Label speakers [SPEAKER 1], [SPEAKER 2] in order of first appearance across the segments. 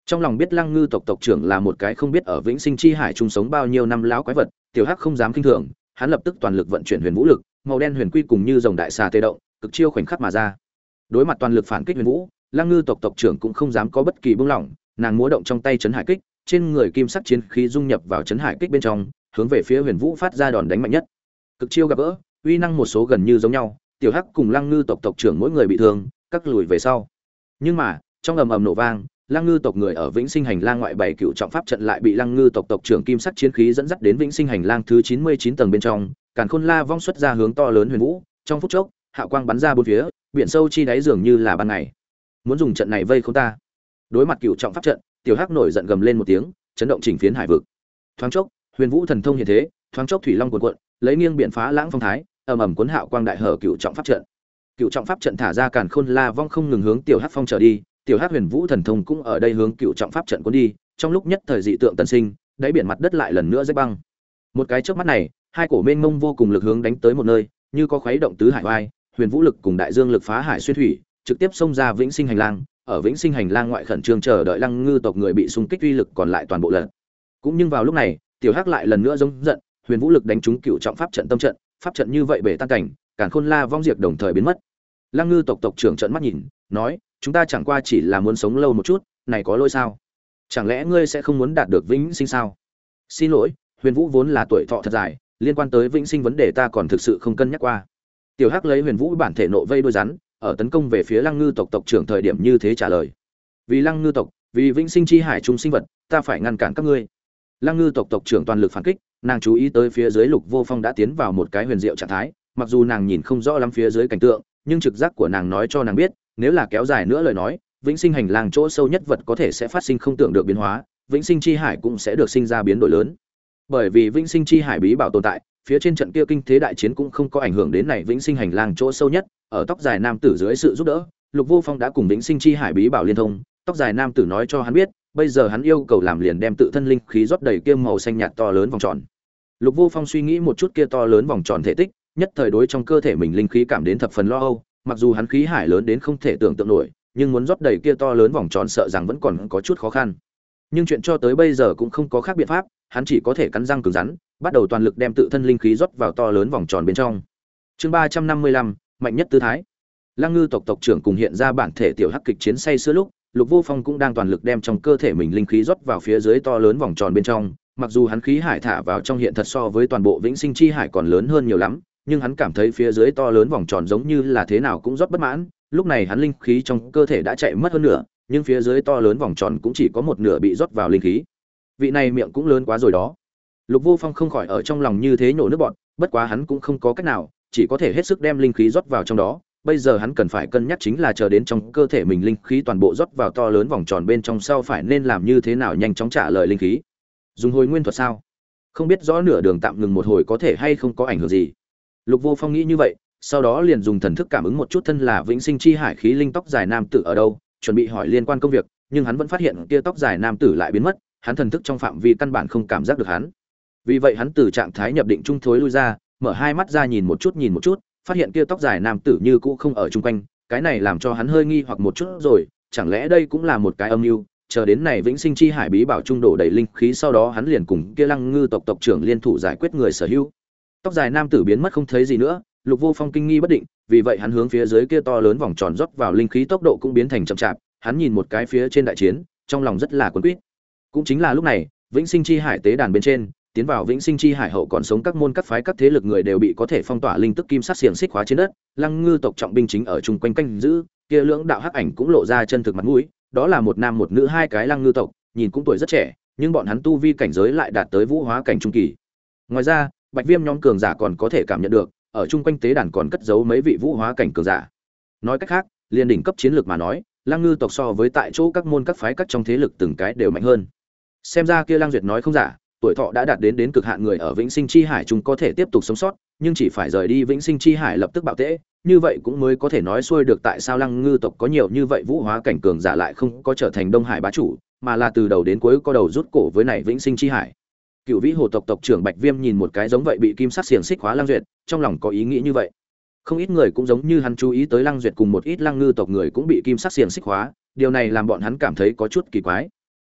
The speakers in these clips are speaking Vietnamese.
[SPEAKER 1] Trong lòng biết Lăng Ngư tộc tộc trưởng là một cái không biết ở Vĩnh Sinh chi hải chung sống bao nhiêu năm lão quái vật, Tiểu Hắc không dám kinh thường, hắn lập tức toàn lực vận chuyển huyền vũ lực, màu đen huyền quy cùng như rồng đại xà tê động, cực chiêu khoảnh khắc mà ra. Đối mặt toàn lực phản kích huyền vũ, Lăng Ngư tộc tộc trưởng cũng không dám có bất kỳ buông lỏng, nàng múa động trong tay chấn hải kích, trên người kim sắc chiến khí dung nhập vào chấn hải kích bên trong, hướng về phía huyền vũ phát ra đòn đánh mạnh nhất. Cực chiêu gặp gỡ, uy năng một số gần như giống nhau, Tiểu Hắc cùng Lăng Ngư tộc tộc trưởng mỗi người bị thương, các lùi về sau. Nhưng mà, trong ầm ầm nổ vang, Lăng Ngư tộc người ở Vĩnh Sinh Hành Lang ngoại bảy cựu trọng pháp trận lại bị Lăng Ngư tộc tộc trưởng kim sắc chiến khí dẫn dắt đến Vĩnh Sinh Hành Lang thứ 99 tầng bên trong, Càn Khôn La vong xuất ra hướng to lớn huyền vũ, trong phút chốc, hạo quang bắn ra bốn phía, biển sâu chi đáy dường như là ban ngày. Muốn dùng trận này vây khốn ta. Đối mặt cựu trọng pháp trận, Tiểu Hắc nổi giận gầm lên một tiếng, chấn động chỉnh phiến hải vực. Thoáng chốc, huyền vũ thần thông hiện thế, thoáng chốc thủy long cuồn cuộn, lấy nghiêng biển phá lãng phong thái, ầm ầm cuốn hạo quang đại hở cựu trọng pháp trận. Cựu trọng pháp trận thả ra Càn Khôn La vong không ngừng hướng Tiểu Hắc phong trở đi, Tiểu Hắc huyền vũ thần thông cũng ở đây hướng cựu trọng pháp trận cuốn đi, trong lúc nhất thời dị tượng tần sinh, đáy biển mặt đất lại lần nữa rách băng. Một cái chớp mắt này, hai cổ mênh mông vô cùng lực hướng đánh tới một nơi, như có khuấy động tứ hải oai, huyền vũ lực cùng đại dương lực phá hải xuyên thủy, trực tiếp xông ra Vĩnh Sinh Hành Lang, ở Vĩnh Sinh Hành Lang ngoại khẩn trương chờ đợi Lăng Ngư tộc người bị xung kích uy lực còn lại toàn bộ lật. Cũng nhưng vào lúc này, Tiểu Hắc lại lần nữa giống giận, huyền vũ lực đánh trúng cựu trọng pháp trận tâm trận, pháp trận như vậy bể tan cảnh, Càn Khôn La vong diệt đồng thời biến mất. Lăng Ngư tộc tộc trưởng trợn mắt nhìn, nói: "Chúng ta chẳng qua chỉ là muốn sống lâu một chút, này có lỗi sao? Chẳng lẽ ngươi sẽ không muốn đạt được vĩnh sinh sao?" "Xin lỗi, huyền vũ vốn là tuổi thọ thật dài, liên quan tới vĩnh sinh vấn đề ta còn thực sự không cân nhắc qua." Tiểu Hắc lấy huyền vũ bản thể nộ vây đuôi rắn, ở tấn công về phía Lăng Ngư tộc tộc trưởng thời điểm như thế trả lời: "Vì Lăng Ngư tộc, vì vĩnh sinh chi hải trung sinh vật, ta phải ngăn cản các ngươi." Lăng Ngư tộc tộc trưởng toàn lực phản kích, nàng chú ý tới phía dưới Lục Vô Phong đã tiến vào một cái huyền diệu trạng thái, mặc dù nàng nhìn không rõ lắm phía dưới cảnh tượng, nhưng trực giác của nàng nói cho nàng biết, nếu là kéo dài nữa lời nói, Vĩnh Sinh Hành Lang chỗ sâu nhất vật có thể sẽ phát sinh không tưởng được biến hóa, Vĩnh Sinh chi hải cũng sẽ được sinh ra biến đổi lớn. Bởi vì Vĩnh Sinh chi hải bí bảo tồn tại, phía trên trận kia kinh thế đại chiến cũng không có ảnh hưởng đến này Vĩnh Sinh Hành Lang chỗ sâu nhất, ở tóc dài nam tử dưới sự giúp đỡ, Lục Vô Phong đã cùng Vĩnh Sinh chi hải bí bảo liên thông, tóc dài nam tử nói cho hắn biết, bây giờ hắn yêu cầu làm liền đem tự thân linh khí rót đầy kia màu xanh nhạt to lớn vòng tròn. Lục Vô Phong suy nghĩ một chút kia to lớn vòng tròn thể tích, nhất thời đối trong cơ thể mình linh khí cảm đến thập phần lo âu, mặc dù hắn khí hải lớn đến không thể tưởng tượng nổi, nhưng muốn rót đầy kia to lớn vòng tròn sợ rằng vẫn còn có chút khó khăn. Nhưng chuyện cho tới bây giờ cũng không có khác biện pháp, hắn chỉ có thể cắn răng cứng rắn, bắt đầu toàn lực đem tự thân linh khí rót vào to lớn vòng tròn bên trong. Chương 355, mạnh nhất tư thái. Lăng Ngư tộc tộc trưởng cùng hiện ra bản thể tiểu hắc kịch chiến say sưa lúc, Lục Vô Phong cũng đang toàn lực đem trong cơ thể mình linh khí rót vào phía dưới to lớn vòng tròn bên trong, mặc dù hắn khí hải thả vào trong hiện thật so với toàn bộ Vĩnh Sinh chi hải còn lớn hơn nhiều lắm, nhưng hắn cảm thấy phía dưới to lớn vòng tròn giống như là thế nào cũng rót bất mãn, lúc này hắn linh khí trong cơ thể đã chạy mất hơn nửa, nhưng phía dưới to lớn vòng tròn cũng chỉ có một nửa bị rót vào linh khí. Vị này miệng cũng lớn quá rồi đó. Lục Vô Phong không khỏi ở trong lòng như thế nhổ nước bọt, bất quá hắn cũng không có cách nào, chỉ có thể hết sức đem linh khí rót vào trong đó. Bây giờ hắn cần phải cân nhắc chính là chờ đến trong cơ thể mình linh khí toàn bộ rót vào to lớn vòng tròn bên trong sau phải nên làm như thế nào nhanh chóng trả lời linh khí. Dùng hồi nguyên thuật sao? Không biết rõ nửa đường tạm ngừng một hồi có thể hay không có ảnh hưởng gì. Lục Vô Phong nghĩ như vậy, sau đó liền dùng thần thức cảm ứng một chút thân là Vĩnh Sinh chi hải khí linh tóc dài nam tử ở đâu, chuẩn bị hỏi liên quan công việc, nhưng hắn vẫn phát hiện kia tóc dài nam tử lại biến mất, hắn thần thức trong phạm vi căn bản không cảm giác được hắn. Vì vậy hắn từ trạng thái nhập định trung thối lui ra, mở hai mắt ra nhìn một chút, phát hiện kia tóc dài nam tử như cũ không ở chung quanh, cái này làm cho hắn hơi nghi hoặc một chút rồi, chẳng lẽ đây cũng là một cái âm mưu? Chờ đến này Vĩnh Sinh chi hải bí bảo trung đổ đầy linh khí sau đó hắn liền cùng kia Lăng Ngư tộc tộc trưởng liên thủ giải quyết người sở hữu. Tóc dài nam tử biến mất không thấy gì nữa, Lục Vô Phong kinh nghi bất định, vì vậy hắn hướng phía dưới kia to lớn vòng tròn rót vào linh khí tốc độ cũng biến thành chậm chạp, hắn nhìn một cái phía trên đại chiến, trong lòng rất là cuốn quýt. Cũng chính là lúc này, Vĩnh Sinh chi hải tế đàn bên trên, tiến vào Vĩnh Sinh chi hải hậu còn sống các môn các phái các thế lực người đều bị có thể phong tỏa linh tức kim sắc xiềng xích khóa trên đất, Lăng Ngư tộc trọng binh chính ở chung quanh canh giữ, kia lưỡng đạo hắc ảnh cũng lộ ra chân thực mặt mũi, đó là một nam một nữ hai cái Lăng Ngư tộc, nhìn cũng tuổi rất trẻ, nhưng bọn hắn tu vi cảnh giới lại đạt tới vũ hóa cảnh trung kỳ. Ngoài ra, Bạch Viêm nhóm cường giả còn có thể cảm nhận được, ở chung quanh tế đàn còn cất giấu mấy vị vũ hóa cảnh cường giả. Nói cách khác, liên đỉnh cấp chiến lược mà nói, Lăng Ngư tộc so với tại chỗ các môn các phái các trong thế lực từng cái đều mạnh hơn. Xem ra kia Lăng Duyệt nói không giả, tuổi thọ đã đạt đến cực hạn người ở Vĩnh Sinh chi hải chúng có thể tiếp tục sống sót, nhưng chỉ phải rời đi Vĩnh Sinh chi hải lập tức bạo tễ, như vậy cũng mới có thể nói xuôi được tại sao Lăng Ngư tộc có nhiều như vậy vũ hóa cảnh cường giả lại không có trở thành Đông Hải bá chủ, mà là từ đầu đến cuối có đầu rút cổ với này Vĩnh Sinh chi hải. Cựu Vĩ Hồ tộc tộc trưởng Bạch Viêm nhìn một cái giống vậy bị kim sắc xiềng xích khóa Lăng Duyệt, trong lòng có ý nghĩ như vậy. Không ít người cũng giống như hắn chú ý tới Lăng Duyệt cùng một ít Lăng Ngư tộc người cũng bị kim sắc xiềng xích khóa, điều này làm bọn hắn cảm thấy có chút kỳ quái.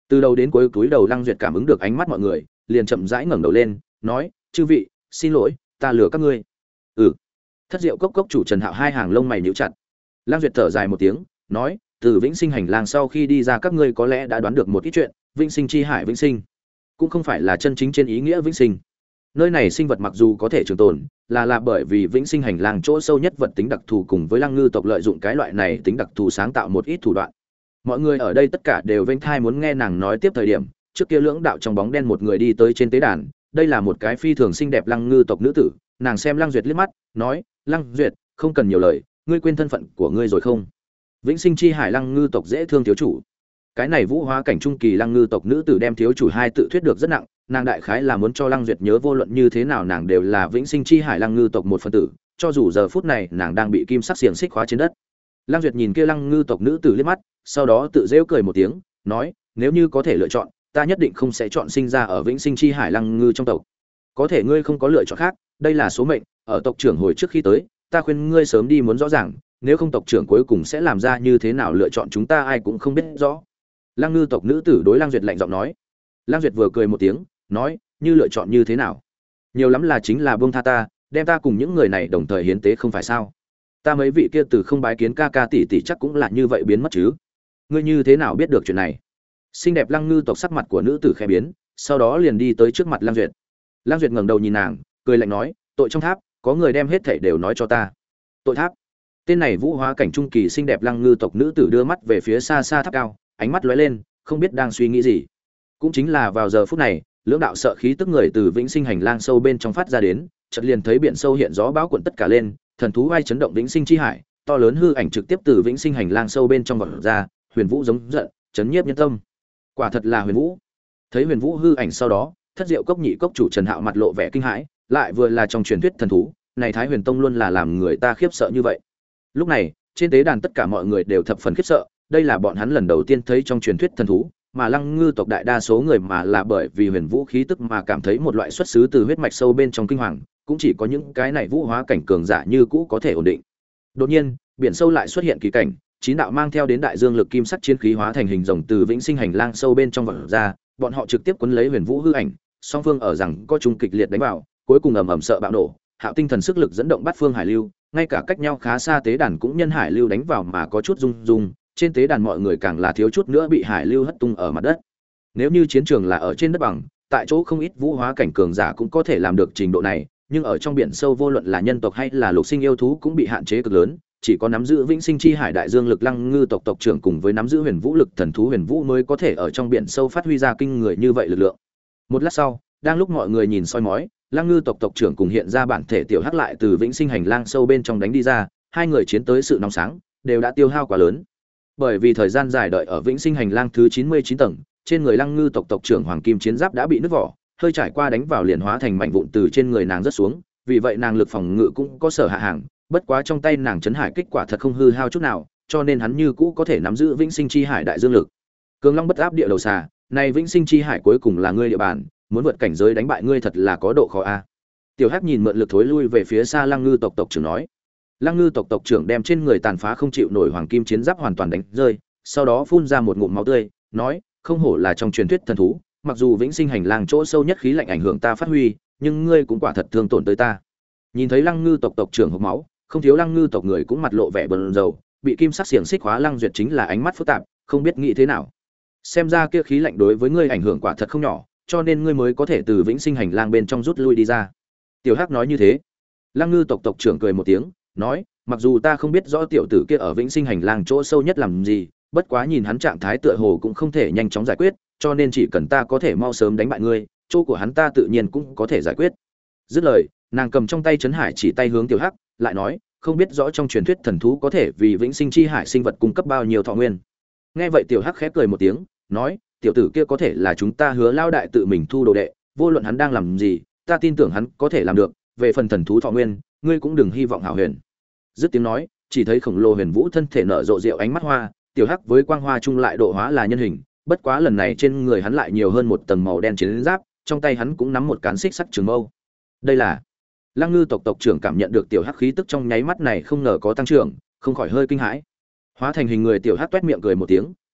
[SPEAKER 1] Từ đầu đến cuối cúi đầu Lăng Duyệt cảm ứng được ánh mắt mọi người, liền chậm rãi ngẩng đầu lên, nói: "Chư vị, xin lỗi, ta lừa các ngươi." "Ừ." Thất Diệu Cốc cốc chủ Trần Hạo hai hàng lông mày nhíu chặt. Lăng Duyệt thở dài một tiếng, nói: "Từ Vĩnh Sinh hành lang sau khi đi ra các ngươi có lẽ đã đoán được một ít chuyện, Vĩnh Sinh chi hải vĩnh sinh, cũng không phải là chân chính trên ý nghĩa vĩnh sinh. Nơi này sinh vật mặc dù có thể trường tồn, là bởi vì Vĩnh Sinh hành lang chỗ sâu nhất vật tính đặc thù cùng với Lăng Ngư tộc lợi dụng cái loại này tính đặc thù sáng tạo một ít thủ đoạn." Mọi người ở đây tất cả đều vênh thai muốn nghe nàng nói tiếp thời điểm, trước kia lưỡng đạo trong bóng đen một người đi tới trên tế đàn, đây là một cái phi thường xinh đẹp Lăng Ngư tộc nữ tử, nàng xem Lăng Duyệt liếc mắt, nói: "Lăng Duyệt, không cần nhiều lời, ngươi quên thân phận của ngươi rồi không? Vĩnh Sinh chi hải Lăng Ngư tộc dễ thương thiếu chủ." Cái này vũ hóa cảnh trung kỳ Lăng Ngư tộc nữ tử đem thiếu chủ hai tự thuyết được rất nặng, nàng đại khái là muốn cho Lăng Duyệt nhớ vô luận như thế nào nàng đều là Vĩnh Sinh chi hải Lăng Ngư tộc một phần tử, cho dù giờ phút này nàng đang bị kim sắc xiềng xích khóa trên đất. Lăng Duyệt nhìn kia Lăng Ngư tộc nữ tử liếc mắt, sau đó tự giễu cười một tiếng, nói: "Nếu như có thể lựa chọn, ta nhất định không sẽ chọn sinh ra ở Vĩnh Sinh chi hải Lăng Ngư trong tộc. Có thể ngươi không có lựa chọn khác, đây là số mệnh, ở tộc trưởng hồi trước khi tới, ta khuyên ngươi sớm đi muốn rõ ràng, nếu không tộc trưởng cuối cùng sẽ làm ra như thế nào lựa chọn chúng ta ai cũng không biết rõ." Lăng Ngư tộc nữ tử đối Lăng Duyệt lạnh giọng nói. Lăng Duyệt vừa cười một tiếng, nói: "Như lựa chọn như thế nào? Nhiều lắm là chính là buông tha ta, đem ta cùng những người này đồng thời hiến tế không phải sao? Ta mấy vị kia từ không bái kiến ca ca tỷ tỷ chắc cũng là như vậy biến mất chứ? Ngươi như thế nào biết được chuyện này?" Xinh đẹp Lăng Ngư tộc sắc mặt của nữ tử khẽ biến, sau đó liền đi tới trước mặt Lăng Duyệt. Lăng Duyệt ngẩng đầu nhìn nàng, cười lạnh nói: "Tội trong tháp, có người đem hết thảy đều nói cho ta." Tội tháp? Tên này vũ hóa cảnh trung kỳ xinh đẹp Lăng Ngư tộc nữ tử đưa mắt về phía xa xa tháp cao, ánh mắt lóe lên, không biết đang suy nghĩ gì. Cũng chính là vào giờ phút này, lưỡng đạo sợ khí tức người từ Vĩnh Sinh hành lang sâu bên trong phát ra đến, chợt liền thấy biển sâu hiện gió bão cuộn tất cả lên, thần thú vai chấn động Vĩnh Sinh chi hải, to lớn hư ảnh trực tiếp từ Vĩnh Sinh hành lang sâu bên trong vọt ra, huyền vũ giống giận, chấn nhiếp nhân tâm. Quả thật là huyền vũ. Thấy huyền vũ hư ảnh sau đó, Thất Diệu Cốc nhị cốc chủ Trần Hạo mặt lộ vẻ kinh hãi, lại vừa là trong truyền thuyết thần thú, này Thái Huyền Tông luôn là làm người ta khiếp sợ như vậy. Lúc này, trên tế đàn tất cả mọi người đều thập phần khiếp sợ, đây là bọn hắn lần đầu tiên thấy trong truyền thuyết thần thú, mà Lăng Ngư tộc đại đa số người mà là bởi vì huyền vũ khí tức mà cảm thấy một loại xuất xứ từ huyết mạch sâu bên trong kinh hoàng, cũng chỉ có những cái này vũ hóa cảnh cường giả như cũ có thể ổn định. Đột nhiên, biển sâu lại xuất hiện kỳ cảnh, chín đạo mang theo đến đại dương lực kim sắc chiến khí hóa thành hình rồng từ Vĩnh Sinh hành lang sâu bên trong vọt ra, bọn họ trực tiếp cuốn lấy huyền vũ hư ảnh, song phương ở rằng có chung kịch liệt đánh vào, cuối cùng ầm ầm sợ bạo nổ, Hạo tinh thần sức lực dẫn động bát phương hải lưu, ngay cả cách nhau khá xa tế đàn cũng nhân hải lưu đánh vào mà có chút rung rung, trên tế đàn mọi người càng là thiếu chút nữa bị hải lưu hất tung ở mặt đất. Nếu như chiến trường là ở trên đất bằng, tại chỗ không ít vũ hóa cảnh cường giả cũng có thể làm được trình độ này, nhưng ở trong biển sâu vô luận là nhân tộc hay là lục sinh yêu thú cũng bị hạn chế cực lớn, chỉ có nắm giữ Vĩnh Sinh chi hải đại dương lực Lăng Ngư tộc tộc trưởng cùng với nắm giữ huyền vũ lực thần thú huyền vũ mới có thể ở trong biển sâu phát huy ra kinh người như vậy lực lượng. Một lát sau, đang lúc mọi người nhìn soi mói, Lăng Ngư tộc tộc trưởng cùng hiện ra bản thể tiểu hắc lại từ Vĩnh Sinh hành lang sâu bên trong đánh đi ra, hai người chiến tới sự nóng sáng, đều đã tiêu hao quá lớn. Bởi vì thời gian dài đợi ở Vĩnh Sinh hành lang thứ 99 tầng, trên người Lăng Ngư tộc tộc trưởng Hoàng Kim chiến giáp đã bị nứt vỏ, hơi trải qua đánh vào liền hóa thành mảnh vụn từ trên người nàng rớt xuống, vì vậy nàng lực phòng ngự cũng có sở hạ hàng, bất quá trong tay nàng chấn hải kích quả thật không hư hao chút nào, cho nên hắn như cũ có thể nắm giữ Vĩnh Sinh chi hải đại dương lực. Cường Long bất áp địa đầu xà, này Vĩnh Sinh chi hải cuối cùng là ngươi địa bàn, muốn vượt cảnh giới đánh bại ngươi thật là có độ khó a. Tiểu Hắc nhìn mượn lực thối lui về phía xa Lăng Ngư tộc tộc trưởng nói. Lăng Ngư tộc tộc trưởng đem trên người tàn phá không chịu nổi Hoàng Kim chiến giáp hoàn toàn đánh rơi, sau đó phun ra một ngụm máu tươi, nói: "Không hổ là trong truyền thuyết thần thú, mặc dù Vĩnh Sinh hành lang chỗ sâu nhất khí lạnh ảnh hưởng ta phát huy, nhưng ngươi cũng quả thật thương tổn tới ta." Nhìn thấy Lăng Ngư tộc tộc trưởng hộc máu, không thiếu Lăng Ngư tộc người cũng mặt lộ vẻ bần dầu, bị kim sắc xiềng xích hóa Lăng Duyệt chính là ánh mắt phức tạp, không biết nghĩ thế nào. Xem ra kia khí lạnh đối với ngươi ảnh hưởng quả thật không nhỏ, cho nên ngươi mới có thể từ Vĩnh Sinh hành lang bên trong rút lui đi ra. Tiểu Hắc nói như thế. Lăng Ngư tộc tộc trưởng cười một tiếng, nói: "Mặc dù ta không biết rõ tiểu tử kia ở Vĩnh Sinh hành lang chỗ sâu nhất làm gì, bất quá nhìn hắn trạng thái tựa hồ cũng không thể nhanh chóng giải quyết, cho nên chỉ cần ta có thể mau sớm đánh bại ngươi, chỗ của hắn ta tự nhiên cũng có thể giải quyết." Dứt lời, nàng cầm trong tay chấn hải chỉ tay hướng Tiểu Hắc, lại nói: "Không biết rõ trong truyền thuyết thần thú có thể vì Vĩnh Sinh chi hải sinh vật cung cấp bao nhiêu thọ nguyên." Nghe vậy Tiểu Hắc khẽ cười một tiếng, nói: "Tiểu tử kia có thể là chúng ta Hứa lao đại tự mình thu đồ đệ, vô luận hắn đang làm gì, ta tin tưởng hắn có thể làm được, về phần thần thú thọ nguyên, ngươi cũng đừng hy vọng hảo huyền." Dứt tiếng nói, chỉ thấy khổng lồ huyền vũ thân thể nở rộ rượu ánh mắt hoa, Tiểu Hắc với quang hoa chung lại độ hóa là nhân hình, bất quá lần này trên người hắn lại nhiều hơn một tầng màu đen chiến giáp, trong tay hắn cũng nắm một cán xích sắt trường mâu. Đây là Lăng Ngư tộc tộc trưởng cảm nhận được Tiểu Hắc khí tức trong nháy mắt này không ngờ có tăng trưởng, không khỏi hơi kinh hãi. Hóa thành hình người Tiểu Hắc toét miệng cười một tiếng, nói: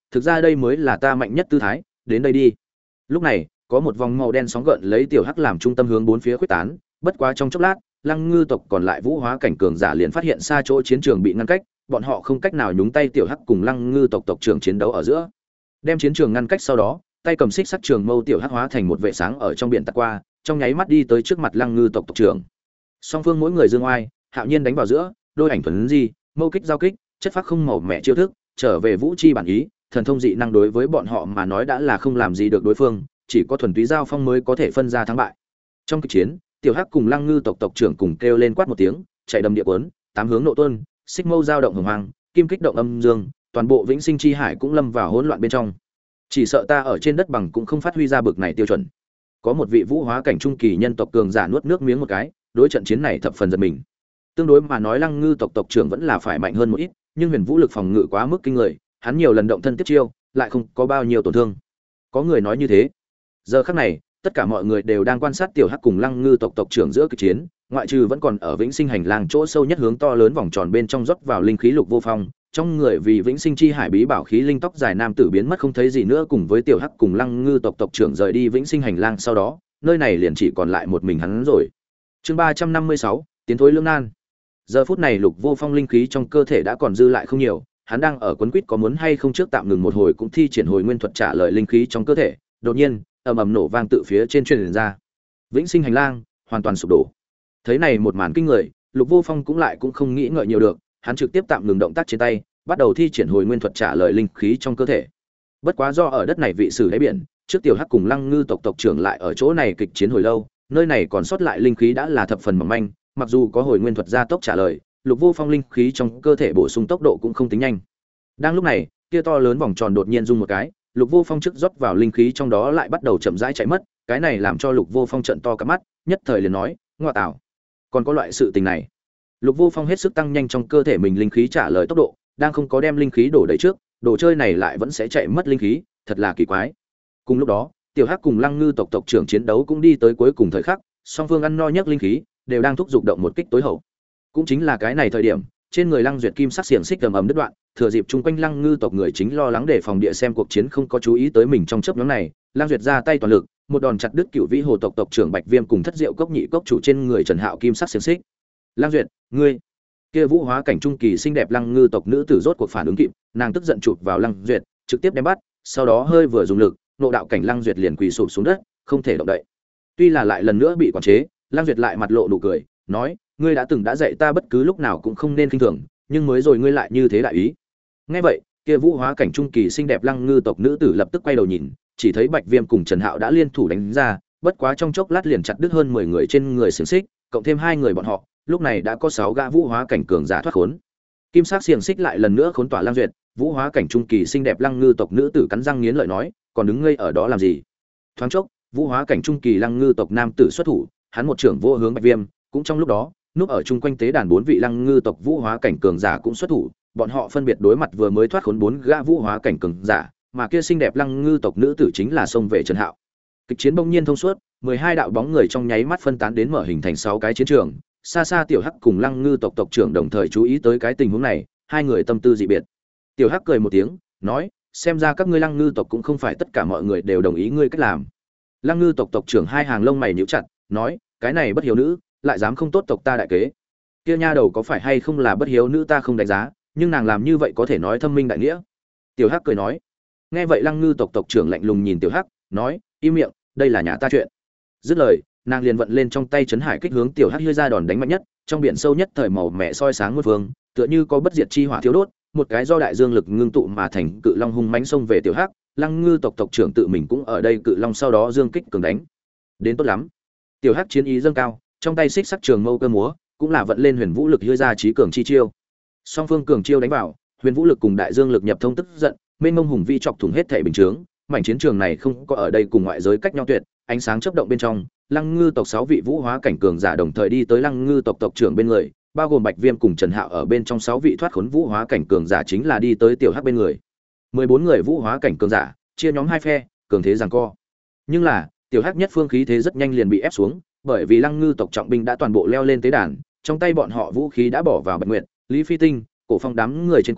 [SPEAKER 1] thực ra đây mới là ta mạnh nhất tư thái, đến đây đi. Lúc này, có một vòng màu đen sóng gợn lấy tiểu hắc làm trung tâm hướng bốn phía khuếch tán, bất quá trong chốc lát, Lăng Ngư tộc còn lại vũ hóa cảnh cường giả liền phát hiện xa chỗ chiến trường bị ngăn cách, bọn họ không cách nào nhúng tay tiểu hắc cùng Lăng Ngư tộc tộc trưởng chiến đấu ở giữa. Đem chiến trường ngăn cách sau đó, tay cầm xích sắt trường mâu tiểu hắc hóa thành một vệ sáng ở trong biển tạt qua, trong nháy mắt đi tới trước mặt Lăng Ngư tộc tộc trưởng. Song phương mỗi người dương oai, Hạo Nhiên đánh vào giữa, đôi ảnh thuần di, mâu kích giao kích, chất phác không màu mẹ chiêu thức, trở về vũ chi bản ý, thần thông dị năng đối với bọn họ mà nói đã là không làm gì được đối phương, chỉ có thuần túy giao phong mới có thể phân ra thắng bại. Trong kịch chiến, tiểu hắc cùng Lăng Ngư tộc tộc trưởng cùng kêu lên quát một tiếng, chạy đầm địa cuốn, tám hướng nộ tuôn, xích mâu dao động hồng hoàng, kim kích động âm dương, toàn bộ vĩnh sinh chi hải cũng lâm vào hỗn loạn bên trong. Chỉ sợ ta ở trên đất bằng cũng không phát huy ra bực này tiêu chuẩn. Có một vị vũ hóa cảnh trung kỳ nhân tộc cường giả nuốt nước miếng một cái, đối trận chiến này thập phần giật mình. Tương đối mà nói Lăng Ngư tộc tộc trưởng vẫn là phải mạnh hơn một ít, nhưng huyền vũ lực phòng ngự quá mức kinh người, hắn nhiều lần động thân tiếp chiêu, lại không có bao nhiêu tổn thương. Có người nói như thế. Giờ khắc này, tất cả mọi người đều đang quan sát tiểu hắc cùng Lăng Ngư tộc tộc trưởng giữa kịch chiến, ngoại trừ vẫn còn ở vĩnh sinh hành lang chỗ sâu nhất hướng to lớn vòng tròn bên trong rót vào linh khí Lục Vô Phong, trong người vì vĩnh sinh chi hải bí bảo khí linh tóc dài nam tử biến mất không thấy gì nữa, cùng với tiểu hắc cùng Lăng Ngư tộc tộc trưởng rời đi vĩnh sinh hành lang sau đó, nơi này liền chỉ còn lại một mình hắn rồi. Chương 356, tiến thối lưỡng nan. Giờ phút này Lục Vô Phong linh khí trong cơ thể đã còn dư lại không nhiều, hắn đang ở quấn quýt có muốn hay không trước tạm ngừng một hồi cũng thi triển hồi nguyên thuật trả lời linh khí trong cơ thể. Đột nhiên, ầm ầm nổ vang tự phía trên truyền ra. Vĩnh sinh hành lang hoàn toàn sụp đổ. Thấy này một màn kinh người, Lục Vô Phong cũng không nghĩ ngợi nhiều được, hắn trực tiếp tạm ngừng động tác trên tay, bắt đầu thi triển hồi nguyên thuật trả lời linh khí trong cơ thể. Bất quá do ở đất này vị sử đáy biển, trước tiểu hắc cùng Lăng Ngư tộc tộc trưởng lại ở chỗ này kịch chiến hồi lâu, nơi này còn sót lại linh khí đã là thập phần mỏng manh, mặc dù có hồi nguyên thuật gia tốc trả lời, Lục Vô Phong linh khí trong cơ thể bổ sung tốc độ cũng không tính nhanh. Đang lúc này, kia to lớn vòng tròn đột nhiên rung một cái, Lục Vô Phong trước rót vào linh khí trong đó lại bắt đầu chậm rãi chạy mất, cái này làm cho Lục Vô Phong trợn to cả mắt, nhất thời liền nói, "Ngoa tạo, còn có loại sự tình này." Lục Vô Phong hết sức tăng nhanh trong cơ thể mình linh khí trả lời tốc độ, đang không có đem linh khí đổ đầy trước, đồ chơi này lại vẫn sẽ chạy mất linh khí, thật là kỳ quái. Cùng lúc đó, tiểu hắc cùng Lăng Ngư tộc tộc trưởng chiến đấu cũng đi tới cuối cùng thời khắc, song phương ăn no nhấc linh khí, đều đang thúc giục động một kích tối hậu. Cũng chính là cái này thời điểm, trên người Lăng Duyệt kim sắc xiềng xích ầm ầm đứt đoạn, thừa dịp chung quanh Lăng Ngư tộc người chính lo lắng để phòng địa xem cuộc chiến không có chú ý tới mình trong chớp nhoáng này, Lăng Duyệt ra tay toàn lực, một đòn chặt đứt Cửu Vĩ Hồ tộc tộc trưởng Bạch Viêm cùng Thất Diệu cốc nhị cốc chủ trên người Trần Hạo kim sắc xiềng xích. Lăng Duyệt, ngươi! Kia vũ hóa cảnh trung kỳ xinh đẹp Lăng Ngư tộc nữ tử rốt cuộc phản ứng kịp, nàng tức giận chụp vào Lăng Duyệt, trực tiếp đem bắt, sau đó hơi vừa dùng lực, nộ đạo cảnh Lăng Duyệt liền quỳ sụp xuống đất, không thể động đậy. Tuy là lại lần nữa bị quản chế, Lăng Duyệt lại mặt lộ nụ cười, nói: "Ngươi đã từng đã dạy ta bất cứ lúc nào cũng không nên khinh thường, nhưng mới rồi ngươi lại như thế đại ý." Nghe vậy, kia vũ hóa cảnh trung kỳ xinh đẹp Lăng Ngư tộc nữ tử lập tức quay đầu nhìn, chỉ thấy Bạch Viêm cùng Trần Hạo đã liên thủ đánh ra, bất quá trong chốc lát liền chặt đứt hơn 10 người trên người xiềng xích, cộng thêm 2 người bọn họ, lúc này đã có 6 gã vũ hóa cảnh cường giả thoát khốn. Kim sắc xiềng xích lại lần nữa khốn tỏa Lăng Duyệt, vũ hóa cảnh trung kỳ xinh đẹp Lăng Ngư tộc nữ tử cắn răng nghiến lợi nói, còn đứng ngây ở đó làm gì? Thoáng chốc, vũ hóa cảnh trung kỳ Lăng Ngư tộc nam tử xuất thủ, hắn một trưởng vô hướng Bạch Viêm, cũng trong lúc đó, núp ở chung quanh tế đàn 4 vị Lăng Ngư tộc vũ hóa cảnh cường giả cũng xuất thủ, bọn họ phân biệt đối mặt vừa mới thoát khốn 4 gã vũ hóa cảnh cường giả, mà kia xinh đẹp Lăng Ngư tộc nữ tử chính là xông về Trần Hạo. Kịch chiến bỗng nhiên thông suốt, 12 đạo bóng người trong nháy mắt phân tán đến mở hình thành 6 cái chiến trường. Xa xa tiểu hắc cùng Lăng Ngư tộc tộc trưởng đồng thời chú ý tới cái tình huống này, hai người tâm tư dị biệt. Tiểu hắc cười một tiếng, nói: "Xem ra các ngươi Lăng Ngư tộc cũng không phải tất cả mọi người đều đồng ý ngươi cách làm." Lăng Ngư tộc tộc trưởng hai hàng lông mày nhíu chặt, nói: "Cái này bất hiếu nữ, lại dám không tốt tộc ta đại kế. Kia nha đầu có phải hay không là bất hiếu nữ ta không đánh giá, nhưng nàng làm như vậy có thể nói thâm minh đại nghĩa." Tiểu hắc cười nói. Nghe vậy Lăng Ngư tộc tộc trưởng lạnh lùng nhìn tiểu hắc, nói: "Im miệng, đây là nhà ta chuyện." Dứt lời, nàng liền vận lên trong tay chấn hải kích hướng tiểu hắc hơi ra đòn đánh mạnh nhất, trong biển sâu nhất thời màu mẹ soi sáng muôn phương, tựa như có bất diệt chi hỏa thiêu đốt, một cái do đại dương lực ngưng tụ mà thành cự long hung mãnh xông về tiểu hắc. Lăng Ngư tộc tộc trưởng tự mình cũng ở đây cự long sau đó dương kích cường đánh. Đến tốt lắm. Tiểu hắc chiến ý dâng cao, trong tay xích sắc trường mâu cơ múa, cũng là vận lên huyền vũ lực hơi ra trí cường chi chiêu. Song phương cường chiêu đánh vào, huyền vũ lực cùng đại dương lực nhập thông tức giận, mênh mông hùng vi chọc thủng hết thể bình chướng, mảnh chiến trường này không có ở đây cùng ngoại giới cách nhau tuyệt, ánh sáng chớp động bên trong, Lăng Ngư tộc 6 vị vũ hóa cảnh cường giả đồng thời đi tới Lăng Ngư tộc tộc trưởng bên người, bao gồm Bạch Viêm cùng Trần Hạo ở bên trong 6 vị thoát khốn vũ hóa cảnh cường giả chính là đi tới tiểu hắc bên người. 14 người vũ hóa cảnh cường giả, chia nhóm hai phe, cường thế giằng co. Nhưng là, tiểu hắc nhất phương khí thế rất nhanh liền bị ép xuống, bởi vì Lăng Ngư tộc trọng binh đã toàn bộ leo lên tế đàn, trong tay bọn họ vũ khí đã bỏ vào Bạch Nguyệt, Lý Phi Tinh, Cổ Phong đám người trên cổ,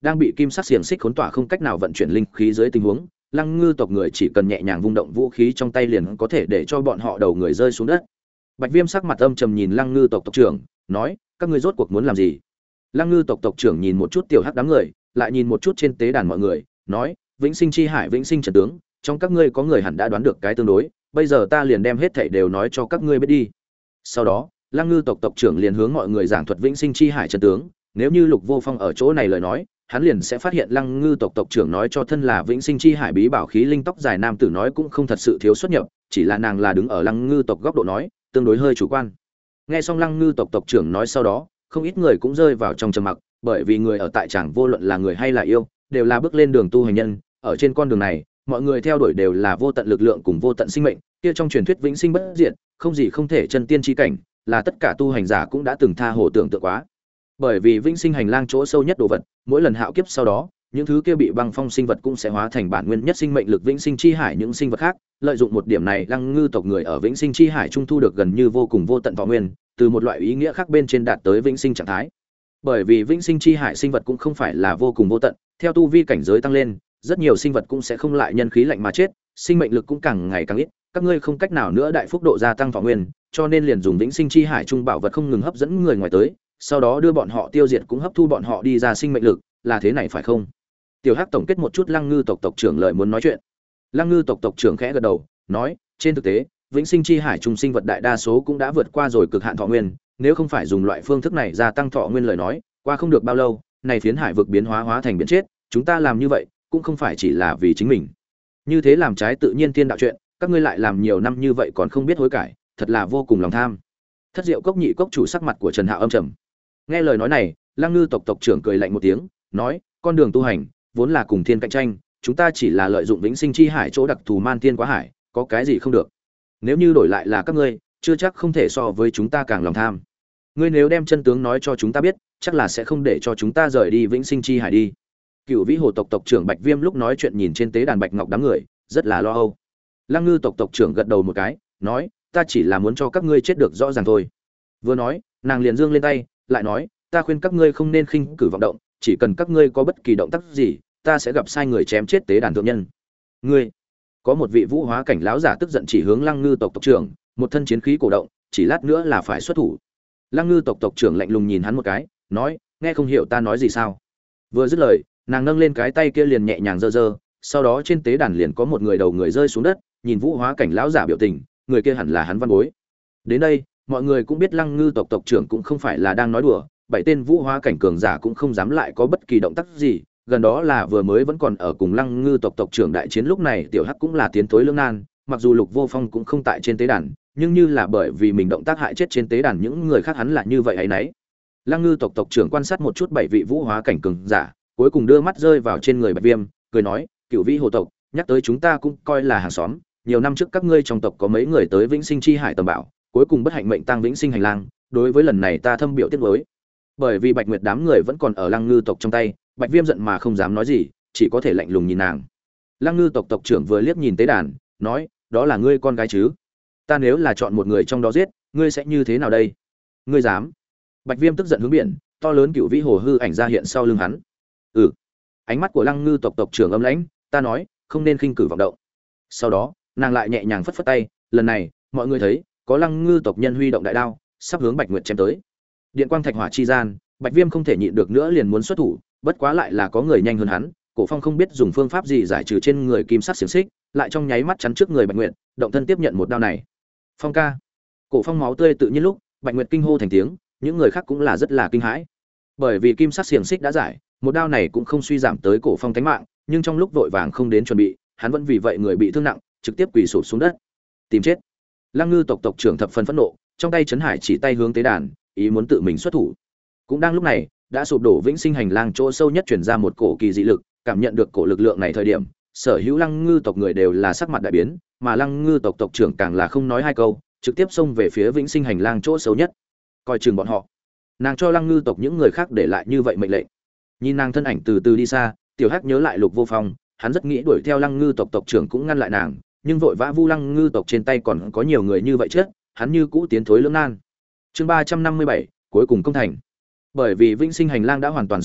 [SPEAKER 1] đang bị kim sắc xiềng xích khốn tỏa không cách nào vận chuyển linh khí dưới tình huống, Lăng Ngư tộc người chỉ cần nhẹ nhàng vung động vũ khí trong tay liền có thể để cho bọn họ đầu người rơi xuống đất. Bạch Viêm sắc mặt âm trầm nhìn Lăng Ngư tộc tộc trưởng, nói: "Các ngươi rốt cuộc muốn làm gì?" Lăng Ngư tộc tộc trưởng nhìn một chút tiểu hắc đám người, lại nhìn một chút trên tế đàn mọi người, nói: "Vĩnh Sinh chi hải, Vĩnh Sinh trận tướng, trong các ngươi có người hẳn đã đoán được cái tương đối, bây giờ ta liền đem hết thảy đều nói cho các ngươi biết đi." Sau đó, Lăng Ngư tộc tộc trưởng liền hướng mọi người giảng thuật Vĩnh Sinh chi hải trận tướng, nếu như Lục Vô Phong ở chỗ này lời nói, hắn liền sẽ phát hiện Lăng Ngư tộc tộc trưởng nói cho thân là Vĩnh Sinh chi hải bí bảo khí linh tóc dài nam tử nói cũng không thật sự thiếu xuất nhập, chỉ là nàng là đứng ở Lăng Ngư tộc góc độ nói, tương đối hơi chủ quan. Nghe xong Lăng Ngư tộc tộc trưởng nói sau đó, không ít người cũng rơi vào trong trầm mặc, bởi vì người ở tại tràng vô luận là người hay là yêu, đều là bước lên đường tu hành nhân, ở trên con đường này, mọi người theo đuổi đều là vô tận lực lượng cùng vô tận sinh mệnh, kia trong truyền thuyết vĩnh sinh bất diệt, không gì không thể chân tiên chi cảnh, là tất cả tu hành giả cũng đã từng tha hồ tưởng tượng quá. Bởi vì vĩnh sinh hành lang chỗ sâu nhất đồ vật, mỗi lần hạo kiếp sau đó, những thứ kia bị băng phong sinh vật cũng sẽ hóa thành bản nguyên nhất sinh mệnh lực vĩnh sinh chi hải những sinh vật khác, lợi dụng một điểm này, Lăng Ngư tộc người ở vĩnh sinh chi hải trung thu được gần như vô cùng vô tận võ nguyên, từ một loại ý nghĩa khác bên trên đạt tới vĩnh sinh trạng thái. Bởi vì vĩnh sinh chi hải sinh vật cũng không phải là vô cùng vô tận, theo tu vi cảnh giới tăng lên, rất nhiều sinh vật cũng sẽ không lại nhân khí lạnh mà chết, sinh mệnh lực cũng càng ngày càng ít, các ngươi không cách nào nữa đại phúc độ gia tăng võ nguyên, cho nên liền dùng vĩnh sinh chi hải trung bảo vật không ngừng hấp dẫn người ngoài tới, sau đó đưa bọn họ tiêu diệt cũng hấp thu bọn họ đi ra sinh mệnh lực, là thế này phải không? Tiểu Hắc tổng kết một chút Lăng Ngư tộc tộc trưởng lời muốn nói chuyện. Lăng Ngư tộc tộc trưởng khẽ gật đầu, nói: "Trên thực tế, vĩnh sinh chi hải trung sinh vật đại đa số cũng đã vượt qua rồi cực hạn thọ nguyên, nếu không phải dùng loại phương thức này gia tăng thọ nguyên lời nói, qua không được bao lâu, này phiến hải vực biến hóa thành biển chết, chúng ta làm như vậy, cũng không phải chỉ là vì chính mình. Như thế làm trái tự nhiên thiên đạo chuyện, các ngươi lại làm nhiều năm như vậy còn không biết hối cải, thật là vô cùng lòng tham." Thất Diệu cốc nhị cốc chủ sắc mặt của Trần Hạo âm trầm. Nghe lời nói này, Lăng Ngư tộc tộc trưởng cười lạnh một tiếng, nói: "Con đường tu hành vốn là cùng thiên cạnh tranh, chúng ta chỉ là lợi dụng vĩnh sinh chi hải chỗ đặc thù man thiên quá hải, có cái gì không được. Nếu như đổi lại là các ngươi, chưa chắc không thể so với chúng ta càng lòng tham. Ngươi nếu đem chân tướng nói cho chúng ta biết, chắc là sẽ không để cho chúng ta rời đi vĩnh sinh chi hải đi." Cửu Vĩ Hồ tộc tộc trưởng Bạch Viêm lúc nói chuyện nhìn trên tế đàn bạch ngọc đám người, rất là lo âu. Lăng Ngư tộc tộc trưởng gật đầu một cái, nói: "Ta chỉ là muốn cho các ngươi chết được rõ ràng thôi." Vừa nói, nàng liền giương lên tay, lại nói: "Ta khuyên các ngươi không nên khinh cử vọng động, chỉ cần các ngươi có bất kỳ động tác gì, ta sẽ gặp sai người chém chết tế đàn thượng nhân." Ngươi? Có một vị vũ hóa cảnh lão giả tức giận chỉ hướng Lăng Ngư tộc tộc trưởng, một thân chiến khí cổ động, chỉ lát nữa là phải xuất thủ. Lăng Ngư tộc tộc trưởng lạnh lùng nhìn hắn một cái, nói: "Nghe không hiểu ta nói gì sao?" Vừa dứt lời, nàng nâng lên cái tay kia liền nhẹ nhàng giơ giơ, sau đó trên tế đàn liền có một người đầu người rơi xuống đất, nhìn vũ hóa cảnh lão giả biểu tình, người kia hẳn là hắn văn bối. Đến đây, mọi người cũng biết Lăng Ngư tộc tộc trưởng cũng không phải là đang nói đùa, bảy tên vũ hóa cảnh cường giả cũng không dám lại có bất kỳ động tác gì, gần đó là vừa mới vẫn còn ở cùng Lăng Ngư tộc tộc trưởng đại chiến lúc này tiểu hắc cũng là tiến tối lưỡng nan, mặc dù Lục Vô Phong cũng không tại trên tế đàn, nhưng như là bởi vì mình động tác hại chết trên tế đàn những người khác hắn là như vậy ấy nấy. Lăng Ngư tộc tộc trưởng quan sát một chút bảy vị vũ hóa cảnh cường giả, cuối cùng đưa mắt rơi vào trên người Bạch Viêm, cười nói: "Cửu Vĩ Hồ tộc, nhắc tới chúng ta cũng coi là hàng xóm, nhiều năm trước các ngươi trong tộc có mấy người tới Vĩnh Sinh chi hải tầm bảo, cuối cùng bất hạnh mệnh tang Vĩnh Sinh hành lang, đối với lần này ta thâm biểu tiếc nuối." Bởi vì Bạch Nguyệt đám người vẫn còn ở Lăng Ngư tộc trong tay, Bạch Viêm giận mà không dám nói gì, chỉ có thể lạnh lùng nhìn nàng. Lăng Ngư tộc tộc trưởng vừa liếc nhìn tế đàn, nói: "Đó là ngươi con gái chứ? Ta nếu là chọn một người trong đó giết, ngươi sẽ như thế nào đây?" "Ngươi dám?" Bạch Viêm tức giận hướng biển, to lớn Cửu Vĩ Hồ hư ảnh ra hiện sau lưng hắn. "Ừ." Ánh mắt của Lăng Ngư tộc tộc trưởng âm lãnh, "Ta nói, không nên khinh cử vọng động." Sau đó, nàng lại nhẹ nhàng phất phất tay, lần này, mọi người thấy, có Lăng Ngư tộc nhân huy động đại đao, sắp hướng Bạch Nguyệt chém tới. Điện quang thạch hỏa chi gian, Bạch Viêm không thể nhịn được nữa liền muốn xuất thủ, bất quá lại là có người nhanh hơn hắn, Cổ Phong không biết dùng phương pháp gì giải trừ trên người kim sắc xiềng xích, lại trong nháy mắt chắn trước người Bạch Nguyệt, động thân tiếp nhận một đao này. Phong ca. Cổ Phong máu tươi tự nhiên lúc, Bạch Nguyệt kinh hô thành tiếng, những người khác cũng là rất là kinh hãi. Bởi vì kim sắc xiềng xích đã giải, một đao này cũng không suy giảm tới Cổ Phong tính mạng, nhưng trong lúc vội vàng không đến chuẩn bị, hắn vẫn vì vậy người bị thương nặng, trực tiếp quỳ sụp xuống đất. Tìm chết. Lăng Ngư tộc tộc trưởng thập phần phẫn nộ, trong tay Trấn Hải chỉ tay hướng tế đàn, ý muốn tự mình xuất thủ. Cũng đang lúc này, đã sụp đổ Vĩnh Sinh hành lang chỗ sâu nhất truyền ra một cổ kỳ dị lực, cảm nhận được cổ lực lượng này thời điểm, sở hữu Lăng Ngư tộc người đều là sắc mặt đại biến, mà Lăng Ngư tộc tộc trưởng càng là không nói hai câu, trực tiếp xông về phía Vĩnh Sinh hành lang chỗ sâu nhất. Coi chừng bọn họ. Nàng cho Lăng Ngư tộc những người khác để lại như vậy mệnh lệnh. Nhìn nàng thân ảnh từ từ đi xa, Tiểu Hắc nhớ lại Lục Vô Phong, hắn rất nghĩ đuổi theo Lăng Ngư tộc tộc trưởng cũng ngăn lại nàng, nhưng vội vã vu Lăng Ngư tộc trên tay còn có nhiều người như vậy chết, hắn như cũ tiến thối lưỡng nan. Chương 357, cuối cùng công thành. Bởi vì Vĩnh Sinh hành lang đã hoàn toàn sụp đổ,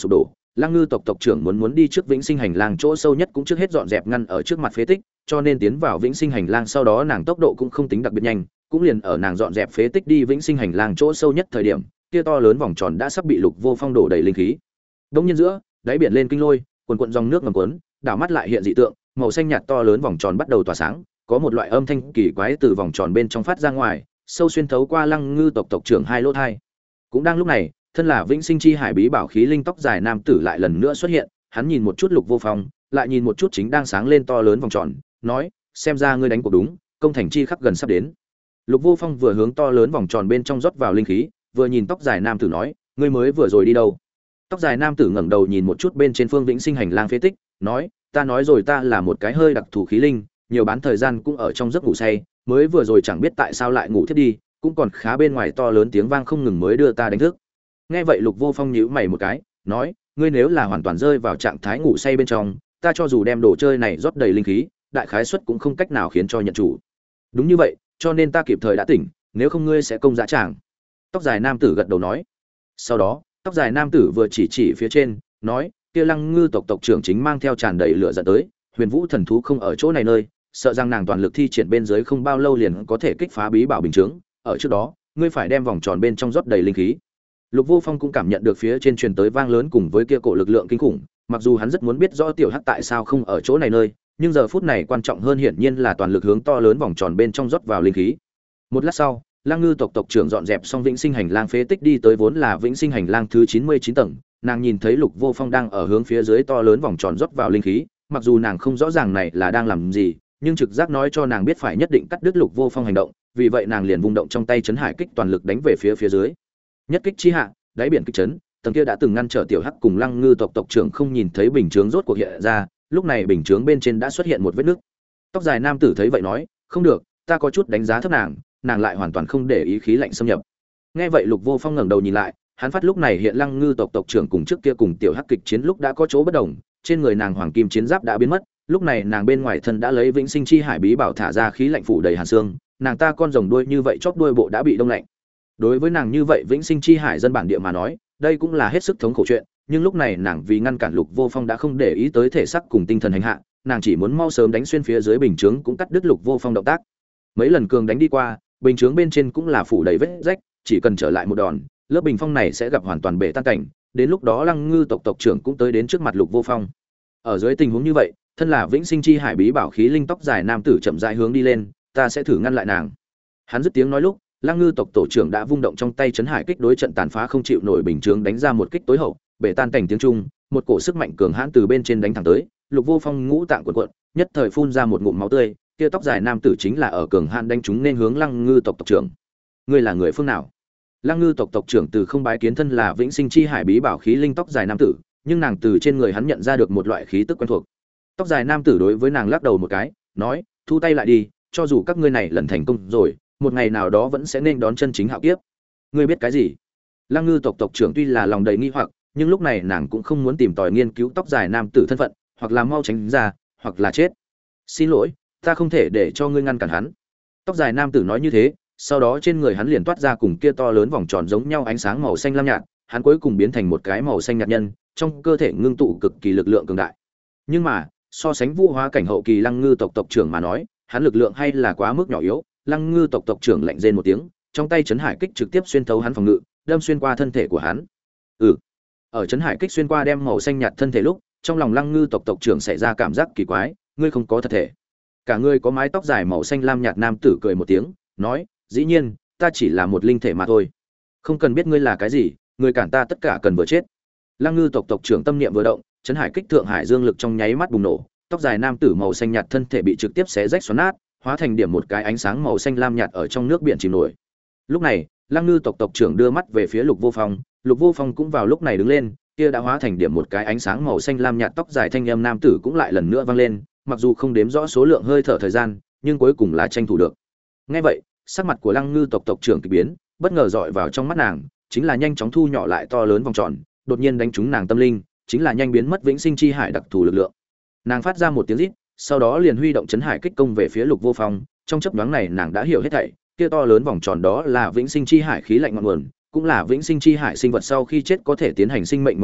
[SPEAKER 1] Lăng Ngư tộc tộc trưởng muốn đi trước Vĩnh Sinh Hành Lang chỗ sâu nhất cũng trước hết dọn dẹp ngăn ở trước mặt phế tích, cho nên tiến vào Vĩnh Sinh Hành Lang sau đó nàng tốc độ cũng không tính đặc biệt nhanh, cũng liền ở nàng dọn dẹp phế tích đi Vĩnh Sinh Hành Lang chỗ sâu nhất thời điểm, kia to lớn vòng tròn đã sắp bị Lục Vô Phong đổ đầy linh khí. Đống nhiên giữa, đáy biển lên kinh lôi, cuồn cuộn dòng nước ngầm cuốn, đảo mắt lại hiện dị tượng, màu xanh nhạt to lớn vòng tròn bắt đầu tỏa sáng, có một loại âm thanh kỳ quái từ vòng tròn bên trong phát ra ngoài, sâu xuyên thấu qua Lăng Ngư tộc tộc trưởng hai lỗ tai. Cũng đang lúc này, thân là Vĩnh Sinh chi hải bí bảo khí linh tóc dài nam tử lại lần nữa xuất hiện, hắn nhìn một chút Lục Vô Phong, lại nhìn một chút chính đang sáng lên to lớn vòng tròn, nói: "Xem ra ngươi đánh cuộc đúng, công thành chi khắc gần sắp đến." Lục Vô Phong vừa hướng to lớn vòng tròn bên trong rót vào linh khí, vừa nhìn tóc dài nam tử nói: "Ngươi mới vừa rồi đi đâu?" Tóc dài nam tử ngẩng đầu nhìn một chút bên trên phương Vĩnh Sinh Hành Lang phế tích, nói: "Ta nói rồi, ta là một cái hơi đặc thù khí linh, nhiều bán thời gian cũng ở trong giấc ngủ say, mới vừa rồi chẳng biết tại sao lại ngủ thiếp đi, cũng còn khá bên ngoài to lớn tiếng vang không ngừng mới đưa ta đánh thức." Nghe vậy Lục Vô Phong nhíu mày một cái, nói: "Ngươi nếu là hoàn toàn rơi vào trạng thái ngủ say bên trong, ta cho dù đem đồ chơi này rót đầy linh khí, đại khái suất cũng không cách nào khiến cho nhận chủ." "Đúng như vậy, cho nên ta kịp thời đã tỉnh, nếu không ngươi sẽ công dã tràng." Tóc dài nam tử gật đầu nói. Sau đó, tóc dài nam tử vừa chỉ phía trên, nói: "Kia Lăng Ngư tộc tộc trưởng chính mang theo tràn đầy lửa giận tới, Huyền Vũ thần thú không ở chỗ này nơi, sợ rằng nàng toàn lực thi triển bên dưới không bao lâu liền có thể kích phá bí bảo bình chướng, ở trước đó, ngươi phải đem vòng tròn bên trong rót đầy linh khí." Lục Vô Phong cũng cảm nhận được phía trên truyền tới vang lớn cùng với kia cổ lực lượng kinh khủng, mặc dù hắn rất muốn biết rõ tiểu hắc tại sao không ở chỗ này nơi, nhưng giờ phút này quan trọng hơn hiển nhiên là toàn lực hướng to lớn vòng tròn bên trong rót vào linh khí. Một lát sau, Lăng Ngư tộc tộc trưởng dọn dẹp xong Vĩnh Sinh Hành Lang phế tích đi tới vốn là Vĩnh Sinh Hành Lang thứ 99 tầng, nàng nhìn thấy Lục Vô Phong đang ở hướng phía dưới to lớn vòng tròn rót vào linh khí, mặc dù nàng không rõ ràng này là đang làm gì, nhưng trực giác nói cho nàng biết phải nhất định cắt đứt Lục Vô Phong hành động, vì vậy nàng liền vung động trong tay chấn hải kích toàn lực đánh về phía dưới. Nhất kích chi hạ, đáy biển kích chấn, tầng kia đã từng ngăn trở tiểu hắc cùng Lăng Ngư tộc tộc trưởng không nhìn thấy bình chướng rốt cuộc hiện ra, lúc này bình chướng bên trên đã xuất hiện một vết nứt. Tóc dài nam tử thấy vậy nói: "Không được, ta có chút đánh giá thấp nàng, nàng lại hoàn toàn không để ý khí lạnh xâm nhập." Nghe vậy Lục Vô Phong ngẩng đầu nhìn lại, hắn phát lúc này hiện Lăng Ngư tộc tộc trưởng cùng trước kia cùng tiểu hắc kịch chiến lúc đã có chỗ bất đồng, trên người nàng hoàng kim chiến giáp đã biến mất, lúc này nàng bên ngoài thân đã lấy Vĩnh Sinh chi hải bí bảo thả ra khí lạnh phủ đầy hàn xương, nàng ta con rồng đuôi như vậy chóp đuôi bộ đã bị đông lạnh. Đối với nàng như vậy Vĩnh Sinh chi hải dân bản địa mà nói, đây cũng là hết sức thống khổ chuyện, nhưng lúc này nàng vì ngăn cản Lục Vô Phong đã không để ý tới thể xác cùng tinh thần hành hạ, nàng chỉ muốn mau sớm đánh xuyên phía dưới bình chướng cũng cắt đứt Lục Vô Phong động tác. Mấy lần cường đánh đi qua, bình chướng bên trên cũng là phủ đầy vết rách, chỉ cần trở lại một đòn, lớp bình phong này sẽ gặp hoàn toàn bể tan cảnh, đến lúc đó Lăng Ngư tộc tộc trưởng cũng tới đến trước mặt Lục Vô Phong. Ở dưới tình huống như vậy, thân là Vĩnh Sinh chi hải bí bảo khí linh tóc dài nam tử chậm rãi hướng đi lên, ta sẽ thử ngăn lại nàng. Hắn dứt tiếng nói lúc, Lăng Ngư tộc tổ trưởng đã vung động trong tay chấn hải kích đối trận tàn phá không chịu nổi bình chướng đánh ra một kích tối hậu, bể tan cảnh tiếng trung, một cổ sức mạnh cường hãn từ bên trên đánh thẳng tới, Lục Vô Phong ngũ tạng cuộn cuộn, nhất thời phun ra một ngụm máu tươi, kia tóc dài nam tử chính là ở cường hãn đánh chúng nên hướng Lăng Ngư tộc tộc trưởng. Ngươi là người phương nào? Lăng Ngư tộc tộc trưởng từ không bái kiến thân là Vĩnh Sinh chi hải bí bảo khí linh tóc dài nam tử, nhưng nàng từ trên người hắn nhận ra được một loại khí tức quen thuộc. Tóc dài nam tử đối với nàng lắc đầu một cái, nói: "Thu tay lại đi, cho dù các ngươi này lần thành công rồi, một ngày nào đó vẫn sẽ nên đón chân chính hạo kiếp." Ngươi biết cái gì? Lăng Ngư tộc tộc trưởng tuy là lòng đầy nghi hoặc, nhưng lúc này nàng cũng không muốn tìm tòi nghiên cứu tóc dài nam tử thân phận, hoặc là mau tránh ra, hoặc là chết. "Xin lỗi, ta không thể để cho ngươi ngăn cản hắn." Tóc dài nam tử nói như thế, sau đó trên người hắn liền toát ra cùng kia to lớn vòng tròn giống nhau ánh sáng màu xanh lam nhạt, hắn cuối cùng biến thành một cái màu xanh nhạt nhân, trong cơ thể ngưng tụ cực kỳ lực lượng cường đại. Nhưng mà, so sánh vũ hóa cảnh hậu kỳ Lăng Ngư tộc tộc trưởng mà nói, hắn lực lượng hay là quá mức nhỏ yếu. Lăng Ngư tộc tộc trưởng lạnh rên một tiếng, trong tay chấn hải kích trực tiếp xuyên thấu hắn phòng ngự, đâm xuyên qua thân thể của hắn. Ở chấn hải kích xuyên qua đem màu xanh nhạt thân thể lúc, trong lòng Lăng Ngư tộc tộc trưởng xảy ra cảm giác kỳ quái, ngươi không có thật thể. Cả người có mái tóc dài màu xanh lam nhạt nam tử cười một tiếng, nói: "Dĩ nhiên, ta chỉ là một linh thể mà thôi. Không cần biết ngươi là cái gì, người cản ta tất cả cần vừa chết." Lăng Ngư tộc tộc trưởng tâm niệm vừa động, chấn hải kích thượng hải dương lực trong nháy mắt bùng nổ, tóc dài nam tử màu xanh nhạt thân thể bị trực tiếp xé rách xoắn nát, hóa thành điểm một cái ánh sáng màu xanh lam nhạt ở trong nước biển chìm nổi. Lúc này, Lăng Ngư tộc tộc trưởng đưa mắt về phía Lục Vô Phong, Lục Vô Phong cũng vào lúc này đứng lên, kia đã hóa thành điểm một cái ánh sáng màu xanh lam nhạt tóc dài thanh âm nam tử cũng lại lần nữa vang lên, mặc dù không đếm rõ số lượng hơi thở thời gian, nhưng cuối cùng là tranh thủ được. Nghe vậy, sắc mặt của Lăng Ngư tộc tộc trưởng kỳ biến, bất ngờ dọi vào trong mắt nàng, chính là nhanh chóng thu nhỏ lại to lớn vòng tròn, đột nhiên đánh trúng nàng tâm linh, chính là nhanh biến mất Vĩnh Sinh chi hải đặc thù lực lượng. Nàng phát ra một tiếng rít, sau đó liền huy động chấn hải kích công về phía Lục Vô Phong, trong chớp nhoáng này nàng đã hiểu hết thảy, kia to lớn vòng tròn đó là Vĩnh Sinh chi hải khí lạnh ngọn nguồn, cũng là Vĩnh Sinh chi hải sinh vật sau khi chết có thể tiến hành sinh mệnh mấu chốt,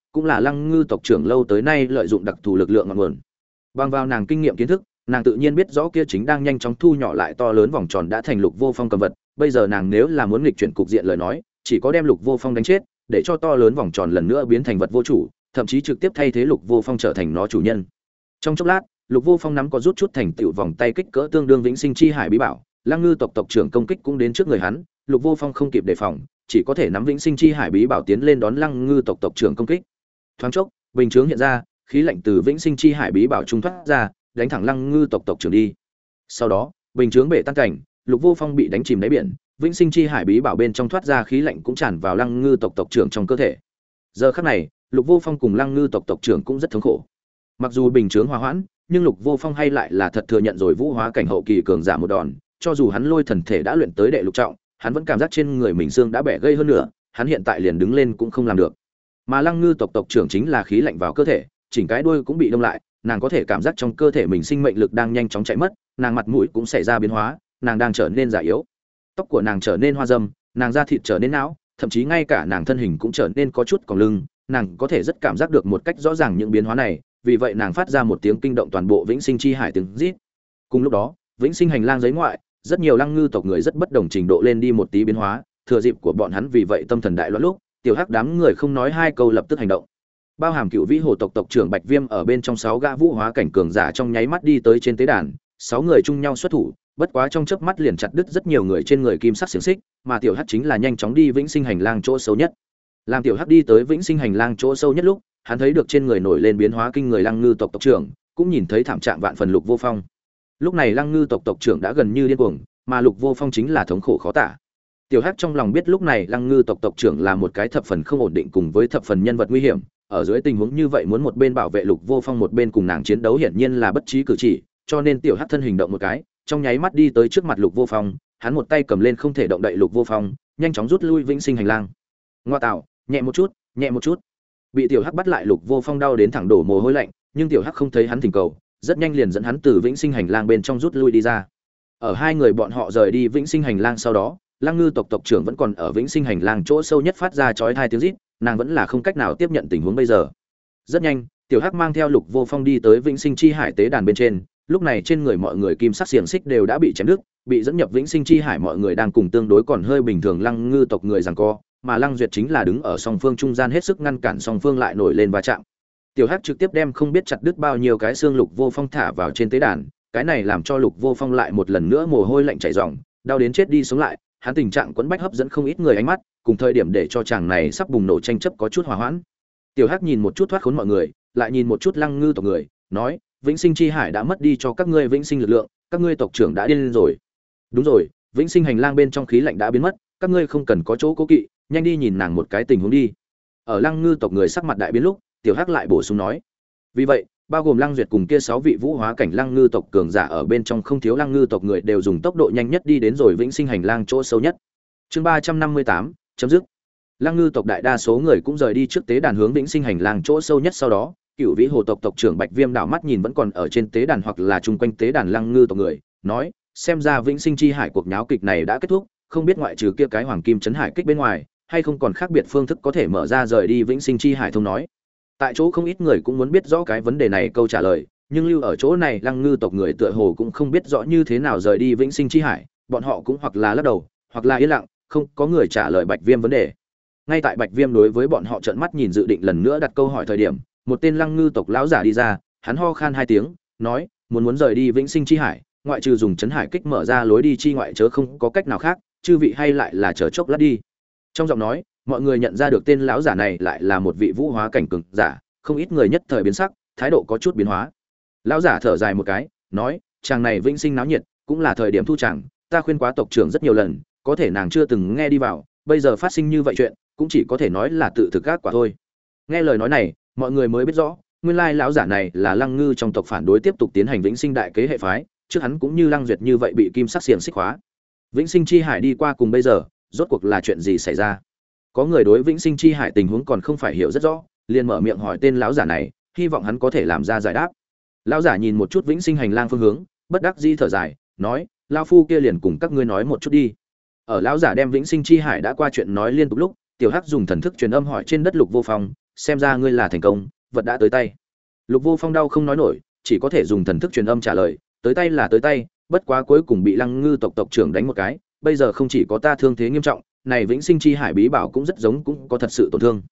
[SPEAKER 1] cũng là Lăng Ngư tộc trưởng lâu tới nay lợi dụng đặc thù lực lượng ngọn nguồn. Bằng vào nàng kinh nghiệm kiến thức, nàng tự nhiên biết rõ kia chính đang nhanh chóng thu nhỏ lại to lớn vòng tròn đã thành Lục Vô Phong cầm vật, bây giờ nàng nếu là muốn nghịch chuyển cục diện lời nói, chỉ có đem Lục Vô Phong đánh chết, để cho to lớn vòng tròn lần nữa biến thành vật vô chủ, thậm chí trực tiếp thay thế Lục Vô Phong trở thành nó chủ nhân. Trong chốc lát, Lục Vô Phong nắm có rút chút thành tựu vòng tay kích cỡ tương đương vĩnh sinh chi hải bí bảo, Lăng Ngư tộc tộc trưởng công kích cũng đến trước người hắn, Lục Vô Phong không kịp đề phòng, chỉ có thể nắm vĩnh sinh chi hải bí bảo tiến lên đón Lăng Ngư tộc tộc trưởng công kích. Thoáng chốc, bình chướng hiện ra, khí lạnh từ vĩnh sinh chi hải bí bảo trung thoát ra, đánh thẳng Lăng Ngư tộc tộc trưởng đi. Sau đó, bình chướng bể tan cảnh, Lục Vô Phong bị đánh chìm đáy biển, vĩnh sinh chi hải bí bảo bên trong thoát ra khí lạnh cũng tràn vào Lăng Ngư tộc tộc trưởng trong cơ thể. Giờ khắc này, Lục Vô Phong cùng Lăng Ngư tộc tộc trưởng cũng rất thống khổ. Mặc dù bình chướng hòa hoãn, nhưng Lục Vô Phong hay lại là thật thừa nhận rồi vũ hóa cảnh hậu kỳ cường giả một đòn, cho dù hắn lôi thần thể đã luyện tới đệ lục trọng, hắn vẫn cảm giác trên người mình xương đã bẻ gây hơn nữa, hắn hiện tại liền đứng lên cũng không làm được. Mà Lăng Ngư tộc tộc trưởng chính là khí lạnh vào cơ thể, chỉnh cái đuôi cũng bị đông lại, nàng có thể cảm giác trong cơ thể mình sinh mệnh lực đang nhanh chóng chạy mất, nàng mặt mũi cũng xảy ra biến hóa, nàng đang trở nên già yếu. Tóc của nàng trở nên hoa râm, nàng da thịt trở nên não, thậm chí ngay cả nàng thân hình cũng trở nên có chút còng lưng, nàng có thể rất cảm giác được một cách rõ ràng những biến hóa này, vì vậy nàng phát ra một tiếng kinh động toàn bộ vĩnh sinh chi hải tiếng rít. Cùng lúc đó, vĩnh sinh hành lang giấy ngoại, rất nhiều Lăng Ngư tộc người rất bất đồng trình độ lên đi một tí biến hóa, thừa dịp của bọn hắn vì vậy tâm thần đại loạn lúc, tiểu hắc đám người không nói hai câu lập tức hành động. Bao hàm Cựu Vĩ Hồ tộc tộc trưởng Bạch Viêm ở bên trong 6 gã vũ hóa cảnh cường giả trong nháy mắt đi tới trên tế đàn, 6 người chung nhau xuất thủ, bất quá trong chớp mắt liền chặt đứt rất nhiều người trên người kim sắc xiềng xích, mà tiểu hắc chính là nhanh chóng đi vĩnh sinh hành lang chỗ sâu nhất. Làm tiểu hắc đi tới vĩnh sinh hành lang chỗ sâu nhất lúc, hắn thấy được trên người nổi lên biến hóa kinh người Lăng Ngư tộc tộc trưởng, cũng nhìn thấy thảm trạng vạn phần Lục Vô Phong. Lúc này Lăng Ngư tộc tộc trưởng đã gần như điên cuồng, mà Lục Vô Phong chính là thống khổ khó tả. Tiểu hắc trong lòng biết lúc này Lăng Ngư tộc tộc trưởng là một cái thập phần không ổn định cùng với thập phần nhân vật nguy hiểm, ở dưới tình huống như vậy muốn một bên bảo vệ Lục Vô Phong một bên cùng nàng chiến đấu hiển nhiên là bất trí cử chỉ, cho nên tiểu hắc thân hình động một cái, trong nháy mắt đi tới trước mặt Lục Vô Phong, hắn một tay cầm lên không thể động đậy Lục Vô Phong, nhanh chóng rút lui vĩnh sinh hành lang. Ngoa tạo, nhẹ một chút, nhẹ một chút. Bị tiểu hắc bắt lại Lục Vô Phong đau đến thẳng đổ mồ hôi lạnh, nhưng tiểu hắc không thấy hắn thỉnh cầu, rất nhanh liền dẫn hắn từ vĩnh sinh hành lang bên trong rút lui đi ra. Ở hai người bọn họ rời đi vĩnh sinh hành lang sau đó, Lăng Ngư tộc tộc trưởng vẫn còn ở vĩnh sinh hành lang chỗ sâu nhất phát ra chói tai tiếng rít, nàng vẫn là không cách nào tiếp nhận tình huống bây giờ. Rất nhanh, tiểu hắc mang theo Lục Vô Phong đi tới vĩnh sinh chi hải tế đàn bên trên, lúc này trên người mọi người kim sắc xiềng xích đều đã bị chém đứt, bị dẫn nhập vĩnh sinh chi hải mọi người đang cùng tương đối còn hơi bình thường Lăng Ngư tộc người giằng co, mà Lăng Duyệt chính là đứng ở song phương trung gian hết sức ngăn cản song phương lại nổi lên va chạm. Tiểu hắc trực tiếp đem không biết chặt đứt bao nhiêu cái xương Lục Vô Phong thả vào trên tế đàn, cái này làm cho Lục Vô Phong lại một lần nữa mồ hôi lạnh chảy ròng, đau đến chết đi sống lại, hắn tình trạng quẫn bách hấp dẫn không ít người ánh mắt, cùng thời điểm để cho chàng này sắp bùng nổ tranh chấp có chút hòa hoãn. Tiểu hắc nhìn một chút thoát khốn mọi người, lại nhìn một chút Lăng Ngư tộc người, nói: vĩnh sinh chi hải đã mất đi cho các ngươi vĩnh sinh lực lượng, các ngươi tộc trưởng đã điên rồi. Đúng rồi, vĩnh sinh hành lang bên trong khí lạnh đã biến mất, các ngươi không cần có chỗ cố kỵ, nhanh đi nhìn nàng một cái tình huống đi. Ở Lăng Ngư tộc người sắc mặt đại biến lúc, tiểu hắc lại bổ sung nói: vì vậy, bao gồm Lăng Duyệt cùng kia 6 vị vũ hóa cảnh Lăng Ngư tộc cường giả ở bên trong không thiếu Lăng Ngư tộc người đều dùng tốc độ nhanh nhất đi đến rồi vĩnh sinh hành lang chỗ sâu nhất. Chương 358, chấm dứt. Lăng Ngư tộc đại đa số người cũng rời đi trước tế đàn hướng vĩnh sinh hành lang chỗ sâu nhất, sau đó, Cựu Vĩ Hồ tộc tộc trưởng Bạch Viêm đảo mắt nhìn vẫn còn ở trên tế đàn hoặc là chung quanh tế đàn Lăng Ngư tộc người, nói: xem ra vĩnh sinh chi hải cuộc nháo kịch này đã kết thúc, không biết ngoại trừ kia cái hoàng kim trấn hải kích bên ngoài, hay không còn khác biệt phương thức có thể mở ra rời đi vĩnh sinh chi hải thông nói. Tại chỗ không ít người cũng muốn biết rõ cái vấn đề này câu trả lời, nhưng lưu ở chỗ này Lăng Ngư tộc người tựa hồ cũng không biết rõ như thế nào rời đi vĩnh sinh chi hải, bọn họ cũng hoặc là lắc đầu, hoặc là yên lặng, không có người trả lời Bạch Viêm vấn đề. Ngay tại Bạch Viêm đối với bọn họ trợn mắt nhìn dự định lần nữa đặt câu hỏi thời điểm, một tên Lăng Ngư tộc lão giả đi ra, hắn ho khan 2 tiếng, nói: muốn rời đi vĩnh sinh chi hải, ngoại trừ dùng trấn hải kích mở ra lối đi chi ngoại chớ không có cách nào khác, chư vị hay lại là chờ chốc lát đi. Trong giọng nói, mọi người nhận ra được tên lão giả này lại là một vị vũ hóa cảnh cường giả, không ít người nhất thời biến sắc, thái độ có chút biến hóa. Lão giả thở dài một cái, nói: chàng này vĩnh sinh náo nhiệt, cũng là thời điểm thu chàng, ta khuyên quá tộc trưởng rất nhiều lần, có thể nàng chưa từng nghe đi vào, bây giờ phát sinh như vậy chuyện, cũng chỉ có thể nói là tự thực gác quả thôi. Nghe lời nói này, mọi người mới biết rõ, nguyên lai lão giả này là Lăng Ngư trong tộc phản đối tiếp tục tiến hành vĩnh sinh đại kế hệ phái, trước hắn cũng như Lăng Duyệt như vậy bị kim sắc xiềng xích khóa. Vĩnh sinh chi hải đi qua cùng bây giờ, rốt cuộc là chuyện gì xảy ra? Có người đối vĩnh sinh chi hải tình huống còn không phải hiểu rất rõ, liền mở miệng hỏi tên lão giả này, hy vọng hắn có thể làm ra giải đáp. Lão giả nhìn một chút vĩnh sinh hành lang phương hướng, bất đắc dĩ thở dài, nói: lão phu kia liền cùng các ngươi nói một chút đi. Ở lão giả đem vĩnh sinh chi hải đã qua chuyện nói liên tục lúc, tiểu hắc dùng thần thức truyền âm hỏi trên đất Lục Vô Phong, xem ra ngươi là thành công, vật đã tới tay. Lục Vô Phong đau không nói nổi, chỉ có thể dùng thần thức truyền âm trả lời, tới tay là tới tay, bất quá cuối cùng bị Lăng Ngư tộc tộc trưởng đánh một cái, bây giờ không chỉ có ta thương thế nghiêm trọng, này Vĩnh Sinh Chi Hải bí bảo cũng rất giống cũng có thật sự tổn thương.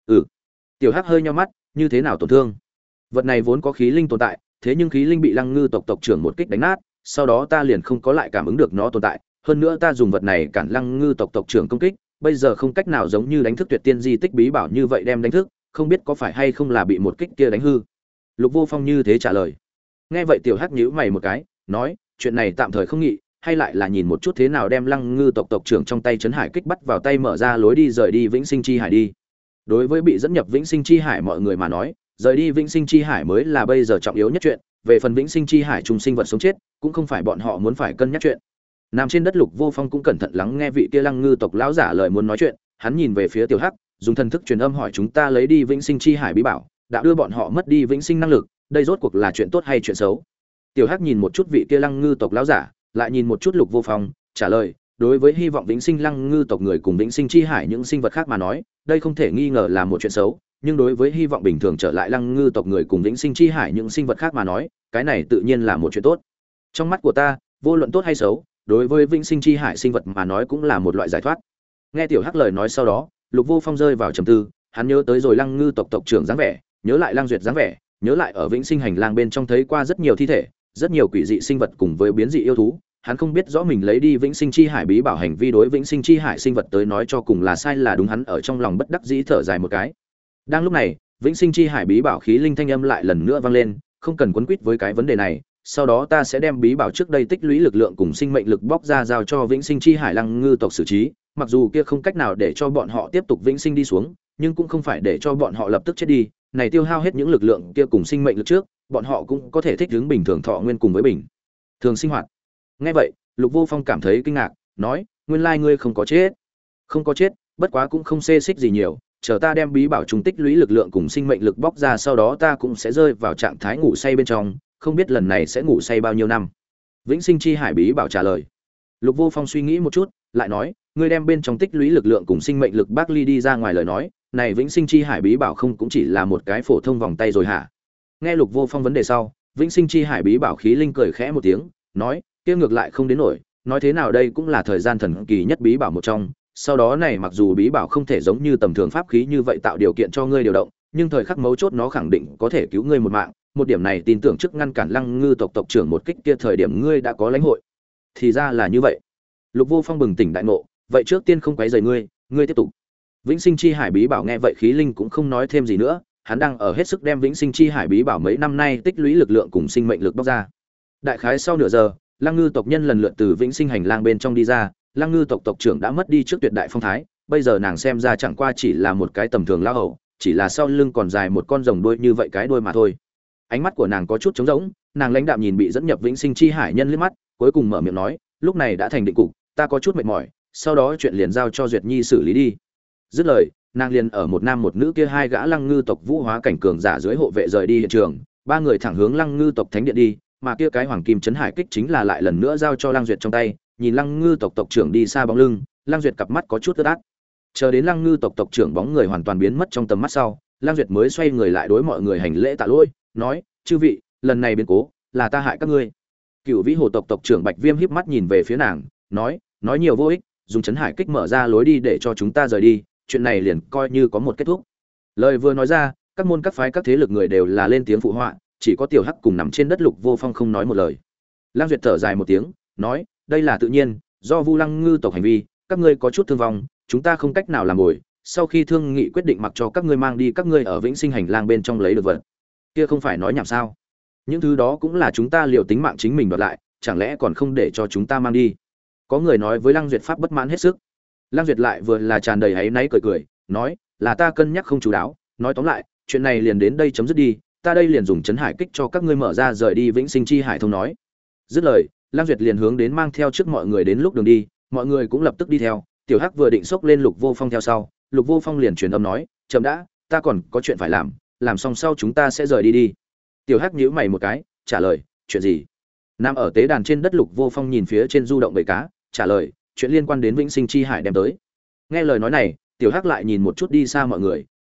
[SPEAKER 1] Tiểu Hắc hơi nhíu mắt, như thế nào tổn thương? Vật này vốn có khí linh tồn tại, thế nhưng khí linh bị Lăng Ngư tộc tộc trưởng một kích đánh nát, sau đó ta liền không có lại cảm ứng được nó tồn tại, hơn nữa ta dùng vật này cản Lăng Ngư tộc tộc trưởng công kích, bây giờ không cách nào giống như đánh thức Tuyệt Tiên di tích bí bảo như vậy đem đánh thức, không biết có phải hay không là bị một kích kia đánh hư. Lục Vô Phong như thế trả lời. Nghe vậy Tiểu Hắc nhíu mày một cái, nói, chuyện này tạm thời không nghĩ, hay lại là nhìn một chút thế nào đem Lăng Ngư tộc tộc trưởng trong tay trấn hải kích bắt vào tay, mở ra lối đi rời đi Vĩnh Sinh Chi Hải đi. Đối với bị dẫn nhập Vĩnh Sinh Chi Hải mọi người mà nói, rời đi Vĩnh Sinh Chi Hải mới là bây giờ trọng yếu nhất chuyện, về phần Vĩnh Sinh Chi Hải trùng sinh vật sống chết, cũng không phải bọn họ muốn phải cân nhắc chuyện. Nằm trên đất Lục Vô Phong cũng cẩn thận lắng nghe vị kia Lăng Ngư tộc lão giả lời muốn nói chuyện, hắn nhìn về phía Tiểu Hắc, dùng thần thức truyền âm hỏi chúng ta lấy đi Vĩnh Sinh Chi Hải bí bảo, đã đưa bọn họ mất đi vĩnh sinh năng lực, đây rốt cuộc là chuyện tốt hay chuyện xấu? Tiểu Hắc nhìn một chút vị kia Lăng Ngư tộc lão giả, lại nhìn một chút Lục Vô Phong, trả lời, đối với hy vọng vĩnh sinh Lăng Ngư tộc người cùng Vĩnh Sinh Chi Hải những sinh vật khác mà nói, đây không thể nghi ngờ là một chuyện xấu, nhưng đối với hy vọng bình thường trở lại Lăng Ngư tộc người cùng Vĩnh Sinh Chi Hải những sinh vật khác mà nói, cái này tự nhiên là một chuyện tốt. Trong mắt của ta, vô luận tốt hay xấu, đối với Vĩnh Sinh Chi Hải sinh vật mà nói cũng là một loại giải thoát. Nghe Tiểu Hắc lời nói sau đó, Lục Vô Phong rơi vào trầm tư, hắn nhớ tới rồi Lăng Ngư tộc tộc trưởng dáng vẻ, nhớ lại Lăng Duyệt dáng vẻ, nhớ lại ở Vĩnh Sinh hành lang bên trong thấy qua rất nhiều thi thể, rất nhiều quỷ dị sinh vật cùng với biến dị yêu thú, hắn không biết rõ mình lấy đi Vĩnh Sinh Chi Hải bí bảo hành vi đối Vĩnh Sinh Chi Hải sinh vật tới nói cho cùng là sai là đúng, hắn ở trong lòng bất đắc dĩ thở dài một cái. Đang lúc này, Vĩnh Sinh Chi Hải bí bảo khí linh thanh âm lại lần nữa vang lên, không cần quấn quýt với cái vấn đề này, sau đó ta sẽ đem bí bảo trước đây tích lũy lực lượng cùng sinh mệnh lực bóc ra giao cho Vĩnh Sinh Chi Hải Lăng Ngư tộc xử trí, mặc dù kia không cách nào để cho bọn họ tiếp tục vĩnh sinh đi xuống, nhưng cũng không phải để cho bọn họ lập tức chết đi, này tiêu hao hết những lực lượng kia cùng sinh mệnh lực trước, bọn họ cũng có thể thích ứng bình thường thọ nguyên cùng với bình thường sinh hoạt. Nghe vậy, Lục Vô Phong cảm thấy kinh ngạc, nói, nguyên lai ngươi không có chết. Không có chết, bất quá cũng không xê xích gì nhiều, chờ ta đem bí bảo trùng tích lũy lực lượng cùng sinh mệnh lực bóc ra, sau đó ta cũng sẽ rơi vào trạng thái ngủ say bên trong, không biết lần này sẽ ngủ say bao nhiêu năm. Vĩnh Sinh Chi Hải bí bảo trả lời. Lục Vô Phong suy nghĩ một chút, lại nói, ngươi đem bên trong tích lũy lực lượng cùng sinh mệnh lực bác ly đi ra ngoài lời nói, này Vĩnh Sinh Chi Hải bí bảo không cũng chỉ là một cái phổ thông vòng tay rồi hả? Nghe Lục Vô Phong vấn đề sau, Vĩnh Sinh Chi Hải bí bảo khí linh cười khẽ một tiếng, nói, kia ngược lại không đến nổi, nói thế nào đây cũng là thời gian thần kỳ nhất bí bảo một trong, sau đó này mặc dù bí bảo không thể giống như tầm thường pháp khí như vậy tạo điều kiện cho ngươi điều động, nhưng thời khắc mấu chốt nó khẳng định có thể cứu ngươi một mạng, một điểm này tin tưởng trước ngăn cản Lăng Ngư tộc tộc trưởng một kích kia thời điểm ngươi đã có lãnh hội. Thì ra là như vậy. Lục Vô Phong bừng tỉnh đại ngộ, vậy trước tiên không quấy rầy ngươi, ngươi tiếp tục. Vĩnh Sinh Chi Hải bí bảo nghe vậy khí linh cũng không nói thêm gì nữa, hắn đang ở hết sức đem Vĩnh Sinh Chi Hải bí bảo mấy năm nay tích lũy lực lượng cùng sinh mệnh lực bóc ra. Đại khái sau nửa giờ, Lăng Ngư tộc nhân lần lượt từ Vĩnh Sinh hành lang bên trong đi ra, Lăng Ngư tộc tộc trưởng đã mất đi trước tuyệt đại phong thái, bây giờ nàng xem ra chẳng qua chỉ là một cái tầm thường lão hầu, chỉ là sau lưng còn dài một con rồng đuôi như vậy cái đuôi mà thôi. Ánh mắt của nàng có chút trống rỗng, nàng lãnh đạm nhìn bị dẫn nhập Vĩnh Sinh Chi Hải nhân liếc mắt, cuối cùng mở miệng nói, lúc này đã thành định cục, ta có chút mệt mỏi, sau đó chuyện liền giao cho Duyệt Nhi xử lý đi. Dứt lời, nàng liền ở một nam một nữ kia hai gã Lăng Ngư tộc vũ hóa cảnh cường giả dưới hộ vệ rời đi hiện trường, ba người thẳng hướng Lăng Ngư tộc thánh điện đi, mà kia cái hoàng kim chấn hải kích chính là lại lần nữa giao cho Lăng Duyệt trong tay. Nhìn Lăng Ngư tộc tộc trưởng đi xa bóng lưng, Lăng Duyệt cặp mắt có chút ướt át. Chờ đến Lăng Ngư tộc tộc trưởng bóng người hoàn toàn biến mất trong tầm mắt sau, Lăng Duyệt mới xoay người lại đối mọi người hành lễ tạ lỗi, nói, chư vị, lần này biến cố là ta hại các ngươi. Cựu Vĩ Hồ tộc tộc trưởng Bạch Viêm híp mắt nhìn về phía nàng, nói nhiều vô ích, dùng chấn hải kích mở ra lối đi để cho chúng ta rời đi, chuyện này liền coi như có một kết thúc. Lời vừa nói ra, các môn các phái các thế lực người đều là lên tiếng phụ họa, chỉ có Tiểu Hắc cùng nằm trên đất Lục Vô Phong không nói một lời. Lang Duyệt thở dài một tiếng, nói, đây là tự nhiên, do Vu Lăng Ngư tộc hành vi, các ngươi có chút thương vong, chúng ta không cách nào làm bồi, sau khi thương nghị quyết định mặc cho các ngươi mang đi các ngươi ở Vĩnh Sinh hành lang bên trong lấy được vật. Kia không phải nói nhảm sao? Những thứ đó cũng là chúng ta liều tính mạng chính mình đoạt lại, chẳng lẽ còn không để cho chúng ta mang đi? Có người nói với Lăng Duyệt pháp bất mãn hết sức. Lăng Duyệt lại vừa là tràn đầy áy náy cười, nói, là ta cân nhắc không chú đáo, nói tóm lại, chuyện này liền đến đây chấm dứt đi, ta đây liền dùng chấn hải kích cho các ngươi mở ra rời đi Vĩnh Sinh Chi Hải thông nói. Dứt lời, Lăng Duyệt liền hướng đến mang theo trước mọi người đến lúc đường đi, mọi người cũng lập tức đi theo, Tiểu Hắc vừa định xốc lên Lục Vô Phong theo sau, Lục Vô Phong liền truyền âm nói, chậm đã, ta còn có chuyện phải làm xong sau chúng ta sẽ rời đi đi. Tiểu Hắc nhíu mày một cái, trả lời, chuyện gì? Nằm ở tế đàn trên đất Lục Vô Phong nhìn phía trên du động bầy cá, trả lời, chuyện liên quan đến Vĩnh Sinh Chi Hải đem tới. Nghe lời nói này, Tiểu Hắc lại nhìn một chút đi xa mọi người, nói,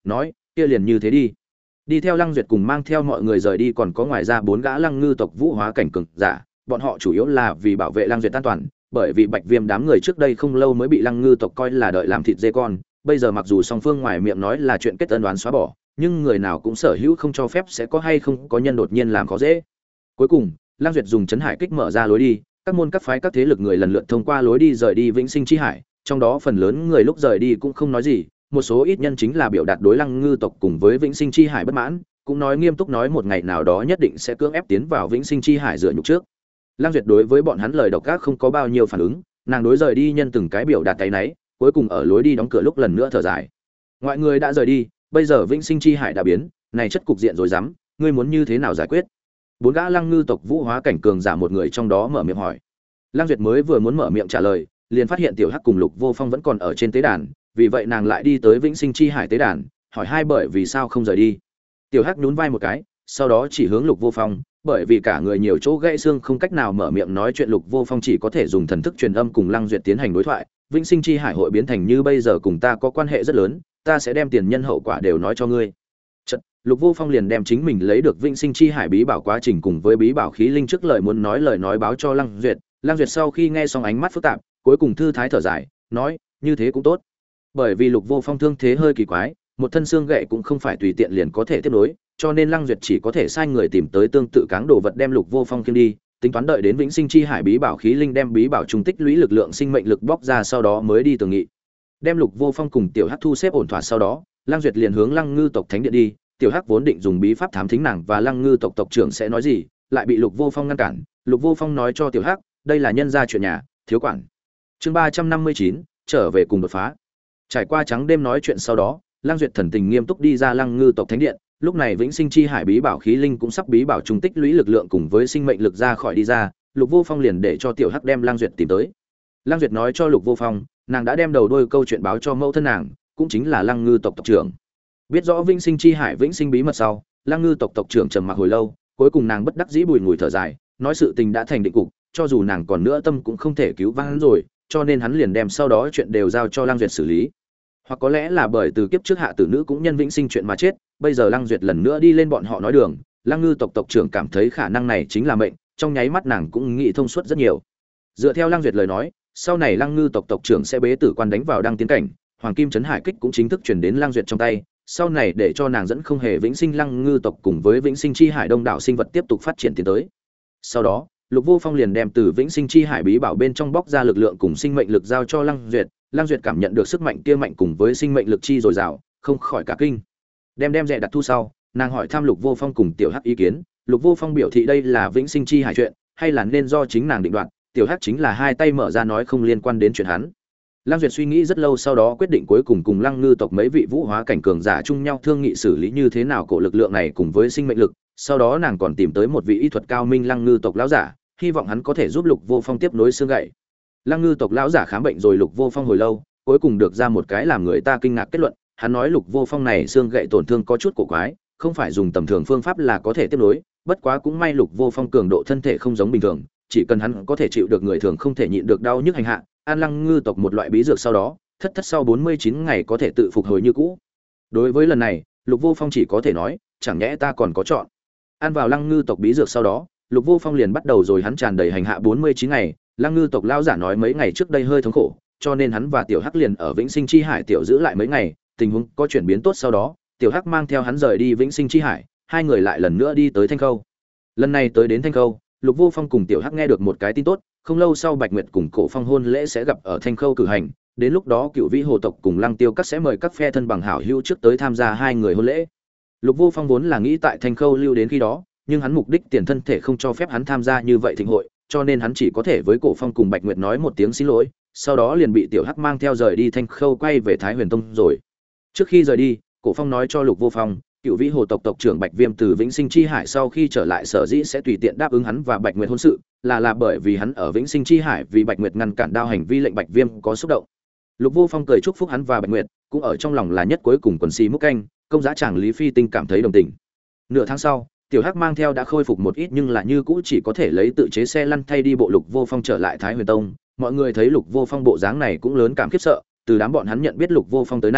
[SPEAKER 1] kia liền như thế đi. Đi theo Lăng Duyệt cùng mang theo mọi người rời đi còn có ngoài ra 4 gã Lăng Ngư tộc vũ hóa cảnh cường giả, bọn họ chủ yếu là vì bảo vệ Lăng Duyệt an toàn, bởi vì Bạch Viêm đám người trước đây không lâu mới bị Lăng Ngư tộc coi là đợi làm thịt dê con, bây giờ mặc dù song phương ngoài miệng nói là chuyện kết ân đoán xóa bỏ, nhưng người nào cũng sở hữu không cho phép sẽ có hay không có nhân đột nhiên làm khó dễ. Cuối cùng, Lăng Duyệt dùng chấn hải kích mở ra lối đi, các môn các phái các thế lực người lần lượt thông qua lối đi rời đi Vĩnh Sinh chi hải, trong đó phần lớn người lúc rời đi cũng không nói gì, một số ít nhân chính là biểu đạt đối Lăng Ngư tộc cùng với Vĩnh Sinh chi hải bất mãn, cũng nói nghiêm túc nói một ngày nào đó nhất định sẽ cưỡng ép tiến vào Vĩnh Sinh chi hải dựa nhục trước. Lăng Duyệt đối với bọn hắn lời độc ác không có bao nhiêu phản ứng, nàng đối rời đi nhân từng cái biểu đạt cái nấy, cuối cùng ở lối đi đóng cửa lúc lần nữa thở dài. Mọi người đã rời đi, bây giờ Vĩnh Sinh chi hải đã biến, này chất cục diện rồi dám, ngươi muốn như thế nào giải quyết? 4 gã Lăng Ngư tộc vũ hóa cảnh cường giả một người trong đó mở miệng hỏi. Lăng Duyệt mới vừa muốn mở miệng trả lời, liền phát hiện Tiểu Hắc cùng Lục Vô Phong vẫn còn ở trên tế đàn, vì vậy nàng lại đi tới Vĩnh Sinh chi hải tế đàn, hỏi hai bởi vì sao không rời đi. Tiểu Hắc nhún vai một cái, sau đó chỉ hướng Lục Vô Phong, bởi vì cả người nhiều chỗ gãy xương không cách nào mở miệng nói chuyện, Lục Vô Phong chỉ có thể dùng thần thức truyền âm cùng Lăng Duyệt tiến hành đối thoại. Vĩnh Sinh chi hải hội biến thành như bây giờ cùng ta có quan hệ rất lớn, ta sẽ đem tiền nhân hậu quả đều nói cho ngươi. Chợt, Lục Vô Phong liền đem chính mình lấy được Vĩnh Sinh chi hải bí bảo quá trình cùng với bí bảo khí linh trước lời muốn nói lời nói báo cho Lăng Duyệt. Lăng Duyệt sau khi nghe xong ánh mắt phức tạp, cuối cùng thư thái thở dài, nói, như thế cũng tốt. Bởi vì Lục Vô Phong thương thế hơi kỳ quái, một thân xương gãy cũng không phải tùy tiện liền có thể tiếp nối, cho nên Lăng Duyệt chỉ có thể sai người tìm tới tương tự cáng đồ vật đem Lục Vô Phong khiêng đi, tính toán đợi đến Vĩnh Sinh chi hải bí bảo khí linh đem bí bảo trung tích lũy lực lượng sinh mệnh lực bóc ra sau đó mới đi tường nghị. Đem Lục Vô Phong cùng Tiểu Hắc thu xếp ổn thỏa sau đó, Lăng Duyệt liền hướng Lăng Ngư tộc thánh điện đi. Tiểu Hắc vốn định dùng bí pháp thám thính nàng và Lăng Ngư tộc tộc trưởng sẽ nói gì, lại bị Lục Vô Phong ngăn cản. Lục Vô Phong nói cho Tiểu Hắc, đây là nhân gia chuyện nhà, thiếu quản. Chương 359, trở về cùng đột phá. Trải qua trắng đêm nói chuyện sau đó, Lăng Duyệt thần tình nghiêm túc đi ra Lăng Ngư tộc thánh điện. Lúc này Vĩnh Sinh chi hải bí bảo khí linh cũng sắp bí bảo trung tích lũy lực lượng cùng với sinh mệnh lực ra khỏi đi ra, Lục Vô Phong liền để cho Tiểu Hắc đem Lăng Duyệt tìm tới. Lăng Duyệt nói cho Lục Vô Phong, nàng đã đem đầu đuôi câu chuyện báo cho mẫu thân nàng, cũng chính là Lăng Ngư tộc tộc trưởng. Biết rõ Vĩnh Sinh chi hải vĩnh sinh bí mật sau, Lăng Ngư tộc tộc trưởng trầm mặc hồi lâu, cuối cùng nàng bất đắc dĩ bùi ngùi thở dài, nói sự tình đã thành định cục, cho dù nàng còn nữa tâm cũng không thể cứu vãn hắn rồi, cho nên hắn liền đem sau đó chuyện đều giao cho Lăng Duyệt xử lý. Hoặc có lẽ là bởi từ kiếp trước hạ tử nữ cũng nhân vĩnh sinh chuyện mà chết, bây giờ Lăng Duyệt lần nữa đi lên bọn họ nói đường, Lăng Ngư tộc tộc trưởng cảm thấy khả năng này chính là mệnh, trong nháy mắt nàng cũng nghĩ thông suốt rất nhiều. Dựa theo Lăng Duyệt lời nói, sau này Lăng Ngư tộc tộc trưởng sẽ bế tử quan đánh vào đăng tiến cảnh, Hoàng Kim Trấn Hải Kích cũng chính thức truyền đến Lăng Duyệt trong tay, sau này để cho nàng dẫn không hề vĩnh sinh Lăng Ngư tộc cùng với vĩnh sinh chi hải đông đảo sinh vật tiếp tục phát triển tiến tới. Sau đó, Lục Vô Phong liền đem từ vĩnh sinh chi hải bí bảo bên trong bóc ra lực lượng cùng sinh mệnh lực giao cho Lăng Duyệt. Lăng Duyệt cảm nhận được sức mạnh kia mạnh cùng với sinh mệnh lực chi dồi dào, không khỏi cả kinh. Đem rẻ đặt thu sau, nàng hỏi thăm Lục Vô Phong cùng Tiểu Hắc ý kiến. Lục Vô Phong biểu thị đây là vĩnh sinh chi hải chuyện, hay là nên do chính nàng định đoạt. Tiểu Hắc chính là hai tay mở ra nói không liên quan đến chuyện hắn. Lăng Duyệt suy nghĩ rất lâu sau đó quyết định cuối cùng cùng Lăng Ngư tộc mấy vị vũ hóa cảnh cường giả chung nhau thương nghị xử lý như thế nào cổ lực lượng này cùng với sinh mệnh lực. Sau đó nàng còn tìm tới một vị y thuật cao minh Lăng Ngư tộc lão giả, hy vọng hắn có thể giúp Lục Vô Phong tiếp nối xương gãy. Lăng Ngư tộc lão giả khám bệnh rồi Lục Vô Phong hồi lâu, cuối cùng được ra một cái làm người ta kinh ngạc kết luận, hắn nói Lục Vô Phong này xương gãy tổn thương có chút cổ quái, không phải dùng tầm thường phương pháp là có thể tiếp nối, bất quá cũng may Lục Vô Phong cường độ thân thể không giống bình thường, chỉ cần hắn có thể chịu được người thường không thể nhịn được đau nhức hành hạ, ăn Lăng Ngư tộc một loại bí dược sau đó, thất sau 49 ngày có thể tự phục hồi như cũ. Đối với lần này, Lục Vô Phong chỉ có thể nói, chẳng nhẽ ta còn có chọn. Ăn vào Lăng Ngư tộc bí dược sau đó, Lục Vô Phong liền bắt đầu rồi hắn tràn đầy hành hạ 49 ngày, Lăng Ngư tộc lão giả nói mấy ngày trước đây hơi thống khổ, cho nên hắn và Tiểu Hắc liền ở Vĩnh Sinh chi hải tiểu giữ lại mấy ngày, tình huống có chuyển biến tốt sau đó, Tiểu Hắc mang theo hắn rời đi Vĩnh Sinh chi hải, hai người lại lần nữa đi tới Thanh Khâu. Lần này tới đến Thanh Khâu, Lục Vô Phong cùng Tiểu Hắc nghe được một cái tin tốt, không lâu sau Bạch Nguyệt cùng Cổ Phong hôn lễ sẽ gặp ở Thanh Khâu cử hành, đến lúc đó Cựu Vĩ Hồ tộc cùng Lăng Tiêu các sẽ mời các phe thân bằng hảo hữu trước tới tham gia hai người hôn lễ. Lục Vô Phong vốn là nghĩ tại Thanh Khâu lưu đến khi đó, nhưng hắn mục đích tiền thân thể không cho phép hắn tham gia như vậy thịnh hội, cho nên hắn chỉ có thể với Cổ Phong cùng Bạch Nguyệt nói một tiếng xin lỗi, sau đó liền bị Tiểu Hắc mang theo rời đi Thanh Khâu quay về Thái Huyền Tông rồi. Trước khi rời đi, Cổ Phong nói cho Lục Vô Phong, Cựu Vĩ Hồ tộc tộc trưởng Bạch Viêm từ Vĩnh Sinh chi hải sau khi trở lại sở dĩ sẽ tùy tiện đáp ứng hắn và Bạch Nguyệt hôn sự, là bởi vì hắn ở Vĩnh Sinh chi hải vì Bạch Nguyệt ngăn cản đao hành vi lệnh Bạch Viêm có xúc động. Lục Vô Phong cười chúc phúc hắn và Bạch Nguyệt, cũng ở trong lòng là nhất cuối cùng quần xì múc canh, công giá chàng Lý Phi Tinh cảm thấy đồng tình. Nửa tháng sau, Tiểu Hắc mang theo đã khôi phục một ít nhưng là như cũ chỉ có thể lấy tự chế xe lăn thay đi bộ Lục Vô Phong trở lại Thái Huyền Tông. Mọi người thấy Lục Vô Phong bộ dáng này cũng lớn cảm khiếp sợ, từ đám bọn hắn nhận biết Lục Vô Phong tới nay,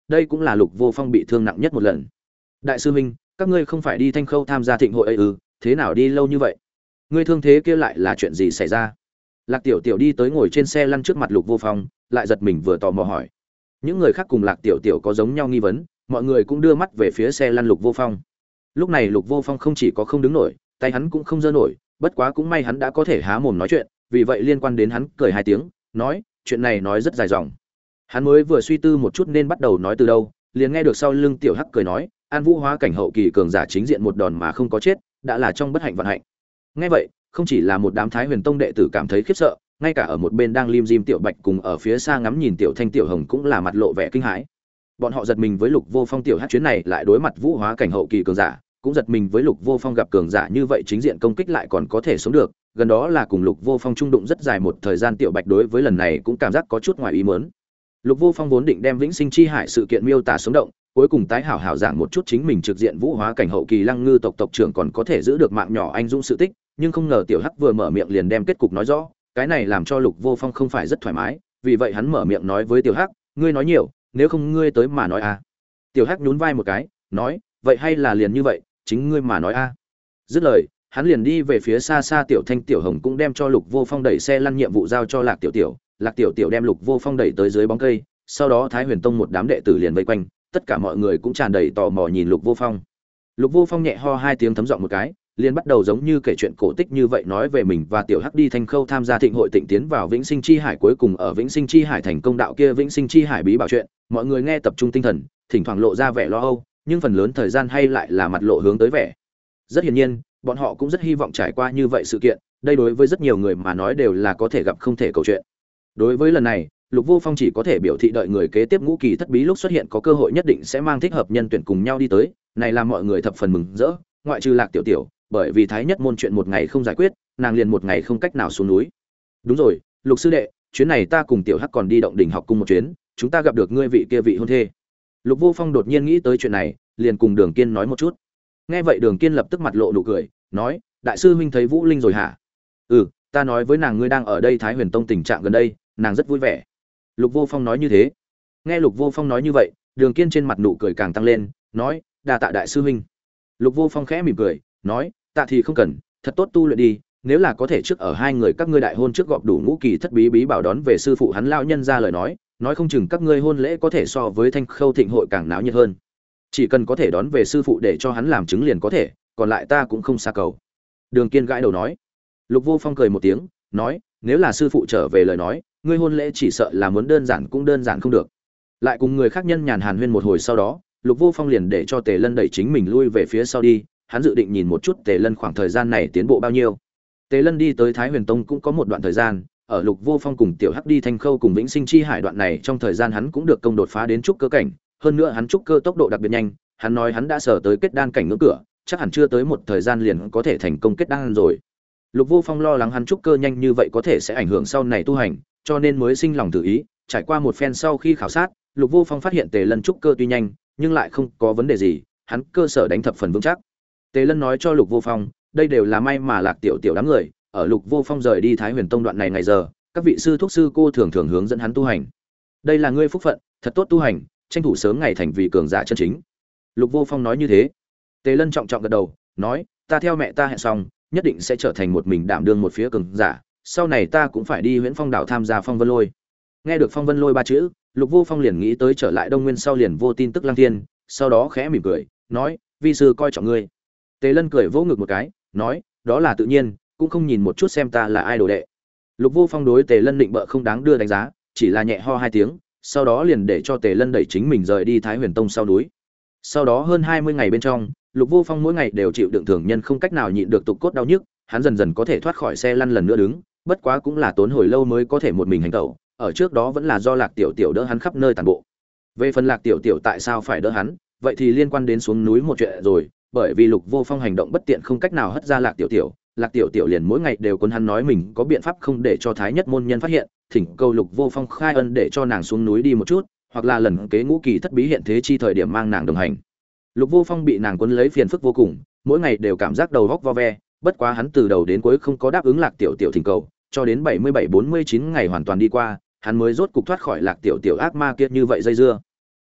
[SPEAKER 1] đây cũng là Lục Vô Phong bị thương nặng nhất một lần. Đại sư huynh, các ngươi không phải đi Thanh Khâu tham gia thịnh hội ấy ư? Thế nào đi lâu như vậy? Ngươi thương thế kia lại là chuyện gì xảy ra? Lạc Tiểu Tiểu đi tới ngồi trên xe lăn trước mặt Lục Vô Phong, lại giật mình vừa tò mò hỏi. Những người khác cùng Lạc Tiểu Tiểu có giống nhau nghi vấn, mọi người cũng đưa mắt về phía xe lăn Lục Vô Phong. Lúc này Lục Vô Phong không chỉ có không đứng nổi, tay hắn cũng không giơ nổi, bất quá cũng may hắn đã có thể há mồm nói chuyện, vì vậy liên quan đến hắn cười hai tiếng, nói, chuyện này nói rất dài dòng. Hắn mới vừa suy tư một chút nên bắt đầu nói từ đâu, liền nghe được sau lưng Tiểu Hắc cười nói, An Vũ hóa cảnh hậu kỳ cường giả chính diện một đòn mà không có chết, đã là trong bất hạnh vận hạnh. Nghe vậy, không chỉ là một đám Thái Huyền Tông đệ tử cảm thấy khiếp sợ, ngay cả ở một bên đang lim dim Tiểu Bạch cùng ở phía xa ngắm nhìn Tiểu Thanh Tiểu Hồng cũng là mặt lộ vẻ kinh hãi. Bọn họ giật mình với Lục Vô Phong Tiểu Hắc chuyến này lại đối mặt Vũ hóa cảnh hậu kỳ cường giả, cũng giật mình với Lục Vô Phong gặp cường giả như vậy chính diện công kích lại còn có thể sống được, gần đó là cùng Lục Vô Phong trung đụng rất dài một thời gian. Tiểu Bạch đối với lần này cũng cảm giác có chút ngoài ý muốn. Lục Vô Phong vốn định đem Vĩnh Sinh Chi Hải sự kiện miêu tả sống động, cuối cùng tái hảo hảo giảng một chút chính mình trực diện Vũ hóa cảnh hậu kỳ Lăng Ngư tộc tộc trưởng còn có thể giữ được mạng nhỏ anh dũng sự tích, nhưng không ngờ Tiểu Hắc vừa mở miệng liền đem kết cục nói rõ, cái này làm cho Lục Vô Phong không phải rất thoải mái, vì vậy hắn mở miệng nói với Tiểu Hắc, ngươi nói nhiều, nếu không ngươi tới mà nói a. Tiểu Hắc nhún vai một cái, nói, vậy hay là liền như vậy, chính ngươi mà nói a. Dứt lời, hắn liền đi về phía xa xa. Tiểu Thanh Tiểu Hồng cũng đem cho Lục Vô Phong đẩy xe lăn nhiệm vụ giao cho Lạc Tiểu Tiểu, Lạc Tiểu Tiểu đem Lục Vô Phong đẩy tới dưới bóng cây, sau đó Thái Huyền Tông một đám đệ tử liền vây quanh, tất cả mọi người cũng tràn đầy tò mò nhìn Lục Vô Phong. Lục Vô Phong nhẹ ho hai tiếng thấm giọng một cái, liền bắt đầu giống như kể chuyện cổ tích như vậy nói về mình và Tiểu Hắc đi Thanh Khâu tham gia thịnh hội tịnh tiến vào Vĩnh Sinh Chi Hải, cuối cùng ở Vĩnh Sinh Chi Hải thành công đạo kia Vĩnh Sinh Chi Hải bí bảo chuyện, mọi người nghe tập trung tinh thần, thỉnh thoảng lộ ra vẻ lo âu, nhưng phần lớn thời gian hay lại là mặt lộ hướng tới vẻ. Rất hiển nhiên, bọn họ cũng rất hy vọng trải qua như vậy sự kiện, đây đối với rất nhiều người mà nói đều là có thể gặp không thể câu chuyện. Đối với lần này, Lục Vô Phong chỉ có thể biểu thị đợi người kế tiếp ngũ kỳ thất bí lúc xuất hiện có cơ hội nhất định sẽ mang thích hợp nhân tuyển cùng nhau đi tới, này làm mọi người thập phần mừng rỡ, ngoại trừ Lạc Tiểu Tiểu, bởi vì Thái Nhất môn chuyện một ngày không giải quyết, nàng liền một ngày không cách nào xuống núi. Đúng rồi, Lục sư đệ, chuyến này ta cùng Tiểu Hắc còn đi động đỉnh học cung một chuyến, chúng ta gặp được ngươi vị kia vị hôn thê. Lục Vô Phong đột nhiên nghĩ tới chuyện này, liền cùng Đường Kiên nói một chút. Nghe vậy Đường Kiên lập tức mặt lộ nụ cười, nói, đại sư huynh thấy Vũ Linh rồi hả? Ừ, ta nói với nàng ngươi đang ở đây Thái Huyền Tông tình trạng gần đây, nàng rất vui vẻ. Lục Vô Phong nói như thế. Nghe Lục Vô Phong nói như vậy, Đường Kiên trên mặt nụ cười càng tăng lên, nói, đa tạ đại sư huynh. Lục Vô Phong khẽ mỉm cười, nói, tạ thì không cần, thật tốt tu luyện đi, nếu là có thể trước ở hai người các ngươi đại hôn trước gọp đủ ngũ kỳ thất bí bí bảo đón về sư phụ hắn lão nhân ra lời nói không chừng các ngươi hôn lễ có thể so với Thanh Khâu thịnh hội càng náo nhiệt hơn. Chỉ cần có thể đón về sư phụ để cho hắn làm chứng liền có thể, còn lại ta cũng không xa cầu. Đường Kiên gãi đầu nói. Lục Vô Phong cười một tiếng, nói, nếu là sư phụ trở về lời nói, ngươi hôn lễ chỉ sợ là muốn đơn giản cũng đơn giản không được. Lại cùng người khác nhân nhàn hàn huyên một hồi sau đó, Lục Vô Phong liền để cho Tề Lân đẩy chính mình lui về phía sau đi, hắn dự định nhìn một chút Tề Lân khoảng thời gian này tiến bộ bao nhiêu. Tề Lân đi tới Thái Huyền Tông cũng có một đoạn thời gian, ở Lục Vô Phong cùng Tiểu Hắc đi Thanh Khâu cùng Vĩnh Sinh Chi Hải đoạn này trong thời gian hắn cũng được công đột phá đến trúc cơ cảnh, hơn nữa hắn trúc cơ tốc độ đặc biệt nhanh, hắn nói hắn đã sở tới kết đan cảnh ngưỡng cửa, chắc hẳn chưa tới một thời gian liền có thể thành công kết đan rồi. Lục Vô Phong lo lắng hắn trúc cơ nhanh như vậy có thể sẽ ảnh hưởng sau này tu hành, cho nên mới sinh lòng tự ý, trải qua một phen sau khi khảo sát, Lục Vô Phong phát hiện Tề Lân trúc cơ tuy nhanh, nhưng lại không có vấn đề gì, hắn cơ sở đánh thập phần vững chắc. Tề Lân nói cho Lục Vô Phong, đây đều là may mà Lạc Tiểu Tiểu đám người, ở Lục Vô Phong rời đi Thái Huyền Tông đoạn này ngày giờ, các vị sư thuốc sư cô thường thường hướng dẫn hắn tu hành. Đây là ngươi phúc phận, thật tốt tu hành, tranh thủ sớm ngày thành vị cường giả chân chính. Lục Vô Phong nói như thế. Tề Lân trọng trọng gật đầu, nói, ta theo mẹ ta hẹn xong, nhất định sẽ trở thành một mình đảm đương một phía cường giả, sau này ta cũng phải đi Huyễn Phong đảo tham gia Phong Vân Lôi. Nghe được Phong Vân Lôi ba chữ, Lục Vô Phong liền nghĩ tới trở lại Đông Nguyên sau liền vô tin tức Lăng Thiên, sau đó khẽ mỉm cười, nói, vi sư coi trọng ngươi. Tề Lân cười vỗ ngực một cái, nói, đó là tự nhiên, cũng không nhìn một chút xem ta là ai đồ đệ. Lục Vô Phong đối Tề Lân định bợ không đáng đưa đánh giá, chỉ là nhẹ ho hai tiếng, sau đó liền để cho Tề Lân đẩy chính mình rời đi Thái Huyền Tông sau núi. Sau đó hơn 20 ngày bên trong, Lục Vô Phong mỗi ngày đều chịu đựng thường nhân không cách nào nhịn được tục cốt đau nhức, hắn dần dần có thể thoát khỏi xe lăn lần nữa đứng, bất quá cũng là tốn hồi lâu mới có thể một mình hành tẩu, ở trước đó vẫn là do Lạc Tiểu Tiểu đỡ hắn khắp nơi tản bộ. Về phần Lạc Tiểu Tiểu tại sao phải đỡ hắn, vậy thì liên quan đến xuống núi một chuyện rồi, bởi vì Lục Vô Phong hành động bất tiện không cách nào hất ra Lạc Tiểu Tiểu, Lạc Tiểu Tiểu liền mỗi ngày đều cuốn hắn nói mình có biện pháp không để cho Thái Nhất môn nhân phát hiện, thỉnh cầu Lục Vô Phong khai ân để cho nàng xuống núi đi một chút, hoặc là lần kế ngũ kỳ thất bí hiện thế chi thời điểm mang nàng đồng hành. Lục Vô Phong bị nàng cuốn lấy phiền phức vô cùng, mỗi ngày đều cảm giác đầu óc vo ve, bất quá hắn từ đầu đến cuối không có đáp ứng Lạc Tiểu Tiểu thỉnh cầu, cho đến 77-49 ngày hoàn toàn đi qua, hắn mới rốt cục thoát khỏi Lạc Tiểu Tiểu ác ma kia như vậy dây dưa.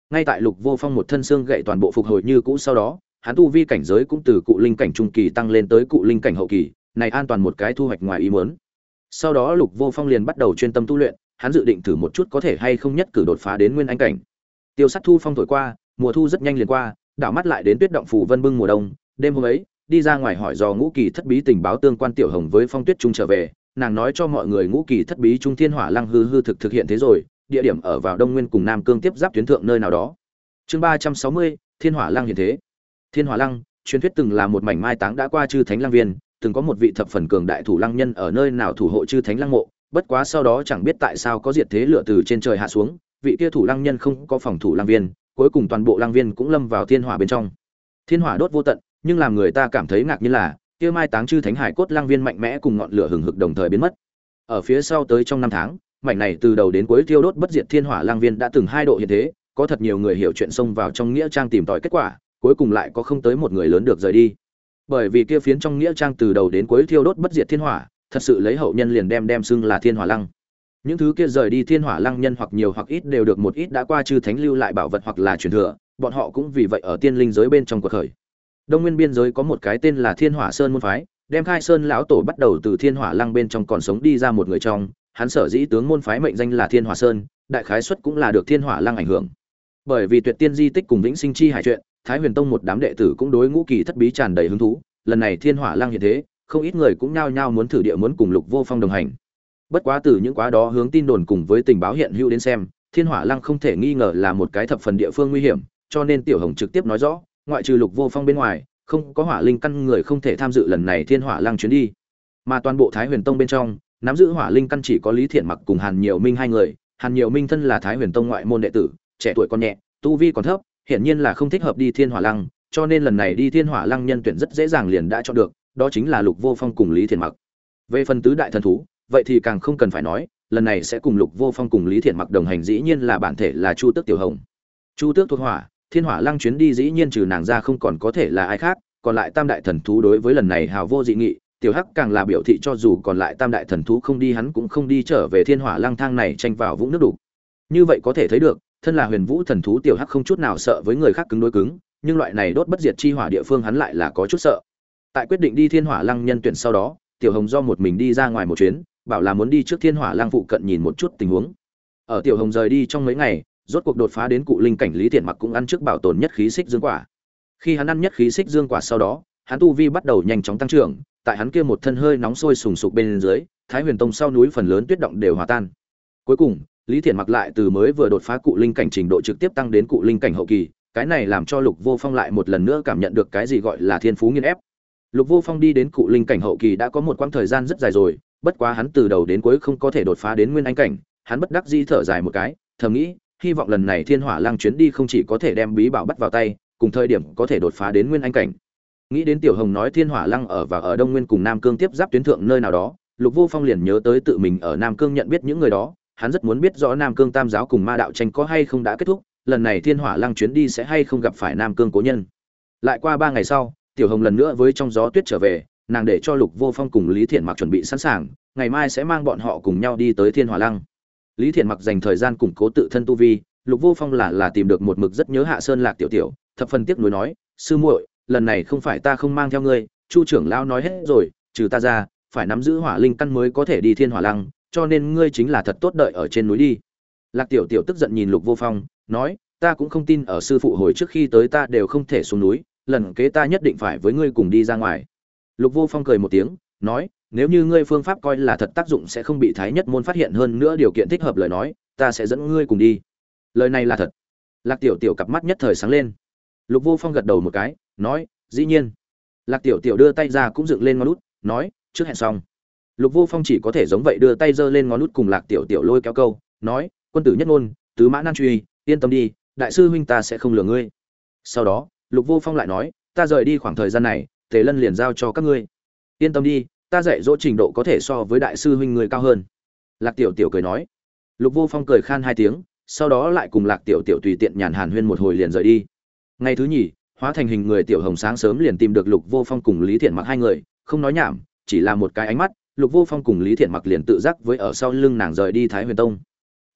[SPEAKER 1] Ngay tại Lục Vô Phong một thân xương gậy toàn bộ phục hồi như cũ sau đó, hắn tu vi cảnh giới cũng từ cụ linh cảnh trung kỳ tăng lên tới cụ linh cảnh hậu kỳ, này an toàn một cái thu hoạch ngoài ý muốn. Sau đó Lục Vô Phong liền bắt đầu chuyên tâm tu luyện, hắn dự định thử một chút có thể hay không nhất cử đột phá đến nguyên anh cảnh. Tiêu Sắt thu phong thổi qua, mùa thu rất nhanh liền qua, đảo mắt lại đến tuyết động phủ vân bưng mùa đông. Đêm hôm ấy, đi ra ngoài hỏi do Ngũ Kỳ Thất Bí tình báo tương quan Tiểu Hồng với Phong Tuyết Trung trở về, nàng nói cho mọi người Ngũ Kỳ Thất Bí Trung Thiên Hỏa Lăng hư thực hiện thế rồi, địa điểm ở vào Đông Nguyên cùng Nam Cương tiếp giáp tuyến thượng nơi nào đó. Chương 360, Thiên Hỏa Lăng hiện thế. Thiên Hỏa Lăng, truyền thuyết từng là một mảnh mai táng đã qua chư thánh lăng viên, từng có một vị thập phần cường đại thủ lăng nhân ở nơi nào thủ hộ chư thánh lăng mộ, bất quá sau đó chẳng biết tại sao có diệt thế lửa từ trên trời hạ xuống, vị kia thủ lăng nhân không có phòng thủ lăng viên, cuối cùng toàn bộ lăng viên cũng lâm vào thiên hỏa bên trong. Thiên hỏa đốt vô tận, nhưng làm người ta cảm thấy ngạc nhiên là, kia mai táng chư thánh hải cốt lăng viên mạnh mẽ cùng ngọn lửa hừng hực đồng thời biến mất. Ở phía sau tới trong năm tháng, mảnh này từ đầu đến cuối thiêu đốt bất diệt thiên hỏa lăng viên đã từng 2 độ hiện thế, có thật nhiều người hiểu chuyện xông vào trong nghĩa trang tìm tòi kết quả, cuối cùng lại có không tới một người lớn được rời đi. Bởi vì kia phiến trong nghĩa trang từ đầu đến cuối thiêu đốt bất diệt thiên hỏa, thật sự lấy hậu nhân liền đem xưng là thiên hỏa lăng. Những thứ kia rời đi thiên hỏa lăng nhân hoặc nhiều hoặc ít đều được một ít đã qua chư thánh lưu lại bảo vật hoặc là truyền thừa, bọn họ cũng vì vậy ở tiên linh giới bên trong cuộc khởi. Đông Nguyên biên giới có một cái tên là Thiên Hỏa Sơn môn phái, đem Khai Sơn lão tổ bắt đầu từ thiên hỏa lăng bên trong còn sống đi ra một người trong, hắn sở dĩ tướng môn phái mệnh danh là Thiên Hỏa Sơn, đại khái suất cũng là được thiên hỏa lăng ảnh hưởng. Bởi vì tuyệt tiên di tích cùng vĩnh sinh chi hải chuyện, Thái Huyền Tông một đám đệ tử cũng đối Ngũ Kỳ Thất Bí tràn đầy hứng thú, lần này thiên hỏa lăng hiện thế, không ít người cũng nhao nhao muốn thử địa muốn cùng Lục Vô Phong đồng hành. Bất quá từ những quá đó hướng tin đồn cùng với tình báo hiện hữu đến xem, thiên hỏa lăng không thể nghi ngờ là một cái thập phần địa phương nguy hiểm, cho nên Tiểu Hồng trực tiếp nói rõ, ngoại trừ Lục Vô Phong bên ngoài, không có hỏa linh căn người không thể tham dự lần này thiên hỏa lăng chuyến đi. Mà toàn bộ Thái Huyền Tông bên trong, nắm giữ hỏa linh căn chỉ có Lý Thiện Mặc cùng Hàn Nhiều Minh 2 người. Hàn Nhiều Minh thân là Thái Huyền Tông ngoại môn đệ tử, trẻ tuổi còn nhẹ, tu vi còn thấp, hiển nhiên là không thích hợp đi thiên hỏa lăng, cho nên lần này đi thiên hỏa lăng nhân tuyển rất dễ dàng liền đã chọn được, đó chính là Lục Vô Phong cùng Lý Thiện Mặc. Về phần tứ đại thần thú, vậy thì càng không cần phải nói, lần này sẽ cùng Lục Vô Phong cùng Lý Thiện Mặc đồng hành dĩ nhiên là bản thể là Chu Tước Tiểu Hồng. Chu Tước thuộc hỏa, thiên hỏa lăng chuyến đi dĩ nhiên trừ nàng ra không còn có thể là ai khác, còn lại tam đại thần thú đối với lần này hào vô dị nghị, Tiểu Hắc càng là biểu thị cho dù còn lại tam đại thần thú không đi hắn cũng không đi trở về thiên hỏa lăng thang này tranh vào vũng nước đủ. Như vậy có thể thấy được, thân là huyền vũ thần thú Tiểu Hắc không chút nào sợ với người khác cứng đối cứng, nhưng loại này đốt bất diệt chi hỏa địa phương hắn lại là có chút sợ. Tại quyết định đi thiên hỏa lăng nhân tuyển sau đó, Tiểu Hồng do một mình đi ra ngoài một chuyến, bảo là muốn đi trước thiên hỏa lăng phụ cận nhìn một chút tình huống. Ở Tiểu Hồng rời đi trong mấy ngày, rốt cuộc đột phá đến cụ linh cảnh Lý Thiện Mặc cũng ăn trước bảo tồn nhất khí xích dương quả. Khi hắn ăn nhất khí xích dương quả sau đó, hắn tu vi bắt đầu nhanh chóng tăng trưởng, tại hắn kia một thân hơi nóng sôi sùng sục bên dưới, Thái Huyền Tông sau núi phần lớn tuyết động đều hòa tan. Cuối cùng, Lý Thiện Mặc lại từ mới vừa đột phá cụ linh cảnh trình độ trực tiếp tăng đến cụ linh cảnh hậu kỳ, cái này làm cho Lục Vô Phong lại một lần nữa cảm nhận được cái gì gọi là thiên phú nghiền ép. Lục Vô Phong đi đến cụ linh cảnh hậu kỳ đã có một quãng thời gian rất dài rồi, bất quá hắn từ đầu đến cuối không có thể đột phá đến nguyên anh cảnh, hắn bất đắc dĩ thở dài một cái, thầm nghĩ, hy vọng lần này Thiên Hỏa Lăng chuyến đi không chỉ có thể đem bí bảo bắt vào tay, cùng thời điểm có thể đột phá đến nguyên anh cảnh. Nghĩ đến Tiểu Hồng nói Thiên Hỏa Lăng ở Đông Nguyên cùng Nam Cương tiếp giáp tuyến thượng nơi nào đó, Lục Vô Phong liền nhớ tới tự mình ở Nam Cương nhận biết những người đó, hắn rất muốn biết rõ Nam Cương Tam giáo cùng Ma đạo tranh có hay không đã kết thúc, lần này Thiên Hỏa Lăng chuyến đi sẽ hay không gặp phải Nam Cương cố nhân. Lại qua 3 ngày sau, Tiểu Hồng lần nữa với trong gió tuyết trở về, nàng để cho Lục Vô Phong cùng Lý Thiện Mặc chuẩn bị sẵn sàng, ngày mai sẽ mang bọn họ cùng nhau đi tới Thiên Hỏa Lăng. Lý Thiện Mặc dành thời gian củng cố tự thân tu vi, Lục Vô Phong là tìm được một mực rất nhớ Hạ Sơn Lạc tiểu tiểu, thập phần tiếc nuối nói, sư muội, lần này không phải ta không mang theo ngươi, Chu trưởng lão nói hết rồi, trừ ta ra, phải nắm giữ hỏa linh căn mới có thể đi Thiên Hỏa Lăng, cho nên ngươi chính là thật tốt đợi ở trên núi đi. Lạc tiểu tiểu tức giận nhìn Lục Vô Phong, nói, ta cũng không tin ở sư phụ hồi trước khi tới ta đều không thể xuống núi, lần kế ta nhất định phải với ngươi cùng đi ra ngoài. Lục Vô Phong cười một tiếng, nói, nếu như ngươi phương pháp coi là thật tác dụng sẽ không bị Thái Nhất môn phát hiện hơn nữa điều kiện thích hợp lời nói, ta sẽ dẫn ngươi cùng đi. Lời này là thật. Lạc tiểu tiểu cặp mắt nhất thời sáng lên. Lục Vô Phong gật đầu một cái, nói, dĩ nhiên. Lạc tiểu tiểu đưa tay ra cũng dựng lên ngón út, nói, trước hẹn xong. Lục Vô Phong chỉ có thể giống vậy đưa tay giơ lên ngón út cùng Lạc tiểu tiểu lôi kéo câu, nói, quân tử nhất ngôn, tứ mã nan truy, yên tâm đi, đại sư huynh ta sẽ không lừa ngươi. Sau đó, Lục Vô Phong lại nói, ta rời đi khoảng thời gian này, Tề Lân liền giao cho các ngươi. Yên tâm đi, ta dạy dỗ trình độ có thể so với đại sư huynh người cao hơn. Lạc tiểu tiểu cười nói. Lục Vô Phong cười khan 2 tiếng, sau đó lại cùng Lạc tiểu tiểu tùy tiện nhàn hàn huyên một hồi liền rời đi. Ngày thứ nhì, hóa thành hình người Tiểu Hồng sáng sớm liền tìm được Lục Vô Phong cùng Lý Thiện Mặc 2 người, không nói nhảm, chỉ là một cái ánh mắt, Lục Vô Phong cùng Lý Thiện Mặc liền tự giác với ở sau lưng nàng rời đi Thái Huyền Tông.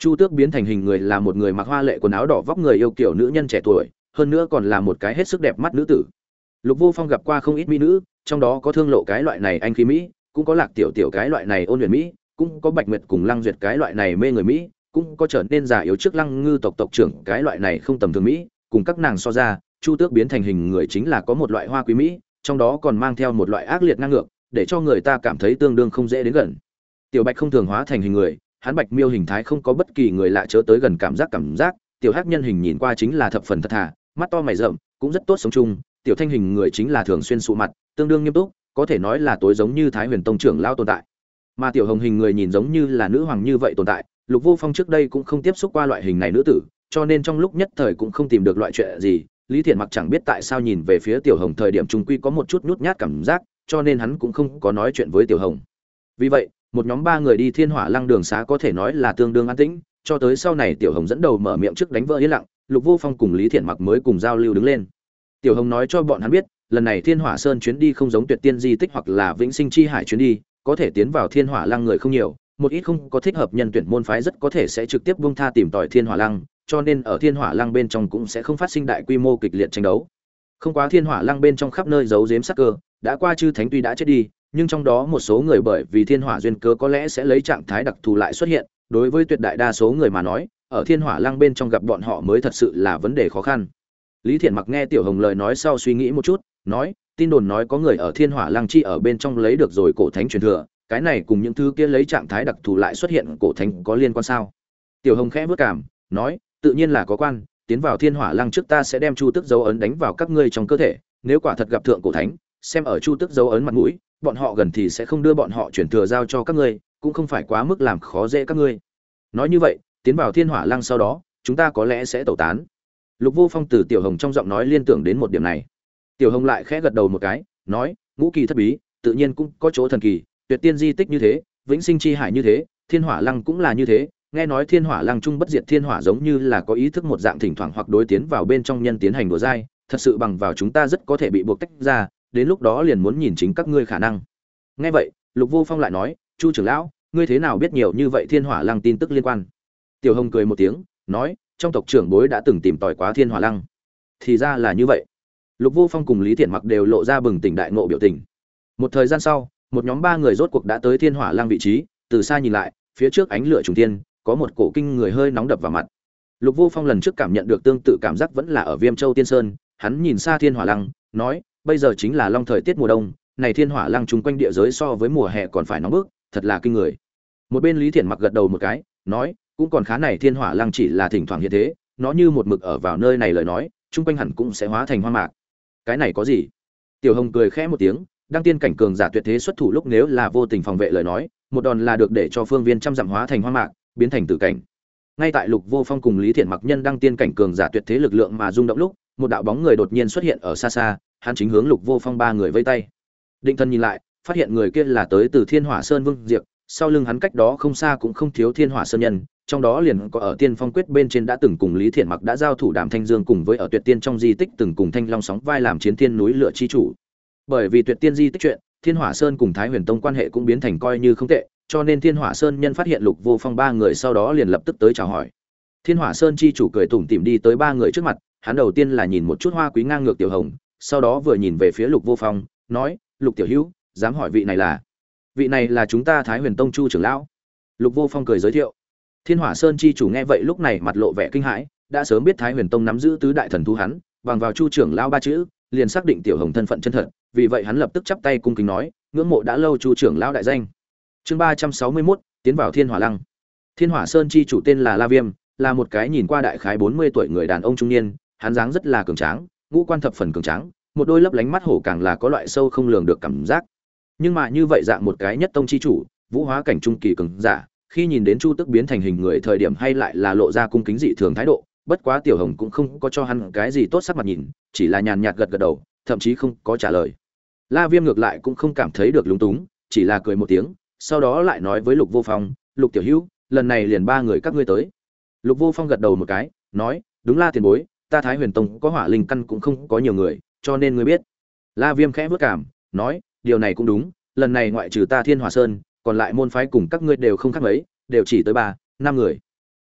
[SPEAKER 1] Chu Tước biến thành hình người là một người mặc hoa lệ quần áo đỏ vóc người yêu kiểu nữ nhân trẻ tuổi, hơn nữa còn là một cái hết sức đẹp mắt nữ tử. Lục Vô Phong gặp qua không ít mỹ nữ, trong đó có Thương Lộ cái loại này anh khí mỹ, cũng có Lạc Tiểu Tiểu cái loại này ôn luyện mỹ, cũng có Bạch Nguyệt cùng Lăng Duyệt cái loại này mê người mỹ, cũng có trở nên già yếu trước Lăng Ngư tộc tộc trưởng cái loại này không tầm thường mỹ, cùng các nàng so ra, Chu Tước biến thành hình người chính là có một loại hoa quý mỹ, trong đó còn mang theo một loại ác liệt ngang ngược, để cho người ta cảm thấy tương đương không dễ đến gần. Tiểu Bạch không thường hóa thành hình người, hắn Bạch Miêu hình thái không có bất kỳ người lạ chớ tới gần cảm giác, Tiểu Hắc nhân hình nhìn qua chính là thập phần thật thà, mắt to mày rậm, cũng rất tốt sống chung, Tiểu Thanh hình người chính là thường xuyên sụ mặt, tương đương nghiêm túc, có thể nói là tối giống như Thái Huyền Tông trưởng lão tồn tại. Mà Tiểu Hồng hình người nhìn giống như là nữ hoàng như vậy tồn tại, Lục Vô Phong trước đây cũng không tiếp xúc qua loại hình này nữ tử, cho nên trong lúc nhất thời cũng không tìm được loại chuyện gì. Lý Thiện Mặc chẳng biết tại sao nhìn về phía Tiểu Hồng thời điểm trung quy có một chút nhút nhát cảm giác, cho nên hắn cũng không có nói chuyện với Tiểu Hồng. Vì vậy, một nhóm ba người đi Thiên Hỏa Lăng đường xá có thể nói là tương đương an tĩnh, cho tới sau này Tiểu Hồng dẫn đầu mở miệng trước đánh vỡ yên lặng, Lục Vô Phong cùng Lý Thiện Mặc mới cùng giao lưu đứng lên. Tiểu Hồng nói cho bọn hắn biết, lần này Thiên Hỏa Sơn chuyến đi không giống Tuyệt Tiên di tích hoặc là Vĩnh Sinh chi hải chuyến đi, có thể tiến vào Thiên Hỏa Lăng người không nhiều, một ít không có thích hợp nhân tuyển môn phái rất có thể sẽ trực tiếp buông tha tìm tòi Thiên Hỏa Lăng, cho nên ở Thiên Hỏa Lăng bên trong cũng sẽ không phát sinh đại quy mô kịch liệt tranh đấu. Không quá Thiên Hỏa Lăng bên trong khắp nơi giấu giếm sát cơ, đã qua chư thánh tuy đã chết đi, nhưng trong đó một số người bởi vì thiên hỏa duyên cớ có lẽ sẽ lấy trạng thái đặc thù lại xuất hiện, đối với tuyệt đại đa số người mà nói, ở Thiên Hỏa Lăng bên trong gặp bọn họ mới thật sự là vấn đề khó khăn. Lý Thiện Mặc nghe Tiểu Hồng lời nói sau suy nghĩ một chút, nói, tin đồn nói có người ở Thiên Hỏa Lăng chi ở bên trong lấy được rồi cổ thánh truyền thừa, cái này cùng những thứ kia lấy trạng thái đặc thù lại xuất hiện cổ thánh có liên quan sao? Tiểu Hồng khẽ bước cảm, nói, tự nhiên là có quan, tiến vào Thiên Hỏa Lăng trước ta sẽ đem Chu Tức dấu ấn đánh vào các ngươi trong cơ thể, nếu quả thật gặp thượng cổ thánh, xem ở Chu Tức dấu ấn mặt mũi, bọn họ gần thì sẽ không đưa bọn họ chuyển thừa giao cho các ngươi, cũng không phải quá mức làm khó dễ các ngươi. Nói như vậy, tiến vào Thiên Hỏa Lăng sau đó, chúng ta có lẽ sẽ tẩu tán. Lục Vô Phong từ Tiểu Hồng trong giọng nói liên tưởng đến một điểm này. Tiểu Hồng lại khẽ gật đầu một cái, nói, ngũ kỳ thất bí, tự nhiên cũng có chỗ thần kỳ, Tuyệt Tiên di tích như thế, Vĩnh Sinh chi hải như thế, Thiên Hỏa Lăng cũng là như thế. Nghe nói Thiên Hỏa Lăng trung bất diệt thiên hỏa giống như là có ý thức một dạng thỉnh thoảng hoặc đối tiến vào bên trong nhân tiến hành đùa dai, thật sự bằng vào chúng ta rất có thể bị buộc tách ra, đến lúc đó liền muốn nhìn chính các ngươi khả năng. Nghe vậy, Lục Vô Phong lại nói, Chu trưởng lão, ngươi thế nào biết nhiều như vậy Thiên Hỏa Lăng tin tức liên quan? Tiểu Hồng cười một tiếng, nói, trong tộc trưởng bối đã từng tìm tòi quá Thiên Hỏa Lăng. Thì ra là như vậy. Lục Vô Phong cùng Lý Thiện Mặc đều lộ ra bừng tỉnh đại ngộ biểu tình. Một thời gian sau, một nhóm ba người rốt cuộc đã tới Thiên Hỏa Lăng vị trí, từ xa nhìn lại, phía trước ánh lửa trùng thiên, có một cổ kinh người hơi nóng đập vào mặt. Lục Vô Phong lần trước cảm nhận được tương tự cảm giác vẫn là ở Viêm Châu Tiên Sơn, hắn nhìn xa Thiên Hỏa Lăng, nói, bây giờ chính là long thời tiết mùa đông, này Thiên Hỏa Lăng chung quanh địa giới so với mùa hè còn phải nóng bức, thật là kinh người. Một bên Lý Thiện Mặc gật đầu một cái, nói, cũng còn khá, này Thiên Hỏa Lăng chỉ là thỉnh thoảng hiện thế, nó như một mực ở vào nơi này lời nói, chung quanh hẳn cũng sẽ hóa thành hoang mạc. Cái này có gì? Tiểu Hồng cười khẽ một tiếng, đăng tiên cảnh cường giả tuyệt thế xuất thủ lúc nếu là vô tình phòng vệ lời nói, một đòn là được để cho phương viên trăm dặm hóa thành hoang mạc, biến thành tử cảnh. Ngay tại Lục Vô Phong cùng Lý Thiện Mặc nhân đăng tiên cảnh cường giả tuyệt thế lực lượng mà rung động lúc, một đạo bóng người đột nhiên xuất hiện ở xa xa, hắn chính hướng Lục Vô Phong ba người vây tay. Định Thần nhìn lại, phát hiện người kia là tới từ Thiên Hỏa Sơn Vương Diệp, sau lưng hắn cách đó không xa cũng không thiếu Thiên Hỏa Sơn nhân, trong đó liền có ở Tiên Phong Quyết bên trên đã từng cùng Lý Thiện Mặc đã giao thủ Đàm Thanh Dương, cùng với ở Tuyệt Tiên trong di tích từng cùng Thanh Long sóng vai làm chiến thiên núi lửa chi chủ. Bởi vì Tuyệt Tiên di tích chuyện, Thiên Hỏa Sơn cùng Thái Huyền Tông quan hệ cũng biến thành coi như không tệ, cho nên Thiên Hỏa Sơn nhân phát hiện Lục Vô Phong ba người sau đó liền lập tức tới chào hỏi. Thiên Hỏa Sơn chi chủ cười tủm tỉm đi tới ba người trước mặt, hắn đầu tiên là nhìn một chút hoa quý ngang ngược Tiểu Hồng, sau đó vừa nhìn về phía Lục Vô Phong, nói, Lục tiểu hữu, dám hỏi vị này là? Vị này là chúng ta Thái Huyền Tông Chu trưởng lão. Lục Vô Phong cười giới thiệu. Thiên Hỏa Sơn chi chủ nghe vậy lúc này mặt lộ vẻ kinh hãi, đã sớm biết Thái Huyền Tông nắm giữ tứ đại thần thú hắn, bằng vào Chu trưởng lão ba chữ, liền xác định Tiểu Hồng thân phận chân thật, vì vậy hắn lập tức chắp tay cung kính nói, ngưỡng mộ đã lâu Chu trưởng lão đại danh. Chương 361, tiến vào Thiên Hỏa Lăng. Thiên Hỏa Sơn chi chủ tên là La Viêm, là một cái nhìn qua đại khái 40 tuổi người đàn ông trung niên, hắn dáng rất là cường tráng, ngũ quan thập phần cường tráng, một đôi lấp lánh mắt hổ càng là có loại sâu không lường được cảm giác. Nhưng mà như vậy dạng một cái nhất tông chi chủ, vũ hóa cảnh trung kỳ cường giả, khi nhìn đến Chu Tức biến thành hình người thời điểm hay lại là lộ ra cung kính dị thường thái độ, bất quá Tiểu Hồng cũng không có cho hắn cái gì tốt sắc mặt nhìn, chỉ là nhàn nhạt gật gật đầu, thậm chí không có trả lời. La Viêm ngược lại cũng không cảm thấy được lúng túng, chỉ là cười một tiếng, sau đó lại nói với Lục Vô Phong, Lục tiểu hữu, lần này liền ba người các ngươi tới. Lục Vô Phong gật đầu một cái, nói, đúng La tiền bối, ta Thái Huyền Tông có hỏa linh căn cũng không có nhiều người, cho nên ngươi biết. La Viêm khẽ bước cảm, nói, điều này cũng đúng, lần này ngoại trừ ta Thiên Hỏa Sơn, còn lại môn phái cùng các ngươi đều không khác mấy, đều chỉ tới 3, 5 người.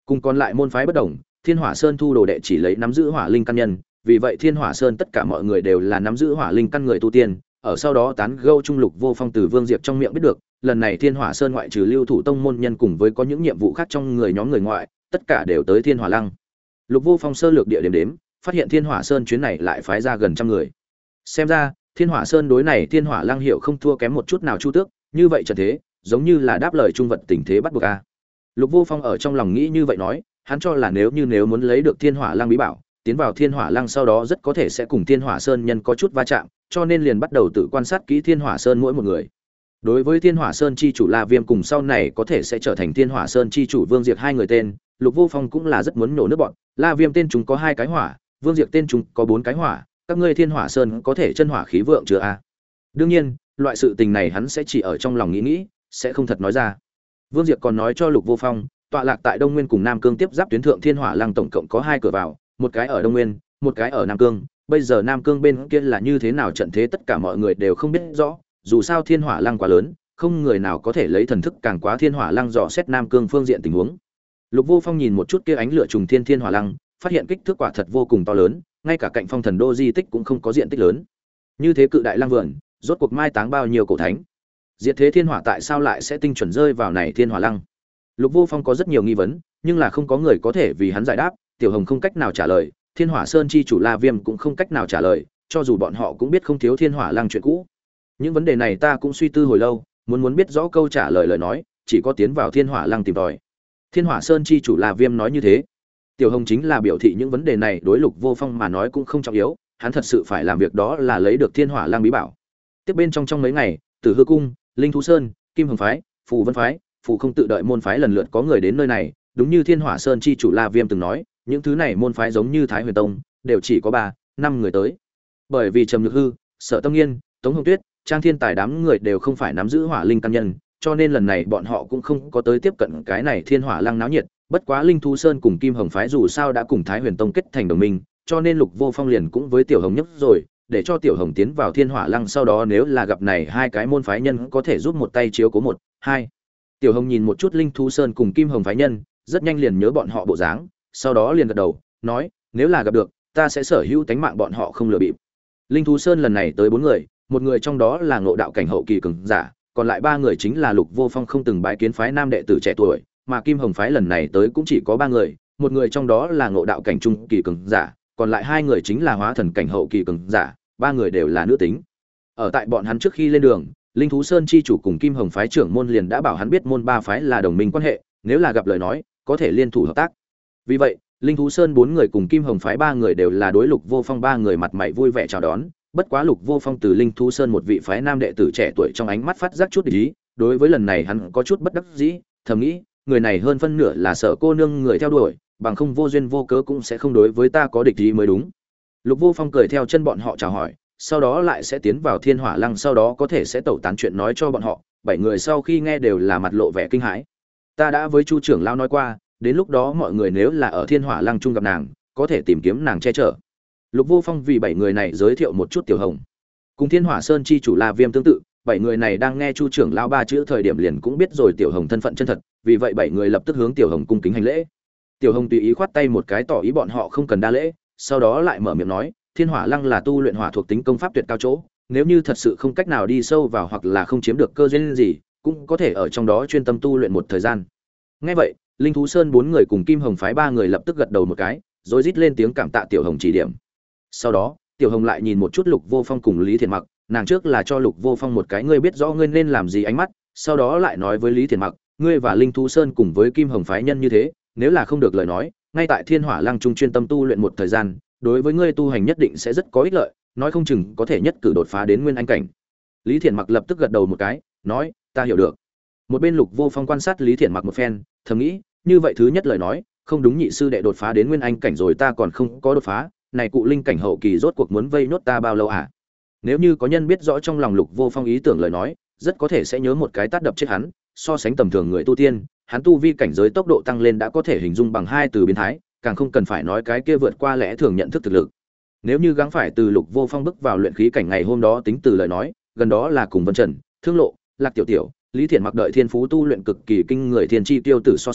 [SPEAKER 1] Cùng còn lại môn phái bất đồng, Thiên Hỏa Sơn thu đồ đệ chỉ lấy nắm giữ hỏa linh căn nhân, vì vậy Thiên Hỏa Sơn tất cả mọi người đều là nắm giữ hỏa linh căn người tu tiên. Ở sau đó tán gẫu trung Lục Vô Phong từ Vương Diệp trong miệng biết được, lần này Thiên Hỏa Sơn ngoại trừ Lưu Thủ tông môn nhân cùng với có những nhiệm vụ khác trong người nhóm người ngoại, tất cả đều tới Thiên Hỏa Lăng. Lục Vô Phong sơ lược địa điểm đếm, phát hiện Thiên Hỏa Sơn chuyến này lại phái ra gần trăm người. Xem ra, Thiên Hỏa Sơn đối này Thiên Hỏa Lăng hiệu không thua kém một chút nào Chu Tước, như vậy trận thế, giống như là đáp lời trung vật tình thế bắt buộc a. Lục Vô Phong ở trong lòng nghĩ như vậy nói, hắn cho là nếu muốn lấy được Thiên Hỏa Lăng bí bảo, tiến vào Thiên Hỏa Lăng sau đó rất có thể sẽ cùng Thiên Hỏa Sơn nhân có chút va chạm, cho nên liền bắt đầu tự quan sát kỹ Thiên Hỏa Sơn mỗi một người. Đối với Thiên Hỏa Sơn chi chủ La Viêm cùng sau này có thể sẽ trở thành Thiên Hỏa Sơn chi chủ Vương Diệp hai người tên, Lục Vô Phong cũng là rất muốn nổ nước bọn. La Viêm tên chúng có 2 cái hỏa, Vương Diệp tên chúng có 4 cái hỏa, các ngươi Thiên Hỏa Sơn có thể chân hỏa khí vượng chưa a? Đương nhiên, loại sự tình này hắn sẽ chỉ ở trong lòng nghĩ, sẽ không thật nói ra. Vương Diệp còn nói cho Lục Vô Phong, tọa lạc tại Đông Nguyên cùng Nam Cương tiếp giáp tuyến thượng Thiên Hỏa Lăng tổng cộng có 2 cửa vào, một cái ở Đông Nguyên, một cái ở Nam Cương. Bây giờ Nam Cương bên kia là như thế nào trận thế tất cả mọi người đều không biết rõ, dù sao Thiên Hỏa Lăng quá lớn, không người nào có thể lấy thần thức càng quá Thiên Hỏa Lăng dò xét Nam Cương phương diện tình huống. Lục Vô Phong nhìn một chút kia ánh lửa trùng Thiên Hỏa Lăng, phát hiện kích thước quả thật vô cùng to lớn, ngay cả cạnh Phong Thần Đô di tích cũng không có diện tích lớn. Như thế cự đại lăng vườn, rốt cuộc mai táng bao nhiêu cổ thánh? Diệt thế thiên hỏa tại sao lại sẽ tinh chuẩn rơi vào này Thiên Hỏa Lăng? Lục Vô Phong có rất nhiều nghi vấn, nhưng là không có người có thể vì hắn giải đáp, Tiểu Hồng không cách nào trả lời, Thiên Hỏa Sơn chi chủ La Viêm cũng không cách nào trả lời, cho dù bọn họ cũng biết không thiếu Thiên Hỏa Lăng chuyện cũ. Những vấn đề này ta cũng suy tư hồi lâu, muốn biết rõ câu trả lời lời nói, chỉ có tiến vào Thiên Hỏa Lăng tìm tòi. Thiên Hỏa Sơn chi chủ La Viêm nói như thế. Tiểu Hồng chính là biểu thị những vấn đề này đối Lục Vô Phong mà nói cũng không trọng yếu, hắn thật sự phải làm việc đó là lấy được Thiên Hỏa Lăng bí bảo. Tiếp bên trong mấy ngày, Tử Hư cung, Linh Thú Sơn, Kim Hồng phái, Phù Vân phái, Phù không tự đợi môn phái lần lượt có người đến nơi này, đúng như Thiên Hỏa Sơn chi chủ La Viêm từng nói, những thứ này môn phái giống như Thái Huyền Tông, đều chỉ có 3-5 người tới. Bởi vì Trầm Nhược Hư, Sở Tâm Nghiên, Tống Hồng Tuyết, Trang Thiên Tài đám người đều không phải nắm giữ hỏa linh căn nhân, cho nên lần này bọn họ cũng không có tới tiếp cận cái này Thiên Hỏa Lăng náo nhiệt, bất quá Linh Thú Sơn cùng Kim Hồng phái dù sao đã cùng Thái Huyền Tông kết thành đồng minh, cho nên Lục Vô Phong liền cũng với Tiểu Hồng nhất rồi, để cho Tiểu Hồng tiến vào Thiên Hỏa Lăng sau đó nếu là gặp này 2 cái môn phái nhân có thể giúp một tay chiếu cố 1-2. Tiểu Hồng nhìn một chút Linh Thú Sơn cùng Kim Hồng phái nhân, rất nhanh liền nhớ bọn họ bộ dáng, sau đó liền gật đầu, nói, nếu là gặp được, ta sẽ sở hữu tánh mạng bọn họ không lừa bịp. Linh Thú Sơn lần này tới 4 người, một người trong đó là Ngộ Đạo cảnh hậu kỳ cường giả, còn lại 3 người chính là Lục Vô Phong không từng bái kiến phái nam đệ tử trẻ tuổi, mà Kim Hồng phái lần này tới cũng chỉ có 3 người, một người trong đó là Ngộ Đạo cảnh trung kỳ cường giả, còn lại 2 người chính là Hóa Thần cảnh hậu kỳ cường giả, 3 người đều là nữ tính. Ở tại bọn hắn trước khi lên đường, Linh Thú Sơn chi chủ cùng Kim Hồng phái trưởng môn liền đã bảo hắn biết môn 3 phái là đồng minh quan hệ, nếu là gặp lời nói, có thể liên thủ hợp tác. Vì vậy, Linh Thú Sơn 4 người cùng Kim Hồng phái 3 người đều là đối Lục Vô Phong 3 người mặt mày vui vẻ chào đón, bất quá Lục Vô Phong từ Linh Thú Sơn một vị phái nam đệ tử trẻ tuổi trong ánh mắt phát giác chút ý, đối với lần này hắn có chút bất đắc dĩ, thầm nghĩ, người này hơn phân nửa là sợ cô nương người theo đuổi, bằng không vô duyên vô cớ cũng sẽ không đối với ta có địch ý mới đúng. Lục Vô Phong cười theo chân bọn họ chào hỏi, sau đó lại sẽ tiến vào Thiên Hỏa Lăng, sau đó có thể sẽ tẩu tán chuyện nói cho bọn họ. 7 người sau khi nghe đều là mặt lộ vẻ kinh hãi. Ta đã với Chu trưởng lão nói qua, đến lúc đó mọi người nếu là ở Thiên Hỏa Lăng chung gặp nàng, có thể tìm kiếm nàng che chở. Lục Vô Phong vì 7 người này giới thiệu một chút Tiểu Hồng. Cùng Thiên Hỏa Sơn chi chủ La Viêm tương tự, 7 người này đang nghe Chu trưởng lão 3 chữ thời điểm liền cũng biết rồi Tiểu Hồng thân phận chân thật, vì vậy 7 người lập tức hướng Tiểu Hồng cung kính hành lễ. Tiểu Hồng tùy ý khoát tay một cái tỏ ý bọn họ không cần đa lễ, sau đó lại mở miệng nói, Thiên Hỏa Lăng là tu luyện hỏa thuộc tính công pháp tuyệt cao chỗ, nếu như thật sự không cách nào đi sâu vào hoặc là không chiếm được cơ duyên gì, cũng có thể ở trong đó chuyên tâm tu luyện một thời gian. Nghe vậy, Linh Thú Sơn 4 người cùng Kim Hồng phái 3 người lập tức gật đầu một cái, rồi rít lên tiếng cảm tạ Tiểu Hồng chỉ điểm. Sau đó, Tiểu Hồng lại nhìn một chút Lục Vô Phong cùng Lý Thiện Mặc, nàng trước là cho Lục Vô Phong một cái ngươi biết rõ ngươi nên làm gì ánh mắt, sau đó lại nói với Lý Thiện Mặc, ngươi và Linh Thú Sơn cùng với Kim Hồng phái nhân như thế, nếu là không được lời nói, ngay tại Thiên Hỏa Lăng trung chuyên tâm tu luyện một thời gian, đối với ngươi tu hành nhất định sẽ rất có ích lợi, nói không chừng có thể nhất cử đột phá đến nguyên anh cảnh. Lý Thiện Mặc lập tức gật đầu một cái, nói, ta hiểu được. Một bên Lục Vô Phong quan sát Lý Thiện Mặc một phen, thầm nghĩ, như vậy thứ nhất lời nói, không đúng nhị sư đệ đột phá đến nguyên anh cảnh rồi ta còn không có đột phá, này cụ linh cảnh hậu kỳ rốt cuộc muốn vây nốt ta bao lâu à? Nếu như có nhân biết rõ trong lòng Lục Vô Phong ý tưởng lời nói, rất có thể sẽ nhớ một cái tát đập chết hắn, so sánh tầm thường người tu tiên, hắn tu vi cảnh giới tốc độ tăng lên đã có thể hình dung bằng 2 từ biến thái, càng không cần phải nói cái kia vượt qua lẽ thường nhận thức thực lực. Nếu như gắng phải từ Lục Vô Phong bước vào luyện khí cảnh ngày hôm đó tính từ lời nói, gần đó là cùng Vân Trần, Thương Lộ, Lạc Tiểu Tiểu, Lý Thiện Mặc đợi thiên phú tu luyện cực kỳ kinh người thiên chi tiêu tử so sánh,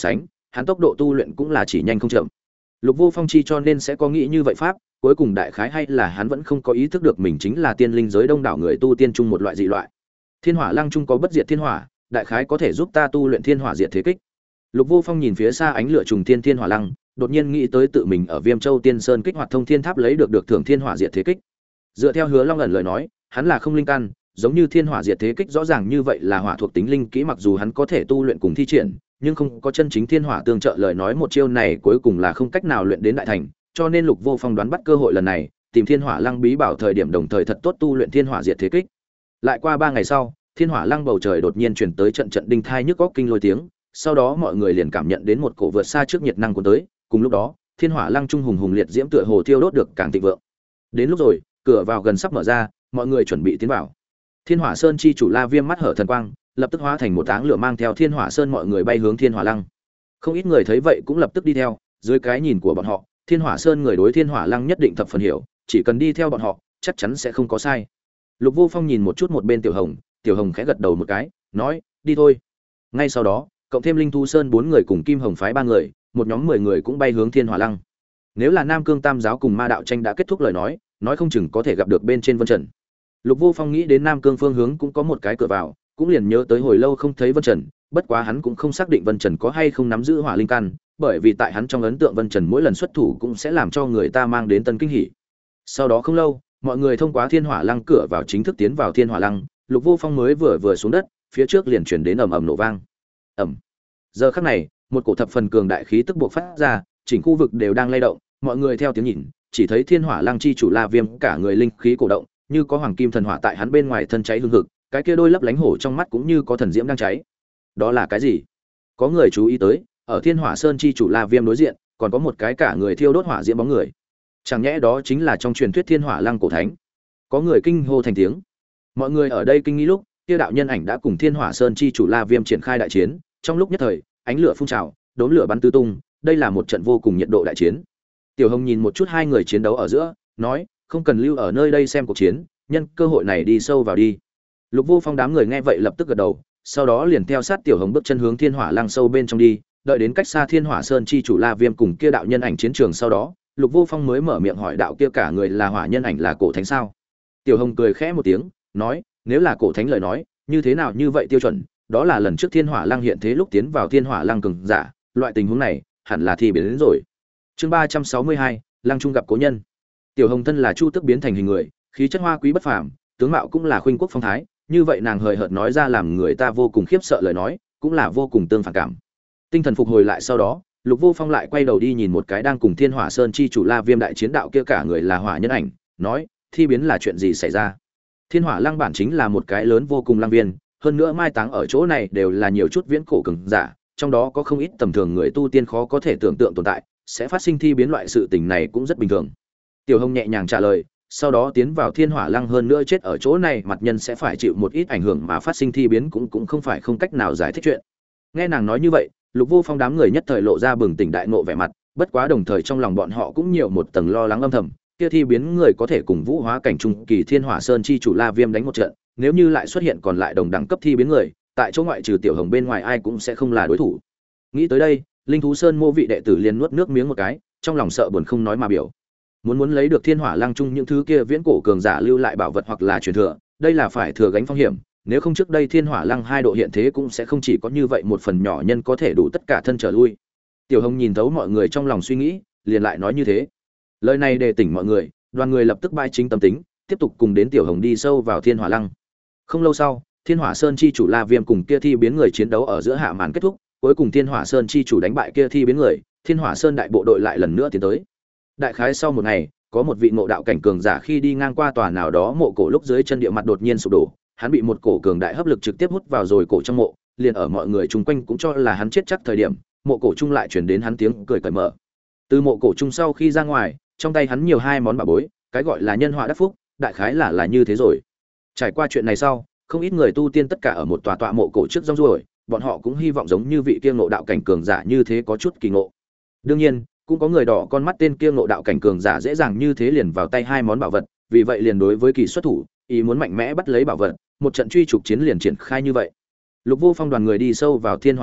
[SPEAKER 1] hắn tốc độ tu luyện cũng là chỉ nhanh không chậm. Lục Vô Phong chi cho nên sẽ có nghĩ như vậy pháp, cuối cùng đại khái hay là hắn vẫn không có ý thức được mình chính là tiên linh giới đông đảo người tu tiên chung một loại dị loại. Thiên Hỏa Lăng chung có bất diệt thiên hỏa, đại khái có thể giúp ta tu luyện thiên hỏa diệt thế kích. Lục Vô Phong nhìn phía xa ánh lửa trùng thiên hỏa lăng, đột nhiên nghĩ tới tự mình ở Viêm Châu Tiên Sơn kích hoạt thông thiên tháp lấy được thưởng thiên hỏa diệt thế kích. Dựa theo Hứa Long ẩn lời nói, hắn là không linh căn, giống như thiên hỏa diệt thế kích rõ ràng như vậy là hỏa thuộc tính linh kỹ, mặc dù hắn có thể tu luyện cùng thi triển, nhưng không có chân chính thiên hỏa tương trợ lời nói một chiêu này cuối cùng là không cách nào luyện đến đại thành, cho nên Lục Vô Phong đoán bắt cơ hội lần này, tìm Thiên Hỏa Lăng bí bảo thời điểm đồng thời thật tốt tu luyện thiên hỏa diệt thế kích. Lại qua 3 ngày sau, Thiên Hỏa Lăng bầu trời đột nhiên truyền tới trận trận đinh thai nhức óc kinh lôi tiếng, sau đó mọi người liền cảm nhận đến một cổ vượt xa trước nhiệt năng cuốn tới, cùng lúc đó, Thiên Hỏa Lăng trung hùng hùng liệt diễm tựa hồ thiêu đốt được càng thịnh vượng. Đến lúc rồi, cửa vào gần sắp mở ra, mọi người chuẩn bị tiến vào. Thiên Hỏa Sơn chi chủ La Viêm mắt hở thần quang, lập tức hóa thành một áng lửa mang theo Thiên Hỏa Sơn mọi người bay hướng Thiên Hỏa Lăng. Không ít người thấy vậy cũng lập tức đi theo, dưới cái nhìn của bọn họ, Thiên Hỏa Sơn người đối Thiên Hỏa Lăng nhất định thập phần hiểu, chỉ cần đi theo bọn họ, chắc chắn sẽ không có sai. Lục Vô Phong nhìn một chút một bên Tiểu Hồng khẽ gật đầu một cái, nói, đi thôi. Ngay sau đó, cộng thêm Linh Thu Sơn 4 người cùng Kim Hồng phái 3 người, một nhóm 10 người cũng bay hướng Thiên Hỏa Lăng. Nếu là Nam Cương Tam giáo cùng Ma đạo tranh đã kết thúc lời nói không chừng có thể gặp được bên trên Vân Trần. Lục Vô Phong nghĩ đến Nam Cương phương hướng cũng có một cái cửa vào, cũng liền nhớ tới hồi lâu không thấy Vân Trần, bất quá hắn cũng không xác định Vân Trần có hay không nắm giữ hỏa linh căn, bởi vì tại hắn trong ấn tượng Vân Trần mỗi lần xuất thủ cũng sẽ làm cho người ta mang đến tân kinh hỉ. Sau đó không lâu, mọi người thông qua Thiên Hỏa Lăng cửa vào chính thức tiến vào Thiên Hỏa Lăng, Lục Vô Phong mới vừa xuống đất, phía trước liền truyền đến ầm ầm nổ vang. Ầm. Giờ khắc này, một cổ thập phần cường đại khí tức bộc phát ra, chỉnh khu vực đều đang lay động, mọi người theo tiếng nhìn, chỉ thấy Thiên Hỏa Lăng chi chủ La Viêm cả người linh khí cổ động, như có hoàng kim thần hỏa tại hắn bên ngoài thân cháy hừng hực, cái kia đôi lấp lánh hổ trong mắt cũng như có thần diễm đang cháy. Đó là cái gì? Có người chú ý tới, ở Thiên Hỏa Sơn chi chủ La Viêm đối diện, còn có một cái cả người thiêu đốt hỏa diễm bóng người. Chẳng nhẽ đó chính là trong truyền thuyết Thiên Hỏa Lăng cổ thánh? Có người kinh hô thành tiếng. Mọi người ở đây kinh nghi lúc, kia đạo nhân ảnh đã cùng Thiên Hỏa Sơn chi chủ La Viêm triển khai đại chiến, trong lúc nhất thời, ánh lửa phun trào, đốm lửa bắn tứ tung, đây là một trận vô cùng nhiệt độ đại chiến. Tiểu Hồng nhìn một chút hai người chiến đấu ở giữa, nói, không cần lưu ở nơi đây xem cuộc chiến, nhân cơ hội này đi sâu vào đi. Lục Vô Phong đám người nghe vậy lập tức gật đầu, sau đó liền theo sát Tiểu Hồng bước chân hướng Thiên Hỏa Lăng sâu bên trong đi, đợi đến cách xa Thiên Hỏa Sơn chi chủ La Viêm cùng kia đạo nhân ảnh chiến trường sau đó, Lục Vô Phong mới mở miệng hỏi đạo kia cả người là hỏa nhân ảnh là cổ thánh sao? Tiểu Hồng cười khẽ một tiếng, nói, nếu là cổ thánh lời nói, như thế nào như vậy tiêu chuẩn, đó là lần trước Thiên Hỏa Lăng hiện thế lúc tiến vào Thiên Hỏa Lăng cường giả, loại tình huống này, hẳn là thì biến đến rồi. Chương 362, Lăng Trung gặp cố nhân. Tiểu Hồng thân là Chu Tức biến thành hình người, khí chất hoa quý bất phàm, tướng mạo cũng là khuynh quốc phong thái, như vậy nàng hời hợt nói ra làm người ta vô cùng khiếp sợ lời nói, cũng là vô cùng tương phản cảm. Tinh thần phục hồi lại sau đó, Lục Vô Phong lại quay đầu đi nhìn một cái đang cùng Thiên Hỏa Sơn chi chủ La Viêm đại chiến đạo kia cả người là hỏa nhân ảnh, nói, thi biến là chuyện gì xảy ra? Thiên Hỏa Lăng bản chính là một cái lớn vô cùng lăng viên, hơn nữa mai táng ở chỗ này đều là nhiều chút viễn cổ cường giả, trong đó có không ít tầm thường người tu tiên khó có thể tưởng tượng tồn tại, sẽ phát sinh thi biến loại sự tình này cũng rất bình thường. Tiểu Hồng nhẹ nhàng trả lời, sau đó tiến vào Thiên Hỏa Lăng hơn nữa chết ở chỗ này, mặt nhân sẽ phải chịu một ít ảnh hưởng mà phát sinh thi biến cũng không phải không cách nào giải thích chuyện. Nghe nàng nói như vậy, Lục Vô Phong đám người nhất thời lộ ra bừng tỉnh đại ngộ vẻ mặt, bất quá đồng thời trong lòng bọn họ cũng nhiều một tầng lo lắng âm thầm, kia thi biến người có thể cùng Vũ Hóa cảnh trung kỳ Thiên Hỏa Sơn chi chủ La Viêm đánh một trận, nếu như lại xuất hiện còn lại đồng đẳng cấp thi biến người, tại chỗ ngoại trừ Tiểu Hồng bên ngoài ai cũng sẽ không là đối thủ. Nghĩ tới đây, Linh Thú Sơn mô vị đệ tử liền nuốt nước miếng một cái, trong lòng sợ buồn không nói mà biểu. Muốn lấy được Thiên Hỏa Lăng chung những thứ kia viễn cổ cường giả lưu lại bảo vật hoặc là truyền thừa, đây là phải thừa gánh phong hiểm, nếu không trước đây Thiên Hỏa Lăng 2 độ hiện thế cũng sẽ không chỉ có như vậy một phần nhỏ nhân có thể đủ tất cả thân trở lui. Tiểu Hồng nhìn thấu mọi người trong lòng suy nghĩ, liền lại nói như thế. Lời này đề tỉnh mọi người, đoàn người lập tức bãi chính tâm tính, tiếp tục cùng đến Tiểu Hồng đi sâu vào Thiên Hỏa Lăng. Không lâu sau, Thiên Hỏa Sơn chi chủ La Viêm cùng kia thi biến người chiến đấu ở giữa hạ màn kết thúc, cuối cùng Thiên Hỏa Sơn chi chủ đánh bại kia thi biến người, Thiên Hỏa Sơn đại bộ đội lại lần nữa tiến tới. Đại khái sau một ngày, có một vị ngộ đạo cảnh cường giả khi đi ngang qua tòa nào đó mộ cổ lúc dưới chân địa mặt đột nhiên sụp đổ, hắn bị một cổ cường đại hấp lực trực tiếp hút vào rồi cổ trong mộ, liền ở mọi người chung quanh cũng cho là hắn chết chắc thời điểm, mộ cổ chung lại truyền đến hắn tiếng cười cởi mở. Từ mộ cổ chung sau khi ra ngoài, trong tay hắn nhiều 2 món bảo bối, cái gọi là nhân họa đắc phúc, đại khái là như thế rồi. Trải qua chuyện này sau, không ít người tu tiên tất cả ở một tòa mộ cổ trước rong ruổi, bọn họ cũng hy vọng giống như vị kia ngộ đạo cảnh cường giả như thế có chút kỳ ngộ. Đương nhiên, cũng có người đỏ con mắt tên kia ngộ đạo cảnh cường giả dễ dàng như thế liền vào tay 2 món bảo vật, vì vậy liền đối với kỳ xuất thủ, ý muốn mạnh mẽ bắt lấy bảo vật, một trận truy trục chiến liền triển khai như vậy. Lục Vô Phong đoàn người đi sâu vào Thiên Hỏa Lăng,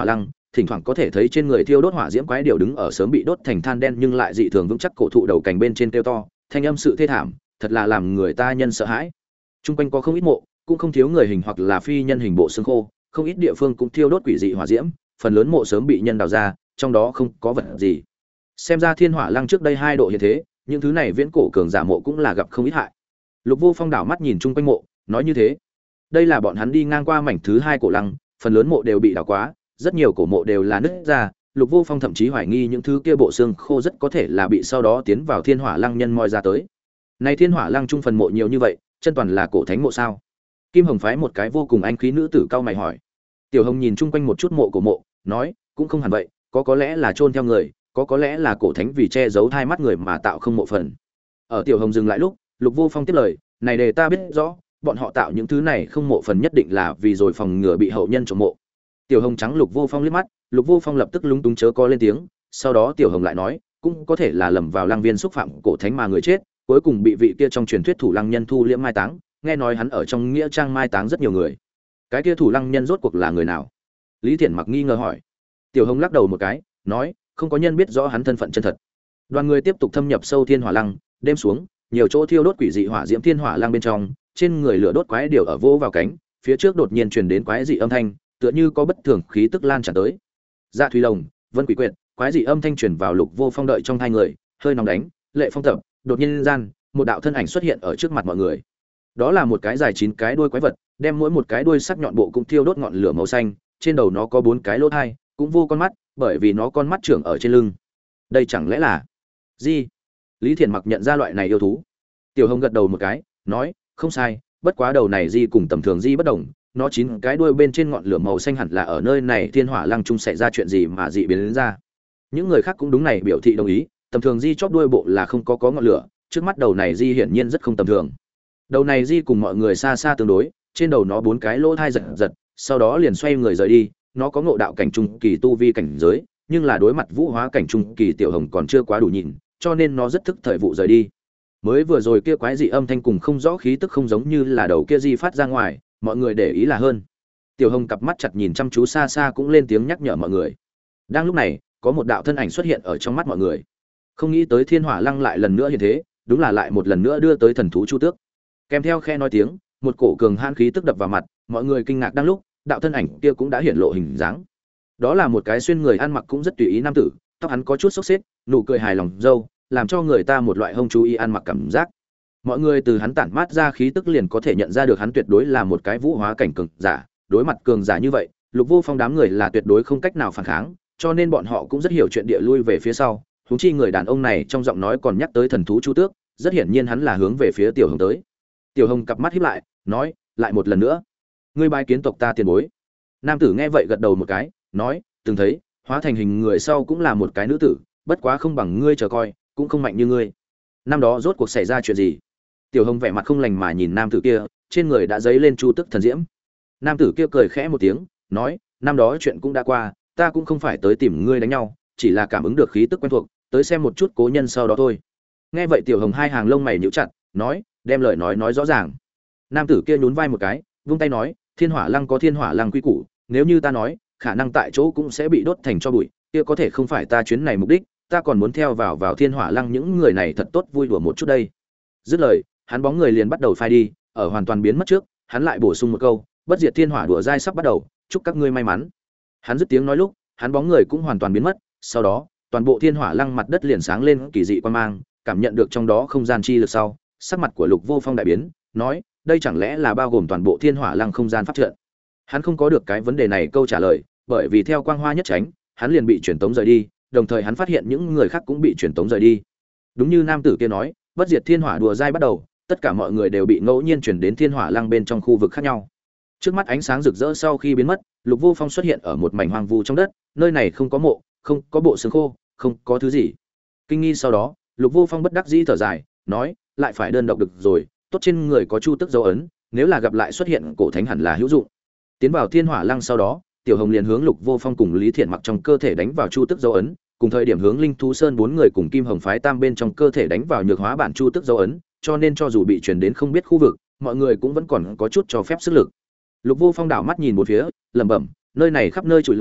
[SPEAKER 1] thỉnh thoảng có thể thấy trên người thiêu đốt hỏa diễm quái điểu đứng ở sớm bị đốt thành than đen nhưng lại dị thường vững chắc cổ thụ đầu cành bên trên kêu to, thanh âm sự thê thảm, thật là làm người ta nhân sợ hãi. Trung quanh có không ít mộ, cũng không thiếu người hình hoặc là phi nhân hình bộ xương khô, không ít địa phương cũng thiêu đốt quỷ dị hỏa diễm, phần lớn mộ sớm bị nhân đào ra, trong đó không có vật gì. Xem ra Thiên Hỏa Lăng trước đây 2 độ hiện thế, những thứ này viễn cổ cường giả mộ cũng là gặp không ít hại. Lục Vô Phong đảo mắt nhìn chung quanh mộ, nói như thế. Đây là bọn hắn đi ngang qua mảnh thứ 2 cổ lăng, phần lớn mộ đều bị đào quá, rất nhiều cổ mộ đều là nứt ra, Lục Vô Phong thậm chí hoài nghi những thứ kia bộ xương khô rất có thể là bị sau đó tiến vào Thiên Hỏa Lăng nhân moi ra tới. Này Thiên Hỏa Lăng trung phần mộ nhiều như vậy, chân toàn là cổ thánh mộ sao? Kim Hồng phái một cái vô cùng anh khí nữ tử cao mày hỏi. Tiểu Hồng nhìn chung quanh một chút mộ cổ mộ, nói, cũng không hẳn vậy, có lẽ là chôn theo người, có lẽ là cổ thánh vì che giấu hai mắt người mà tạo không mộ phần. Ở Tiểu Hồng dừng lại lúc, Lục Vô Phong tiếp lời, này để ta biết rõ, bọn họ tạo những thứ này không mộ phần nhất định là vì rồi phòng ngừa bị hậu nhân trộm mộ. Tiểu Hồng trắng Lục Vô Phong liếc mắt, Lục Vô Phong lập tức lúng túng chớ có lên tiếng, sau đó Tiểu Hồng lại nói, cũng có thể là lầm vào lăng viên xúc phạm cổ thánh mà người chết, cuối cùng bị vị kia trong truyền thuyết thủ lăng nhân thu liễm mai táng, nghe nói hắn ở trong nghĩa trang mai táng rất nhiều người. Cái kia thủ lăng nhân rốt cuộc là người nào? Lý Thiển Mặc nghi ngờ hỏi. Tiểu Hồng lắc đầu một cái, nói, không có nhân biết rõ hắn thân phận chân thật. Đoàn người tiếp tục thâm nhập sâu Thiên Hỏa Lăng, đêm xuống, nhiều chỗ thiêu đốt quỷ dị hỏa diễm Thiên Hỏa Lăng bên trong, trên người lửa đốt quái điểu ở vô vào cánh, phía trước đột nhiên truyền đến quái dị âm thanh, tựa như có bất thường khí tức lan tràn tới. Dạ Thủy Lồng, Vân Quỷ Quyệt, quái dị âm thanh truyền vào Lục Vô Phong đợi trong hai người, hơi nóng đánh, lệ phong tập, đột nhiên gian, một đạo thân ảnh xuất hiện ở trước mặt mọi người. Đó là một cái dài 9 cái đuôi quái vật, đem mỗi một cái đuôi sắc nhọn bộ cũng thiêu đốt ngọn lửa màu xanh, trên đầu nó có 4 cái lỗ tai, cũng vô con mắt, bởi vì nó con mắt trưởng ở trên lưng. Đây chẳng lẽ là gì? Lý Thiển Mặc nhận ra loại này yêu thú. Tiểu Hồng gật đầu một cái, nói, không sai, bất quá đầu này di cùng tầm thường di bất đồng, nó 9 cái đuôi bên trên ngọn lửa màu xanh hẳn là ở nơi này Thiên Hỏa Lăng trung xảy ra chuyện gì mà dị biến đến ra. Những người khác cũng đúng này biểu thị đồng ý, tầm thường di chóp đuôi bộ là không có ngọn lửa, trước mắt đầu này di hiển nhiên rất không tầm thường. Đầu này di cùng mọi người xa xa tương đối, trên đầu nó 4 cái lỗ thai giật giật, sau đó liền xoay người rời đi, nó có ngộ đạo cảnh trung kỳ tu vi cảnh giới, nhưng là đối mặt vũ hóa cảnh trung kỳ Tiểu Hồng còn chưa quá đủ nhìn, cho nên nó rất thức thời vụ rời đi. Mới vừa rồi kia quái dị âm thanh cùng không rõ khí tức không giống như là đầu kia di phát ra ngoài, mọi người để ý là hơn. Tiểu Hồng cặp mắt chặt nhìn chăm chú xa xa cũng lên tiếng nhắc nhở mọi người. Đang lúc này, có một đạo thân ảnh xuất hiện ở trong mắt mọi người. Không nghĩ tới Thiên Hỏa Lăng lại lần nữa hiện thế, đúng là lại một lần nữa đưa tới thần thú Chu Tước. Kèm theo khe nói tiếng, một cổ cường hãn khí tức đập vào mặt, mọi người kinh ngạc đang lúc, đạo thân ảnh kia cũng đã hiện lộ hình dáng. Đó là một cái xuyên người ăn mặc cũng rất tùy ý nam tử, tóc hắn có chút xốc xếch, nụ cười hài lòng râu, làm cho người ta một loại hông chú ý ăn mặc cảm giác. Mọi người từ hắn tản mát ra khí tức liền có thể nhận ra được hắn tuyệt đối là một cái vũ hóa cảnh cường giả, đối mặt cường giả như vậy, Lục Vô Phong đám người là tuyệt đối không cách nào phản kháng, cho nên bọn họ cũng rất hiểu chuyện địa lui về phía sau. Huống chi người đàn ông này trong giọng nói còn nhắc tới thần thú Chu Tước, rất hiển nhiên hắn là hướng về phía Tiểu Hồng tới. Tiểu Hồng cặp mắt híp lại, nói, lại một lần nữa, ngươi bái kiến tộc ta tiền bối. Nam tử nghe vậy gật đầu một cái, nói, từng thấy, hóa thành hình người sau cũng là một cái nữ tử, bất quá không bằng ngươi chờ coi, cũng không mạnh như ngươi. Năm đó rốt cuộc xảy ra chuyện gì? Tiểu Hồng vẻ mặt không lành mà nhìn nam tử kia, trên người đã dấy lên Chu Tức thần diễm. Nam tử kia cười khẽ một tiếng, nói, năm đó chuyện cũng đã qua, ta cũng không phải tới tìm ngươi đánh nhau, chỉ là cảm ứng được khí tức quen thuộc, tới xem một chút cố nhân sau đó thôi. Nghe vậy Tiểu Hồng hai hàng lông mày nhíu chặt, nói, đem lời nói rõ ràng. Nam tử kia nhún vai một cái, vung tay nói, Thiên Hỏa Lăng có Thiên Hỏa Lăng quy củ, nếu như ta nói, khả năng tại chỗ cũng sẽ bị đốt thành tro bụi, kia có thể không phải ta chuyến này mục đích, ta còn muốn theo vào Thiên Hỏa Lăng những người này thật tốt vui đùa một chút đây. Dứt lời, hắn bóng người liền bắt đầu phai đi, ở hoàn toàn biến mất trước, hắn lại bổ sung một câu, bất diệt thiên hỏa đùa dai sắp bắt đầu, chúc các ngươi may mắn. Hắn dứt tiếng nói lúc, hắn bóng người cũng hoàn toàn biến mất, sau đó, toàn bộ Thiên Hỏa Lăng mặt đất liền sáng lên kỳ dị quang mang, cảm nhận được trong đó không gian chi lực sau, sắc mặt của Lục Vô Phong đại biến, nói, đây chẳng lẽ là bao gồm toàn bộ Thiên Hỏa Lăng không gian pháp trận? Hắn không có được cái vấn đề này câu trả lời, bởi vì theo quang hoa nhất tránh, hắn liền bị truyền tống rời đi, đồng thời hắn phát hiện những người khác cũng bị truyền tống rời đi. Đúng như nam tử kia nói, bất diệt thiên hỏa đùa dai bắt đầu, tất cả mọi người đều bị ngẫu nhiên chuyển đến Thiên Hỏa Lăng bên trong khu vực khác nhau. Trước mắt ánh sáng rực rỡ sau khi biến mất, Lục Vô Phong xuất hiện ở một mảnh hoang vu trong đất, nơi này không có mộ, không có bộ xương khô, không có thứ gì. Kinh nghi sau đó, Lục Vô Phong bất đắc dĩ thở dài, nói, lại phải đơn độc được rồi, tốt trên người có chu tức dấu ấn, nếu là gặp lại xuất hiện cổ thánh hẳn là hữu dụng. Tiến vào Thiên Hỏa Lăng sau đó, Tiểu Hồng liền hướng Lục Vô Phong cùng Lý Thiện Mặc trong cơ thể đánh vào chu tức dấu ấn, cùng thời điểm hướng Linh Thú Sơn bốn người cùng Kim Hồng phái tam bên trong cơ thể đánh vào nhược hóa bản chu tức dấu ấn, cho nên cho dù bị truyền đến không biết khu vực, mọi người cũng vẫn còn có chút cho phép sức lực. Lục Vô Phong đảo mắt nhìn một phía, lẩm bẩm, nơi này khắp nơi trụi lủi,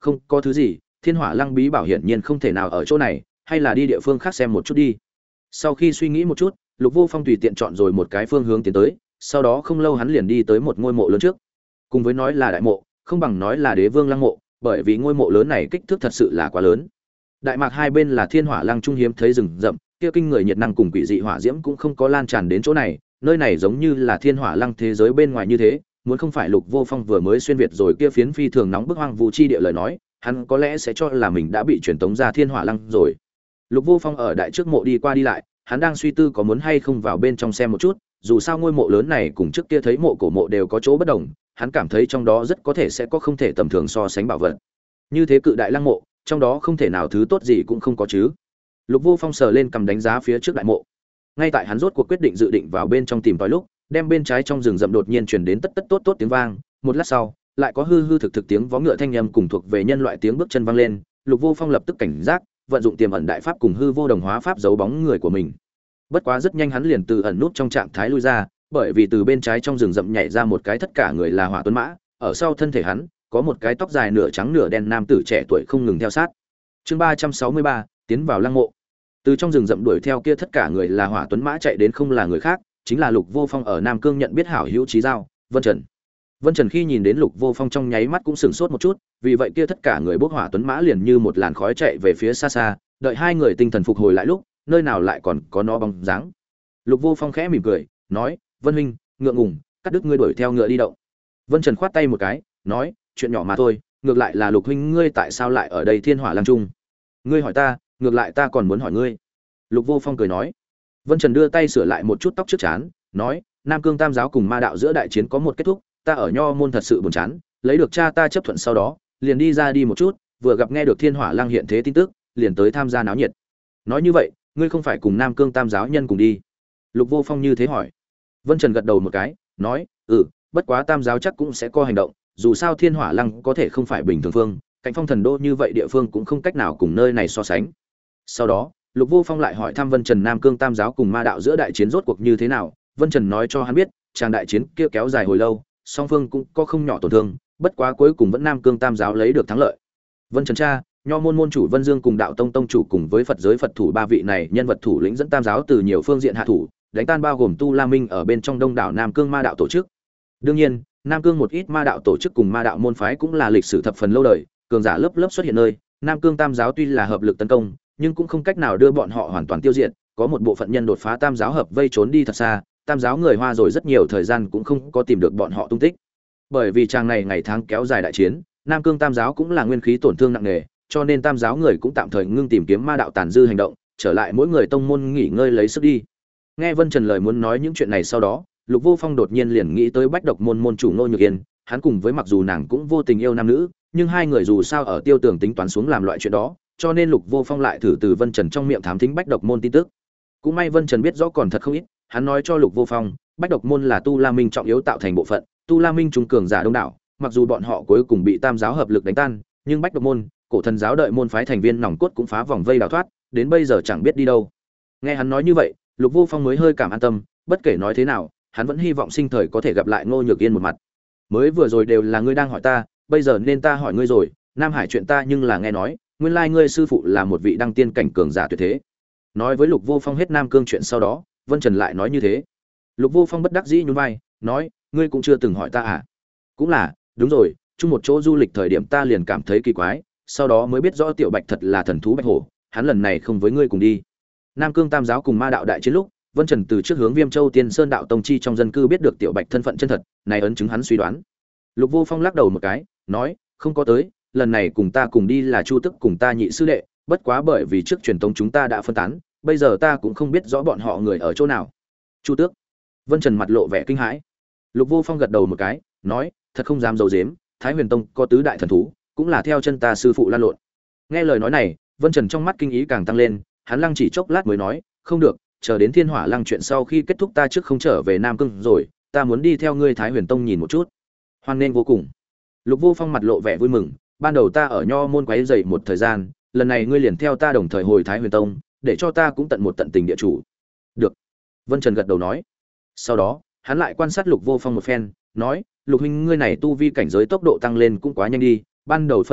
[SPEAKER 1] không có thứ gì, Thiên Hỏa Lăng bí bảo hiển nhiên không thể nào ở chỗ này, hay là đi địa phương khác xem một chút đi. Sau khi suy nghĩ một chút, Lục Vô Phong tùy tiện chọn rồi một cái phương hướng tiến tới, sau đó không lâu hắn liền đi tới một ngôi mộ lớn trước. Cùng với nói là đại mộ, không bằng nói là Đế Vương Lăng mộ, bởi vì ngôi mộ lớn này kích thước thật sự là quá lớn. Đại mạc hai bên là Thiên Hỏa Lăng trung hiếm thấy rừng rậm, kia kinh người nhiệt năng cùng quỷ dị hỏa diễm cũng không có lan tràn đến chỗ này, nơi này giống như là Thiên Hỏa Lăng thế giới bên ngoài như thế, muốn không phải Lục Vô Phong vừa mới xuyên việt rồi kia phiến phi thường nóng bức hoang vu chi địa lời nói, hắn có lẽ sẽ cho là mình đã bị truyền tống ra Thiên Hỏa Lăng rồi. Lục Vô Phong ở đại trước mộ đi qua đi lại, hắn đang suy tư có muốn hay không vào bên trong xem một chút, dù sao ngôi mộ lớn này cùng trước kia thấy mộ cổ mộ đều có chỗ bất đồng, hắn cảm thấy trong đó rất có thể sẽ có không thể tầm thường so sánh bảo vật. Như thế cự đại lăng mộ, trong đó không thể nào thứ tốt gì cũng không có chứ. Lục Vô Phong sờ lên cầm đánh giá phía trước đại mộ. Ngay tại hắn rốt cuộc quyết định dự định vào bên trong tìm tòi lúc, đem bên trái trong rừng rậm đột nhiên truyền đến tất tất tốt tốt tiếng vang, một lát sau, lại có hư hư thực thực tiếng vó ngựa thanh âm cùng thuộc về nhân loại tiếng bước chân vang lên, Lục Vô Phong lập tức cảnh giác, vận dụng tiềm ẩn đại pháp cùng hư vô đồng hóa pháp giấu bóng người của mình. Bất quá rất nhanh hắn liền từ ẩn nút trong trạng thái lui ra, bởi vì từ bên trái trong rừng rậm nhảy ra một cái tất cả người là Hỏa Tuấn Mã, ở sau thân thể hắn có một cái tóc dài nửa trắng nửa đen nam tử trẻ tuổi không ngừng theo sát. Chương 363, tiến vào lăng mộ. Từ trong rừng rậm đuổi theo kia tất cả người là Hỏa Tuấn Mã chạy đến không là người khác, chính là Lục Vô Phong ở Nam Cương nhận biết hảo hữu Chí Giao, Vân Trần. Vân Trần khi nhìn đến Lục Vô Phong trong nháy mắt cũng sửng sốt một chút, vì vậy kia tất cả người bốc Hỏa Tuấn Mã liền như một làn khói chạy về phía xa xa, đợi hai người tinh thần phục hồi lại lúc, nơi nào lại còn có nó bóng dáng. Lục Vô Phong khẽ mỉm cười, nói: "Vân huynh, ngượng ngùng, cắt đứt ngươi đuổi theo ngựa đi động." Vân Trần khoát tay một cái, nói: "Chuyện nhỏ mà thôi, ngược lại là Lục huynh ngươi tại sao lại ở đây Thiên Hỏa Lăng trung? Ngươi hỏi ta, ngược lại ta còn muốn hỏi ngươi." Lục Vô Phong cười nói. Vân Trần đưa tay sửa lại một chút tóc trước trán, nói: "Nam Cương Tam giáo cùng ma đạo giữa đại chiến có một kết thúc, ta ở Nho môn thật sự buồn chán, lấy được cha ta chấp thuận sau đó, liền đi ra đi một chút, vừa gặp nghe được Thiên Hỏa Lăng hiện thế tin tức, liền tới tham gia náo nhiệt." Nói như vậy, ngươi không phải cùng Nam Cương Tam giáo nhân cùng đi? Lục Vô Phong như thế hỏi. Vân Trần gật đầu một cái, nói: Bất quá Tam giáo chắc cũng sẽ có hành động, dù sao Thiên Hỏa Lăng có thể không phải bình thường phương, Cạnh Phong Thần Đô như vậy địa phương cũng không cách nào cùng nơi này so sánh." Sau đó, Lục Vô Phong lại hỏi thăm Vân Trần Nam Cương Tam giáo cùng ma đạo giữa đại chiến rốt cuộc như thế nào. Vân Trần nói cho hắn biết, tràng đại chiến kia kéo dài hồi lâu, song phương cũng có không nhỏ tổn thương, bất quá cuối cùng vẫn Nam Cương Tam giáo lấy được thắng lợi. Vân Trần cha, Nho môn môn chủ Vân Dương cùng đạo tông tông chủ cùng với Phật giới Phật thủ ba vị này nhân vật thủ lĩnh dẫn Tam giáo từ nhiều phương diện hạ thủ, đánh tan bao gồm Tu La Minh ở bên trong đông đảo Nam Cương ma đạo tổ chức. Đương nhiên, Nam Cương một ít ma đạo tổ chức cùng ma đạo môn phái cũng là lịch sử thập phần lâu đời, cường giả lớp lớp xuất hiện nơi, Nam Cương Tam giáo tuy là hợp lực tấn công, nhưng cũng không cách nào đưa bọn họ hoàn toàn tiêu diệt, có một bộ phận nhân đột phá Tam giáo hợp vây trốn đi thật xa, Tam giáo người Hoa rồi rất nhiều thời gian cũng không có tìm được bọn họ tung tích. Bởi vì trang này ngày tháng kéo dài đại chiến, Nam Cương Tam giáo cũng là nguyên khí tổn thương nặng nề, cho nên Tam giáo người cũng tạm thời ngưng tìm kiếm ma đạo tàn dư hành động, trở lại mỗi người tông môn nghỉ ngơi lấy sức đi. Nghe Vân Trần lời muốn nói những chuyện này sau đó, Lục Vô Phong đột nhiên liền nghĩ tới Bách Độc môn môn chủ Ngô Nhược Yên, hắn cùng với mặc dù nàng cũng vô tình yêu nam nữ, nhưng hai người dù sao ở Tiêu Tường tính toán xuống làm loại chuyện đó, cho nên Lục Vô Phong lại thử từ Vân Trần trong miệng thám thính Bách Độc môn tin tức. Cũng may Vân Trần biết rõ còn thật không ít, hắn nói cho Lục Vô Phong, Bách Độc môn là Tu La Minh trọng yếu tạo thành bộ phận, Tu La Minh trung cường giả đông đảo, mặc dù bọn họ cuối cùng bị Tam giáo hợp lực đánh tan, nhưng Bách Độc môn, Cổ Thần giáo đợi môn phái thành viên nòng cốt cũng phá vòng vây đào thoát, đến bây giờ chẳng biết đi đâu. Nghe hắn nói như vậy, Lục Vô Phong mới hơi cảm an tâm, bất kể nói thế nào, hắn vẫn hy vọng sinh thời có thể gặp lại Ngô Nhược Yên một mặt. Mới vừa rồi đều là ngươi đang hỏi ta, bây giờ nên ta hỏi ngươi rồi, Nam Hải chuyện ta nhưng là nghe nói, nguyên lai ngươi sư phụ là một vị đăng tiên cảnh cường giả tuyệt thế. Nói với Lục Vô Phong hết Nam Cương chuyện sau đó, Vân Trần lại nói như thế. Lục Vô Phong bất đắc dĩ nhún vai, nói, ngươi cũng chưa từng hỏi ta à? Cũng là, đúng rồi, chung một chỗ du lịch thời điểm ta liền cảm thấy kỳ quái, sau đó mới biết rõ Tiểu Bạch thật là thần thú bạch hổ, hắn lần này không với ngươi cùng đi. Nam Cương Tam giáo cùng ma đạo đại chiến lúc, Vân Trần từ trước hướng Viêm Châu Tiên Sơn đạo tông chi trong dân cư biết được Tiểu Bạch thân phận chân thật, này ấn chứng hắn suy đoán. Lục Vô Phong lắc đầu một cái, nói, không có tới, lần này cùng ta cùng đi là Chu Tức cùng ta nhị sư đệ, bất quá bởi vì trước truyền tống chúng ta đã phân tán, bây giờ ta cũng không biết rõ bọn họ người ở chỗ nào. Chu Tước. Vân Trần mặt lộ vẻ kinh hãi. Lục Vô Phong gật đầu một cái, nói, thật không dám giấu giếm, Thái Huyền Tông có tứ đại thần thú, cũng là theo chân ta sư phụ lan lộn. Nghe lời nói này, Vân Trần trong mắt kinh ý càng tăng lên, hắn lăng chỉ chốc lát mới nói, không được, chờ đến Thiên Hỏa Lăng chuyện sau khi kết thúc ta trước không trở về Nam Cương rồi, ta muốn đi theo ngươi Thái Huyền Tông nhìn một chút. Hoan nghênh vô cùng. Lục Vô Phong mặt lộ vẻ vui mừng, ban đầu ta ở Nho môn quấy rầy một thời gian, lần này ngươi liền theo ta đồng thời hồi Thái Huyền Tông, để cho ta cũng tận một tận tình địa chủ. Được. Vân Trần gật đầu nói. Sau đó, hắn lại quan sát Lục Vô Phong một phen, nói, Lục huynh ngươi này tu vi cảnh giới tốc độ tăng lên cũng quá nhanh đi, ban đầu phân biệt lúc,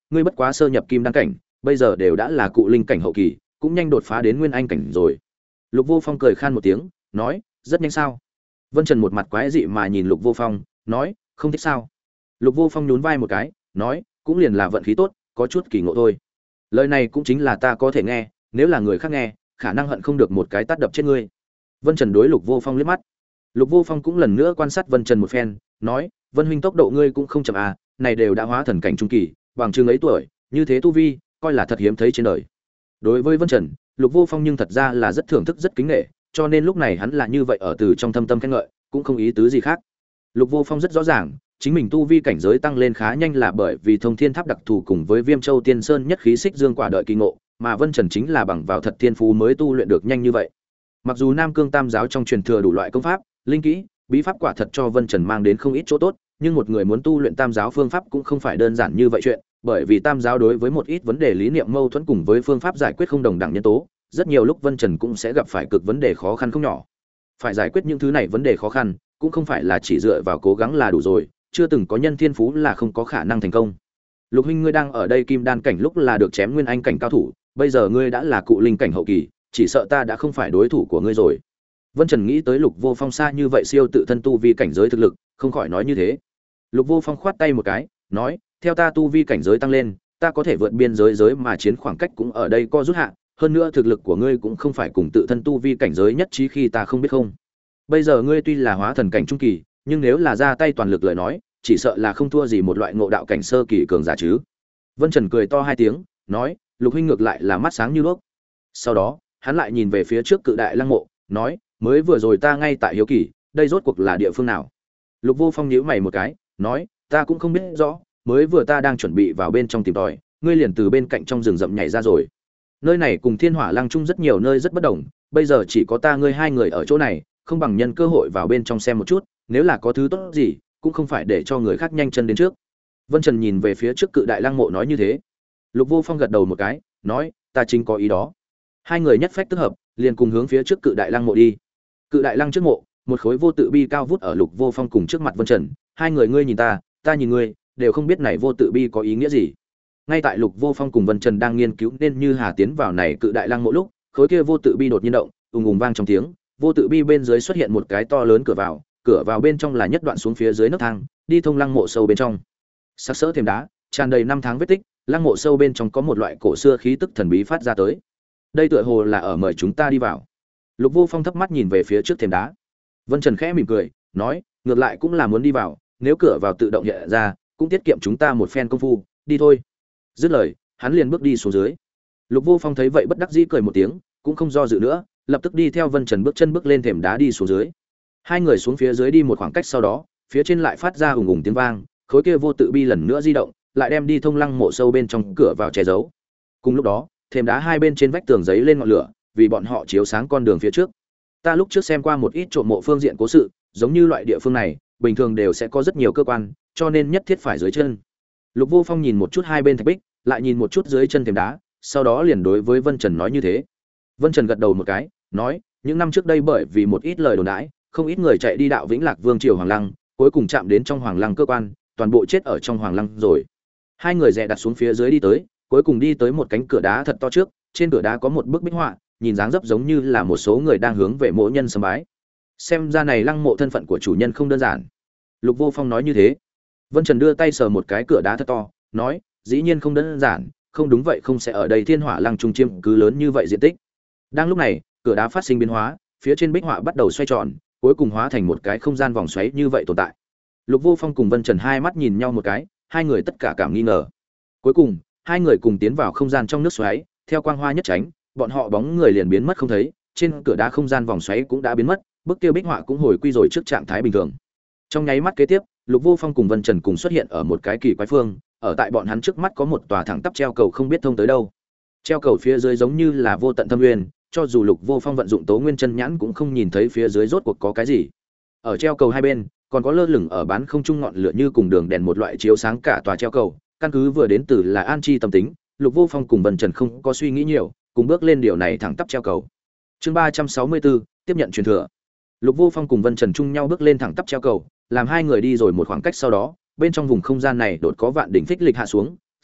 [SPEAKER 1] ngươi bất quá sơ nhập kim đan cảnh, bây giờ đều đã là cụ linh cảnh hậu kỳ, cũng nhanh đột phá đến nguyên anh cảnh rồi. Lục Vô Phong cười khan một tiếng, nói, rất nhanh sao? Vân Trần một mặt quái dị mà nhìn Lục Vô Phong, nói, không thích sao? Lục Vô Phong nhún vai một cái, nói, cũng liền là vận khí tốt, có chút kỳ ngộ thôi. Lời này cũng chính là ta có thể nghe, nếu là người khác nghe, khả năng hận không được một cái tát đập chết ngươi. Vân Trần đối Lục Vô Phong liếc mắt. Lục Vô Phong cũng lần nữa quan sát Vân Trần một phen, nói, Vân huynh tốc độ ngươi cũng không chậm à, này đều đã hóa thần cảnh trung kỳ, bằng chừng ấy tuổi, như thế tu vi, coi là thật hiếm thấy trên đời. Đối với Vân Trần, Lục Vô Phong nhưng thật ra là rất thưởng thức rất kính nể, cho nên lúc này hắn là như vậy ở từ trong thâm tâm khen ngợi, cũng không ý tứ gì khác. Lục Vô Phong rất rõ ràng, chính mình tu vi cảnh giới tăng lên khá nhanh là bởi vì Thông Thiên Tháp đặc thù cùng với Viêm Châu Tiên Sơn nhất khí xích dương quả đợi kỳ ngộ, mà Vân Trần chính là bằng vào thật thiên phú mới tu luyện được nhanh như vậy. Mặc dù Nam Cương Tam giáo trong truyền thừa đủ loại công pháp, linh kỹ, bí pháp quả thật cho Vân Trần mang đến không ít chỗ tốt, nhưng một người muốn tu luyện Tam giáo phương pháp cũng không phải đơn giản như vậy chuyện, bởi vì Tam giáo đối với một ít vấn đề lý niệm mâu thuẫn cùng với phương pháp giải quyết không đồng đẳng nhân tố, rất nhiều lúc Vân Trần cũng sẽ gặp phải cực vấn đề khó khăn không nhỏ. Phải giải quyết những thứ này vấn đề khó khăn, cũng không phải là chỉ dựa vào cố gắng là đủ rồi, chưa từng có nhân thiên phú là không có khả năng thành công. Lục huynh ngươi đang ở đây kim đan cảnh lúc là được chém nguyên anh cảnh cao thủ, bây giờ ngươi đã là cụ linh cảnh hậu kỳ, chỉ sợ ta đã không phải đối thủ của ngươi rồi. Vân Trần nghĩ tới Lục Vô Phong xa như vậy siêu tự thân tu vi cảnh giới thực lực, không khỏi nói như thế. Lục Vô Phong khoát tay một cái, nói, theo ta tu vi cảnh giới tăng lên, ta có thể vượt biên giới mà chiến khoảng cách cũng ở đây co rút hạ, hơn nữa thực lực của ngươi cũng không phải cùng tự thân tu vi cảnh giới nhất trí khi ta không biết không. Bây giờ ngươi tuy là hóa thần cảnh trung kỳ, nhưng nếu là ra tay toàn lực lời nói, chỉ sợ là không thua gì một loại ngộ đạo cảnh sơ kỳ cường giả chứ. Vân Trần cười to hai tiếng, nói, Lục huynh ngược lại là mắt sáng như đuốc. Sau đó, hắn lại nhìn về phía trước Cự Đại Lăng Mộ, nói, mới vừa rồi ta ngay tại hiếu kỳ, đây rốt cuộc là địa phương nào? Lục Vô Phong nhíu mày một cái, nói, ta cũng không biết rõ, mới vừa ta đang chuẩn bị vào bên trong tìm tòi, ngươi liền từ bên cạnh trong rừng rậm nhảy ra rồi. Nơi này cùng Thiên Hỏa Lăng chung rất nhiều nơi rất bất đồng, bây giờ chỉ có ta ngươi hai người ở chỗ này, không bằng nhân cơ hội vào bên trong xem một chút, nếu là có thứ tốt gì, cũng không phải để cho người khác nhanh chân đến trước. Vân Trần nhìn về phía trước Cự Đại Lăng Mộ nói như thế. Lục Vô Phong gật đầu một cái, nói, ta chính có ý đó. Hai người nhất phách tức hợp, liền cùng hướng phía trước Cự Đại Lăng Mộ đi. Cự Đại Lăng trước mộ, một khối vô tự bi cao vút ở Lục Vô Phong cùng trước mặt Vân Trần, hai người ngươi nhìn ta nhìn ngươi, đều không biết này vô tự bi có ý nghĩa gì. Ngay tại Lục Vô Phong cùng Vân Trần đang nghiên cứu nên như hà tiến vào này Cự Đại Lăng Mộ lúc, khối kia vô tự bi đột nhiên động, ùng ùng vang trong tiếng, vô tự bi bên dưới xuất hiện một cái to lớn cửa vào bên trong là nhất đoạn xuống phía dưới nấc thang, đi thông lăng mộ sâu bên trong. Sắc sỡ thềm đá, tràn đầy năm tháng vết tích, lăng mộ sâu bên trong có một loại cổ xưa khí tức thần bí phát ra tới. Đây tựa hồ là ở mời chúng ta đi vào. Lục Vô Phong thấp mắt nhìn về phía trước thềm đá. Vân Trần khẽ mỉm cười, nói, ngược lại cũng là muốn đi vào, nếu cửa vào tự động hiện ra, cũng tiết kiệm chúng ta một phen công phu, đi thôi. Dứt lời, hắn liền bước đi xuống dưới. Lục Vô Phong thấy vậy bất đắc dĩ cười một tiếng, cũng không do dự nữa, lập tức đi theo Vân Trần bước lên thềm đá đi xuống dưới. Hai người xuống phía dưới đi một khoảng cách sau đó, phía trên lại phát ra ùng ùng tiếng vang, khối kia vô tự bi lần nữa di động, lại đem đi thông lăng mộ sâu bên trong cửa vào che giấu. Cùng lúc đó, thềm đá hai bên trên vách tường giấy lên ngọn lửa, vì bọn họ chiếu sáng con đường phía trước. Ta lúc trước xem qua một ít trộm mộ phương diện cố sự, giống như loại địa phương này, bình thường đều sẽ có rất nhiều cơ quan, cho nên nhất thiết phải dưới chân. Lục Vô Phong nhìn một chút hai bên thạch bích, lại nhìn một chút dưới chân thềm đá, sau đó liền đối với Vân Trần nói như thế. Vân Trần gật đầu một cái, nói, những năm trước đây bởi vì một ít lời đồn đãi, không ít người chạy đi đạo Vĩnh Lạc Vương triều Hoàng Lăng, cuối cùng chạm đến trong Hoàng Lăng cơ quan, toàn bộ chết ở trong Hoàng Lăng rồi. Hai người dè đặt xuống phía dưới đi tới, cuối cùng đi tới một cánh cửa đá thật to trước, trên cửa đá có một bức bích họa, nhìn dáng dấp giống như là một số người đang hướng về mộ nhân sớm bái. Xem ra này lăng mộ thân phận của chủ nhân không đơn giản. Lục Vô Phong nói như thế. Vân Trần đưa tay sờ một cái cửa đá thật to, nói, dĩ nhiên không đơn giản, không đúng vậy không sẽ ở đây Thiên Hỏa Lăng trung chiêm cứ lớn như vậy diện tích. Đang lúc này, cửa đá phát sinh biến hóa, phía trên bích họa bắt đầu xoay tròn, cuối cùng hóa thành một cái không gian vòng xoáy như vậy tồn tại. Lục Vô Phong cùng Vân Trần hai mắt nhìn nhau một cái, hai người tất cả cảm nghi ngờ. Cuối cùng, hai người cùng tiến vào không gian trong nước xoáy, theo quang hoa nhất tránh, bọn họ bóng người liền biến mất không thấy, trên cửa đá không gian vòng xoáy cũng đã biến mất, bức kia bích họa cũng hồi quy rồi trước trạng thái bình thường. Trong nháy mắt kế tiếp, Lục Vô Phong cùng Vân Trần cùng xuất hiện ở một cái kỳ quái phương, ở tại bọn hắn trước mắt có một tòa thẳng tắp treo cầu không biết thông tới đâu. Treo cầu phía dưới giống như là vô tận thâm nguyên, cho dù Lục Vô Phong vận dụng Tố Nguyên chân nhãn cũng không nhìn thấy phía dưới rốt cuộc có cái gì. Ở treo cầu hai bên, còn có lơ lửng ở bán không trung ngọn lửa như cùng đường đèn một loại chiếu sáng cả tòa treo cầu, căn cứ vừa đến từ là an chi tâm tính, Lục Vô Phong cùng Vân Trần không có suy nghĩ nhiều, cùng bước lên điều này thẳng tắp treo cầu. Chương 364, tiếp nhận truyền thừa. Lục Vô Phong cùng Vân Trần chung nhau bước lên thẳng tắp treo cầu, làm hai người đi rồi một khoảng cách sau đó, bên trong vùng không gian này đột có vạn đỉnh phích lịch hạ xuống,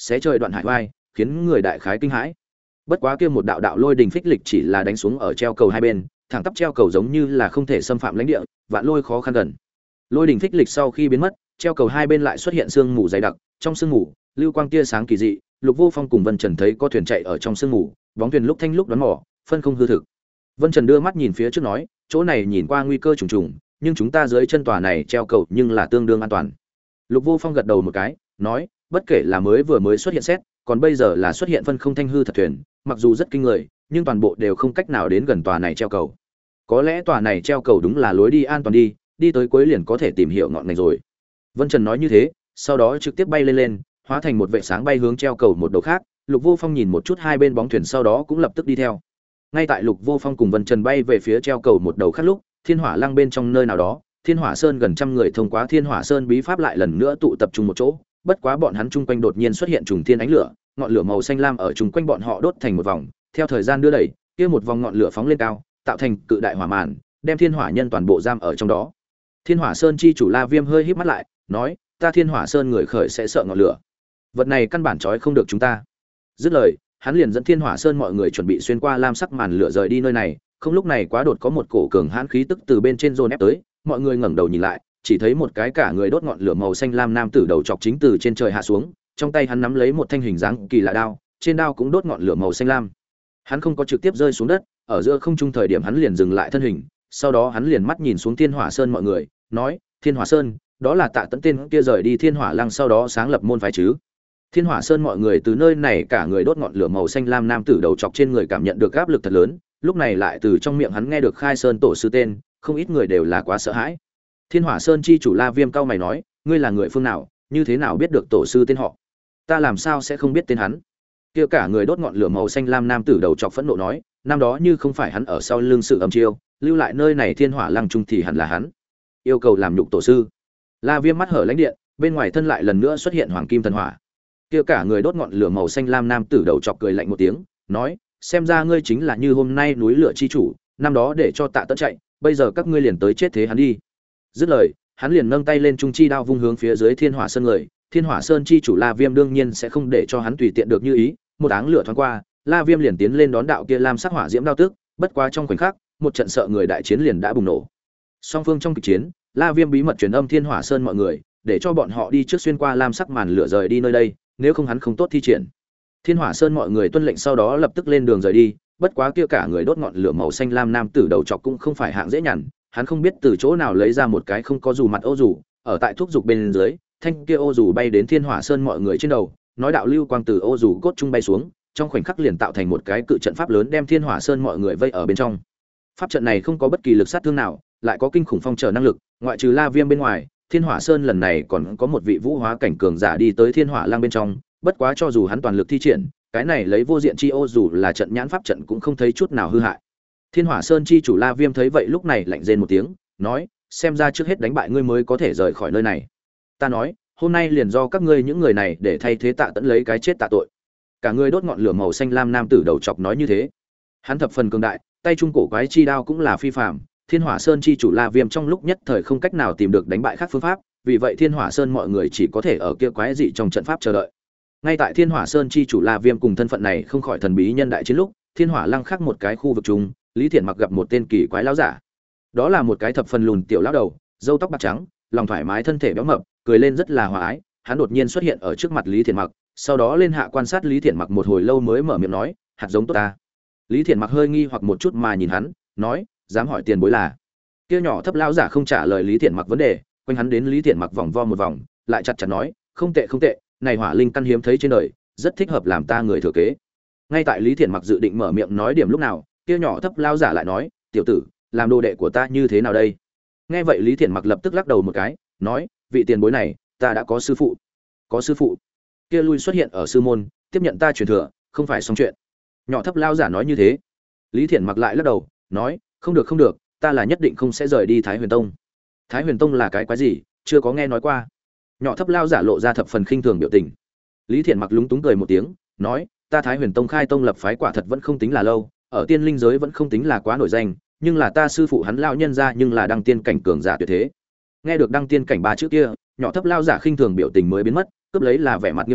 [SPEAKER 1] xé trời đoạn hải vai, khiến người đại khái kinh hãi. Bất quá kia một đạo đạo lôi đình phích lịch chỉ là đánh xuống ở treo cầu hai bên, thẳng tắp treo cầu giống như là không thể xâm phạm lãnh địa, vạn lôi khó khăn gần. Lôi đình phích lịch sau khi biến mất, treo cầu hai bên lại xuất hiện sương mù dày đặc, trong sương mù, lưu quang tia sáng kỳ dị, Lục Vô Phong cùng Vân Trần thấy có thuyền chạy ở trong sương mù, bóng thuyền lúc thanh lúc đoán mò, phân không hư thực. Vân Trần đưa mắt nhìn phía trước nói, chỗ này nhìn qua nguy cơ trùng trùng, nhưng chúng ta dưới chân tòa này treo cầu nhưng là tương đương an toàn. Lục Vô Phong gật đầu một cái, nói, bất kể là mới xuất hiện xét, còn bây giờ là xuất hiện phân không thanh hư thật thuyền, mặc dù rất kinh người, nhưng toàn bộ đều không cách nào đến gần tòa này treo cầu. Có lẽ tòa này treo cầu đúng là lối đi an toàn đi tới cuối liền có thể tìm hiểu ngọn ngành rồi. Vân Trần nói như thế, sau đó trực tiếp bay lên, hóa thành một vệ sáng bay hướng treo cầu một đầu khác. Lục Vô Phong nhìn một chút hai bên bóng thuyền, sau đó cũng lập tức đi theo. Ngay tại Lục Vô Phong cùng Vân Trần bay về phía treo cầu một đầu khác lúc, Thiên Hỏa Lăng bên trong nơi nào đó, Thiên Hỏa Sơn gần trăm người thông qua Thiên Hỏa Sơn bí pháp lại lần nữa tụ tập trung một chỗ. Bất quá bọn hắn chung quanh đột nhiên xuất hiện trùng thiên ánh lửa, ngọn lửa màu xanh lam ở chung quanh bọn họ đốt thành một vòng, theo thời gian đưa đẩy, kia một vòng ngọn lửa phóng lên cao, tạo thành cự đại hỏa màn, đem Thiên Hỏa nhân toàn bộ giam ở trong đó. Thiên Hỏa Sơn chi chủ La Viêm hơi híp mắt lại, nói, ta Thiên Hỏa Sơn người khởi sẽ sợ ngọn lửa. Vật này căn bản trói không được chúng ta. Dứt lời, hắn liền dẫn Thiên Hỏa Sơn mọi người chuẩn bị xuyên qua lam sắc màn lửa rời đi nơi này. Không lúc này quá đột có một cổ cường hãn khí tức từ bên trên dồn ép tới, mọi người ngẩng đầu nhìn lại, chỉ thấy một cái cả người đốt ngọn lửa màu xanh lam nam tử đầu chọc chính từ trên trời hạ xuống, trong tay hắn nắm lấy một thanh hình dáng kỳ lạ đao, trên đao cũng đốt ngọn lửa màu xanh lam. Hắn không có trực tiếp rơi xuống đất, ở giữa không trung thời điểm hắn liền dừng lại thân hình, sau đó hắn liền mắt nhìn xuống Thiên Hỏa Sơn mọi người, nói, Thiên Hỏa Sơn, đó là Tạ Tấn tên kia rời đi Thiên Hỏa Lăng sau đó sáng lập môn phái chứ? Thiên Hỏa Sơn mọi người từ nơi này cả người đốt ngọn lửa màu xanh lam nam tử đầu chọc trên người cảm nhận được áp lực thật lớn, lúc này lại từ trong miệng hắn nghe được Khai Sơn tổ sư tên, không ít người đều là quá sợ hãi. Thiên Hỏa Sơn chi chủ La Viêm cao mày nói, ngươi là người phương nào, như thế nào biết được tổ sư tên họ? Ta làm sao sẽ không biết tên hắn? Kia cả người đốt ngọn lửa màu xanh lam nam tử đầu chọc phẫn nộ nói, năm đó như không phải hắn ở sau lưng sự âm chiêu, lưu lại nơi này Thiên Hỏa Lăng trung thì hẳn là hắn. Yêu cầu làm nhục tổ sư. La Viêm mắt hở lãnh điện, bên ngoài thân lại lần nữa xuất hiện hoàng kim thần hỏa. Kia cả người đốt ngọn lửa màu xanh lam nam tử đầu chọc cười lạnh một tiếng, nói, xem ra ngươi chính là như hôm nay núi lửa chi chủ, năm đó để cho Tạ Tấn chạy, bây giờ các ngươi liền tới chết thế hắn đi. Dứt lời, hắn liền nâng tay lên trung chi đao vung hướng phía dưới Thiên Hỏa Sơn người. Thiên Hỏa Sơn chi chủ La Viêm đương nhiên sẽ không để cho hắn tùy tiện được như ý, một áng lửa thoáng qua, La Viêm liền tiến lên đón đạo kia lam sắc hỏa diễm đao tức, bất quá trong khoảnh khắc, một trận sợ người đại chiến liền đã bùng nổ. Song phương trong kịch chiến, La Viêm bí mật truyền âm Thiên Hỏa Sơn mọi người, để cho bọn họ đi trước xuyên qua lam sắc màn lửa rời đi nơi đây, nếu không hắn không tốt thi triển. Thiên Hỏa Sơn mọi người tuân lệnh sau đó lập tức lên đường rời đi, bất quá kia cả người đốt ngọn lửa màu xanh lam nam tử đầu chọc cũng không phải hạng dễ nhằn, hắn không biết từ chỗ nào lấy ra một cái không có dù mặt ô dù, ở tại thuốc dục bên dưới, thanh kia ô dù bay đến Thiên Hỏa Sơn mọi người trên đầu, nói đạo lưu quang từ ô dù cốt trung bay xuống, trong khoảnh khắc liền tạo thành một cái cự trận pháp lớn đem Thiên Hỏa Sơn mọi người vây ở bên trong. Pháp trận này không có bất kỳ lực sát thương nào, lại có kinh khủng phong trở năng lực, ngoại trừ La Viêm bên ngoài, Thiên Hỏa Sơn lần này còn có một vị vũ hóa cảnh cường giả đi tới Thiên Hỏa Lang bên trong, bất quá cho dù hắn toàn lực thi triển, cái này lấy vô diện chi ô dù là trận nhãn pháp trận cũng không thấy chút nào hư hại. Thiên Hỏa Sơn chi chủ La Viêm thấy vậy lúc này lạnh rên một tiếng, nói, xem ra trước hết đánh bại ngươi mới có thể rời khỏi nơi này. Ta nói, hôm nay liền do các ngươi những người này để thay thế Tạ Tấn lấy cái chết tạ tội. Cả người đốt ngọn lửa màu xanh lam nam tử đầu chọc nói như thế. Hắn thập phần cường đại, tay trung cổ quái chi đao cũng là phi phàm. Thiên Hỏa Sơn chi chủ La Viêm trong lúc nhất thời không cách nào tìm được đánh bại khác phương pháp, vì vậy Thiên Hỏa Sơn mọi người chỉ có thể ở kia quái dị trong trận pháp chờ đợi. Ngay tại Thiên Hỏa Sơn chi chủ La Viêm cùng thân phận này không khỏi thần bí nhân đại chiến lúc, Thiên Hỏa Lăng khác một cái khu vực chung, Lý Thiển Mặc gặp một tên kỳ quái lão giả. Đó là một cái thập phần lùn tiểu lão đầu, râu tóc bạc trắng, lòng thoải mái thân thể béo mập, cười lên rất là hòa ái. Hắn đột nhiên xuất hiện ở trước mặt Lý Thiển Mặc, sau đó lên hạ quan sát Lý Thiển Mặc một hồi lâu mới mở miệng nói, hạt giống tốt ta. Lý Thiển Mặc hơi nghi hoặc một chút mà nhìn hắn, nói, dám hỏi tiền bối là? Kia nhỏ thấp lão giả không trả lời Lý Thiển Mặc vấn đề, quanh hắn đến Lý Thiển Mặc vòng vo một vòng, lại chặt chặt nói, không tệ không tệ, này hỏa linh căn hiếm thấy trên đời, rất thích hợp làm ta người thừa kế. Ngay tại Lý Thiển Mặc dự định mở miệng nói điểm lúc nào, kia nhỏ thấp lão giả lại nói, tiểu tử, làm đồ đệ của ta như thế nào đây? Nghe vậy Lý Thiển Mặc lập tức lắc đầu một cái, nói, vị tiền bối này, ta đã có sư phụ. Có sư phụ? Kia lui xuất hiện ở sư môn, tiếp nhận ta truyền thừa, không phải xong chuyện. Nhỏ thấp lão giả nói như thế. Lý Thiển Mặc lại lắc đầu, nói, không được không được, ta là nhất định không sẽ rời đi Thái Huyền Tông. Thái Huyền Tông là cái quái gì, chưa có nghe nói qua. Nhỏ thấp lão giả lộ ra thập phần khinh thường biểu tình. Lý Thiển Mặc lúng túng cười một tiếng, nói, ta Thái Huyền Tông khai tông lập phái quả thật vẫn không tính là lâu, ở tiên linh giới vẫn không tính là quá nổi danh, nhưng là ta sư phụ hắn lão nhân ra nhưng là đăng tiên cảnh cường giả tuyệt thế. Nghe được đăng tiên cảnh ba chữ kia, nhỏ thấp lão giả khinh thường biểu tình mới biến mất, cướp lấy là vẻ mặt nghiêm túc,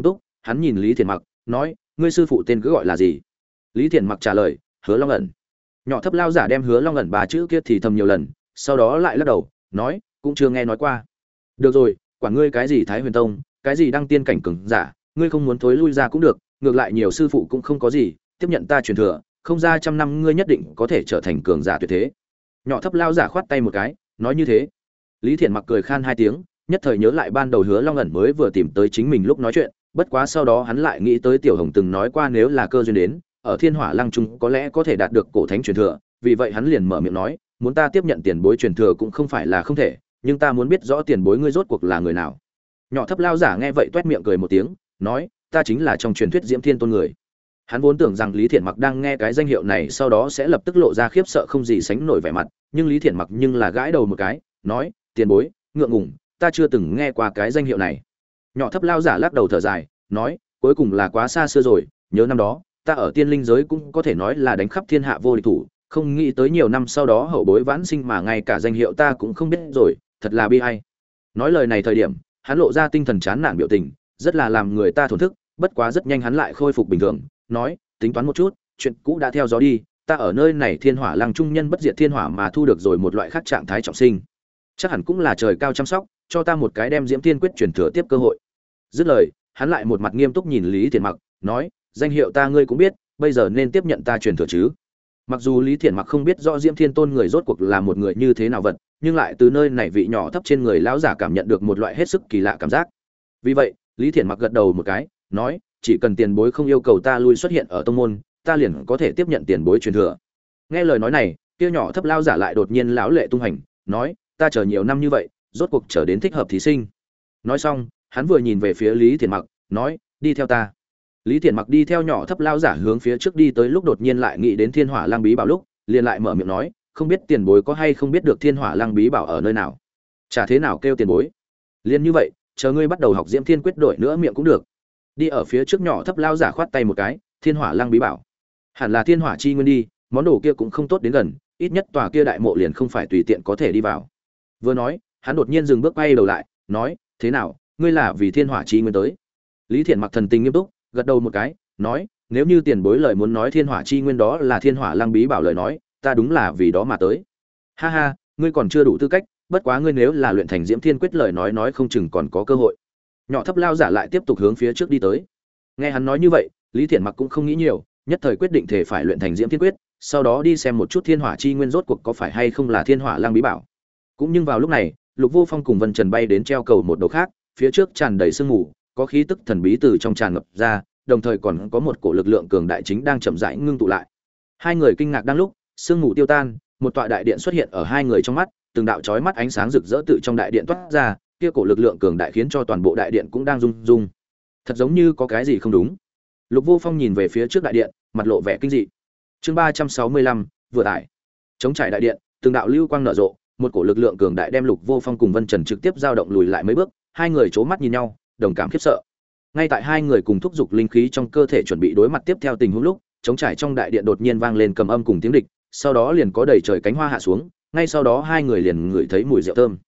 [SPEAKER 1] hắn nhìn Lý Thiện Mặc, nói: "Ngươi sư phụ tên cứ gọi là gì?" Lý Thiện Mặc trả lời: "Hứa Long ẩn." Nhỏ thấp lao giả đem Hứa Long ẩn ba chữ kia thì thầm nhiều lần, sau đó lại lắc đầu, nói: "Cũng chưa nghe nói qua." "Được rồi, quản ngươi cái gì Thái Huyền Tông, cái gì đăng tiên cảnh cường giả, ngươi không muốn thối lui ra cũng được, ngược lại nhiều sư phụ cũng không có gì, tiếp nhận ta truyền thừa, không ra trăm năm ngươi nhất định có thể trở thành cường giả tuyệt thế." Nhỏ thấp lao giả khoát tay một cái, nói như thế. Lý Thiện Mặc cười khan hai tiếng, nhất thời nhớ lại ban đầu Hứa Long ẩn mới vừa tìm tới chính mình lúc nói chuyện, bất quá sau đó hắn lại nghĩ tới Tiểu Hồng từng nói qua nếu là cơ duyên đến, ở Thiên Hỏa Lăng Trung có lẽ có thể đạt được cổ thánh truyền thừa, vì vậy hắn liền mở miệng nói, muốn ta tiếp nhận tiền bối truyền thừa cũng không phải là không thể, nhưng ta muốn biết rõ tiền bối ngươi rốt cuộc là người nào. Nhỏ thấp lao giả nghe vậy toét miệng cười một tiếng, nói, ta chính là trong truyền thuyết Diễm Thiên Tôn người. Hắn vốn tưởng rằng Lý Thiện Mặc đang nghe cái danh hiệu này sau đó sẽ lập tức lộ ra khiếp sợ không gì sánh nổi vẻ mặt, nhưng Lý Thiện Mặc nhưng là gãi đầu một cái, nói, tiền bối, ngượng ngùng, ta chưa từng nghe qua cái danh hiệu này. Nhỏ thấp lao giả lắc đầu thở dài, nói, cuối cùng là quá xa xưa rồi, nhớ năm đó, ta ở tiên linh giới cũng có thể nói là đánh khắp thiên hạ vô địch thủ, không nghĩ tới nhiều năm sau đó hậu bối vãn sinh mà ngay cả danh hiệu ta cũng không biết rồi, thật là bi ai. Nói lời này thời điểm, hắn lộ ra tinh thần chán nản biểu tình, rất là làm người ta thổn thức, bất quá rất nhanh hắn lại khôi phục bình thường, nói, tính toán một chút, chuyện cũ đã theo gió đi, ta ở nơi này Thiên Hỏa Lăng trung nhân bất diệt thiên hỏa mà thu được rồi một loại khác trạng thái trọng sinh. Chắc hẳn cũng là trời cao chăm sóc, cho ta một cái đem Diễm Thiên Quyết truyền thừa tiếp cơ hội. Dứt lời, hắn lại một mặt nghiêm túc nhìn Lý Thiện Mặc, nói, danh hiệu ta ngươi cũng biết, bây giờ nên tiếp nhận ta truyền thừa chứ. Mặc dù Lý Thiện Mặc không biết rõ Diễm Thiên Tôn người rốt cuộc là một người như thế nào vật, nhưng lại từ nơi này vị nhỏ thấp trên người lão giả cảm nhận được một loại hết sức kỳ lạ cảm giác. Vì vậy, Lý Thiện Mặc gật đầu một cái, nói, chỉ cần tiền bối không yêu cầu ta lui xuất hiện ở tông môn, ta liền có thể tiếp nhận tiền bối truyền thừa. Nghe lời nói này, kia nhỏ thấp lão giả lại đột nhiên lão lệ tung hành, nói, ta chờ nhiều năm như vậy, rốt cuộc chờ đến thích hợp thí sinh. Nói xong, hắn vừa nhìn về phía Lý Thiện Mặc, nói, đi theo ta. Lý Thiện Mặc đi theo nhỏ thấp lão giả hướng phía trước đi tới lúc đột nhiên lại nghĩ đến Thiên Hỏa Lăng Bí Bảo lúc, liền lại mở miệng nói, không biết tiền bối có hay không biết được Thiên Hỏa Lăng Bí Bảo ở nơi nào. Chả thế nào kêu tiền bối. Liên như vậy, chờ ngươi bắt đầu học Diễm Thiên Quyết đổi nữa miệng cũng được. Đi ở phía trước nhỏ thấp lão giả khoát tay một cái, Thiên Hỏa Lăng Bí Bảo. Hẳn là Thiên Hỏa chi nguyên đi, món đồ kia cũng không tốt đến gần, ít nhất tòa kia đại mộ liền không phải tùy tiện có thể đi vào. Vừa nói, hắn đột nhiên dừng bước quay đầu lại, nói, thế nào, ngươi là vì Thiên Hỏa chi nguyên tới? Lý Thiện Mặc thần tình nghiêm túc, gật đầu một cái, nói, nếu như tiền bối lời muốn nói Thiên Hỏa chi nguyên đó là Thiên Hỏa Lăng Bí Bảo lời nói, ta đúng là vì đó mà tới. Ha ha, ngươi còn chưa đủ tư cách, bất quá ngươi nếu là luyện thành Diễm Thiên Quyết lời nói không chừng còn có cơ hội. Nhỏ thấp lao giả lại tiếp tục hướng phía trước đi tới. Nghe hắn nói như vậy, Lý Thiện Mặc cũng không nghĩ nhiều, nhất thời quyết định thể phải luyện thành Diễm Thiên Quyết, sau đó đi xem một chút Thiên Hỏa chi nguyên rốt cuộc có phải hay không là Thiên Hỏa Lăng Bí Bảo. Cũng nhưng vào lúc này, Lục Vô Phong cùng Vân Trần bay đến treo cầu một đầu khác, phía trước tràn đầy sương mù, có khí tức thần bí từ trong tràn ngập ra, đồng thời còn có một cổ lực lượng cường đại chính đang chậm rãi ngưng tụ lại. Hai người kinh ngạc đang lúc, sương mù tiêu tan, một tọa đại điện xuất hiện ở hai người trong mắt, từng đạo chói mắt ánh sáng rực rỡ tự trong đại điện toát ra, kia cổ lực lượng cường đại khiến cho toàn bộ đại điện cũng đang rung rung. Thật giống như có cái gì không đúng. Lục Vô Phong nhìn về phía trước đại điện, mặt lộ vẻ kinh dị. Chương 365, vừa tải. Chống trải đại điện, từng đạo lưu quang nở rộ, một cổ lực lượng cường đại đem Lục Vô Phong cùng Vân Trần trực tiếp dao động lùi lại mấy bước, hai người chố mắt nhìn nhau, đồng cảm khiếp sợ. Ngay tại hai người cùng thúc giục linh khí trong cơ thể chuẩn bị đối mặt tiếp theo tình huống lúc, chống trải trong đại điện đột nhiên vang lên cầm âm cùng tiếng địch, sau đó liền có đầy trời cánh hoa hạ xuống, ngay sau đó hai người liền ngửi thấy mùi rượu thơm.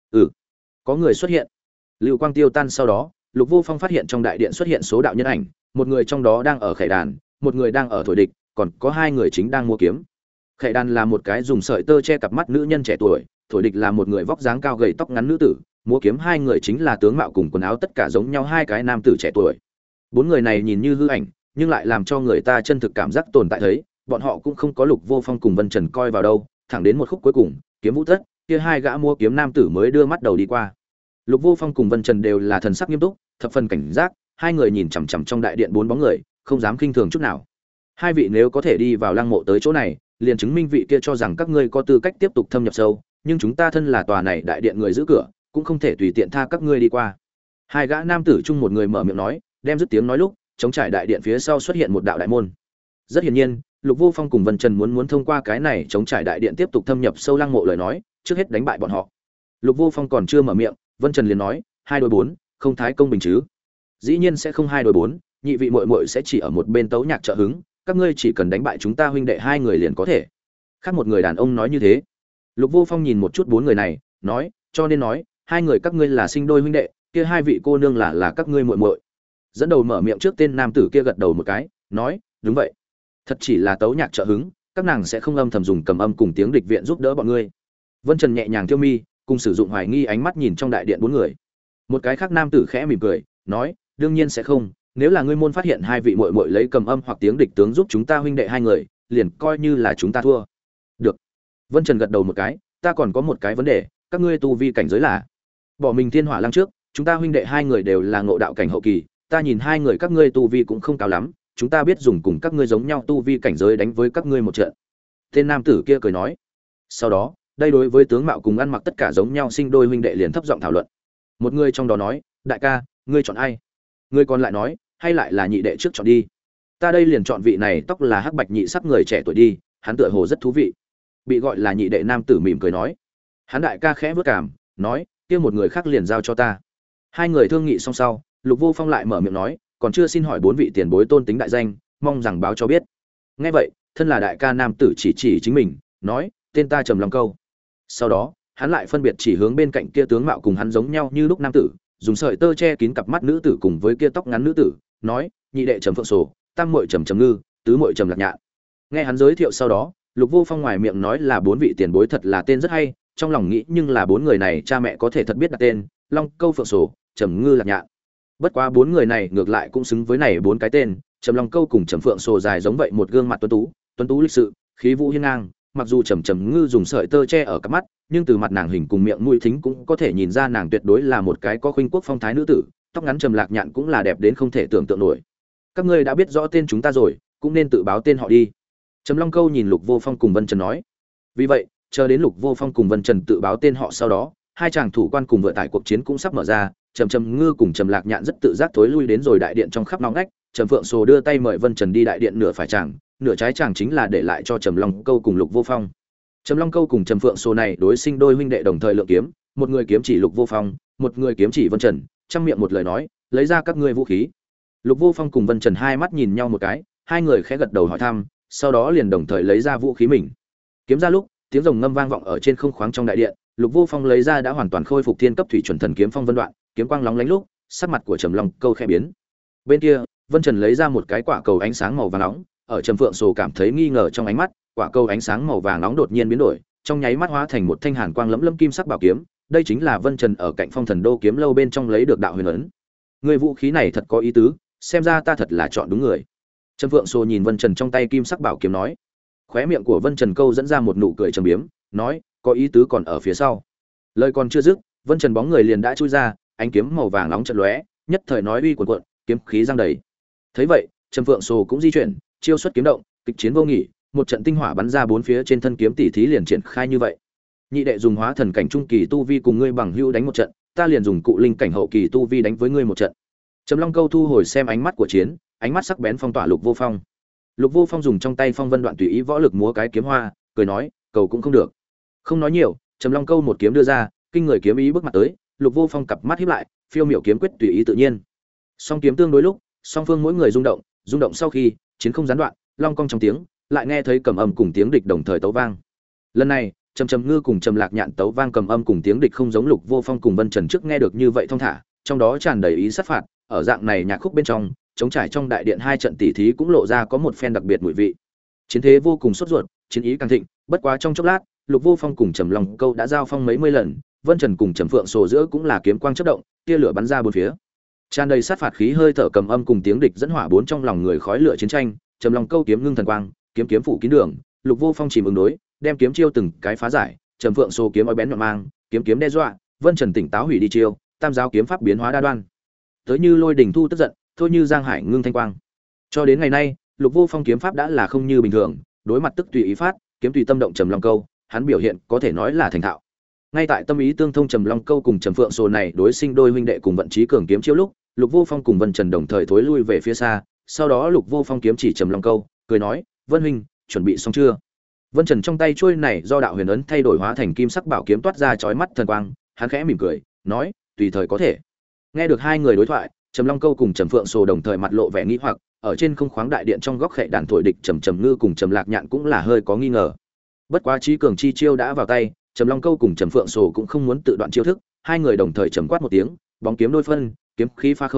[SPEAKER 1] Có người xuất hiện. Lưu quang tiêu tan sau đó, Lục Vô Phong phát hiện trong đại điện xuất hiện số đạo nhân ảnh, một người trong đó đang ở khải đàn, một người đang ở thổi địch, còn có hai người chính đang mua kiếm. Khải đàn là một cái dùng sợi tơ che cặp mắt nữ nhân trẻ tuổi, thổi địch là một người vóc dáng cao gầy tóc ngắn nữ tử, múa kiếm hai người chính là tướng mạo cùng quần áo tất cả giống nhau hai cái nam tử trẻ tuổi. Bốn người này nhìn như hư ảnh, nhưng lại làm cho người ta chân thực cảm giác tồn tại thấy, bọn họ cũng không có Lục Vô Phong cùng Vân Trần coi vào đâu, thẳng đến một khúc cuối cùng, kiếm vũ tất, kia hai gã múa kiếm nam tử mới đưa mắt đầu đi qua. Lục Vô Phong cùng Vân Trần đều là thần sắc nghiêm túc, thập phần cảnh giác, hai người nhìn chằm chằm trong đại điện bốn bóng người, không dám khinh thường chút nào. Hai vị nếu có thể đi vào lăng mộ tới chỗ này, liền chứng minh vị kia cho rằng các ngươi có tư cách tiếp tục thâm nhập sâu, nhưng chúng ta thân là tòa này đại điện người giữ cửa, cũng không thể tùy tiện tha các ngươi đi qua. Hai gã nam tử chung một người mở miệng nói, đem dứt tiếng nói lúc, chống trải đại điện phía sau xuất hiện một đạo đại môn. Rất hiển nhiên, Lục Vô Phong cùng Vân Trần muốn thông qua cái này chống trải đại điện tiếp tục thâm nhập sâu lăng mộ lời nói, trước hết đánh bại bọn họ. Lục Vô Phong còn chưa mở miệng, Vân Trần liền nói, 2 đối 4, không thái công bình chứ? Dĩ nhiên sẽ không 2 đối 4, nhị vị muội muội sẽ chỉ ở một bên tấu nhạc trợ hứng, các ngươi chỉ cần đánh bại chúng ta huynh đệ hai người liền có thể. Khác một người đàn ông nói như thế. Lục Vô Phong nhìn một chút bốn người này, nói, cho nên nói, hai người các ngươi là sinh đôi huynh đệ, kia hai vị cô nương là các ngươi muội muội. Dẫn đầu mở miệng trước tên nam tử kia gật đầu một cái, nói, đúng vậy. Thật chỉ là tấu nhạc trợ hứng, các nàng sẽ không âm thầm dùng cầm âm cùng tiếng địch viện giúp đỡ bọn ngươi. Vân Trần nhẹ nhàng thiêu mi, cùng sử dụng hoài nghi ánh mắt nhìn trong đại điện bốn người. Một cái khác nam tử khẽ mỉm cười, nói, đương nhiên sẽ không, nếu là ngươi môn phát hiện hai vị muội muội lấy cầm âm hoặc tiếng địch tướng giúp chúng ta huynh đệ hai người, liền coi như là chúng ta thua. Được. Vân Trần gật đầu một cái, ta còn có một cái vấn đề, các ngươi tu vi cảnh giới là? Bỏ mình thiên hỏa lăng trước, chúng ta huynh đệ hai người đều là ngộ đạo cảnh hậu kỳ, ta nhìn hai người các ngươi tu vi cũng không cao lắm, chúng ta biết dùng cùng các ngươi giống nhau tu vi cảnh giới đánh với các ngươi một trận. Tên nam tử kia cười nói. Sau đó, đây đối với tướng mạo cùng ăn mặc tất cả giống nhau sinh đôi huynh đệ liền thấp giọng thảo luận. Một người trong đó nói, đại ca, ngươi chọn ai? Người còn lại nói, hay lại là nhị đệ trước chọn đi. Ta đây liền chọn vị này tóc là hắc bạch nhị sắc người trẻ tuổi đi, hắn tựa hồ rất thú vị. Bị gọi là nhị đệ nam tử mỉm cười nói. Hắn đại ca khẽ vớt cảm, nói, kia một người khác liền giao cho ta. Hai người thương nghị xong sau, Lục Vô Phong lại mở miệng nói, còn chưa xin hỏi bốn vị tiền bối tôn tính đại danh, mong rằng báo cho biết. Nghe vậy, thân là đại ca nam tử chỉ chính mình, nói, tên ta Trầm Long Câu. Sau đó, hắn lại phân biệt chỉ hướng bên cạnh kia tướng mạo cùng hắn giống nhau như lúc nam tử, dùng sợi tơ che kín cặp mắt nữ tử cùng với kia tóc ngắn nữ tử, nói, nhị đệ Trầm Phượng Sổ, tam muội Trầm Trầm Ngư, tứ muội Trầm Lạc Nhạn. Nghe hắn giới thiệu sau đó, Lục Vô Phong ngoài miệng nói là bốn vị tiền bối thật là tên rất hay, trong lòng nghĩ nhưng là bốn người này cha mẹ có thể thật biết đặt tên, Long Câu Phượng Sổ, Trầm Ngư Lạc Nhạn. Bất quá bốn người này ngược lại cũng xứng với này bốn cái tên, Trầm Long Câu cùng Trầm Phượng Sổ dài giống vậy một gương mặt tuấn tú lịch sự, khí vũ hiên ngang, mặc dù Trầm Ngư dùng sợi tơ che ở cặp mắt, nhưng từ mặt nàng hình cùng miệng mũi thính cũng có thể nhìn ra nàng tuyệt đối là một cái có khuynh quốc phong thái nữ tử, tóc ngắn Trầm Lạc Nhạn cũng là đẹp đến không thể tưởng tượng nổi. Các ngươi đã biết rõ tên chúng ta rồi, cũng nên tự báo tên họ đi. Trầm Long Câu nhìn Lục Vô Phong cùng Vân Trần nói. Vì vậy, chờ đến Lục Vô Phong cùng Vân Trần tự báo tên họ sau đó, hai chàng thủ quan cùng vừa tải cuộc chiến cũng sắp mở ra, Trầm Ngư cùng Trầm Lạc Nhạn rất tự giác thối lui đến rồi đại điện trong khắp nóng ngách, Trầm Phượng Sồ đưa tay mời Vân Trần đi đại điện nửa phải chàng, nửa trái chàng chính là để lại cho Trầm Long Câu cùng Lục Vô Phong. Trầm Long Câu cùng Trầm Phượng Sồ này đối sinh đôi huynh đệ đồng thời lượng kiếm, một người kiếm chỉ Lục Vô Phong, một người kiếm chỉ Vân Trần, trong miệng một lời nói, lấy ra các ngươi vũ khí. Lục Vô Phong cùng Vân Trần hai mắt nhìn nhau một cái, hai người khẽ gật đầu hỏi thăm, sau đó liền đồng thời lấy ra vũ khí mình. Kiếm ra lúc, tiếng rồng ngâm vang vọng ở trên không khoáng trong đại điện, Lục Vô Phong lấy ra đã hoàn toàn khôi phục thiên cấp thủy chuẩn thần kiếm phong vân đoạn, kiếm quang lóng lánh lúc, sắc mặt của Trầm Long Câu khẽ biến. Bên kia, Vân Trần lấy ra một cái quả cầu ánh sáng màu vàng nóng, ở Trầm Phượng Sồ cảm thấy nghi ngờ trong ánh mắt, quả cầu ánh sáng màu vàng nóng đột nhiên biến đổi, trong nháy mắt hóa thành một thanh hàn quang lẫm lẫm kim sắc bảo kiếm, đây chính là Vân Trần ở cạnh Phong Thần Đô kiếm lâu bên trong lấy được đạo huyền ấn. Người vũ khí này thật có ý tứ, xem ra ta thật là chọn đúng người. Trầm Phượng Sồ nhìn Vân Trần trong tay kim sắc bảo kiếm nói. Khóe miệng của Vân Trần Câu dẫn ra một nụ cười trầm biếm, nói, có ý tứ còn ở phía sau. Lời còn chưa dứt, Vân Trần bóng người liền đã chui ra, ánh kiếm màu vàng nóng chợt lóe, nhất thời nói uy cuồn cuộn, kiếm khí giăng đầy. Thấy vậy, Trầm Phượng Sồ cũng di chuyển, chiêu xuất kiếm động, kịch chiến vô nghỉ, một trận tinh hỏa bắn ra bốn phía trên thân kiếm tỉ thí liền triển khai như vậy. Nhị đệ dùng hóa thần cảnh trung kỳ tu vi cùng ngươi bằng hữu đánh một trận, ta liền dùng cụ linh cảnh hậu kỳ tu vi đánh với ngươi một trận. Trầm Long Câu thu hồi xem ánh mắt của chiến, ánh mắt sắc bén phong tỏa Lục Vô Phong. Lục Vô Phong dùng trong tay phong vân đoạn tùy ý võ lực múa cái kiếm hoa, cười nói, cầu cũng không được. Không nói nhiều, Trầm Long Câu một kiếm đưa ra, kinh người kiếm ý bước mặt tới, Lục Vô Phong cặp mắt híp lại, phiêu miểu kiếm quyết tùy ý tự nhiên. Song kiếm tương đối lúc, song phương mỗi người rung động sau khi, chiến không gián đoạn, long cong trong tiếng, lại nghe thấy cầm âm cùng tiếng địch đồng thời tấu vang. Lần này, Trầm Ngư cùng Trầm Lạc Nhạn tấu vang cầm âm cùng tiếng địch không giống Lục Vô Phong cùng Vân Trần trước nghe được như vậy thông thả, trong đó tràn đầy ý sát phạt, ở dạng này nhạc khúc bên trong, chống trải trong đại điện hai trận tỉ thí cũng lộ ra có một phen đặc biệt mùi vị. Chiến thế vô cùng sốt ruột, chiến ý càng thịnh, bất quá trong chốc lát, Lục Vô Phong cùng Trầm Long Câu đã giao phong mấy mươi lần, Vân Trần cùng Trầm Phượng Sồ giữa cũng là kiếm quang chớp động, tia lửa bắn ra bốn phía. Tràn đầy sát phạt khí hơi thở cầm âm cùng tiếng địch dẫn hỏa bốn trong lòng người khói lửa chiến tranh, Trầm Long Câu kiếm ngưng thần quang, kiếm phủ kín đường, Lục Vô Phong chìm ứng đối, đem kiếm chiêu từng cái phá giải, Trầm Phượng Sồ kiếm ói bén nhọn mang, kiếm đe dọa, Vân Trần tỉnh táo hủy đi chiêu, tam giáo kiếm pháp biến hóa đa đoan. Tới như lôi đỉnh thu tức giận, thôi như giang hải ngưng thanh quang. Cho đến ngày nay, Lục Vô Phong kiếm pháp đã là không như bình thường, đối mặt tức tùy ý phát, kiếm tùy tâm động Trầm Long Câu, hắn biểu hiện có thể nói là thành thạo. Ngay tại tâm ý tương thông Trầm Long Câu cùng Trầm Phượng Sồ này đối sinh đôi huynh đệ cùng vận chí cường kiếm chiêu lúc, Lục Vô Phong cùng Vân Trần đồng thời thối lui về phía xa, sau đó Lục Vô Phong kiếm chỉ Trầm Long Câu, cười nói, "Vân huynh, chuẩn bị xong chưa?" Vân Trần trong tay chuôi này do đạo huyền ấn thay đổi hóa thành kim sắc bảo kiếm toát ra chói mắt thần quang, hắn khẽ mỉm cười, nói, "Tùy thời có thể." Nghe được hai người đối thoại, Trầm Long Câu cùng Trầm Phượng Sồ đồng thời mặt lộ vẻ nghi hoặc, ở trên không khoáng đại điện trong góc khệ đàn thổi địch Trầm Ngư cùng Trầm Lạc Nhạn cũng là hơi có nghi ngờ. Bất quá chí cường chi chiêu đã vào tay, Trầm Long Câu cùng Trầm Phượng Sồ cũng không muốn tự đoạn chiêu thức, hai người đồng thời trầm quát một tiếng, bóng kiếm đôi phân, kiếm khí pha không,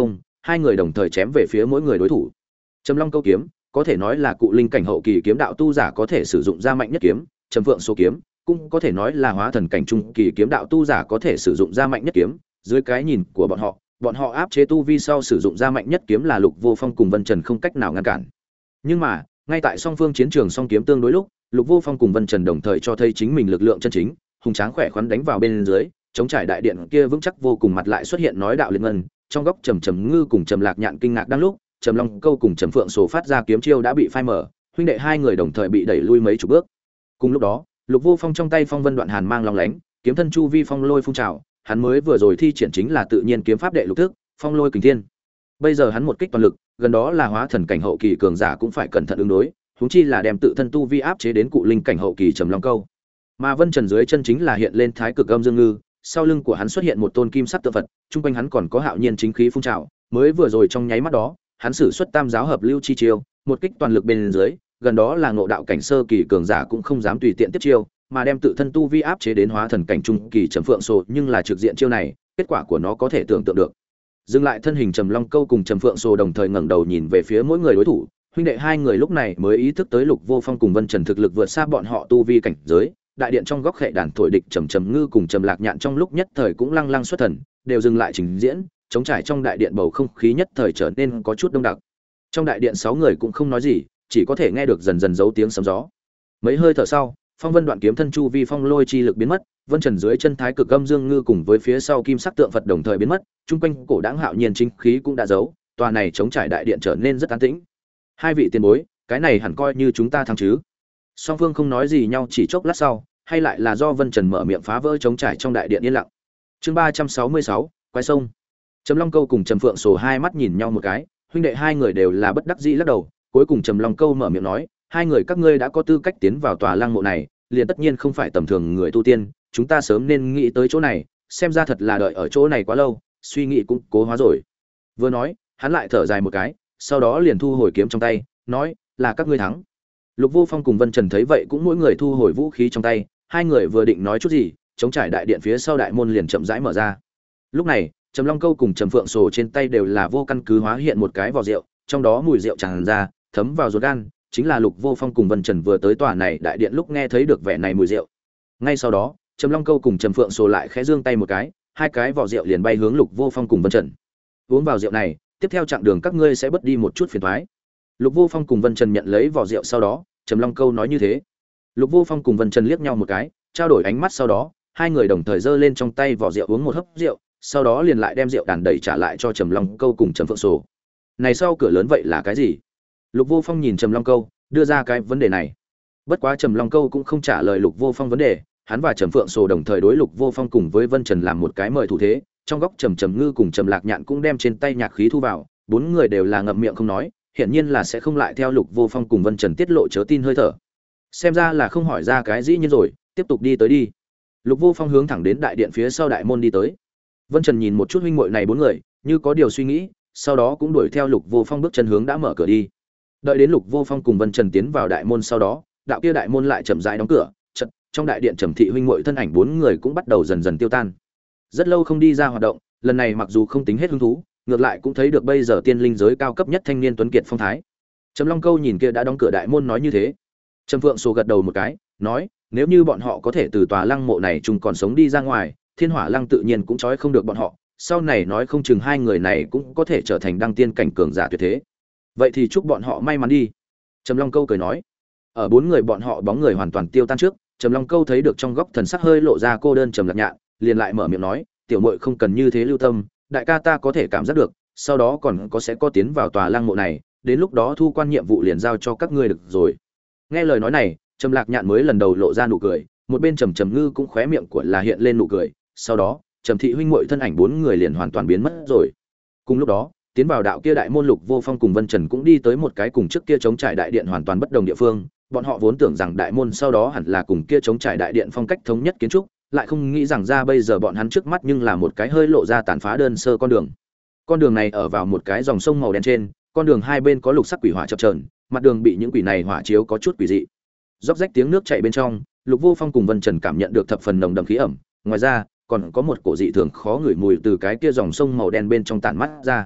[SPEAKER 1] hai người đồng thời chém về phía mỗi người đối thủ. Trầm Long câu kiếm có thể nói là cụ linh cảnh hậu kỳ kiếm đạo tu giả có thể sử dụng ra mạnh nhất kiếm, Trầm Phượng số kiếm cũng có thể nói là hóa thần cảnh trung kỳ kiếm đạo tu giả có thể sử dụng ra mạnh nhất kiếm. Dưới cái nhìn của bọn họ áp chế tu vi sau sử dụng ra mạnh nhất kiếm là Lục Vô Phong cùng Vân Trần không cách nào ngăn cản. Nhưng mà, ngay tại song phương chiến trường song kiếm tương đối lúc, Lục Vô Phong cùng Vân Trần đồng thời cho thấy chính mình lực lượng chân chính, hùng tráng khỏe khoắn đánh vào bên dưới, chống trải đại điện kia vững chắc vô cùng, mặt lại xuất hiện nói đạo liên ngân, trong góc Trầm Trầm Ngư cùng Trầm Lạc Nhạn kinh ngạc đang lúc, Trầm Long câu cùng Trầm Phượng Sổ phát ra kiếm chiêu đã bị phai mở, huynh đệ hai người đồng thời bị đẩy lui mấy chục bước. Cùng lúc đó, Lục Vô Phong trong tay Phong Vân Đoạn Hàn mang long lánh, kiếm thân chu vi phong lôi phun trào, hắn mới vừa rồi thi triển chính là tự nhiên kiếm pháp đệ lục thức, Phong Lôi Kình Thiên. Bây giờ hắn một kích toàn lực, gần đó là hóa thần cảnh hậu kỳ cường giả cũng phải cẩn thận ứng đối, huống chi là đem tự thân tu vi áp chế đến cụ linh cảnh hậu kỳ Trầm Long câu. Mà Vân Trần dưới chân chính là hiện lên Thái Cực Âm Dương Ngư, sau lưng của hắn xuất hiện một tôn kim sắc tượng Phật, trung quanh hắn còn có hạo nhiên chính khí phun trào, mới vừa rồi trong nháy mắt đó, hắn sử xuất Tam giáo hợp lưu chi chiêu, một kích toàn lực bên dưới, gần đó là ngộ đạo cảnh sơ kỳ cường giả cũng không dám tùy tiện tiếp chiêu, mà đem tự thân tu vi áp chế đến hóa thần cảnh trung kỳ Trầm Phượng Sổ, nhưng là trực diện chiêu này, kết quả của nó có thể tưởng tượng được. Dừng lại thân hình Trầm Long câu cùng Trầm Phượng Sổ đồng thời ngẩng đầu nhìn về phía mỗi người đối thủ, huynh đệ hai người lúc này mới ý thức tới Lục Vô Phong cùng Vân Trần thực lực vượt xa bọn họ tu vi cảnh giới. Đại điện trong góc khệ đàn thổi địch Trầm Trầm Ngư cùng Trầm Lạc Nhạn trong lúc nhất thời cũng lăng lăng xuất thần, đều dừng lại trình diễn, chống trải trong đại điện bầu không khí nhất thời trở nên có chút đông đặc. Trong đại điện 6 người cũng không nói gì, chỉ có thể nghe được dần dần dấu tiếng sấm gió. Mấy hơi thở sau, Phong Vân Đoạn kiếm thân chu vi phong lôi chi lực biến mất, Vân Trần dưới chân Thái Cực Âm Dương Ngư cùng với phía sau kim sắc tượng Phật đồng thời biến mất, trung quanh cổ đãng hạo nhiên chính khí cũng đã giấu, tòa này chống trải đại điện trở nên rất an tĩnh. Hai vị tiền bối, cái này hẳn coi như chúng ta thắng chứ? Song phương không nói gì nhau, chỉ chốc lát sau, hay lại là do Vân Trần mở miệng phá vỡ chống trải trong đại điện yên lặng. Chương 366, quái sông. Trầm Long câu cùng Trầm Phượng Sổ hai mắt nhìn nhau một cái, huynh đệ hai người đều là bất đắc dĩ lắc đầu, cuối cùng Trầm Long câu mở miệng nói, hai người các ngươi đã có tư cách tiến vào tòa lăng mộ này, liền tất nhiên không phải tầm thường người tu tiên, chúng ta sớm nên nghĩ tới chỗ này, xem ra thật là đợi ở chỗ này quá lâu, suy nghĩ cũng cố hóa rồi. Vừa nói, hắn lại thở dài một cái, sau đó liền thu hồi kiếm trong tay, nói, là các ngươi thắng. Lục Vô Phong cùng Vân Trần thấy vậy cũng mỗi người thu hồi vũ khí trong tay, hai người vừa định nói chút gì, chống trải đại điện phía sau đại môn liền chậm rãi mở ra. Lúc này, Trầm Long câu cùng Trầm Phượng Sổ trên tay đều là vô căn cứ hóa hiện một cái vò rượu, trong đó mùi rượu tràn ra, thấm vào ruột gan, chính là Lục Vô Phong cùng Vân Trần vừa tới tòa này đại điện lúc nghe thấy được vẻ này mùi rượu. Ngay sau đó, Trầm Long câu cùng Trầm Phượng Sổ lại khẽ giương tay một cái, hai cái vò rượu liền bay hướng Lục Vô Phong cùng Vân Trần. Uống vào rượu này, tiếp theo chặng đường các ngươi sẽ bớt đi một chút phiền toái. Lục Vô Phong cùng Vân Trần nhận lấy vò rượu sau đó, Trầm Long câu nói như thế. Lục Vô Phong cùng Vân Trần liếc nhau một cái, trao đổi ánh mắt sau đó, hai người đồng thời giơ lên trong tay vò rượu uống một hớp rượu, sau đó liền lại đem rượu đàn đầy trả lại cho Trầm Long câu cùng Trầm Phượng Sổ. Này sau cửa lớn vậy là cái gì? Lục Vô Phong nhìn Trầm Long câu, đưa ra cái vấn đề này. Bất quá Trầm Long câu cũng không trả lời Lục Vô Phong vấn đề, hắn và Trầm Phượng Sổ đồng thời đối Lục Vô Phong cùng với Vân Trần làm một cái mời thủ thế, trong góc Trầm Trầm Ngư cùng Trầm Lạc Nhạn cũng đem trên tay nhạc khí thu vào, bốn người đều là ngậm miệng không nói, hiển nhiên là sẽ không lại theo Lục Vô Phong cùng Vân Trần tiết lộ chớ tin hơi thở. Xem ra là không hỏi ra cái dĩ nhiên rồi, tiếp tục đi tới đi. Lục Vô Phong hướng thẳng đến đại điện phía sau đại môn đi tới. Vân Trần nhìn một chút huynh muội này bốn người, như có điều suy nghĩ, sau đó cũng đuổi theo Lục Vô Phong bước chân hướng đã mở cửa đi. Đợi đến Lục Vô Phong cùng Vân Trần tiến vào đại môn sau đó, đạo kia đại môn lại chậm rãi đóng cửa, chợt trong đại điện Trầm thị huynh muội thân ảnh bốn người cũng bắt đầu dần dần tiêu tan. Rất lâu không đi ra hoạt động, lần này mặc dù không tính hết hứng thú, ngược lại cũng thấy được bây giờ tiên linh giới cao cấp nhất thanh niên tuấn kiệt phong thái. Trầm Long câu nhìn kia đã đóng cửa đại môn nói như thế. Trầm Phượng Sổ gật đầu một cái, nói, nếu như bọn họ có thể từ tòa lăng mộ này chung còn sống đi ra ngoài, Thiên Hỏa Lăng tự nhiên cũng trói không được bọn họ, sau này nói không chừng hai người này cũng có thể trở thành đăng tiên cảnh cường giả tuyệt thế. Vậy thì chúc bọn họ may mắn đi. Trầm Long câu cười nói. Ở bốn người bọn họ bóng người hoàn toàn tiêu tan trước, Trầm Long câu thấy được trong góc thần sắc hơi lộ ra cô đơn Trầm Lạc Nhạn, liền lại mở miệng nói, tiểu muội không cần như thế lưu tâm, đại ca ta có thể cảm giác được, sau đó còn sẽ có tiến vào tòa lăng mộ này, đến lúc đó thu quan nhiệm vụ liền giao cho các ngươi được rồi. Nghe lời nói này, Trầm Lạc Nhạn mới lần đầu lộ ra nụ cười, một bên Trầm Trầm Ngư cũng khóe miệng của là hiện lên nụ cười, sau đó, Trầm thị huynh muội thân ảnh bốn người liền hoàn toàn biến mất rồi. Cùng lúc đó, tiến vào đạo kia đại môn Lục Vô Phong cùng Vân Trần cũng đi tới một cái cùng trước kia chống trải đại điện hoàn toàn bất đồng địa phương, bọn họ vốn tưởng rằng đại môn sau đó hẳn là cùng kia chống trải đại điện phong cách thống nhất kiến trúc, lại không nghĩ rằng ra bây giờ bọn hắn trước mắt nhưng là một cái hơi lộ ra tàn phá đơn sơ con đường. Con đường này ở vào một cái dòng sông màu đen trên, con đường hai bên có lục sắc quỷ hỏa chập chờn, mặt đường bị những quỷ này hỏa chiếu có chút quỷ dị. Róc rách tiếng nước chảy bên trong, Lục Vô Phong cùng Vân Trần cảm nhận được thập phần nồng đậm khí ẩm, ngoài ra, còn có một cổ dị thường khó ngửi mùi từ cái kia dòng sông màu đen bên trong tản mắt ra.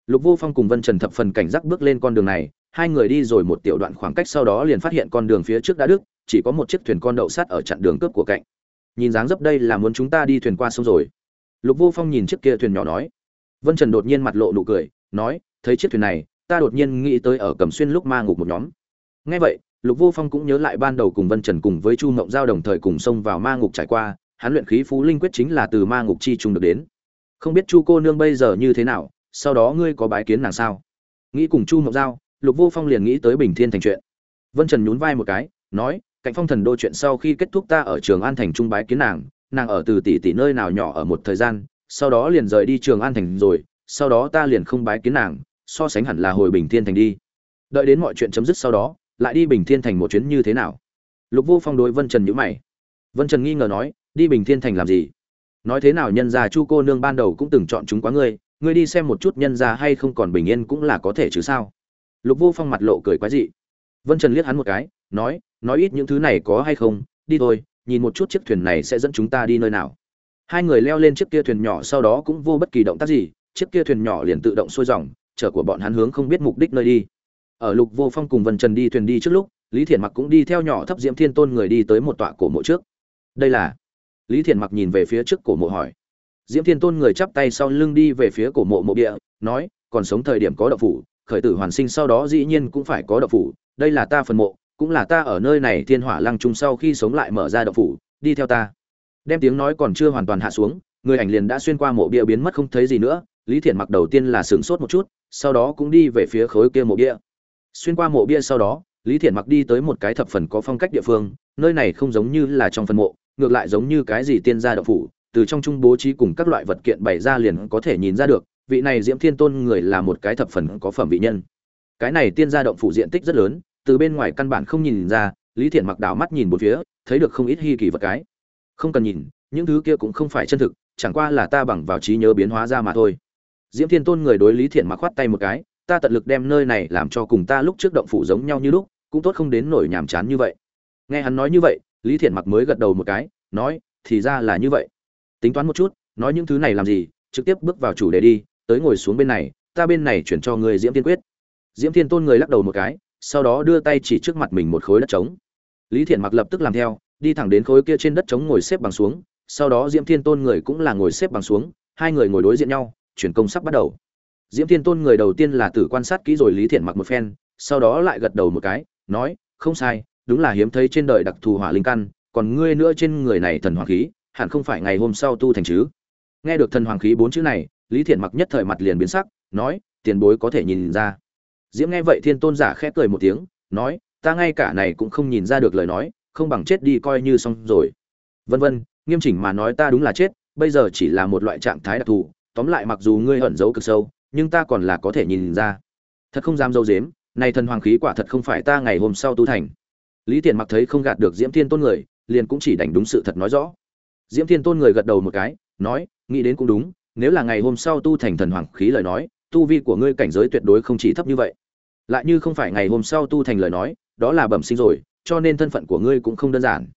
[SPEAKER 1] Lục Vô Phong cùng Vân Trần thập phần cảnh giác bước lên con đường này, hai người đi rồi một tiểu đoạn khoảng cách sau đó liền phát hiện con đường phía trước đã đứt, chỉ có một chiếc thuyền con đậu sắt ở chặn đường cướp của cạnh. Nhìn dáng dấp đây là muốn chúng ta đi thuyền qua sông rồi. Lục Vô Phong nhìn chiếc kia thuyền nhỏ nói. Vân Trần đột nhiên mặt lộ nụ cười, nói, thấy chiếc thuyền này, ta đột nhiên nghĩ tới ở Cẩm Xuyên lúc ma ngục một nhóm. Nghe vậy, Lục Vô Phong cũng nhớ lại ban đầu cùng Vân Trần cùng với Chu Mộng Giao đồng thời cùng xông vào ma ngục trải qua, hắn luyện khí Phú Linh quyết chính là từ ma ngục chi trùng được đến. Không biết Chu cô nương bây giờ như thế nào, sau đó ngươi có bái kiến nàng sao? Nghĩ cùng Chu Mộng Giao, Lục Vô Phong liền nghĩ tới Bình Thiên thành chuyện. Vân Trần nhún vai một cái, nói, Cạnh Phong Thần Đô chuyện sau khi kết thúc ta ở Trường An thành trung bái kiến nàng, nàng ở từ tỷ tỷ nơi nào nhỏ ở một thời gian, sau đó liền rời đi Trường An thành rồi, sau đó ta liền không bái kiến nàng, so sánh hẳn là hồi Bình Thiên thành đi. Đợi đến mọi chuyện chấm dứt sau đó, lại đi Bình Thiên thành một chuyến như thế nào? Lục Vô Phong đối Vân Trần nhíu mày. Vân Trần nghi ngờ nói, đi Bình Thiên thành làm gì? Nói thế nào nhân gia Chu cô nương ban đầu cũng từng chọn chúng quá ngươi, ngươi đi xem một chút nhân gia hay không còn bình yên cũng là có thể chứ sao? Lục Vô Phong mặt lộ cười quái dị. Vân Trần liếc hắn một cái, nói ít những thứ này có hay không, đi thôi, nhìn một chút chiếc thuyền này sẽ dẫn chúng ta đi nơi nào. Hai người leo lên chiếc kia thuyền nhỏ sau đó cũng vô bất kỳ động tác gì, chiếc kia thuyền nhỏ liền tự động xuôi dòng, chở của bọn hắn hướng không biết mục đích nơi đi. Ở Lục Vô Phong cùng Vân Trần đi thuyền đi trước lúc, Lý Thiển Mặc cũng đi theo nhỏ thấp Diễm Thiên Tôn người đi tới một tọa cổ mộ trước. Đây là? Lý Thiển Mặc nhìn về phía trước cổ mộ hỏi. Diễm Thiên Tôn người chắp tay sau lưng đi về phía cổ mộ mộ địa, nói, còn sống thời điểm có đạo phủ, khởi tử hoàn sinh sau đó dĩ nhiên cũng phải có đạo phủ, đây là ta phần mộ, cũng là ta ở nơi này Thiên Hỏa Lăng Trung sau khi sống lại mở ra đạo phủ, đi theo ta. Đem tiếng nói còn chưa hoàn toàn hạ xuống, người ảnh liền đã xuyên qua mộ bia biến mất không thấy gì nữa. Lý Thiển Mặc đầu tiên là sửng sốt một chút, sau đó cũng đi về phía khối kia mộ bia. Xuyên qua mộ bia sau đó, Lý Thiển Mặc đi tới một cái thập phần có phong cách địa phương, nơi này không giống như là trong phần mộ, ngược lại giống như cái gì tiên gia đạo phủ, từ trong trung bố trí cùng các loại vật kiện bày ra liền có thể nhìn ra được, vị này Diễm Thiên Tôn người là một cái thập phần có phẩm vị nhân. Cái này tiên gia động phủ diện tích rất lớn, từ bên ngoài căn bản không nhìn ra, Lý Thiển Mặc đảo mắt nhìn một phía, thấy được không ít hi kỳ vật cái. Không cần nhìn, những thứ kia cũng không phải chân thực, chẳng qua là ta bằng vào trí nhớ biến hóa ra mà thôi. Diễm Thiên Tôn người đối Lý Thiển Mặc khoát tay một cái, ta tận lực đem nơi này làm cho cùng ta lúc trước động phủ giống nhau như lúc, cũng tốt không đến nổi nhàm chán như vậy. Nghe hắn nói như vậy, Lý Thiển Mặc mới gật đầu một cái, nói, thì ra là như vậy. Tính toán một chút, nói những thứ này làm gì, trực tiếp bước vào chủ đề đi, tới ngồi xuống bên này, ta bên này chuyển cho người Diễm Thiên Quyết. Diễm Thiên Tôn người lắc đầu một cái, sau đó đưa tay chỉ trước mặt mình một khối đất trống. Lý Thiển Mặc lập tức làm theo, đi thẳng đến khối kia trên đất trống ngồi xếp bằng xuống, sau đó Diễm Thiên Tôn người cũng là ngồi xếp bằng xuống, hai người ngồi đối diện nhau, chuyển công sắp bắt đầu. Diễm Thiên Tôn người đầu tiên là tử quan sát kỹ rồi Lý Thiển Mặc một phen, sau đó lại gật đầu một cái, nói, không sai, đúng là hiếm thấy trên đời đặc thù hỏa linh căn, còn ngươi nữa trên người này thần hoàng khí, hẳn không phải ngày hôm sau tu thành chứ? Nghe được thần hoàng khí bốn chữ này, Lý Thiển Mặc nhất thời mặt liền biến sắc, nói, tiền bối có thể nhìn ra. Diễm nghe vậy Thiên Tôn giả khẽ cười một tiếng, nói, ta ngay cả này cũng không nhìn ra được lời nói, không bằng chết đi coi như xong rồi. Vân vân, nghiêm chỉnh mà nói ta đúng là chết, bây giờ chỉ là một loại trạng thái đặc thù, tóm lại mặc dù ngươi ẩn giấu cực sâu, nhưng ta còn là có thể nhìn ra. Thật không dám giấu giếm, này thần hoàng khí quả thật không phải ta ngày hôm sau tu thành. Lý Thiển Mặc thấy không gạt được Diễm Thiên Tôn người, liền cũng chỉ đành đúng sự thật nói rõ. Diễm Thiên Tôn người gật đầu một cái, nói, nghĩ đến cũng đúng, nếu là ngày hôm sau tu thành thần hoàng khí lời nói, tu vi của ngươi cảnh giới tuyệt đối không chỉ thấp như vậy. Lại như không phải ngày hôm sau tu thành lời nói, đó là bẩm sinh rồi, cho nên thân phận của ngươi cũng không đơn giản.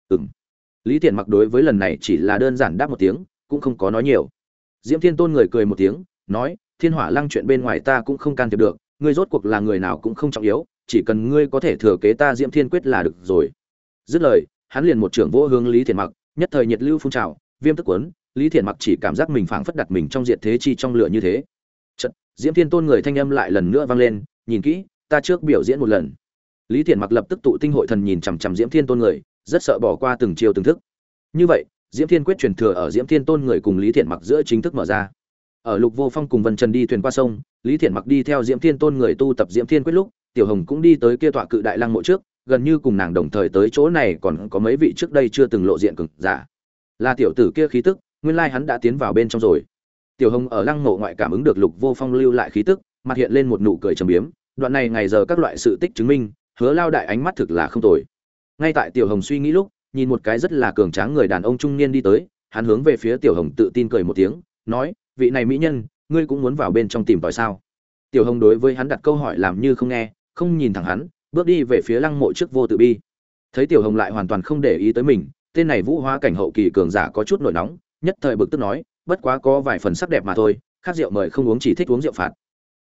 [SPEAKER 1] Lý Thiển Mặc đối với lần này chỉ là đơn giản đáp một tiếng, cũng không có nói nhiều. Diễm Thiên Tôn người cười một tiếng, nói, Thiên Hỏa Lăng chuyện bên ngoài ta cũng không can thiệp được, ngươi rốt cuộc là người nào cũng không trọng yếu, chỉ cần ngươi có thể thừa kế ta Diễm Thiên Quyết là được rồi. Dứt lời, hắn liền một trưởng vỗ hướng Lý Thiển Mặc, nhất thời nhiệt lưu phun trào, viêm tức cuốn, Lý Thiển Mặc chỉ cảm giác mình phảng phất đặt mình trong diệt thế chi trong lửa như thế. Chợt, Diễm Thiên Tôn người thanh âm lại lần nữa vang lên, nhìn kỹ, ta trước biểu diễn một lần. Lý Thiển Mặc lập tức tụ tinh hội thần nhìn chằm chằm Diễm Thiên Tôn người, rất sợ bỏ qua từng chiêu từng thức. Như vậy, Diễm Thiên Quyết truyền thừa ở Diễm Thiên Tôn người cùng Lý Thiển Mặc giữa chính thức mở ra. Ở Lục Vô Phong cùng Vân Trần đi thuyền qua sông, Lý Thiển Mặc đi theo Diễm Thiên Tôn người tu tập Diễm Thiên Quyết lúc, Tiểu Hồng cũng đi tới kia tọa cự đại lăng mộ trước, gần như cùng nàng đồng thời tới chỗ này còn có mấy vị trước đây chưa từng lộ diện cường giả. Là tiểu tử kia khí tức, nguyên lai hắn đã tiến vào bên trong rồi. Tiểu Hồng ở lăng mộ ngoại cảm ứng được Lục Vô Phong lưu lại khí tức, mặt hiện lên một nụ cười trầm biếm, đoạn này ngày giờ các loại sự tích chứng minh, Hứa Lao đại ánh mắt thực là không tồi. Ngay tại Tiểu Hồng suy nghĩ lúc, nhìn một cái rất là cường tráng người đàn ông trung niên đi tới, hắn hướng về phía Tiểu Hồng tự tin cười một tiếng, nói, vị này mỹ nhân, ngươi cũng muốn vào bên trong tìm tòi sao? Tiểu Hồng đối với hắn đặt câu hỏi làm như không nghe, không nhìn thẳng hắn, bước đi về phía lăng mộ trước Vô Tự Bi. Thấy Tiểu Hồng lại hoàn toàn không để ý tới mình, tên này vũ hóa cảnh hậu kỳ cường giả có chút nổi nóng, nhất thời bực tức nói, bất quá có vài phần sắc đẹp mà thôi, khác rượu mời không uống chỉ thích uống rượu phạt.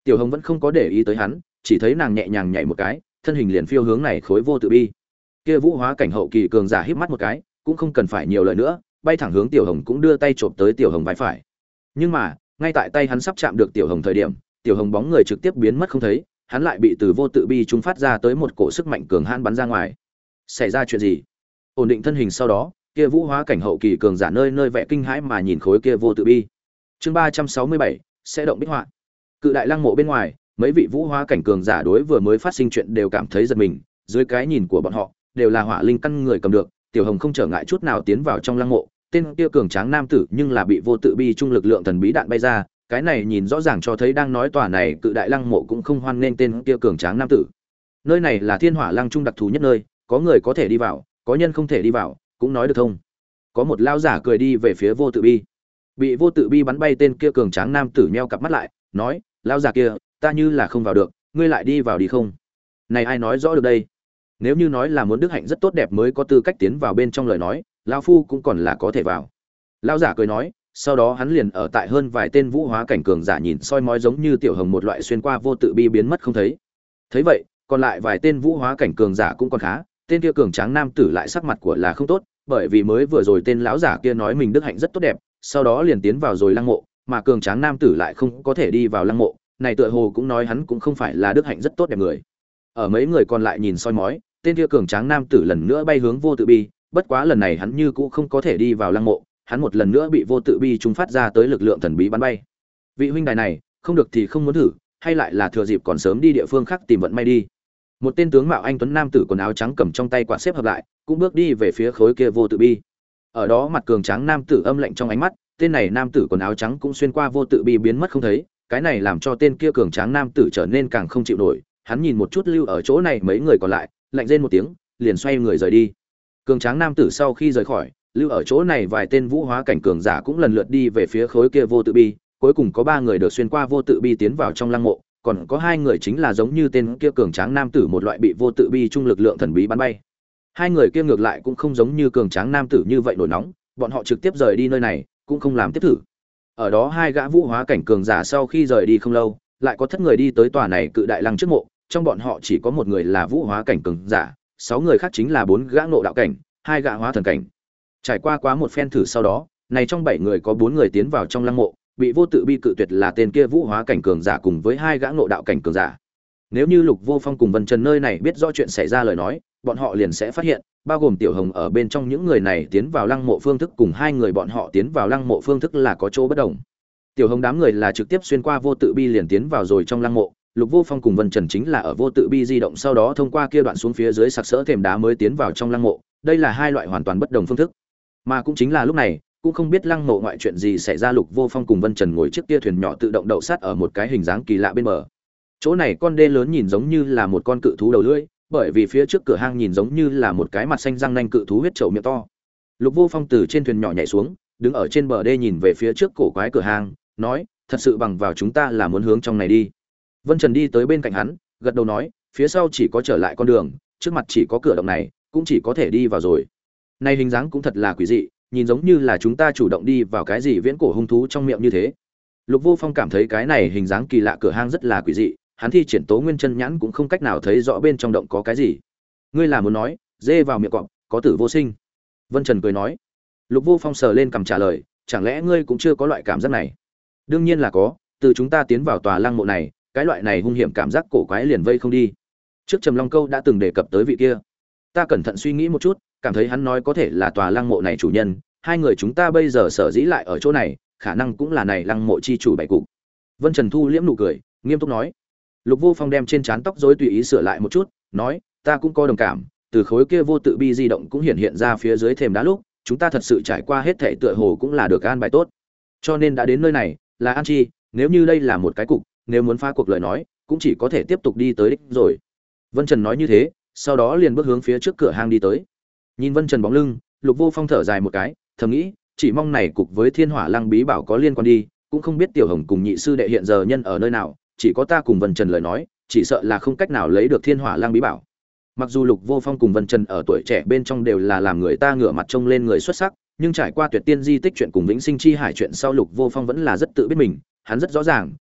[SPEAKER 1] Tiểu Hồng vẫn không có để ý tới hắn, chỉ thấy nàng nhẹ nhàng nhảy một cái, thân hình liền phiêu hướng này khối vô tự bi. Kia vũ hóa cảnh hậu kỳ cường giả híp mắt một cái, cũng không cần phải nhiều lời nữa, bay thẳng hướng Tiểu Hồng, cũng đưa tay chộp tới Tiểu Hồng vai phải. Nhưng mà, ngay tại tay hắn sắp chạm được Tiểu Hồng thời điểm, Tiểu Hồng bóng người trực tiếp biến mất không thấy, hắn lại bị từ vô tự bi trung phát ra tới một cổ sức mạnh cường hãn bắn ra ngoài. Xảy ra chuyện gì? Ổn định thân hình sau đó, kia vũ hóa cảnh hậu kỳ cường giả nơi nơi vẻ kinh hãi mà nhìn khối kia vô tự bi. Chương 367, sẽ động bích họa. Cự đại lăng mộ bên ngoài, mấy vị vũ hóa cảnh cường giả đối vừa mới phát sinh chuyện đều cảm thấy giật mình, dưới cái nhìn của bọn họ, đều là hỏa linh căn người cầm được, Tiểu Hồng không trở ngại chút nào tiến vào trong lăng mộ, tên kia cường tráng nam tử nhưng là bị vô tự bi trung lực lượng thần bí đạn bay ra, cái này nhìn rõ ràng cho thấy đang nói tòa này cự đại lăng mộ cũng không hoan nghênh tên kia cường tráng nam tử. Nơi này là Thiên Hỏa Lăng trung đặc thù nhất nơi, có người có thể đi vào, có nhân không thể đi vào, cũng nói được thông. Có một lão giả cười đi về phía vô tự bi. Bị vô tự bi bắn bay tên kia cường tráng nam tử nheo cặp mắt lại, nói: "Lão giả kia, ta như là không vào được, ngươi lại đi vào đi không?" Này ai nói rõ được đây? Nếu như nói là muốn đức hạnh rất tốt đẹp mới có tư cách tiến vào bên trong lời nói, lão phu cũng còn là có thể vào. Lão giả cười nói, sau đó hắn liền ở tại hơn vài tên vũ hóa cảnh cường giả nhìn soi mói giống như Tiểu Hồng một loại xuyên qua vô tự bi biến mất không thấy. Thấy vậy, còn lại vài tên vũ hóa cảnh cường giả cũng còn khá, tên kia cường tráng nam tử lại sắc mặt của là không tốt, bởi vì mới vừa rồi tên lão giả kia nói mình đức hạnh rất tốt đẹp, sau đó liền tiến vào rồi lăng mộ, mà cường tráng nam tử lại không có thể đi vào lăng mộ, này tựa hồ cũng nói hắn cũng không phải là đức hạnh rất tốt đẹp người. Ở mấy người còn lại nhìn soi mói, tên kia cường tráng nam tử lần nữa bay hướng vô tự bi, bất quá lần này hắn như cũ không có thể đi vào lăng mộ, hắn một lần nữa bị vô tự bi trung phát ra tới lực lượng thần bí bắn bay. Vị huynh đài này, không được thì không muốn thử, hay lại là thừa dịp còn sớm đi địa phương khác tìm vận may đi. Một tên tướng mạo anh tuấn nam tử quần áo trắng cầm trong tay quạt xếp hợp lại, cũng bước đi về phía khối kia vô tự bi. Ở đó mặt cường tráng nam tử âm lạnh trong ánh mắt, tên này nam tử quần áo trắng cũng xuyên qua vô tự bi biến mất không thấy, cái này làm cho tên kia cường tráng nam tử trở nên càng không chịu nổi, hắn nhìn một chút lưu ở chỗ này mấy người còn lại, lạnh rên một tiếng, liền xoay người rời đi. Cường tráng nam tử sau khi rời khỏi, lưu ở chỗ này vài tên vũ hóa cảnh cường giả cũng lần lượt đi về phía khối kia vô tự bi, cuối cùng có 3 người được xuyên qua vô tự bi tiến vào trong lăng mộ, còn có 2 người chính là giống như tên kia cường tráng nam tử một loại bị vô tự bi trung lực lượng thần bí bắn bay. 2 người kia ngược lại cũng không giống như cường tráng nam tử như vậy nổi nóng, bọn họ trực tiếp rời đi nơi này, cũng không làm tiếp thử. Ở đó 2 gã vũ hóa cảnh cường giả sau khi rời đi không lâu, lại có thất người đi tới tòa này cự đại lăng trước mộ, trong bọn họ chỉ có 1 người là vũ hóa cảnh cường giả, 6 người khác chính là 4 gã ngộ đạo cảnh, 2 gã hóa thần cảnh. Trải qua quá một phen thử sau đó, này trong 7 người có 4 người tiến vào trong lăng mộ, bị vô tự bi cự tuyệt là tên kia vũ hóa cảnh cường giả cùng với 2 gã ngộ đạo cảnh cường giả. Nếu như Lục Vô Phong cùng Vân Trần nơi này biết rõ chuyện xảy ra lời nói, bọn họ liền sẽ phát hiện, bao gồm Tiểu Hồng ở bên trong những người này tiến vào lăng mộ phương thức cùng 2 người bọn họ tiến vào lăng mộ phương thức là có chỗ bất đồng. Tiểu Hồng đám người là trực tiếp xuyên qua vô tự bi liền tiến vào rồi trong lăng mộ, Lục Vô Phong cùng Vân Trần chính là ở vô tự bi di động sau đó thông qua kia đoạn xuống phía dưới sặc sỡ thềm đá mới tiến vào trong lăng mộ, đây là 2 loại hoàn toàn bất đồng phương thức. Mà cũng chính là lúc này, cũng không biết lăng mộ ngoại chuyện gì xảy ra, Lục Vô Phong cùng Vân Trần ngồi chiếc kia thuyền nhỏ tự động đậu sát ở một cái hình dáng kỳ lạ bên bờ. Chỗ này con đê lớn nhìn giống như là một con cự thú đầu lưỡi, bởi vì phía trước cửa hang nhìn giống như là một cái mặt xanh răng nanh cự thú huyết trầu miệng to. Lục Vô Phong từ trên thuyền nhỏ nhảy xuống, đứng ở trên bờ đê nhìn về phía trước cổ quái cửa hang, nói: "Thật sự bằng vào chúng ta là muốn hướng trong này đi." Vân Trần đi tới bên cạnh hắn, gật đầu nói: "Phía sau chỉ có trở lại con đường, trước mặt chỉ có cửa động này, cũng chỉ có thể đi vào rồi." Này hình dáng cũng thật là quỷ dị, nhìn giống như là chúng ta chủ động đi vào cái gì viễn cổ hung thú trong miệng như thế. Lục Vô Phong cảm thấy cái này hình dáng kỳ lạ cửa hang rất là quỷ dị, hắn thi triển Tố Nguyên Chân Nhãn cũng không cách nào thấy rõ bên trong động có cái gì. Ngươi là muốn nói, dê vào miệng cọp, có tử vô sinh? Vân Trần cười nói. Lục Vô Phong sờ lên cằm trả lời, chẳng lẽ ngươi cũng chưa có loại cảm giác này? Đương nhiên là có, từ chúng ta tiến vào tòa lăng mộ này, cái loại này hung hiểm cảm giác cổ quái liền vây không đi. Trước Trầm Long Câu đã từng đề cập tới vị kia. Ta cẩn thận suy nghĩ một chút, cảm thấy hắn nói có thể là tòa lăng mộ này chủ nhân, 2 người chúng ta bây giờ sở dĩ lại ở chỗ này, khả năng cũng là này lăng mộ chi chủ bảy cục. Vân Trần thu liễm nụ cười, nghiêm túc nói. Lục Vô Phong đem trên trán tóc rối tùy ý sửa lại một chút, nói: "Ta cũng có đồng cảm, từ khối kia vô tự bi di động cũng hiện ra phía dưới thềm đá lúc, chúng ta thật sự trải qua hết thảy tựa hồ cũng là được an bài tốt. Cho nên đã đến nơi này, là an chi, nếu như đây là một cái cục, nếu muốn phá cuộc lời nói, cũng chỉ có thể tiếp tục đi tới đích rồi." Vân Trần nói như thế, sau đó liền bước hướng phía trước cửa hang đi tới. Nhìn Vân Trần bóng lưng, Lục Vô Phong thở dài một cái, thầm nghĩ, chỉ mong này cục với Thiên Hỏa Lăng bí bảo có liên quan đi, cũng không biết Tiểu Hồng cùng nhị sư đệ hiện giờ nhân ở nơi nào, chỉ có ta cùng Vân Trần lời nói, chỉ sợ là không cách nào lấy được Thiên Hỏa Lăng bí bảo. Mặc dù Lục Vô Phong cùng Vân Trần ở tuổi trẻ bên trong đều là làm người ta ngửa mặt trông lên người xuất sắc, nhưng trải qua Tuyệt Tiên di tích chuyện cùng Vĩnh Sinh chi hải chuyện sau, Lục Vô Phong vẫn là rất tự biết mình, hắn rất rõ ràng,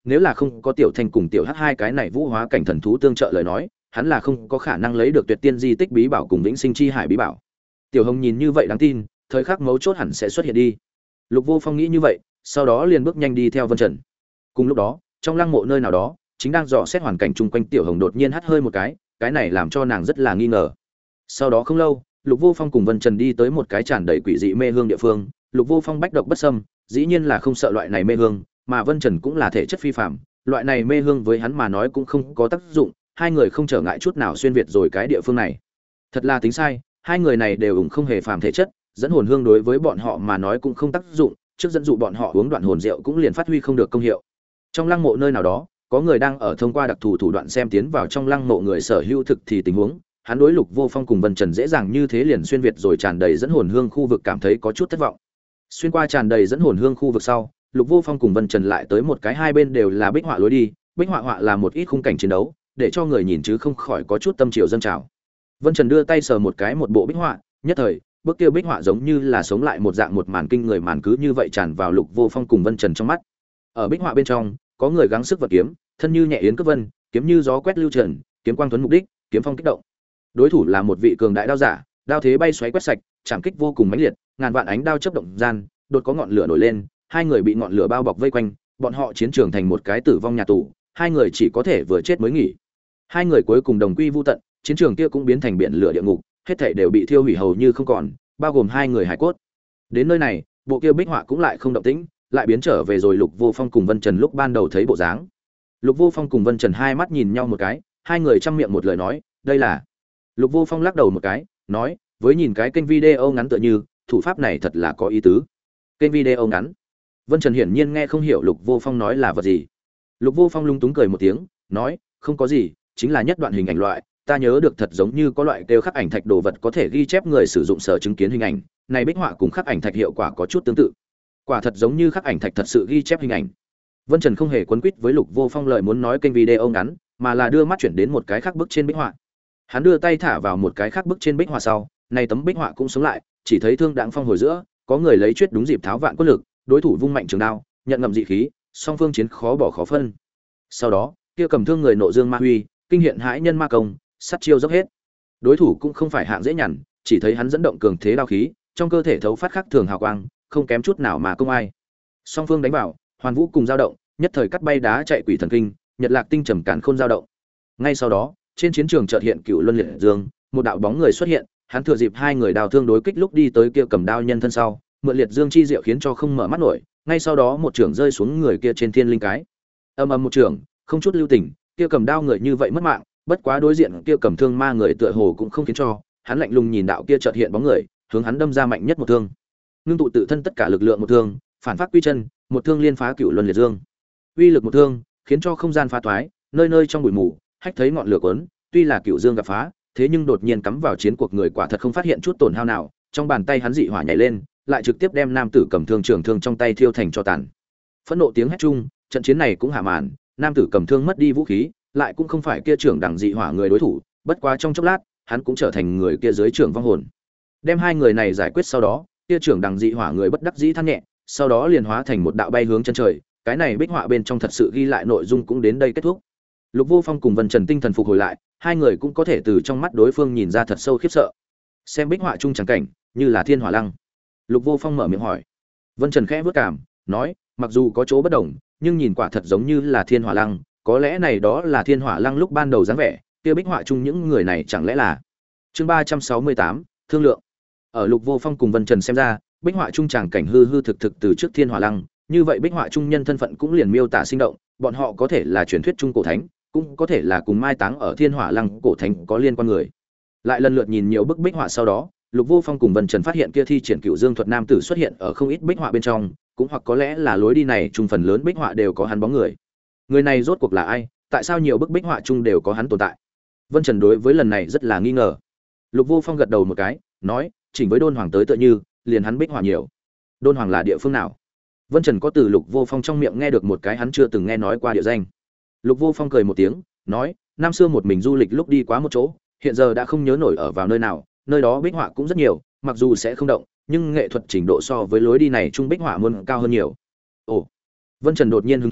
[SPEAKER 1] nếu là không có tiểu thanh cùng tiểu hắc hai cái này vũ hóa cảnh thần thú tương trợ lời nói, hắn là không có khả năng lấy được tuyệt tiên di tích bí bảo cùng vĩnh sinh chi hải bí bảo. Tiểu Hồng nhìn như vậy đáng tin, thời khắc mấu chốt hẳn sẽ xuất hiện đi. Lục Vô Phong nghĩ như vậy, sau đó liền bước nhanh đi theo Vân Trần. Cùng lúc đó, trong lăng mộ nơi nào đó, chính đang dò xét hoàn cảnh chung quanh Tiểu Hồng đột nhiên hắt hơi một cái này làm cho nàng rất là nghi ngờ. Sau đó không lâu, Lục Vô Phong cùng Vân Trần đi tới một cái tràn đầy quỷ dị mê hương địa phương. Lục Vô Phong bách độc bất xâm, dĩ nhiên là không sợ loại này mê hương, mà Vân Trần cũng là thể chất phi phàm, loại này mê hương với hắn mà nói cũng không có tác dụng, hai người không trở ngại chút nào xuyên việt rồi cái địa phương này. Thật là tính sai, hai người này đều ủng không hề phàm thể chất, dẫn hồn hương đối với bọn họ mà nói cũng không tác dụng, trước dẫn dụ bọn họ uống đoạn hồn rượu cũng liền phát huy không được công hiệu. Trong lăng mộ nơi nào đó, có người đang ở thông qua đặc thù thủ đoạn xem tiến vào trong lăng mộ người sở hữu thực thì tình huống, hắn đối Lục Vô Phong cùng Vân Trần dễ dàng như thế liền xuyên việt rồi tràn đầy dẫn hồn hương khu vực cảm thấy có chút thất vọng. Xuyên qua tràn đầy dẫn hồn hương khu vực sau, Lục Vô Phong cùng Vân Trần lại tới một cái hai bên đều là bích họa lối đi, bích họa là một ít khung cảnh chiến đấu, để cho người nhìn chứ không khỏi có chút tâm triều dâng trào. Vân Trần đưa tay sờ một cái một bộ bích họa, nhất thời, bức kia bích họa giống như là sống lại một dạng một màn kinh người màn cứ như vậy tràn vào Lục Vô Phong cùng Vân Trần trong mắt. Ở bích họa bên trong, có người gắng sức vật kiếm, thân như nhẹ yến cướp vân, kiếm như gió quét lưu trần, kiếm quang tuấn mục đích, kiếm phong kích động. Đối thủ là một vị cường đại đao giả, đao thế bay xoáy quét sạch, chạm kích vô cùng mãnh liệt, ngàn vạn ánh đao chớp động gian, đột có ngọn lửa nổi lên, hai người bị ngọn lửa bao bọc vây quanh, bọn họ chiến trường thành một cái tử vong nhà tù, hai người chỉ có thể vừa chết mới nghỉ. Hai người cuối cùng đồng quy vu tận, chiến trường kia cũng biến thành biển lửa địa ngục, hết thảy đều bị thiêu hủy hầu như không còn, bao gồm hai người hải cốt. Đến nơi này, bộ kia bích họa cũng lại không động tĩnh, lại biến trở về rồi Lục Vô Phong cùng Vân Trần lúc ban đầu thấy bộ dáng. Lục Vô Phong cùng Vân Trần hai mắt nhìn nhau một cái, hai người chăm miệng một lời nói, đây là. Lục Vô Phong lắc đầu một cái, nói, với nhìn cái kênh video ngắn tựa như, thủ pháp này thật là có ý tứ. Kênh video ngắn. Vân Trần hiển nhiên nghe không hiểu Lục Vô Phong nói là vật gì. Lục Vô Phong lung túng cười một tiếng, nói, không có gì, chính là nhất đoạn hình ảnh loại, ta nhớ được thật giống như có loại kêu khắc ảnh thạch đồ vật có thể ghi chép người sử dụng sở chứng kiến hình ảnh, này bích họa cùng khắc ảnh thạch hiệu quả có chút tương tự. Quả thật giống như khắc ảnh thạch thật sự ghi chép hình ảnh. Vân Trần không hề quấn quýt với Lục Vô Phong lời muốn nói kênh video ngắn, mà là đưa mắt chuyển đến một cái khác bức trên bích họa. Hắn đưa tay thả vào một cái khác bức trên bích họa sau, này tấm bích họa cũng sống lại, chỉ thấy thương đãng phong hồi giữa, có người lấy chuyết đúng dịp tháo vạn quân lực, đối thủ vung mạnh trường đao, nhận ngậm dị khí, song phương chiến khó bỏ khó phân. Sau đó, kia cầm thương người nộ dương ma huy, kinh hiện hãi nhân ma công, sát chiêu dốc hết. Đối thủ cũng không phải hạng dễ nhằn, chỉ thấy hắn dẫn động cường thế đao khí, trong cơ thể thấu phát khắc thường hào quang, không kém chút nào mà công ai. Song phương đánh vào, hoàn vũ cùng dao động, nhất thời cắt bay đá chạy quỷ thần kinh, nhật lạc tinh trầm càn khôn dao động. Ngay sau đó, trên chiến trường chợt hiện Cựu Luân Liệt Dương, một đạo bóng người xuất hiện, hắn thừa dịp hai người đào thương đối kích lúc đi tới kia cầm đao nhân thân sau, mượn Liệt Dương chi diệu khiến cho không mở mắt nổi, ngay sau đó một trường rơi xuống người kia trên thiên linh cái. Ầm ầm một trường, không chút lưu tình, kia cầm đao người như vậy mất mạng, bất quá đối diện kia cầm thương ma người tựa hồ cũng không khiến cho, hắn lạnh lùng nhìn đạo kia chợt hiện bóng người, hướng hắn đâm ra mạnh nhất một thương. Ngưng tụ tự thân tất cả lực lượng một thương, phản phát quy chân, một thương liên phá Cựu Luân Liệt Dương. Uy lực một thương, khiến cho không gian phá toái, nơi nơi trong bụi mù, hách thấy ngọn lửa cuốn, tuy là Cựu Dương gặp phá, thế nhưng đột nhiên cắm vào chiến cuộc người quả thật không phát hiện chút tổn hao nào, trong bàn tay hắn dị hỏa nhảy lên, lại trực tiếp đem nam tử cầm thương trường thương trong tay thiêu thành tro tàn. Phẫn nộ tiếng hét chung, trận chiến này cũng hạ màn, nam tử cầm thương mất đi vũ khí, lại cũng không phải kia trưởng đẳng dị hỏa người đối thủ, bất quá trong chốc lát, hắn cũng trở thành người kia dưới trưởng vong hồn. Đem hai người này giải quyết sau đó, kia trưởng đẳng dị hỏa người bất đắc dĩ than nhẹ, sau đó liền hóa thành một đạo bay hướng chân trời, cái này bích họa bên trong thật sự ghi lại nội dung cũng đến đây kết thúc. Lục Vô Phong cùng Vân Trần tinh thần phục hồi lại, hai người cũng có thể từ trong mắt đối phương nhìn ra thật sâu khiếp sợ. Xem bích họa chung chẳng cảnh, như là thiên hỏa lăng. Lục Vô Phong mở miệng hỏi. Vân Trần khẽ vước cảm, nói, mặc dù có chỗ bất đồng, nhưng nhìn quả thật giống như là thiên hỏa lăng, có lẽ này đó là thiên hỏa lăng lúc ban đầu dáng vẻ, kia bích họa chung những người này chẳng lẽ là. Chương 368, thương lượng. Ở Lục Vô Phong cùng Vân Trần xem ra, bích họa chung chẳng cảnh hư hư thực thực từ trước thiên hỏa lăng, như vậy bích họa chung nhân thân phận cũng liền miêu tả sinh động, bọn họ có thể là truyền thuyết trung cổ thánh, cũng có thể là cùng mai táng ở thiên hỏa lăng cổ thánh có liên quan người. Lại lần lượt nhìn nhiều bức bích họa sau đó, Lục Vô Phong cùng Vân Trần phát hiện kia thi triển Cựu Dương thuật nam tử xuất hiện ở không ít bích họa bên trong, cũng hoặc có lẽ là lối đi này trung phần lớn bích họa đều có hắn bóng người. Người này rốt cuộc là ai? Tại sao nhiều bức bích họa chung đều có hắn tồn tại? Vân Trần đối với lần này rất là nghi ngờ. Lục Vô Phong gật đầu một cái, nói, chỉnh với Đôn Hoàng tới tựa như, liền hắn bích họa nhiều. Đôn Hoàng là địa phương nào? Vân Trần có từ Lục Vô Phong trong miệng nghe được một cái hắn chưa từng nghe nói qua địa danh. Lục Vô Phong cười một tiếng, nói, năm xưa một mình du lịch lúc đi quá một chỗ, hiện giờ đã không nhớ nổi ở vào nơi nào, nơi đó bích họa cũng rất nhiều, mặc dù sẽ không động, nhưng nghệ thuật trình độ so với lối đi này trung bích họa muốn cao hơn nhiều. Ồ. Vân Trần đột nhiên hứng thú,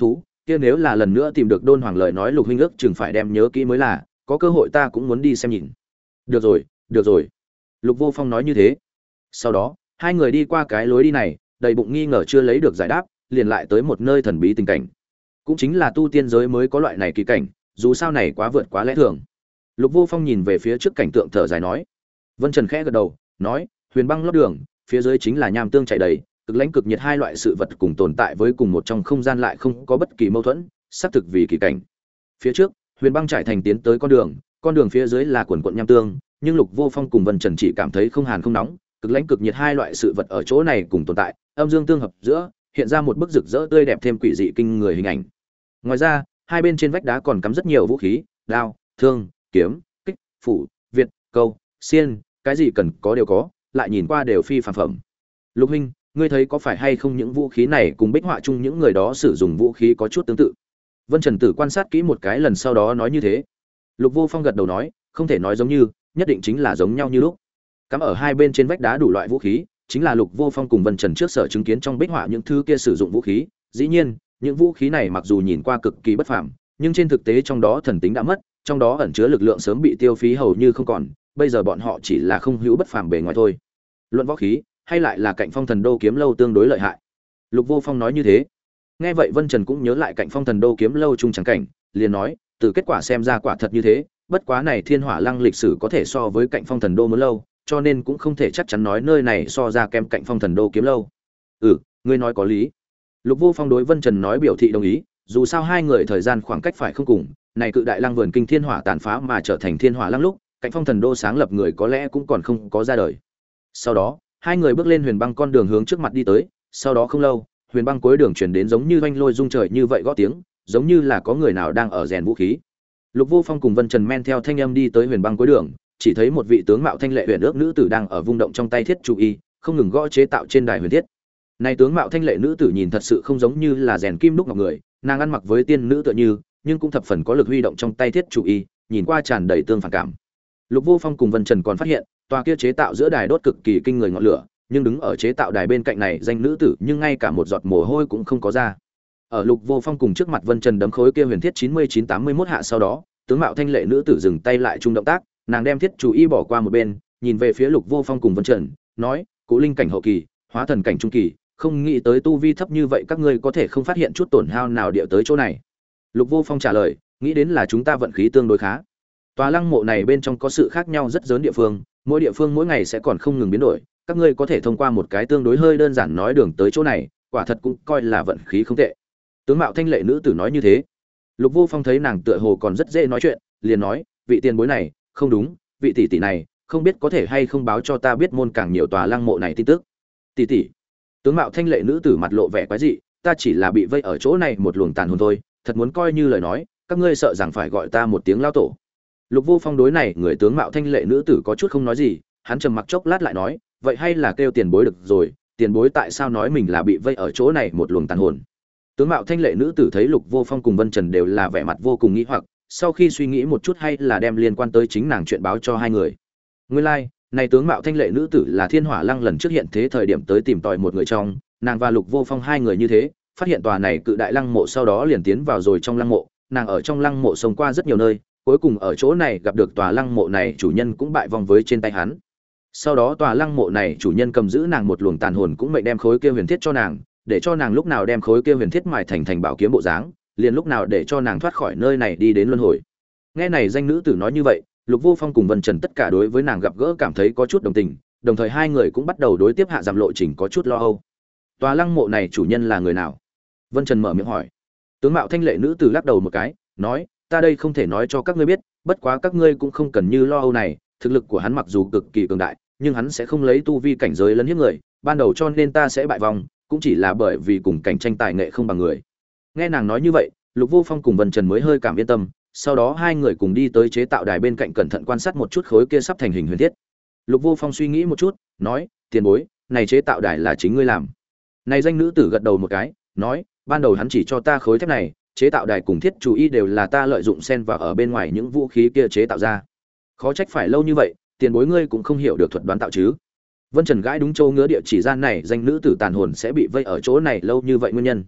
[SPEAKER 1] kia nếu là lần nữa tìm được Đôn Hoàng lời nói, Lục huynh ước chừng phải đem nhớ kỹ mới là, có cơ hội ta cũng muốn đi xem nhìn. Được rồi, được rồi. Lục Vô Phong nói như thế. Sau đó, hai người đi qua cái lối đi này, đầy bụng nghi ngờ chưa lấy được giải đáp, liền lại tới một nơi thần bí tình cảnh. Cũng chính là tu tiên giới mới có loại này kỳ cảnh, dù sao này quá vượt quá lẽ thường. Lục Vô Phong nhìn về phía trước cảnh tượng thở dài nói. Vân Trần khẽ gật đầu, nói, huyền băng lót đường, phía dưới chính là nham tương chảy đầy, cực lãnh cực nhiệt hai loại sự vật cùng tồn tại với cùng một trong không gian lại không có bất kỳ mâu thuẫn, xác thực vì kỳ cảnh. Phía trước, huyền băng trải thành tiến tới con đường phía dưới là quần quần nham tương, nhưng Lục Vô Phong cùng Vân Trần chỉ cảm thấy không hàn không nóng, cực lãnh cực nhiệt hai loại sự vật ở chỗ này cùng tồn tại, âm dương tương hợp giữa, hiện ra một bức rực rỡ tươi đẹp thêm quỷ dị kinh người hình ảnh. Ngoài ra, hai bên trên vách đá còn cắm rất nhiều vũ khí, đao, thương, kiếm, kích, phủ, việt, câu, xiên, cái gì cần có đều có, lại nhìn qua đều phi phàm phẩm. Lục huynh, ngươi thấy có phải hay không những vũ khí này cùng bích họa chung những người đó sử dụng vũ khí có chút tương tự? Vân Trần Tử quan sát kỹ một cái lần sau đó nói như thế. Lục Vô Phong gật đầu nói, không thể nói giống như, nhất định chính là giống nhau như lúc. Cắm ở hai bên trên vách đá đủ loại vũ khí, chính là Lục Vô Phong cùng Vân Trần trước sở chứng kiến trong bích họa những thứ kia sử dụng vũ khí. Dĩ nhiên, những vũ khí này mặc dù nhìn qua cực kỳ bất phàm, nhưng trên thực tế trong đó thần tính đã mất, trong đó ẩn chứa lực lượng sớm bị tiêu phí hầu như không còn, bây giờ bọn họ chỉ là không hữu bất phàm bề ngoài thôi. Luận võ khí, hay lại là Cạnh Phong Thần Đô kiếm lâu tương đối lợi hại. Lục Vô Phong nói như thế. Nghe vậy Vân Trần cũng nhớ lại Cạnh Phong Thần Đô kiếm lâu chung chẳng cảnh, liền nói, từ kết quả xem ra quả thật như thế, bất quá này Thiên Hỏa Lăng lịch sử có thể so với Cạnh Phong Thần Đô muốn lâu, cho nên cũng không thể chắc chắn nói nơi này so ra kém Cạnh Phong Thần Đô kiếm lâu. Ngươi nói có lý. Lục Vô Phong đối Vân Trần nói biểu thị đồng ý, dù sao hai người thời gian khoảng cách phải không cùng, này cự đại lăng vườn kinh thiên hỏa tàn phá mà trở thành Thiên Hỏa Lăng lúc, Cạnh Phong Thần Đô sáng lập người có lẽ cũng còn không có ra đời. Sau đó, hai người bước lên huyền băng con đường hướng trước mặt đi tới, sau đó không lâu, huyền băng cuối đường truyền đến giống như oanh lôi rung trời như vậy gõ tiếng, giống như là có người nào đang ở rèn vũ khí. Lục Vô Phong cùng Vân Trần men theo thanh âm đi tới huyền băng cuối đường, chỉ thấy một vị tướng mạo thanh lệ huyền ước nữ tử đang ở vung động trong tay thiết trụ y, không ngừng gõ chế tạo trên đài huyền thiết. Này tướng mạo thanh lệ nữ tử nhìn thật sự không giống như là rèn kim đúc ngọc người, nàng ăn mặc với tiên nữ tựa như, nhưng cũng thập phần có lực huy động trong tay thiết trụ y, nhìn qua tràn đầy tương phản cảm. Lục Vô Phong cùng Vân Trần còn phát hiện, tòa kia chế tạo giữa đài đốt cực kỳ kinh người ngọn lửa, nhưng đứng ở chế tạo đài bên cạnh này danh nữ tử nhưng ngay cả một giọt mồ hôi cũng không có ra. Ở Lục Vô Phong cùng trước mặt Vân Trần đấm khối kia huyền thiết 9981 hạ sau đó, tướng mạo thanh lệ nữ tử dừng tay lại trung động tác, nàng đem thiết chủ y bỏ qua một bên, nhìn về phía Lục Vô Phong cùng Vân Trần, nói: "Cố linh cảnh hậu kỳ, hóa thần cảnh trung kỳ, không nghĩ tới tu vi thấp như vậy các ngươi có thể không phát hiện chút tổn hao nào địa tới chỗ này." Lục Vô Phong trả lời: "Nghĩ đến là chúng ta vận khí tương đối khá. Tòa lăng mộ này bên trong có sự khác nhau rất lớn địa phương, mỗi địa phương mỗi ngày sẽ còn không ngừng biến đổi, các ngươi có thể thông qua một cái tương đối hơi đơn giản nói đường tới chỗ này, quả thật cũng coi là vận khí không tệ." Tướng mạo thanh lệ nữ tử nói như thế. Lục Vô Phong thấy nàng tựa hồ còn rất dễ nói chuyện, liền nói: "Vị tiền bối này, không đúng, vị tỷ tỷ này, không biết có thể hay không báo cho ta biết môn càng nhiều tòa lăng mộ này tin tức." "Tỷ tỷ." Tướng mạo thanh lệ nữ tử mặt lộ vẻ quái dị, "Ta chỉ là bị vây ở chỗ này một luồng tàn hồn thôi, thật muốn coi như lời nói, các ngươi sợ rằng phải gọi ta một tiếng lao tổ." Lục Vô Phong đối này, người tướng mạo thanh lệ nữ tử có chút không nói gì, hắn trầm mặc chốc lát lại nói: "Vậy hay là kêu tiền bối được rồi, tiền bối tại sao nói mình là bị vây ở chỗ này một luồng tàn hồn?" Tướng mạo thanh lệ nữ tử thấy Lục Vô Phong cùng Vân Trần đều là vẻ mặt vô cùng nghi hoặc, sau khi suy nghĩ một chút hay là đem liên quan tới chính nàng chuyện báo cho hai người. Nguyên lai, này tướng mạo thanh lệ nữ tử là Thiên Hỏa Lăng lần trước hiện thế thời điểm tới tìm tòi một người trong, nàng và Lục Vô Phong hai người như thế, phát hiện tòa này cự đại lăng mộ sau đó liền tiến vào rồi trong lăng mộ, nàng ở trong lăng mộ sống qua rất nhiều nơi, cuối cùng ở chỗ này gặp được tòa lăng mộ này chủ nhân cũng bại vong với trên tay hắn. Sau đó tòa lăng mộ này chủ nhân cầm giữ nàng một luồng tàn hồn cũng mệnh đem khối kia huyền thiết cho nàng, để cho nàng lúc nào đem khối kia huyền thiết mài thành bảo kiếm bộ dáng, liền lúc nào để cho nàng thoát khỏi nơi này đi đến luân hồi. Nghe này danh nữ tử nói như vậy, Lục Vô Phong cùng Vân Trần tất cả đối với nàng gặp gỡ cảm thấy có chút đồng tình, đồng thời hai người cũng bắt đầu đối tiếp hạ giảm lộ trình có chút lo âu. Tòa lăng mộ này chủ nhân là người nào? Vân Trần mở miệng hỏi. Tướng mạo thanh lệ nữ tử lắc đầu một cái, nói: "Ta đây không thể nói cho các ngươi biết, bất quá các ngươi cũng không cần như lo âu này, thực lực của hắn mặc dù cực kỳ cường đại, nhưng hắn sẽ không lấy tu vi cảnh giới lấn hiếp người, ban đầu cho nên ta sẽ bại vong, cũng chỉ là bởi vì cùng cảnh tranh tài nghệ không bằng người." Nghe nàng nói như vậy, Lục Vô Phong cùng Vân Trần mới hơi cảm yên tâm, sau đó hai người cùng đi tới chế tạo đài bên cạnh cẩn thận quan sát một chút khối kia sắp thành hình huyền thiết. Lục Vô Phong suy nghĩ một chút, nói: "Tiền bối, này chế tạo đài là chính ngươi làm?" Này danh nữ tử gật đầu một cái, nói: "Ban đầu hắn chỉ cho ta khối thép này, chế tạo đài cùng thiết chủ y đều là ta lợi dụng xen vào ở bên ngoài những vũ khí kia chế tạo ra. Khó trách phải lâu như vậy, tiền bối ngươi cũng không hiểu được thuật đoán tạo chứ?" Vân Trần gãi đúng châu ngứa địa chỉ gian này danh nữ tử tàn hồn sẽ bị vây ở chỗ này lâu như vậy nguyên nhân.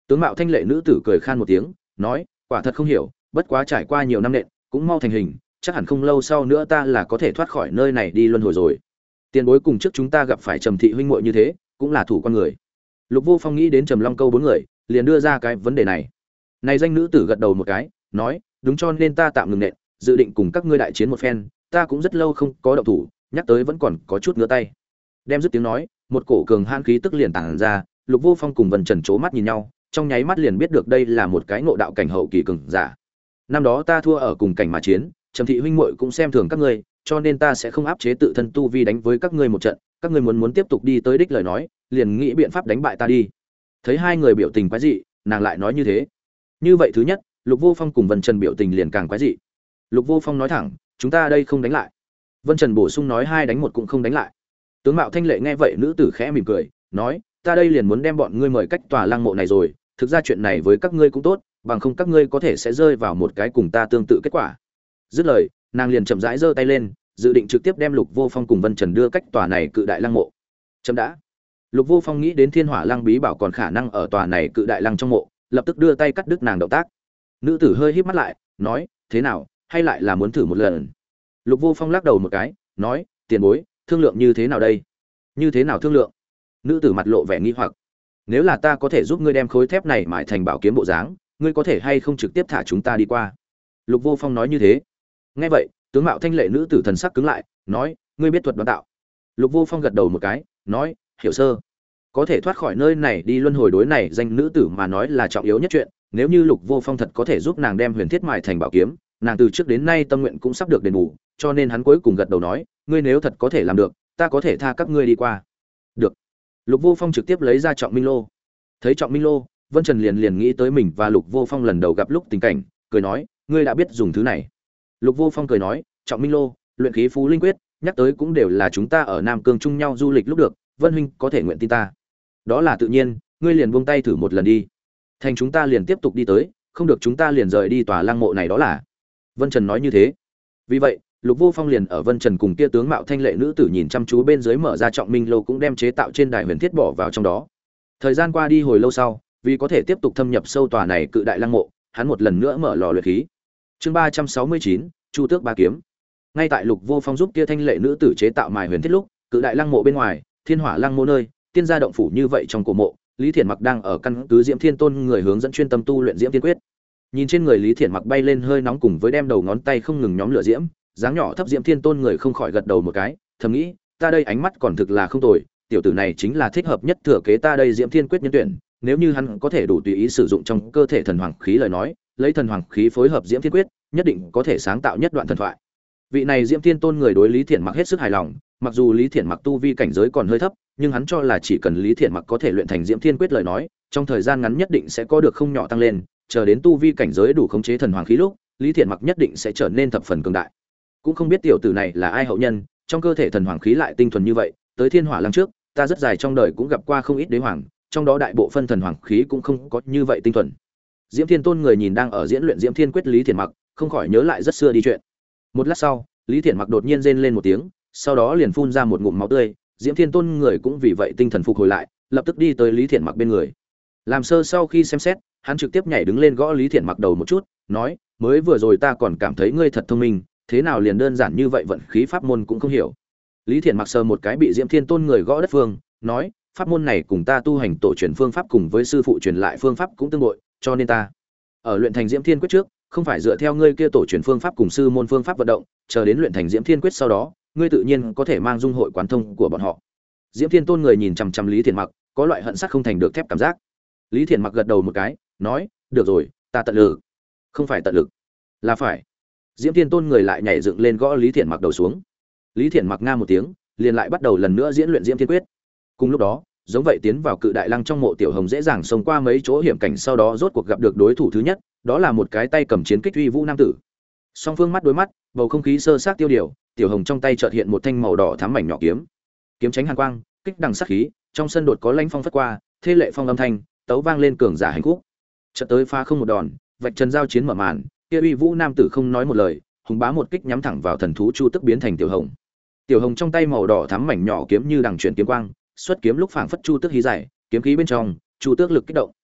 [SPEAKER 1] Tướng mạo thanh lệ nữ tử cười khan một tiếng, nói, quả thật không hiểu, bất quá trải qua nhiều năm nện, cũng mau thành hình, chắc hẳn không lâu sau nữa ta là có thể thoát khỏi nơi này đi luân hồi rồi. Tiền bối cùng trước chúng ta gặp phải Trầm thị huynh muội như thế, cũng là thủ con người. Lục Vô Phong nghĩ đến Trầm Long Câu bốn người, liền đưa ra cái vấn đề này. Này danh nữ tử gật đầu một cái, nói, đúng, cho nên ta tạm ngừng nện, dự định cùng các ngươi đại chiến một phen, ta cũng rất lâu không có động thủ, nhắc tới vẫn còn có chút ngứa tay. Đem dứt tiếng nói, một cổ cường hãn khí tức liền tản ra, Lục Vô Phong cùng Vân Trần chố mắt nhìn nhau, trong nháy mắt liền biết được đây là một cái ngộ đạo cảnh hậu kỳ cường giả. Năm đó ta thua ở cùng cảnh mà chiến, Trầm thị huynh muội cũng xem thường các ngươi, cho nên ta sẽ không áp chế tự thân tu vi đánh với các ngươi một trận, các ngươi muốn tiếp tục đi tới đích lời nói, liền nghĩ biện pháp đánh bại ta đi. Thấy hai người biểu tình quái dị, nàng lại nói như thế. Như vậy thứ nhất, Lục Vô Phong cùng Vân Trần biểu tình liền càng quái dị. Lục Vô Phong nói thẳng, chúng ta đây không đánh lại. Vân Trần bổ sung nói, hai đánh một cũng không đánh lại. Tướng mạo thanh lệ nghe vậy, nữ tử khẽ mỉm cười, nói, ta đây liền muốn đem bọn ngươi mời cách tòa lăng mộ này rồi, thực ra chuyện này với các ngươi cũng tốt, bằng không các ngươi có thể sẽ rơi vào một cái cùng ta tương tự kết quả. Dứt lời, nàng liền chậm rãi giơ tay lên, dự định trực tiếp đem Lục Vô Phong cùng Vân Trần đưa cách tòa này cự đại lăng mộ. Chậm đã. Lục Vô Phong nghĩ đến Thiên Hỏa Lăng bí bảo còn khả năng ở tòa này cự đại lăng trong mộ, lập tức đưa tay cắt đứt nàng động tác. Nữ tử hơi híp mắt lại, nói, thế nào, hay lại là muốn thử một lần? Lục Vô Phong lắc đầu một cái, nói, tiền bối, thương lượng như thế nào đây? Như thế nào thương lượng? Nữ tử mặt lộ vẻ nghi hoặc. Nếu là ta có thể giúp ngươi đem khối thép này mài thành bảo kiếm bộ dáng, ngươi có thể hay không trực tiếp thả chúng ta đi qua? Lục Vô Phong nói như thế. Nghe vậy, tướng mạo thanh lệ nữ tử thần sắc cứng lại, nói, ngươi biết thuật đoán tạo? Lục Vô Phong gật đầu một cái, nói, hiểu sơ. Có thể thoát khỏi nơi này đi luân hồi đối này danh nữ tử mà nói là trọng yếu nhất chuyện, nếu như Lục Vô Phong thật có thể giúp nàng đem huyền thiết mài thành bảo kiếm, nàng từ trước đến nay tâm nguyện cũng sắp được đền bù, cho nên hắn cuối cùng gật đầu nói, ngươi nếu thật có thể làm được, ta có thể tha các ngươi đi qua. Được. Lục Vô Phong trực tiếp lấy ra Trọng Minh Lô. Thấy Trọng Minh Lô, Vân Trần liền nghĩ tới mình và Lục Vô Phong lần đầu gặp lúc tình cảnh, cười nói, ngươi đã biết dùng thứ này. Lục Vô Phong cười nói, Trọng Minh Lô, luyện khí phú linh quyết, nhắc tới cũng đều là chúng ta ở Nam Cương chung nhau du lịch lúc được, Vân huynh có thể nguyện tin ta. Đó là tự nhiên, ngươi liền buông tay thử một lần đi. Thành chúng ta liền tiếp tục đi tới, không được chúng ta liền rời đi tòa lăng mộ này đó là. Vân Trần nói như thế. Vì vậy, Lục Vô Phong liền ở Vân Trần cùng kia tướng mạo thanh lệ nữ tử nhìn chăm chú bên dưới mở ra Trọng Minh Lô cũng đem chế tạo trên đài huyền thiết bỏ vào trong đó. Thời gian qua đi hồi lâu sau, vì có thể tiếp tục thâm nhập sâu tòa này cự đại lăng mộ, hắn một lần nữa mở lò luyện khí. Chương 369, Chu Tước Ba Kiếm. Ngay tại Lục Vô Phong giúp kia thanh lệ nữ tử chế tạo mài huyền thiết lúc, cự đại lăng mộ bên ngoài, Thiên Hỏa Lăng mộ nơi, tiên gia động phủ như vậy trong cổ mộ, Lý Thiển Mặc đang ở căn cứ Diễm Thiên Tôn người hướng dẫn chuyên tâm tu luyện Diễm Thiên Quyết. Nhìn trên người Lý Thiển Mặc bay lên hơi nóng cùng với đem đầu ngón tay không ngừng nhóm lửa diễm, dáng nhỏ thấp Diễm Thiên Tôn người không khỏi gật đầu một cái, thầm nghĩ, ta đây ánh mắt còn thực là không tồi, tiểu tử này chính là thích hợp nhất thừa kế ta đây Diễm Thiên Quyết nhân tuyển, nếu như hắn có thể đủ tùy ý sử dụng trong cơ thể thần hoàng khí lời nói, lấy thần hoàng khí phối hợp Diễm Thiên Quyết, nhất định có thể sáng tạo nhất đoạn thần thoại. Vị này Diễm Thiên Tôn người đối Lý Thiển Mặc hết sức hài lòng, mặc dù Lý Thiển Mặc tu vi cảnh giới còn hơi thấp, nhưng hắn cho là chỉ cần Lý Thiển Mặc có thể luyện thành Diễm Thiên Quyết lời nói, trong thời gian ngắn nhất định sẽ có được không nhỏ tăng lên, chờ đến tu vi cảnh giới đủ khống chế thần hoàng khí lúc, Lý Thiển Mặc nhất định sẽ trở nên thập phần cường đại. Cũng không biết tiểu tử này là ai hậu nhân, trong cơ thể thần hoàng khí lại tinh thuần như vậy, tới Thiên Hỏa Lăng trước, ta rất dài trong đời cũng gặp qua không ít đế hoàng, trong đó đại bộ phân thần hoàng khí cũng không có như vậy tinh thuần. Diễm Thiên Tôn người nhìn đang ở diễn luyện Diễm Thiên Quyết Lý Thiển Mặc, không khỏi nhớ lại rất xưa đi chuyện. Một lát sau, Lý Thiển Mặc đột nhiên rên lên một tiếng, sau đó liền phun ra một ngụm máu tươi, Diễm Thiên Tôn người cũng vì vậy tinh thần phục hồi lại, lập tức đi tới Lý Thiển Mặc bên người. Làm sơ sau khi xem xét, hắn trực tiếp nhảy đứng lên gõ Lý Thiển Mặc đầu một chút, nói, mới vừa rồi ta còn cảm thấy ngươi thật thông minh, thế nào liền đơn giản như vậy vận khí pháp môn cũng không hiểu. Lý Thiển Mặc sờ một cái bị Diễm Thiên Tôn người gõ đất phương, nói, pháp môn này cùng ta tu hành tổ truyền phương pháp cùng với sư phụ truyền lại phương pháp cũng tương tự, cho nên ta ở luyện thành Diễm Thiên Quyết trước, không phải dựa theo ngươi kia tổ truyền phương pháp cùng sư môn phương pháp vận động, chờ đến luyện thành Diễm Thiên Quyết sau đó, ngươi tự nhiên có thể mang dung hội quán thông của bọn họ. Diễm Thiên Tôn người nhìn chằm chằm Lý Thiển Mặc, có loại hận sắt không thành được thép cảm giác. Lý Thiển Mặc gật đầu một cái, nói, được rồi, ta tận lực. Không phải tận lực, là phải. Diễm Thiên Tôn người lại nhảy dựng lên gõ Lý Thiển Mặc đầu xuống. Lý Thiển Mặc nga một tiếng, liền lại bắt đầu lần nữa diễn luyện Diễm Thiên Quyết. Cùng lúc đó, giống vậy tiến vào cự đại lăng trong mộ Tiểu Hồng dễ dàng xông qua mấy chỗ hiểm cảnh, sau đó rốt cuộc gặp được đối thủ thứ nhất, đó là một cái tay cầm chiến kích uy vũ nam tử. Song phương mắt đối mắt, bầu không khí sơ sát tiêu điều, Tiểu Hồng trong tay chợt hiện một thanh màu đỏ thắm mảnh nhỏ kiếm. Kiếm tránh hàn quang, kích đằng sát khí, trong sân đột có lãnh phong phất qua, thế lệ phong âm thanh, tấu vang lên cường giả hành khúc. Chợt tới pha không một đòn, vạch trần giao chiến mở màn, kia uy vũ nam tử không nói một lời, hùng bá một kích nhắm thẳng vào thần thú Chu Tức biến thành Tiểu Hồng. Tiểu Hồng trong tay màu đỏ thắm mảnh nhỏ kiếm như đằng chuyển kiếm quang, xuất kiếm lúc phảng phất Chu Tức hí giải, kiếm khí bên trong, Chu Tước lực kích động.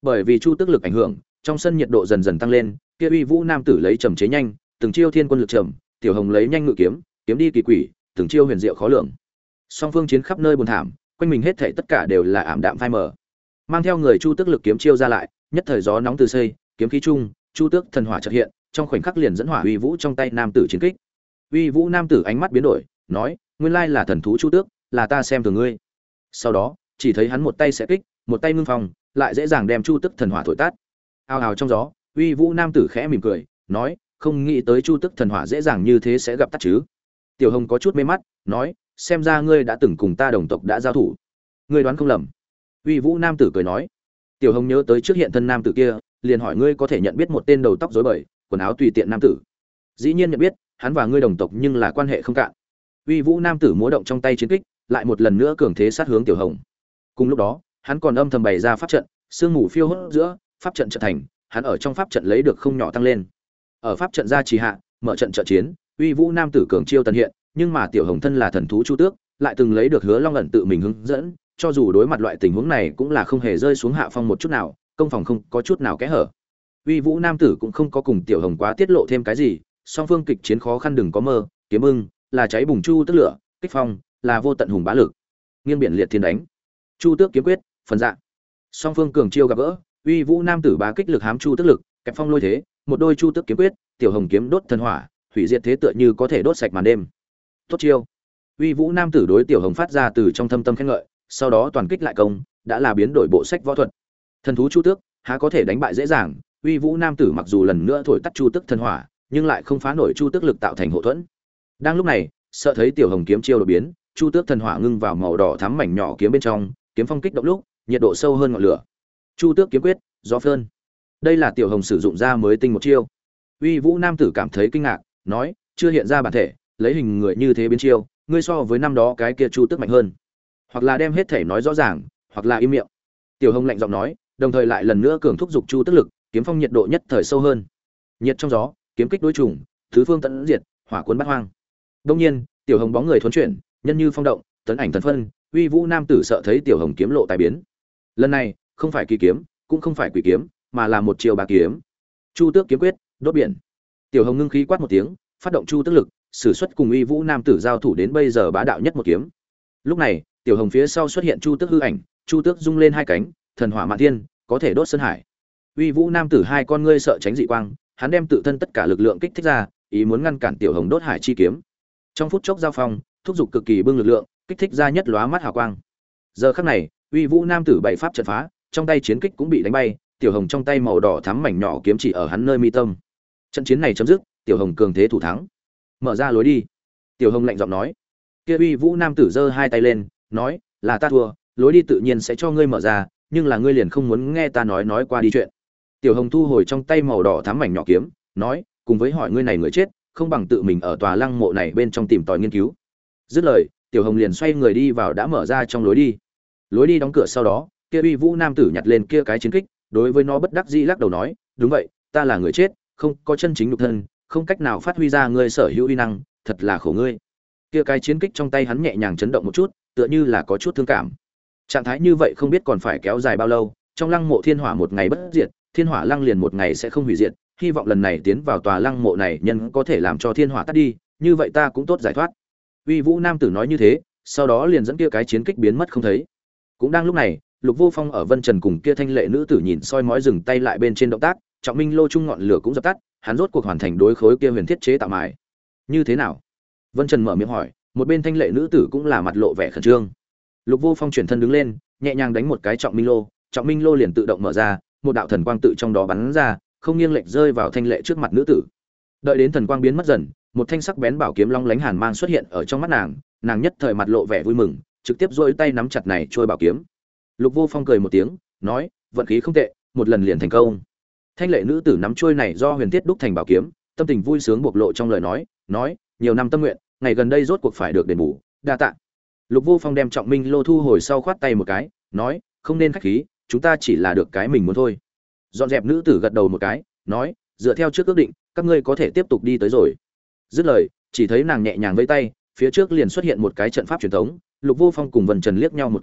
[SPEAKER 1] Bởi vì chu tức lực ảnh hưởng, trong sân nhiệt độ dần dần tăng lên, kia uy vũ nam tử lấy trầm chế nhanh, từng chiêu thiên quân lực trầm, tiểu hồng lấy nhanh ngự kiếm, kiếm đi kỳ quỷ, từng chiêu huyền diệu khó lường. Song phương chiến khắp nơi buồn thảm, quanh mình hết thảy tất cả đều là ảm đạm phai mờ. Mang theo người chu tức lực kiếm chiêu ra lại, nhất thời gió nóng từ xây, kiếm khí trung, chu tước thần hỏa chợt hiện, trong khoảnh khắc liền dẫn hỏa uy vũ trong tay nam tử chiến kích. Uy vũ nam tử ánh mắt biến đổi, nói: "Nguyên lai là thần thú chu tước, là ta xem thường ngươi." Sau đó, chỉ thấy hắn một tay sẽ kích, một tay ngưng phòng, lại dễ dàng đem chu tước thần hỏa thổi tắt. Ào ào trong gió, uy vũ nam tử khẽ mỉm cười, nói: "Không nghĩ tới chu tước thần hỏa dễ dàng như thế sẽ gặp tắt chứ." Tiểu Hồng có chút mê mắt, nói: "Xem ra ngươi đã từng cùng ta đồng tộc đã giao thủ." "Ngươi đoán không lầm." Uy vũ nam tử cười nói. Tiểu Hồng nhớ tới trước hiện thân nam tử kia, liền hỏi: "Ngươi có thể nhận biết một tên đầu tóc rối bời, quần áo tùy tiện nam tử?" "Dĩ nhiên nhận biết, hắn và ngươi đồng tộc nhưng là quan hệ không cạn." Uy vũ nam tử múa động trong tay chiến kích, lại một lần nữa cường thế sát hướng Tiểu Hồng. Cùng lúc đó, hắn còn âm thầm bày ra pháp trận, sương mù phiêu hốt giữa, pháp trận trở thành, hắn ở trong pháp trận lấy được không nhỏ tăng lên. Ở pháp trận gia trì hạ, mở trận trợ chiến, uy vũ nam tử cường chiêu tần hiện, nhưng mà Tiểu Hồng thân là thần thú chu tước, lại từng lấy được Hứa Long ẩn tự mình hướng dẫn, cho dù đối mặt loại tình huống này cũng là không hề rơi xuống hạ phong một chút nào, công phòng không có chút nào kẽ hở. Uy vũ nam tử cũng không có cùng Tiểu Hồng quá tiết lộ thêm cái gì, song phương kịch chiến khó khăn đừng có mơ, kiếm ưng là cháy bùng chu tức lửa, kích phong là vô tận hùng bá lực, nghiêng biển liệt thiên đánh, chu tước kiếm quyết, phần dạ. Song phương cường chiêu gặp gỡ, uy vũ nam tử bá kích lực hám chu tức lực, kẹp phong lôi thế, một đôi chu tước kiếm quyết, Tiểu Hồng kiếm đốt thần hỏa, hủy diệt thế tựa như có thể đốt sạch màn đêm. Tốt chiêu. Uy vũ nam tử đối Tiểu Hồng phát ra từ trong thâm tâm khen ngợi, sau đó toàn kích lại công, đã là biến đổi bộ sách võ thuật. Thần thú chu tước, há có thể đánh bại dễ dàng, uy vũ nam tử mặc dù lần nữa thổi tắt chu tước thần hỏa, nhưng lại không phá nổi chu tước lực tạo thành hộ thuẫn. Đang lúc này, sợ thấy Tiểu Hồng kiếm chiêu đột biến, chu tước thần hỏa ngưng vào màu đỏ thắm mảnh nhỏ kiếm bên trong, kiếm phong kích động lúc, nhiệt độ sâu hơn ngọn lửa. Chu tước kiếm quyết, gió phơn. Đây là Tiểu Hồng sử dụng ra mới tinh một chiêu. Uy vũ nam tử cảm thấy kinh ngạc, nói: "Chưa hiện ra bản thể, lấy hình người như thế biến chiêu, ngươi so với năm đó cái kia chu tước mạnh hơn." Hoặc là đem hết thể nói rõ ràng, hoặc là im miệng. Tiểu Hồng lạnh giọng nói, đồng thời lại lần nữa cường thúc dục chu tức lực, kiếm phong nhiệt độ nhất thời sâu hơn. Nhiệt trong gió, kiếm kích đối trùng, tứ phương tận diệt, hỏa cuốn bát hoang. Đương nhiên, Tiểu Hồng bóng người thuần chuyển, nhân như phong động, tấn ảnh thần phân, uy vũ nam tử sợ thấy Tiểu Hồng kiếm lộ tài biến. Lần này, không phải kỳ kiếm, cũng không phải quỷ kiếm, mà là một chiêu bá kiếm. Chu tước kiếm quyết, đốt biển. Tiểu Hồng ngưng khí quát một tiếng, phát động chu tức lực, sử xuất cùng uy vũ nam tử giao thủ đến bây giờ bá đạo nhất một kiếm. Lúc này, Tiểu Hồng phía sau xuất hiện chu tước hư ảnh, chu tước rung lên hai cánh, thần hỏa mạn thiên, có thể đốt sơn hải. Uy vũ nam tử hai con ngươi sợ tránh dị quang, hắn đem tự thân tất cả lực lượng kích thích ra, ý muốn ngăn cản Tiểu Hồng đốt hải chi kiếm. Trong phút chốc giao phong, thúc giục cực kỳ bưng lực lượng, kích thích ra nhất lóa mắt hào quang. Giờ khắc này, uy vũ nam tử bảy pháp trận phá, trong tay chiến kích cũng bị đánh bay, Tiểu Hồng trong tay màu đỏ thắm mảnh nhỏ kiếm chỉ ở hắn nơi mi tâm. Trận chiến này chấm dứt, Tiểu Hồng cường thế thủ thắng. Mở ra lối đi. Tiểu Hồng lạnh giọng nói. Kia uy vũ nam tử giơ hai tay lên, nói: "Là ta thua, lối đi tự nhiên sẽ cho ngươi mở ra, nhưng là ngươi liền không muốn nghe ta nói qua đi chuyện." Tiểu Hồng thu hồi trong tay màu đỏ thắm mảnh nhỏ kiếm, nói: "Cùng với hỏi ngươi này người chết, không bằng tự mình ở tòa lăng mộ này bên trong tìm tòi nghiên cứu." Dứt lời, Tiểu Hồng liền xoay người đi vào đã mở ra trong lối đi. Lối đi đóng cửa sau đó, kia uy vũ nam tử nhặt lên kia cái chiến kích, đối với nó bất đắc dĩ lắc đầu nói: "Đúng vậy, ta là người chết, không có chân chính nhục thân, không cách nào phát huy ra ngươi sở hữu uy năng, thật là khổ ngươi." Kia cái chiến kích trong tay hắn nhẹ nhàng chấn động một chút, tựa như là có chút thương cảm. Trạng thái như vậy không biết còn phải kéo dài bao lâu, trong lăng mộ thiên hỏa một ngày bất diệt, thiên hỏa lăng liền một ngày sẽ không hủy diệt, hy vọng lần này tiến vào tòa lăng mộ này nhân có thể làm cho thiên hỏa tắt đi, như vậy ta cũng tốt giải thoát. Uy vũ nam tử nói như thế, sau đó liền dẫn kia cái chiến kích biến mất không thấy. Cũng đang lúc này, Lục Vô Phong ở Vân Trần cùng kia thanh lệ nữ tử nhìn soi mói dừng tay lại bên trên động tác, Trọng Minh lô chung ngọn lửa cũng dập tắt, hắn rốt cuộc hoàn thành đối khối kia huyền thiết chế tạo mài. Như thế nào? Vân Trần mở miệng hỏi, một bên thanh lệ nữ tử cũng là mặt lộ vẻ khẩn trương. Lục Vô Phong chuyển thân đứng lên, nhẹ nhàng đánh một cái Trọng Minh lô liền tự động mở ra, một đạo thần quang tự trong đó bắn ra, không nghiêng lệch rơi vào thanh lệ trước mặt nữ tử. Đợi đến thần quang biến mất dần, một thanh sắc bén bảo kiếm long lánh hàn mang xuất hiện ở trong mắt nàng, nàng nhất thời mặt lộ vẻ vui mừng, trực tiếp duỗi tay nắm chặt này trôi bảo kiếm. Lục Vô Phong cười một tiếng, nói: "Vận khí không tệ, một lần liền thành công." Thanh lệ nữ tử nắm trôi này do huyền thiết đúc thành bảo kiếm, tâm tình vui sướng bộc lộ trong lời nói: "Nhiều năm tâm nguyện, ngày gần đây rốt cuộc phải được đền bù, đa tạ." Lục Vô Phong đem Trọng Minh lô thu hồi sau khoát tay một cái, nói: "Không nên khách khí, chúng ta chỉ là được cái mình muốn thôi." Dọn dẹp nữ tử gật đầu một cái, nói: "Dựa theo trước ước định, các ngươi có thể tiếp tục đi tới rồi." Dứt lời, chỉ thấy nàng nhẹ nhàng vẫy tay, phía trước liền xuất hiện một cái trận pháp truyền thống. Lục Vô Phong cùng Vân Trần liếc nhau một cái,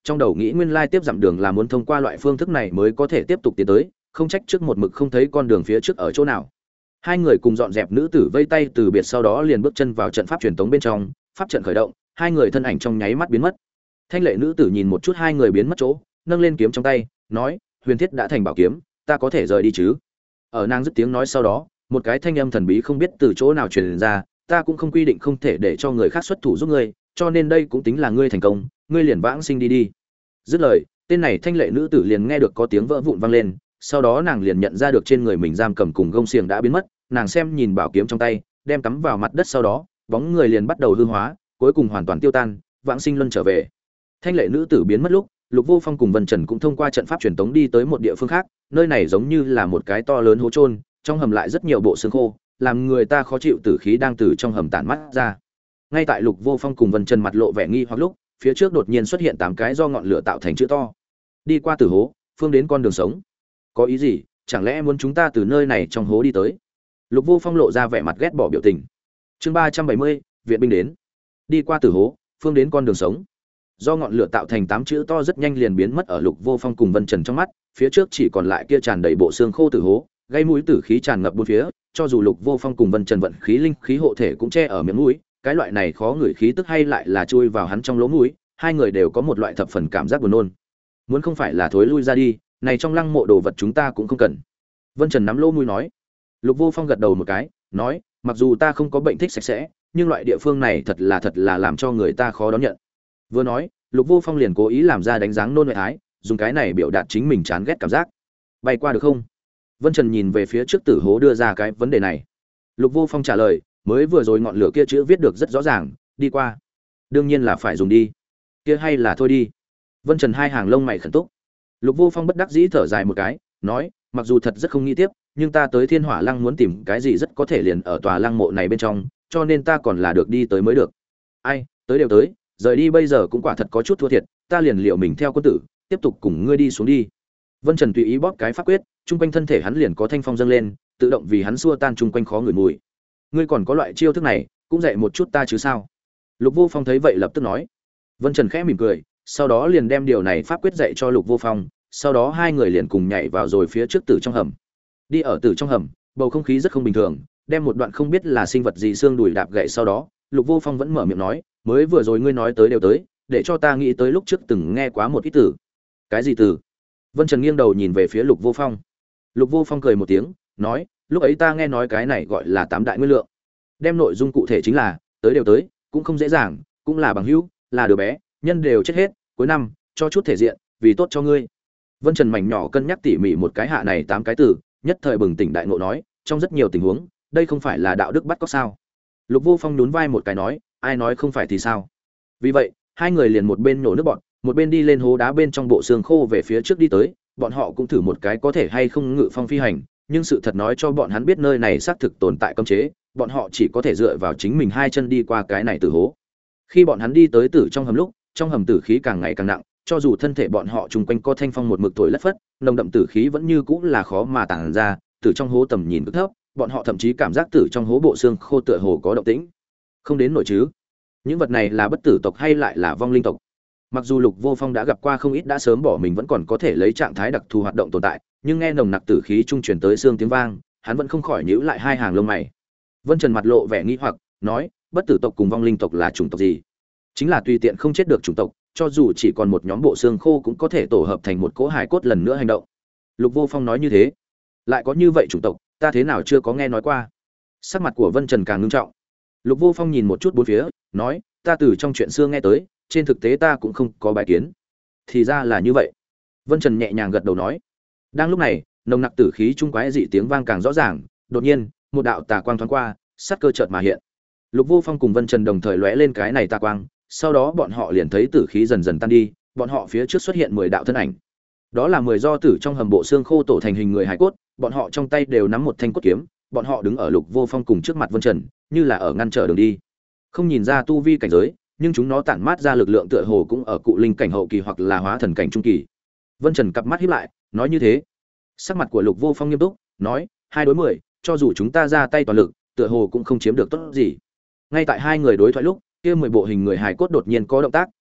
[SPEAKER 1] trong đầu nghĩ nguyên lai tiếp dặm đường là muốn thông qua loại phương thức này mới có thể tiếp tục tiến tới, không trách trước một mực không thấy con đường phía trước ở chỗ nào. Hai người cùng dọn dẹp nữ tử vây tay từ biệt, sau đó liền bước chân vào trận pháp truyền tống bên trong, pháp trận khởi động, hai người thân ảnh trong nháy mắt biến mất. Thanh lệ nữ tử nhìn một chút hai người biến mất chỗ, nâng lên kiếm trong tay, nói: "Huyền thiết đã thành bảo kiếm, ta có thể rời đi chứ?" Ở nàng dứt tiếng nói sau đó, một cái thanh âm thần bí không biết từ chỗ nào truyền ra: "Ta cũng không quy định không thể để cho người khác xuất thủ giúp ngươi, cho nên đây cũng tính là ngươi thành công, ngươi liền vãng sinh đi đi." Dứt lời, tên này thanh lệ nữ tử liền nghe được có tiếng vỡ vụn vang lên, sau đó nàng liền nhận ra được trên người mình giam cầm cùng gông xiềng đã biến mất, nàng xem nhìn bảo kiếm trong tay, đem cắm vào mặt đất, sau đó, bóng người liền bắt đầu hư hóa, cuối cùng hoàn toàn tiêu tan, vãng sinh luân trở về. Thanh lệ nữ tử biến mất lúc, Lục Vô Phong cùng Vân Trần cũng thông qua trận pháp truyền tống đi tới một địa phương khác, nơi này giống như là một cái to lớn hố chôn, trong hầm lại rất nhiều bộ xương khô, làm người ta khó chịu tử khí đang từ trong hầm tản mắt ra. Ngay tại Lục Vô Phong cùng Vân Trần mặt lộ vẻ nghi hoặc lúc, phía trước đột nhiên xuất hiện 8 cái do ngọn lửa tạo thành chữ to. Đi qua tử hố, phương đến con đường sống. Có ý gì? Chẳng lẽ muốn chúng ta từ nơi này trong hố đi tới? Lục Vô Phong lộ ra vẻ mặt ghét bỏ biểu tình. Chương 370, viện binh đến. Đi qua tử hố, phương đến con đường sống. Do ngọn lửa tạo thành 8 chữ to rất nhanh liền biến mất ở Lục Vô Phong cùng Vân Trần trong mắt, phía trước chỉ còn lại kia tràn đầy bộ xương khô tử hố, gây mũi tử khí tràn ngập bốn phía, cho dù Lục Vô Phong cùng Vân Trần vận khí linh khí hộ thể cũng che ở miệng mũi, cái loại này khó ngửi khí tức hay lại là chui vào hắn trong lỗ mũi, hai người đều có một loại thập phần cảm giác buồn nôn. Muốn không phải là thối lui ra đi, này trong lăng mộ đồ vật chúng ta cũng không cần. Vân Trần nắm lỗ mũi nói. Lục Vô Phong gật đầu một cái, nói, mặc dù ta không có bệnh thích sạch sẽ, nhưng loại địa phương này thật là làm cho người ta khó đón nhận. Vừa nói, Lục Vô Phong liền cố ý làm ra đánh dáng nôn ngoại thái, dùng cái này biểu đạt chính mình chán ghét cảm giác. Bay qua được không? Vân Trần nhìn về phía trước tử hố đưa ra cái vấn đề này. Lục Vô Phong trả lời, mới vừa rồi ngọn lửa kia chữ viết được rất rõ ràng, đi qua. Đương nhiên là phải dùng đi. Kia hay là thôi đi. Vân Trần hai hàng lông mày khẩn túc. Lục Vô Phong bất đắc dĩ thở dài một cái, nói, mặc dù thật rất không nghĩ tiếp, nhưng ta tới Thiên Hỏa Lăng muốn tìm cái gì rất có thể liền ở tòa lăng mộ này bên trong, cho nên ta còn là được đi tới mới được. Ai, tới đều tới, rời đi bây giờ cũng quả thật có chút thua thiệt, ta liền liệu mình theo quân tử, tiếp tục cùng ngươi đi xuống đi. Vân Trần tùy ý bóp cái pháp quyết, trung quanh thân thể hắn liền có thanh phong dâng lên, tự động vì hắn xua tan trung quanh khó ngửi mùi. Ngươi còn có loại chiêu thức này, cũng dạy một chút ta chứ sao? Lục Vô Phong thấy vậy lập tức nói. Vân Trần khẽ mỉm cười, sau đó liền đem điều này pháp quyết dạy cho Lục Vô Phong, sau đó hai người liền cùng nhảy vào rồi phía trước tử trong hầm. Đi ở tử trong hầm, bầu không khí rất không bình thường, đem một đoạn không biết là sinh vật gì xương đùi đạp gậy, sau đó, Lục Vô Phong vẫn mở miệng nói, mới vừa rồi ngươi nói tới đều tới, để cho ta nghĩ tới lúc trước từng nghe quá một ít từ. Cái gì từ? Vân Trần nghiêng đầu nhìn về phía Lục Vô Phong. Lục Vô Phong cười một tiếng, nói, lúc ấy ta nghe nói cái này gọi là 8 đại nguyên lượng. Đem nội dung cụ thể chính là, tới đều tới, cũng không dễ dàng, cũng là bằng hữu, là đứa bé, nhân đều chết hết, cuối năm, cho chút thể diện, vì tốt cho ngươi. Vân Trần mảnh nhỏ cân nhắc tỉ mỉ một cái hạ này 8 cái từ, nhất thời bừng tỉnh đại ngộ nói, trong rất nhiều tình huống, đây không phải là đạo đức bắt cóc sao? Lục Vô Phong nhún vai một cái nói, ai nói không phải thì sao? Vì vậy, hai người liền một bên nổ nước bọn, một bên đi lên hố đá bên trong bộ xương khô về phía trước đi tới, bọn họ cũng thử một cái có thể hay không ngự phong phi hành, nhưng sự thật nói cho bọn hắn biết nơi này xác thực tồn tại cấm chế, bọn họ chỉ có thể dựa vào chính mình hai chân đi qua cái này tử hố. Khi bọn hắn đi tới tử trong hầm lúc, trong hầm tử khí càng ngày càng nặng, cho dù thân thể bọn họ chung quanh có thanh phong một mực thổi lất phất, nồng đậm tử khí vẫn như cũ là khó mà tản ra, tử trong hố tầm nhìn cực thấp, bọn họ thậm chí cảm giác tử trong hố bộ xương khô tựa hồ có động tĩnh. Không đến nổi chứ? Những vật này là bất tử tộc hay lại là vong linh tộc? Mặc dù Lục Vô Phong đã gặp qua không ít đã sớm bỏ mình vẫn còn có thể lấy trạng thái đặc thù hoạt động tồn tại, nhưng nghe nồng nặc tử khí trung truyền tới xương tiếng vang, hắn vẫn không khỏi nhíu lại hai hàng lông mày. Vân Trần mặt lộ vẻ nghi hoặc, nói, bất tử tộc cùng vong linh tộc là chủng tộc gì? Chính là tùy tiện không chết được chủng tộc, cho dù chỉ còn một nhóm bộ xương khô cũng có thể tổ hợp thành một cỗ hài cốt lần nữa hành động. Lục Vô Phong nói như thế, lại có như vậy chủng tộc, ta thế nào chưa có nghe nói qua? Sắc mặt của Vân Trần càng ngưng trọng. Lục Vô Phong nhìn một chút bốn phía, nói, ta từ trong chuyện xưa nghe tới, trên thực tế ta cũng không có bài kiến. Thì ra là như vậy. Vân Trần nhẹ nhàng gật đầu nói. Đang lúc này, nồng nặc tử khí trung quái dị tiếng vang càng rõ ràng, đột nhiên, một đạo tà quang thoáng qua, sát cơ chợt mà hiện. Lục Vô Phong cùng Vân Trần đồng thời lóe lên cái này tà quang, sau đó bọn họ liền thấy tử khí dần dần tan đi, bọn họ phía trước xuất hiện 10 đạo thân ảnh. Đó là 10 do tử trong hầm bộ xương khô tổ thành hình người hài cốt, bọn họ trong tay đều nắm một thanh cốt kiếm, bọn họ đứng ở Lục Vô Phong cùng trước mặt Vân Trần, như là ở ngăn trở đường đi. Không nhìn ra tu vi cảnh giới, nhưng chúng nó tản mát ra lực lượng tựa hồ cũng ở cụ linh cảnh hậu kỳ hoặc là hóa thần cảnh trung kỳ. Vân Trần cặp mắt híp lại, nói như thế. Sắc mặt của Lục Vô Phong nghiêm túc, nói, 2 đối 10, cho dù chúng ta ra tay toàn lực, tựa hồ cũng không chiếm được tốt gì. Ngay tại hai người đối thoại lúc, kia 10 bộ hình người hài cốt đột nhiên có động tác,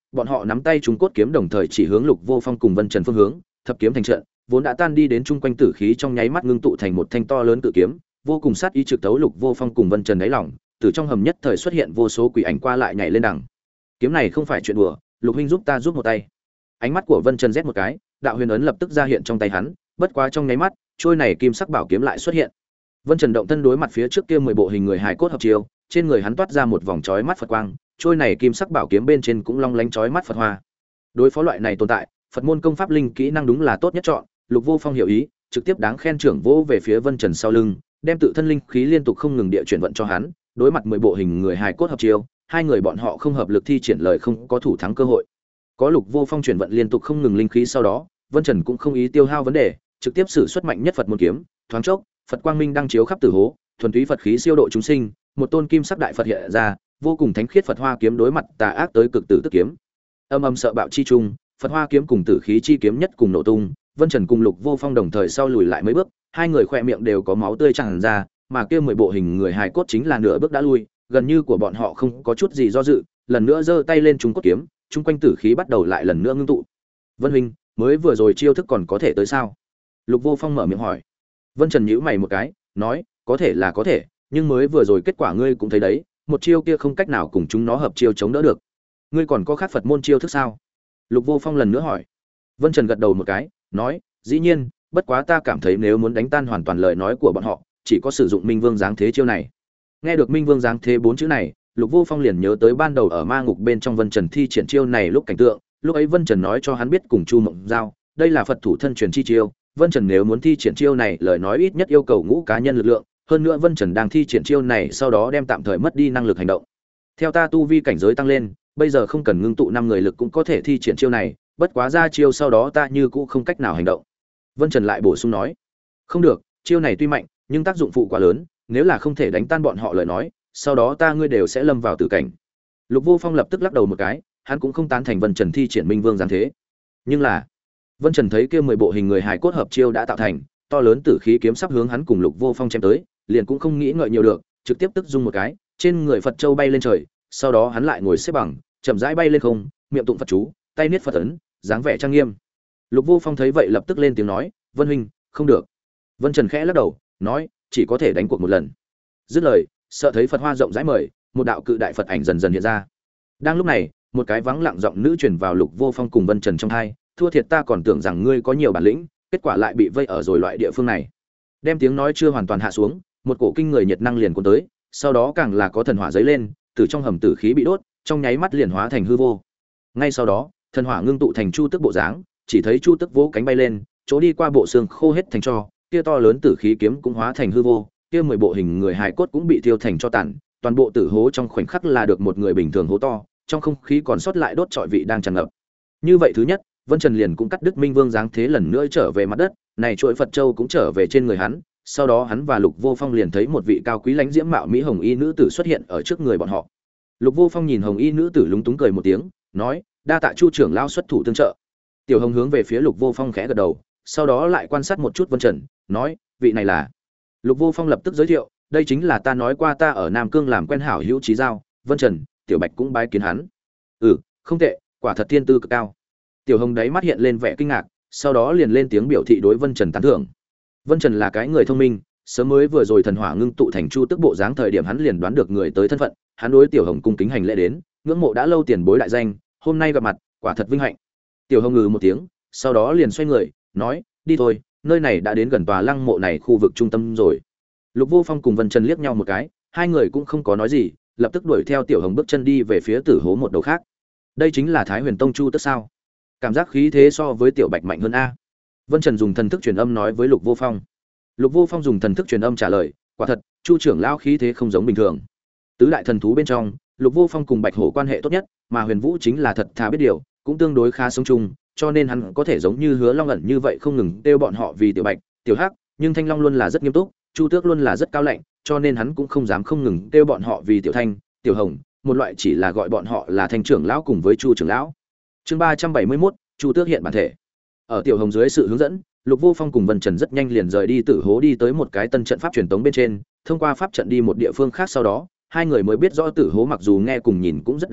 [SPEAKER 1] bọn họ nắm tay Trung Cốt kiếm đồng thời chỉ hướng Lục Vô Phong cùng Vân Trần phương hướng, thập kiếm thành trận, vốn đã tan đi đến chung quanh tử khí trong nháy mắt ngưng tụ thành một thanh to lớn cự kiếm, vô cùng sát ý trực tấu Lục Vô Phong cùng Vân Trần đáy lòng, từ trong hầm nhất thời xuất hiện vô số quỷ ảnh qua lại nhảy lên đằng. Kiếm này không phải chuyện đùa, Lục huynh giúp ta giúp một tay. Ánh mắt của Vân Trần rét một cái, đạo huyền ấn lập tức ra hiện trong tay hắn, bất quá trong nháy mắt, trôi này kim sắc bảo kiếm lại xuất hiện. Vân Trần động thân đối mặt phía trước kia 10 bộ hình người hài cốt hợp chiêu, trên người hắn toát ra một vòng chói mắt Phật quang, trôi này kim sắc bảo kiếm bên trên cũng long lánh chói mắt Phật hoa. Đối phó loại này tồn tại, Phật môn công pháp linh kỹ năng đúng là tốt nhất chọn. Lục Vô Phong hiểu ý, trực tiếp đáng khen trưởng vỗ về phía Vân Trần sau lưng, đem tự thân linh khí liên tục không ngừng địa chuyển vận cho hắn. Đối mặt 10 bộ hình người hài cốt hợp chiêu, hai người bọn họ không hợp lực thi triển lời không có thủ thắng cơ hội. Có Lục Vô Phong chuyển vận liên tục không ngừng linh khí sau đó, Vân Trần cũng không ý tiêu hao vấn đề, trực tiếp sử xuất mạnh nhất Phật môn kiếm, thoáng chốc, Phật quang minh đang chiếu khắp tử hố, thuần túy Phật khí siêu độ chúng sinh, một tôn kim sắc đại Phật hiện ra, vô cùng thánh khiết Phật hoa kiếm đối mặt tà ác tới cực tử tức kiếm. Âm âm sợ bạo chi trung, Phật hoa kiếm cùng tử khí chi kiếm nhất cùng nổ tung, Vân Trần cùng Lục Vô Phong đồng thời sau lùi lại mấy bước, hai người khỏe miệng đều có máu tươi tràn ra, mà kia 10 bộ hình người hài cốt chính là nửa bước đã lui, gần như của bọn họ không có chút gì do dự, lần nữa giơ tay lên trúng cốt kiếm, chung quanh tử khí bắt đầu lại lần nữa ngưng tụ. Vân huynh, mới vừa rồi chiêu thức còn có thể tới sao? Lục Vô Phong mở miệng hỏi. Vân Trần nhíu mày một cái, nói, có thể là có thể, nhưng mới vừa rồi kết quả ngươi cũng thấy đấy, một chiêu kia không cách nào cùng chúng nó hợp chiêu chống đỡ được. Ngươi còn có khác Phật môn chiêu thức sao? Lục Vô Phong lần nữa hỏi. Vân Trần gật đầu một cái, nói, dĩ nhiên, bất quá ta cảm thấy nếu muốn đánh tan hoàn toàn lời nói của bọn họ, chỉ có sử dụng Minh Vương giáng thế chiêu này. Nghe được Minh Vương giáng thế 4 chữ này, Lục Vô Phong liền nhớ tới ban đầu ở ma ngục bên trong Vân Trần thi triển chiêu này lúc cảnh tượng, lúc ấy Vân Trần nói cho hắn biết cùng Chu Mộng Giao, đây là Phật thủ thân truyền chi chiêu, Vân Trần nếu muốn thi triển chiêu này, lời nói ít nhất yêu cầu ngũ cá nhân lực lượng, hơn nữa Vân Trần đang thi triển chiêu này sau đó đem tạm thời mất đi năng lực hành động. Theo ta tu vi cảnh giới tăng lên, bây giờ không cần ngưng tụ 5 người lực cũng có thể thi triển chiêu này, bất quá ra chiêu sau đó ta như cũ không cách nào hành động. Vân Trần lại bổ sung nói, không được, chiêu này tuy mạnh, nhưng tác dụng phụ quá lớn, nếu là không thể đánh tan bọn họ lời nói, sau đó ta ngươi đều sẽ lâm vào tử cảnh. Lục Vô Phong lập tức lắc đầu một cái, hắn cũng không tán thành Vân Trần thi triển Minh Vương giáng thế. Nhưng là, Vân Trần thấy kia 10 bộ hình người hài cốt hợp chiêu đã tạo thành, to lớn tử khí kiếm sắp hướng hắn cùng Lục Vô Phong chém tới, liền cũng không nghĩ ngợi nhiều được, trực tiếp tức dung một cái, trên người Phật châu bay lên trời, sau đó hắn lại ngồi xếp bằng, chậm rãi bay lên không, miệng tụng Phật chú, tay niết Phật ấn, dáng vẻ trang nghiêm. Lục Vô Phong thấy vậy lập tức lên tiếng nói, "Vân huynh, không được." Vân Trần khẽ lắc đầu, nói, "Chỉ có thể đánh cuộc một lần." Dứt lời, sợ thấy Phật hoa rộng rãi mời, một đạo cự đại Phật ảnh dần dần hiện ra. Đang lúc này, một cái vắng lặng giọng nữ truyền vào Lục Vô Phong cùng Vân Trần trong tai, "Thua thiệt ta còn tưởng rằng ngươi có nhiều bản lĩnh, kết quả lại bị vây ở rồi loại địa phương này." Đem tiếng nói chưa hoàn toàn hạ xuống, một cổ kinh người nhiệt năng liền cuốn tới, sau đó càng là có thần hỏa dấy lên, từ trong hầm tử khí bị đốt, trong nháy mắt liền hóa thành hư vô. Ngay sau đó, thần hỏa ngưng tụ thành chu tức bộ dáng, chỉ thấy chu tức vỗ cánh bay lên, chỗ đi qua bộ xương khô hết thành tro, kia to lớn tử khí kiếm cũng hóa thành hư vô, kia 10 bộ hình người hài cốt cũng bị thiêu thành tro tàn, toàn bộ tử hố trong khoảnh khắc là được một người bình thường hố to, trong không khí còn sót lại đốt trọi vị đang tràn ngập. Như vậy thứ nhất, Vân Trần liền cũng cắt đứt Minh Vương giáng thế lần nữa trở về mặt đất, này chuỗi Phật châu cũng trở về trên người hắn, sau đó hắn và Lục Vô Phong liền thấy một vị cao quý lãnh diễm mạo mỹ hồng y nữ tử xuất hiện ở trước người bọn họ. Lục Vô Phong nhìn hồng y nữ tử lúng túng cười một tiếng, nói, "Đa tạ Chu trưởng lão xuất thủ tương trợ." Tiểu Hồng hướng về phía Lục Vô Phong khẽ gật đầu, sau đó lại quan sát một chút Vân Trần, nói, "Vị này là?" Lục Vô Phong lập tức giới thiệu, "Đây chính là ta nói qua ta ở Nam Cương làm quen hảo hữu Chí Giao, Vân Trần, Tiểu Bạch cũng bái kiến hắn." "Ừ, không tệ, quả thật thiên tư cực cao." Tiểu Hồng đấy mắt hiện lên vẻ kinh ngạc, sau đó liền lên tiếng biểu thị đối Vân Trần tán thưởng. Vân Trần là cái người thông minh, sớm mới vừa rồi thần hỏa ngưng tụ thành chu tức bộ dáng thời điểm hắn liền đoán được người tới thân phận, hắn đối Tiểu Hồng cung kính hành lễ đến, ngưỡng mộ đã lâu tiền bối đại danh, hôm nay gặp mặt, quả thật vinh hạnh. Tiểu Hồng ngừ một tiếng, sau đó liền xoay người, nói, "Đi thôi, nơi này đã đến gần tòa lăng mộ này khu vực trung tâm rồi." Lục Vô Phong cùng Vân Trần liếc nhau một cái, hai người cũng không có nói gì, lập tức đuổi theo Tiểu Hồng bước chân đi về phía tử hố một đầu khác. Đây chính là Thái Huyền Tông Chu Tức sao? Cảm giác khí thế so với Tiểu Bạch mạnh hơn a. Vân Trần dùng thần thức truyền âm nói với Lục Vô Phong. Lục Vô Phong dùng thần thức truyền âm trả lời, quả thật, Chu trưởng lão khí thế không giống bình thường. Tứ đại thần thú bên trong, Lục Vô Phong cùng Bạch Hổ quan hệ tốt nhất, mà Huyền Vũ chính là thật thà biết điều, cũng tương đối khá sống chung, cho nên hắn có thể giống như Hứa Long ẩn như vậy không ngừng kêu bọn họ vì Tiểu Bạch, Tiểu Hắc, nhưng Thanh Long luôn là rất nghiêm túc, Chu Tước luôn là rất cao lạnh, cho nên hắn cũng không dám không ngừng kêu bọn họ vì Tiểu Thanh, Tiểu Hồng, một loại chỉ là gọi bọn họ là Thanh trưởng lão cùng với Chu trưởng lão. Chương 371, Chu Tước hiện bản thể. Ở Tiểu Hồng dưới sự hướng dẫn, Lục Vô Phong cùng Vân Trần rất nhanh liền rời đi tử hố đi tới một cái tân trận pháp truyền tống bên trên, thông qua pháp trận đi một địa phương khác, sau đó hai người mới biết rõ tử hố mặc dù nghe cùng nhìn cũng rất đáng sợ,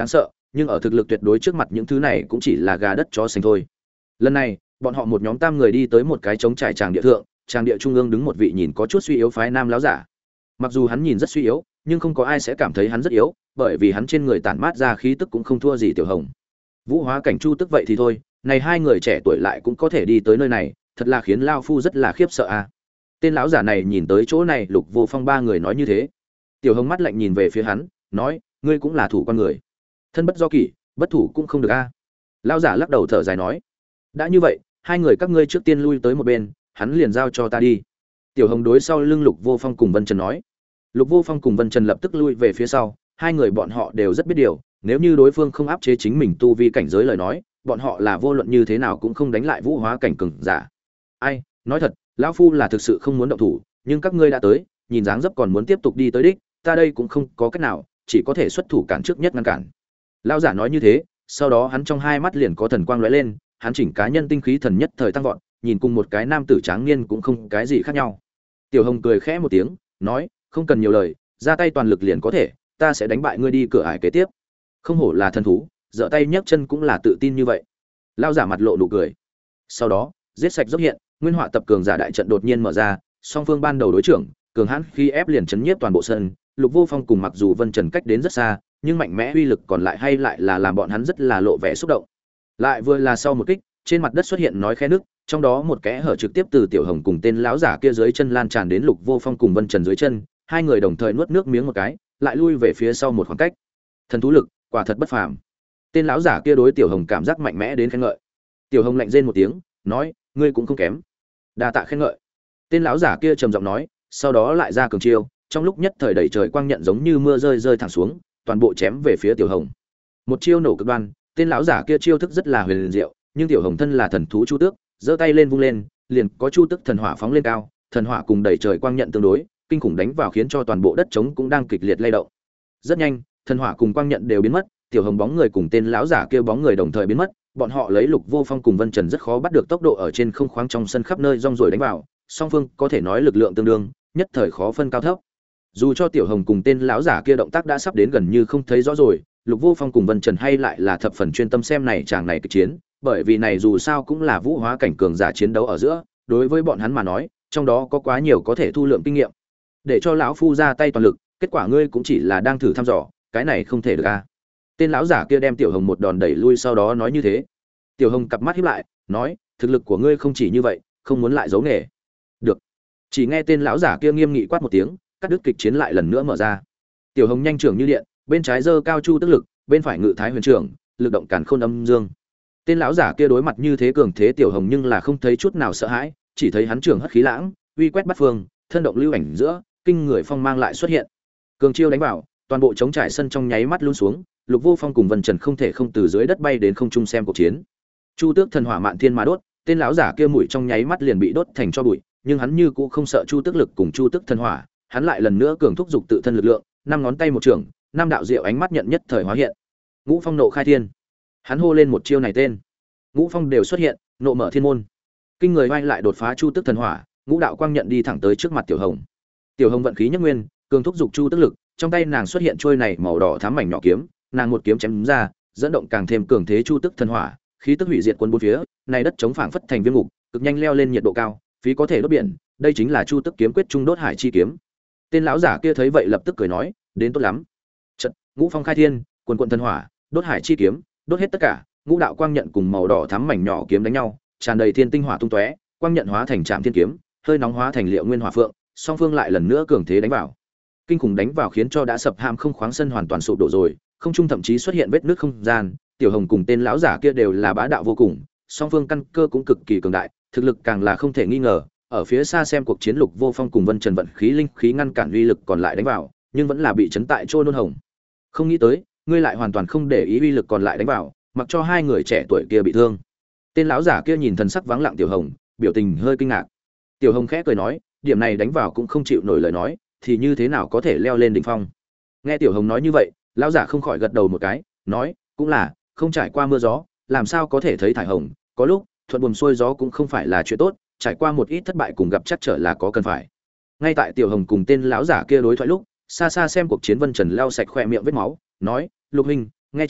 [SPEAKER 1] nhưng ở thực lực tuyệt đối trước mặt những thứ này cũng chỉ là gà đất chó sành thôi. Lần này bọn họ một nhóm 8 người đi tới một cái trống trải tràng địa thượng, tràng địa trung ương đứng một vị nhìn có chút suy yếu phái nam lão giả. Mặc dù hắn nhìn rất suy yếu, nhưng không có ai sẽ cảm thấy hắn rất yếu, bởi vì hắn trên người tản mát ra khí tức cũng không thua gì Tiểu Hồng. Vũ hóa cảnh Chu Tức vậy thì thôi, này hai người trẻ tuổi lại cũng có thể đi tới nơi này, thật là khiến lão phu rất là khiếp sợ a. Tên lão giả này nhìn tới chỗ này, Lục Vô Phong ba người nói như thế. Tiểu Hồng mắt lạnh nhìn về phía hắn, nói: "Ngươi cũng là thủ con người, thân bất do kỷ, bất thủ cũng không được a." Lão giả lắc đầu thở dài nói: "Đã như vậy, hai người các ngươi trước tiên lui tới một bên, hắn liền giao cho ta đi." Tiểu Hồng đối sau lưng Lục Vô Phong cùng Vân Trần nói. Lục Vô Phong cùng Vân Trần lập tức lui về phía sau, hai người bọn họ đều rất biết điều, nếu như đối phương không áp chế chính mình tu vi cảnh giới lời nói, bọn họ là vô luận như thế nào cũng không đánh lại vũ hóa cảnh cường giả. Ai, nói thật, lão phu là thực sự không muốn động thủ, nhưng các ngươi đã tới, nhìn dáng dấp còn muốn tiếp tục đi tới đích, ta đây cũng không có cách nào, chỉ có thể xuất thủ cản trước nhất ngăn cản. Lão giả nói như thế, sau đó hắn trong hai mắt liền có thần quang lóe lên, hắn chỉnh cá nhân tinh khí thần nhất thời tăng vọt, nhìn cùng một cái nam tử tráng niên cũng không cái gì khác nhau. Tiểu Hồng cười khẽ một tiếng, nói: "Không cần nhiều lời, ra tay toàn lực liền có thể, ta sẽ đánh bại ngươi đi cửa ải kế tiếp." Không hổ là thần thú, giở tay nhấc chân cũng là tự tin như vậy. Lão giả mặt lộ nụ cười. Sau đó, giết sạch dốc hiện, nguyên họa tập cường giả đại trận đột nhiên mở ra, song phương ban đầu đối trưởng, cường hãn khi ép liền chấn nhiếp toàn bộ sân. Lục Vô Phong cùng mặc dù Vân Trần cách đến rất xa, nhưng mạnh mẽ uy lực còn lại hay lại là làm bọn hắn rất là lộ vẻ xúc động. Lại vừa là sau một kích, trên mặt đất xuất hiện nói khe nước, trong đó một kẽ hở trực tiếp từ Tiểu Hồng cùng tên lão giả kia dưới chân lan tràn đến Lục Vô Phong cùng Vân Trần dưới chân, hai người đồng thời nuốt nước miếng một cái, lại lui về phía sau một khoảng cách. Thần thú lực, quả thật bất phàm. Tên lão giả kia đối Tiểu Hồng cảm giác mạnh mẽ đến khen ngợi. Tiểu Hồng lạnh rên một tiếng, nói: "Ngươi cũng không kém." Đa tạ khen ngợi. Tên lão giả kia trầm giọng nói, sau đó lại ra cường chiêu, trong lúc nhất thời đẩy trời quang nhận giống như mưa rơi rơi thẳng xuống, toàn bộ chém về phía Tiểu Hồng. Một chiêu nổ cực đoan, tên lão giả kia chiêu thức rất là huyền diệu, nhưng Tiểu Hồng thân là thần thú Chu Tước, giơ tay lên vung lên, liền có Chu Tước thần hỏa phóng lên cao, thần hỏa cùng đẩy trời quang nhận tương đối, kinh khủng đánh vào khiến cho toàn bộ đất trống cũng đang kịch liệt lay động. Rất nhanh, thần hỏa cùng quang nhận đều biến mất, Tiểu Hồng bóng người cùng tên lão giả kia bóng người đồng thời biến mất, bọn họ lấy Lục Vô Phong cùng Vân Trần rất khó bắt được tốc độ ở trên không khoáng trong sân khắp nơi rong ruổi đánh vào, song phương có thể nói lực lượng tương đương, nhất thời khó phân cao thấp. Dù cho Tiểu Hồng cùng tên lão giả kia động tác đã sắp đến gần như không thấy rõ rồi, Lục Vô Phong cùng Vân Trần hay lại là thập phần chuyên tâm xem này chàng này kịch chiến, bởi vì này dù sao cũng là vũ hóa cảnh cường giả chiến đấu ở giữa, đối với bọn hắn mà nói, trong đó có quá nhiều có thể thu lượng kinh nghiệm. Để cho lão phu ra tay toàn lực, kết quả ngươi cũng chỉ là đang thử thăm dò, cái này không thể được a. Tên lão giả kia đem Tiểu Hồng một đòn đẩy lui, sau đó nói như thế. Tiểu Hồng cặp mắt híp lại, nói: "Thực lực của ngươi không chỉ như vậy, không muốn lại giấu nghề." Được. Chỉ nghe tên lão giả kia nghiêm nghị quát một tiếng, cắt đứt kịch chiến lại lần nữa mở ra. Tiểu Hồng nhanh trưởng như điện, bên trái giơ cao chu tức lực, bên phải ngự thái huyền trưởng, lực động càn khôn âm dương. Tên lão giả kia đối mặt như thế cường thế Tiểu Hồng nhưng là không thấy chút nào sợ hãi, chỉ thấy hắn trưởng hất khí lãng, uy quét bắt phương, thân động lưu ảnh giữa, kinh người phong mang lại xuất hiện. Cường chiêu đánh vào, toàn bộ trống trải sân trong nháy mắt lún xuống, Lục Vô Phong cùng Vân Trần không thể không từ dưới đất bay đến không trung xem cuộc chiến. Chu Tước thần hỏa mạn thiên mà đốt, tên lão giả kia mũi trong nháy mắt liền bị đốt thành tro bụi, nhưng hắn như cũ không sợ Chu Tước lực cùng Chu Tước thần hỏa, hắn lại lần nữa cường thúc dục tự thân lực lượng, năm ngón tay một trường, năm đạo diệu ánh mắt nhận nhất thời hóa hiện. Ngũ Phong nộ khai thiên. Hắn hô lên một chiêu này tên. Ngũ Phong đều xuất hiện, nộ mở thiên môn. Kinh người oai lại đột phá Chu Tước thần hỏa, ngũ đạo quang nhận đi thẳng tới trước mặt Tiểu Hồng. Tiểu Hồng vận khí nhất nguyên, cường thúc dục Chu Tước lực, trong tay nàng xuất hiện trôi này màu đỏ thắm mảnh nhỏ kiếm, nàng một kiếm chém ra, dẫn động càng thêm cường thế Chu Tước thần hỏa, khí tức hủy diệt quân bốn phía, này đất chống phảng phất thành viêm ngục, cực nhanh leo lên nhiệt độ cao, phí có thể đốt biển, đây chính là Chu Tước kiếm quyết trung đốt hải chi kiếm. Tên lão giả kia thấy vậy lập tức cười nói, đến tốt lắm. Trận, ngũ phong khai thiên, quần quần thần hỏa, đốt hải chi kiếm, đốt hết tất cả, ngũ đạo quang nhận cùng màu đỏ thắm mảnh nhỏ kiếm đánh nhau, tràn đầy thiên tinh hỏa tung tóe, quang nhận hóa thành trạm thiên kiếm, hơi nóng hóa thành liệu nguyên hỏa phượng, song phương lại lần nữa cường thế đánh vào. Kinh khủng đánh vào khiến cho đã sập hàm không khoáng sân hoàn toàn sụp đổ rồi, không trung thậm chí xuất hiện vết nứt không gian. Tiểu Hồng cùng tên lão giả kia đều là bá đạo vô cùng, song phương căn cơ cũng cực kỳ cường đại, thực lực càng là không thể nghi ngờ. Ở phía xa xem cuộc chiến, Lục Vô Phong cùng Vân Trần vận khí linh khí ngăn cản uy lực còn lại đánh vào, nhưng vẫn là bị chấn tại chỗ nôn hồng. Không nghĩ tới, ngươi lại hoàn toàn không để ý uy lực còn lại đánh vào, mặc cho hai người trẻ tuổi kia bị thương. Tên lão giả kia nhìn thần sắc vắng lặng Tiểu Hồng, biểu tình hơi kinh ngạc. Tiểu Hồng khẽ cười nói, điểm này đánh vào cũng không chịu nổi lời nói, thì như thế nào có thể leo lên đỉnh phong. Nghe Tiểu Hồng nói như vậy, lão giả không khỏi gật đầu một cái, nói, cũng là, không trải qua mưa gió, làm sao có thể thấy thải hồng, có lúc thuận buồm xuôi gió cũng không phải là chuyện tốt, trải qua một ít thất bại cùng gặp chắc trở là có cần phải. Ngay tại Tiểu Hồng cùng tên lão giả kia đối thoại lúc, xa xa xem cuộc chiến, Vân Trần leo sạch khoe miệng vết máu, nói, Lục huynh, nghe chưa,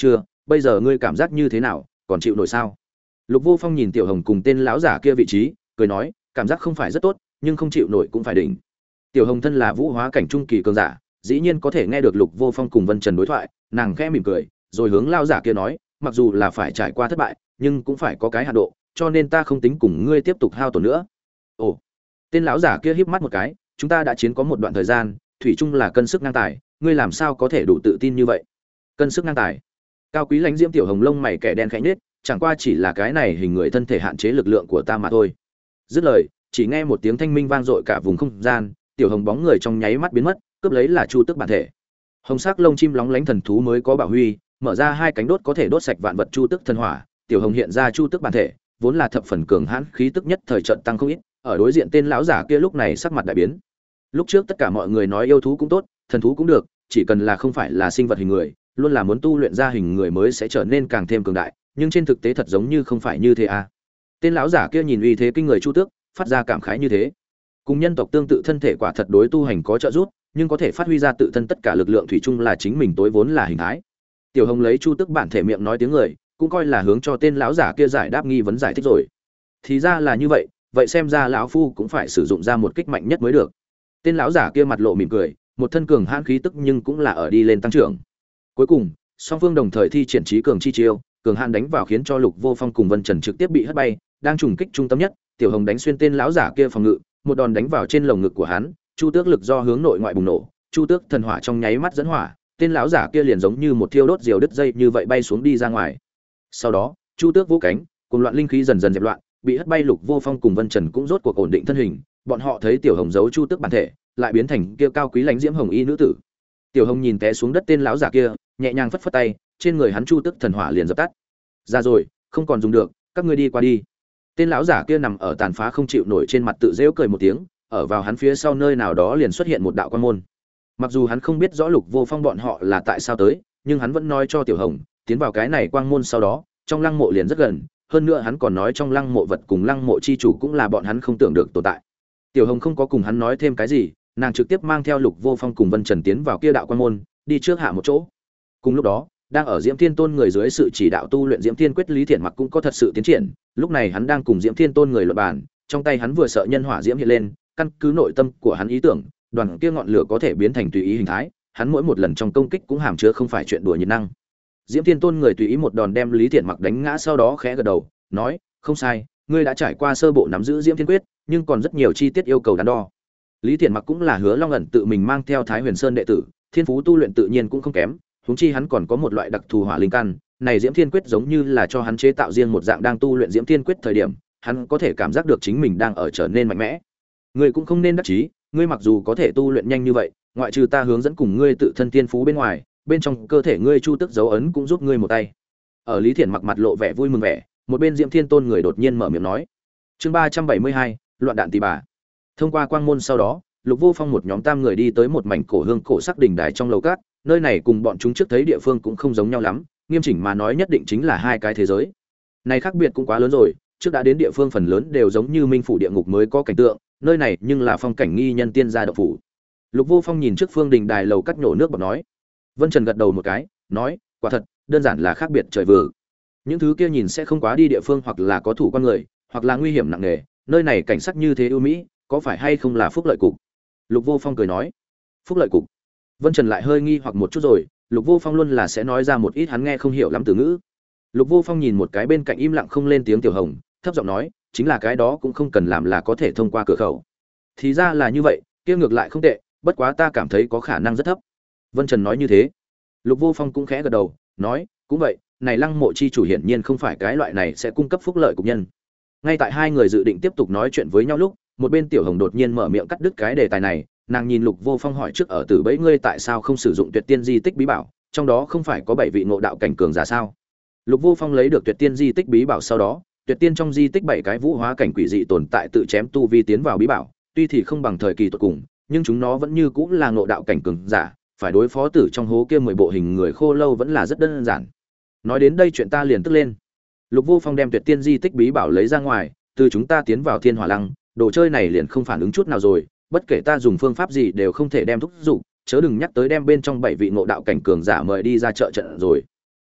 [SPEAKER 1] bây giờ ngươi cảm giác như thế nào, còn chịu nổi sao? Lục Vô Phong nhìn Tiểu Hồng cùng tên lão giả kia vị trí, cười nói, cảm giác không phải rất tốt, nhưng không chịu nổi cũng phải đỉnh. Tiểu Hồng thân là vũ hóa cảnh trung kỳ cường giả, dĩ nhiên có thể nghe được Lục Vô Phong cùng Vân Trần đối thoại, nàng khẽ mỉm cười, rồi hướng lão giả kia nói, mặc dù là phải trải qua thất bại, nhưng cũng phải có cái hạn độ, cho nên ta không tính cùng ngươi tiếp tục hao tổn nữa. Ồ. Tên lão giả kia híp mắt một cái, chúng ta đã chiến có một đoạn thời gian, thủy chung là cân sức ngang tài, ngươi làm sao có thể đủ tự tin như vậy? Cân sức ngang tài? Cao Quý Lãnh Diễm Tiểu Hồng lông mày kẻ đen khẽ nhếch, chẳng qua chỉ là cái này hình người thân thể hạn chế lực lượng của ta mà thôi. Dứt lời, chỉ nghe một tiếng thanh minh vang dội cả vùng không gian, Tiểu Hồng bóng người trong nháy mắt biến mất, cướp lấy là Chu Tức bản thể. Hồng sắc lông chim lóng lánh thần thú mới có bảo huy, mở ra hai cánh đốt có thể đốt sạch vạn vật Chu Tức thần hỏa, Tiểu Hồng hiện ra Chu Tức bản thể, vốn là thập phần cường hãn, khí tức nhất thời trận tăng không ít, ở đối diện tên lão giả kia lúc này sắc mặt đại biến. Lúc trước tất cả mọi người nói yêu thú cũng tốt, thần thú cũng được, chỉ cần là không phải là sinh vật hình người, luôn là muốn tu luyện ra hình người mới sẽ trở nên càng thêm cường đại, nhưng trên thực tế thật giống như không phải như thế à. Tên lão giả kia nhìn uy thế kinh người Chu Tước, phát ra cảm khái như thế. Cùng nhân tộc tương tự thân thể quả thật đối tu hành có trợ giúp, nhưng có thể phát huy ra tự thân tất cả lực lượng thủy chung là chính mình tối vốn là hình thái. Tiểu Hồng lấy Chu Tước bản thể miệng nói tiếng người, cũng coi là hướng cho tên lão giả kia giải đáp nghi vấn giải thích rồi. Thì ra là như vậy, vậy xem ra lão phu cũng phải sử dụng ra một kích mạnh nhất mới được. Tên lão giả kia mặt lộ mỉm cười, một thân cường hãn khí tức nhưng cũng là ở đi lên tăng trưởng. Cuối cùng, song phương đồng thời thi triển trí cường chi chiêu, cường hãn đánh vào khiến cho Lục Vô Phong cùng Vân Trần trực tiếp bị hất bay, đang trùng kích trung tâm nhất, Tiểu Hồng đánh xuyên tên lão giả kia phòng ngự, một đòn đánh vào trên lồng ngực của hắn, Chu Tước lực do hướng nội ngoại bùng nổ, Chu Tước thần hỏa trong nháy mắt dẫn hỏa, tên lão giả kia liền giống như một thiêu đốt diều đứt dây như vậy bay xuống đi ra ngoài. Sau đó, Chu Tước vỗ cánh, cùng loạn linh khí dần dần dẹp loạn, bị hất bay Lục Vô Phong cùng Vân Trần cũng rốt cuộc ổn định thân hình, bọn họ thấy Tiểu Hồng giấu Chu Tước bản thể, lại biến thành kia cao quý lãnh diễm hồng y nữ tử. Tiểu Hồng nhìn té xuống đất tên lão giả kia, nhẹ nhàng phất phất tay, trên người hắn Chu Tước thần hỏa liền dập tắt. Ra rồi, không còn dùng được, các ngươi đi qua đi. Tên lão giả kia nằm ở tàn phá không chịu nổi trên mặt tự giễu cười một tiếng, ở vào hắn phía sau nơi nào đó liền xuất hiện một đạo quan môn. Mặc dù hắn không biết rõ Lục Vô Phong bọn họ là tại sao tới, nhưng hắn vẫn nói cho Tiểu Hồng, tiến vào cái này quang môn sau đó, trong lăng mộ liền rất gần, hơn nữa hắn còn nói trong lăng mộ vật cùng lăng mộ chi chủ cũng là bọn hắn không tưởng được tồn tại. Tiểu Hồng không có cùng hắn nói thêm cái gì, nàng trực tiếp mang theo Lục Vô Phong cùng Vân Trần tiến vào kia đạo quang môn, đi trước hạ một chỗ. Cùng lúc đó, đang ở Diễm Thiên Tôn người dưới sự chỉ đạo tu luyện Diễm Thiên Quyết, Lý Thiện Mặc cũng có thật sự tiến triển, lúc này hắn đang cùng Diễm Thiên Tôn người luận bàn, trong tay hắn vừa sợ nhân hỏa diễm hiện lên, căn cứ nội tâm của hắn ý tưởng, đoàn kia ngọn lửa có thể biến thành tùy ý hình thái, hắn mỗi một lần trong công kích cũng hàm chứa không phải chuyện đùa nhiệt năng. Diễm Thiên Tôn người tùy ý một đòn đem Lý Thiện Mặc đánh ngã, sau đó khẽ gật đầu, nói: "Không sai, ngươi đã trải qua sơ bộ nắm giữ Diễm Thiên Quyết, nhưng còn rất nhiều chi tiết yêu cầu đắn đo." Lý Thiện Mặc cũng là Hứa Long ẩn tự mình mang theo Thái Huyền Sơn đệ tử, thiên phú tu luyện tự nhiên cũng không kém, huống chi hắn còn có một loại đặc thù hỏa linh căn, này Diễm Thiên Quyết giống như là cho hắn chế tạo riêng một dạng, đang tu luyện Diễm Thiên Quyết thời điểm, hắn có thể cảm giác được chính mình đang ở trở nên mạnh mẽ. Ngươi cũng không nên đắc chí, ngươi mặc dù có thể tu luyện nhanh như vậy, ngoại trừ ta hướng dẫn cùng ngươi tự thân tiên phú bên ngoài, bên trong cơ thể ngươi Chu Tức dấu ấn cũng giúp ngươi một tay. Ở Lý Thiện Mặc mặt lộ vẻ vui mừng vẻ, một bên Diễm Thiên Tôn người đột nhiên mở miệng nói. Chương 372, loạn đạn tỷ bà. Thông qua quang môn sau đó, Lục Vô Phong một nhóm tam người đi tới một mảnh cổ hương cổ sắc đỉnh đài trong lầu cát, nơi này cùng bọn chúng trước thấy địa phương cũng không giống nhau lắm, nghiêm chỉnh mà nói nhất định chính là hai cái thế giới. Này khác biệt cũng quá lớn rồi, trước đã đến địa phương phần lớn đều giống như minh phủ địa ngục mới có cảnh tượng, nơi này nhưng là phong cảnh nghi nhân tiên gia động phủ. Lục Vô Phong nhìn trước phương đình đài lầu cát nhổ nước bọt nói. Vân Trần gật đầu một cái, nói, quả thật, đơn giản là khác biệt trời vực. Những thứ kia nhìn sẽ không quá đi địa phương hoặc là có thủ con người, hoặc là nguy hiểm nặng nề, nơi này cảnh sắc như thế ưu mỹ, có phải hay không là phúc lợi cục? Lục Vô Phong cười nói. Phúc lợi cục? Vân Trần lại hơi nghi hoặc một chút rồi, Lục Vô Phong luôn là sẽ nói ra một ít hắn nghe không hiểu lắm từ ngữ. Lục Vô Phong nhìn một cái bên cạnh im lặng không lên tiếng Tiểu Hồng, thấp giọng nói, chính là cái đó cũng không cần làm là có thể thông qua cửa khẩu. Thì ra là như vậy, kia ngược lại không tệ, bất quá ta cảm thấy có khả năng rất thấp. Vân Trần nói như thế. Lục Vô Phong cũng khẽ gật đầu, nói, cũng vậy, này Lăng Mộ chi chủ hiển nhiên không phải cái loại này sẽ cung cấp phúc lợi cục nhân. Ngay tại hai người dự định tiếp tục nói chuyện với nhau lúc, một bên Tiểu Hồng đột nhiên mở miệng cắt đứt cái đề tài này, nàng nhìn Lục Vô Phong hỏi trước ở Tử Bẫy ngươi tại sao không sử dụng Tuyệt Tiên di tích bí bảo, trong đó không phải có 7 vị ngộ đạo cảnh cường giả sao? Lục Vô Phong lấy được Tuyệt Tiên di tích bí bảo sau đó, Tuyệt Tiên trong di tích 7 cái vũ hóa cảnh quỷ dị tồn tại tự chém tu vi tiến vào bí bảo, tuy thì không bằng thời kỳ tuyệt cùng, nhưng chúng nó vẫn như cũng là ngộ đạo cảnh cường giả, phải đối phó tử trong hố kia 10 bộ hình người khô lâu vẫn là rất đơn giản. Nói đến đây chuyện ta liền tức lên. Lục Vô Phong đem Tuyệt Tiên di tích bí bảo lấy ra ngoài, từ chúng ta tiến vào Thiên Hỏa Lăng, đồ chơi này liền không phản ứng chút nào rồi, bất kể ta dùng phương pháp gì đều không thể đem thúc dục, chớ đừng nhắc tới đem bên trong 7 vị ngộ đạo cảnh cường giả mời đi ra trợ trận rồi.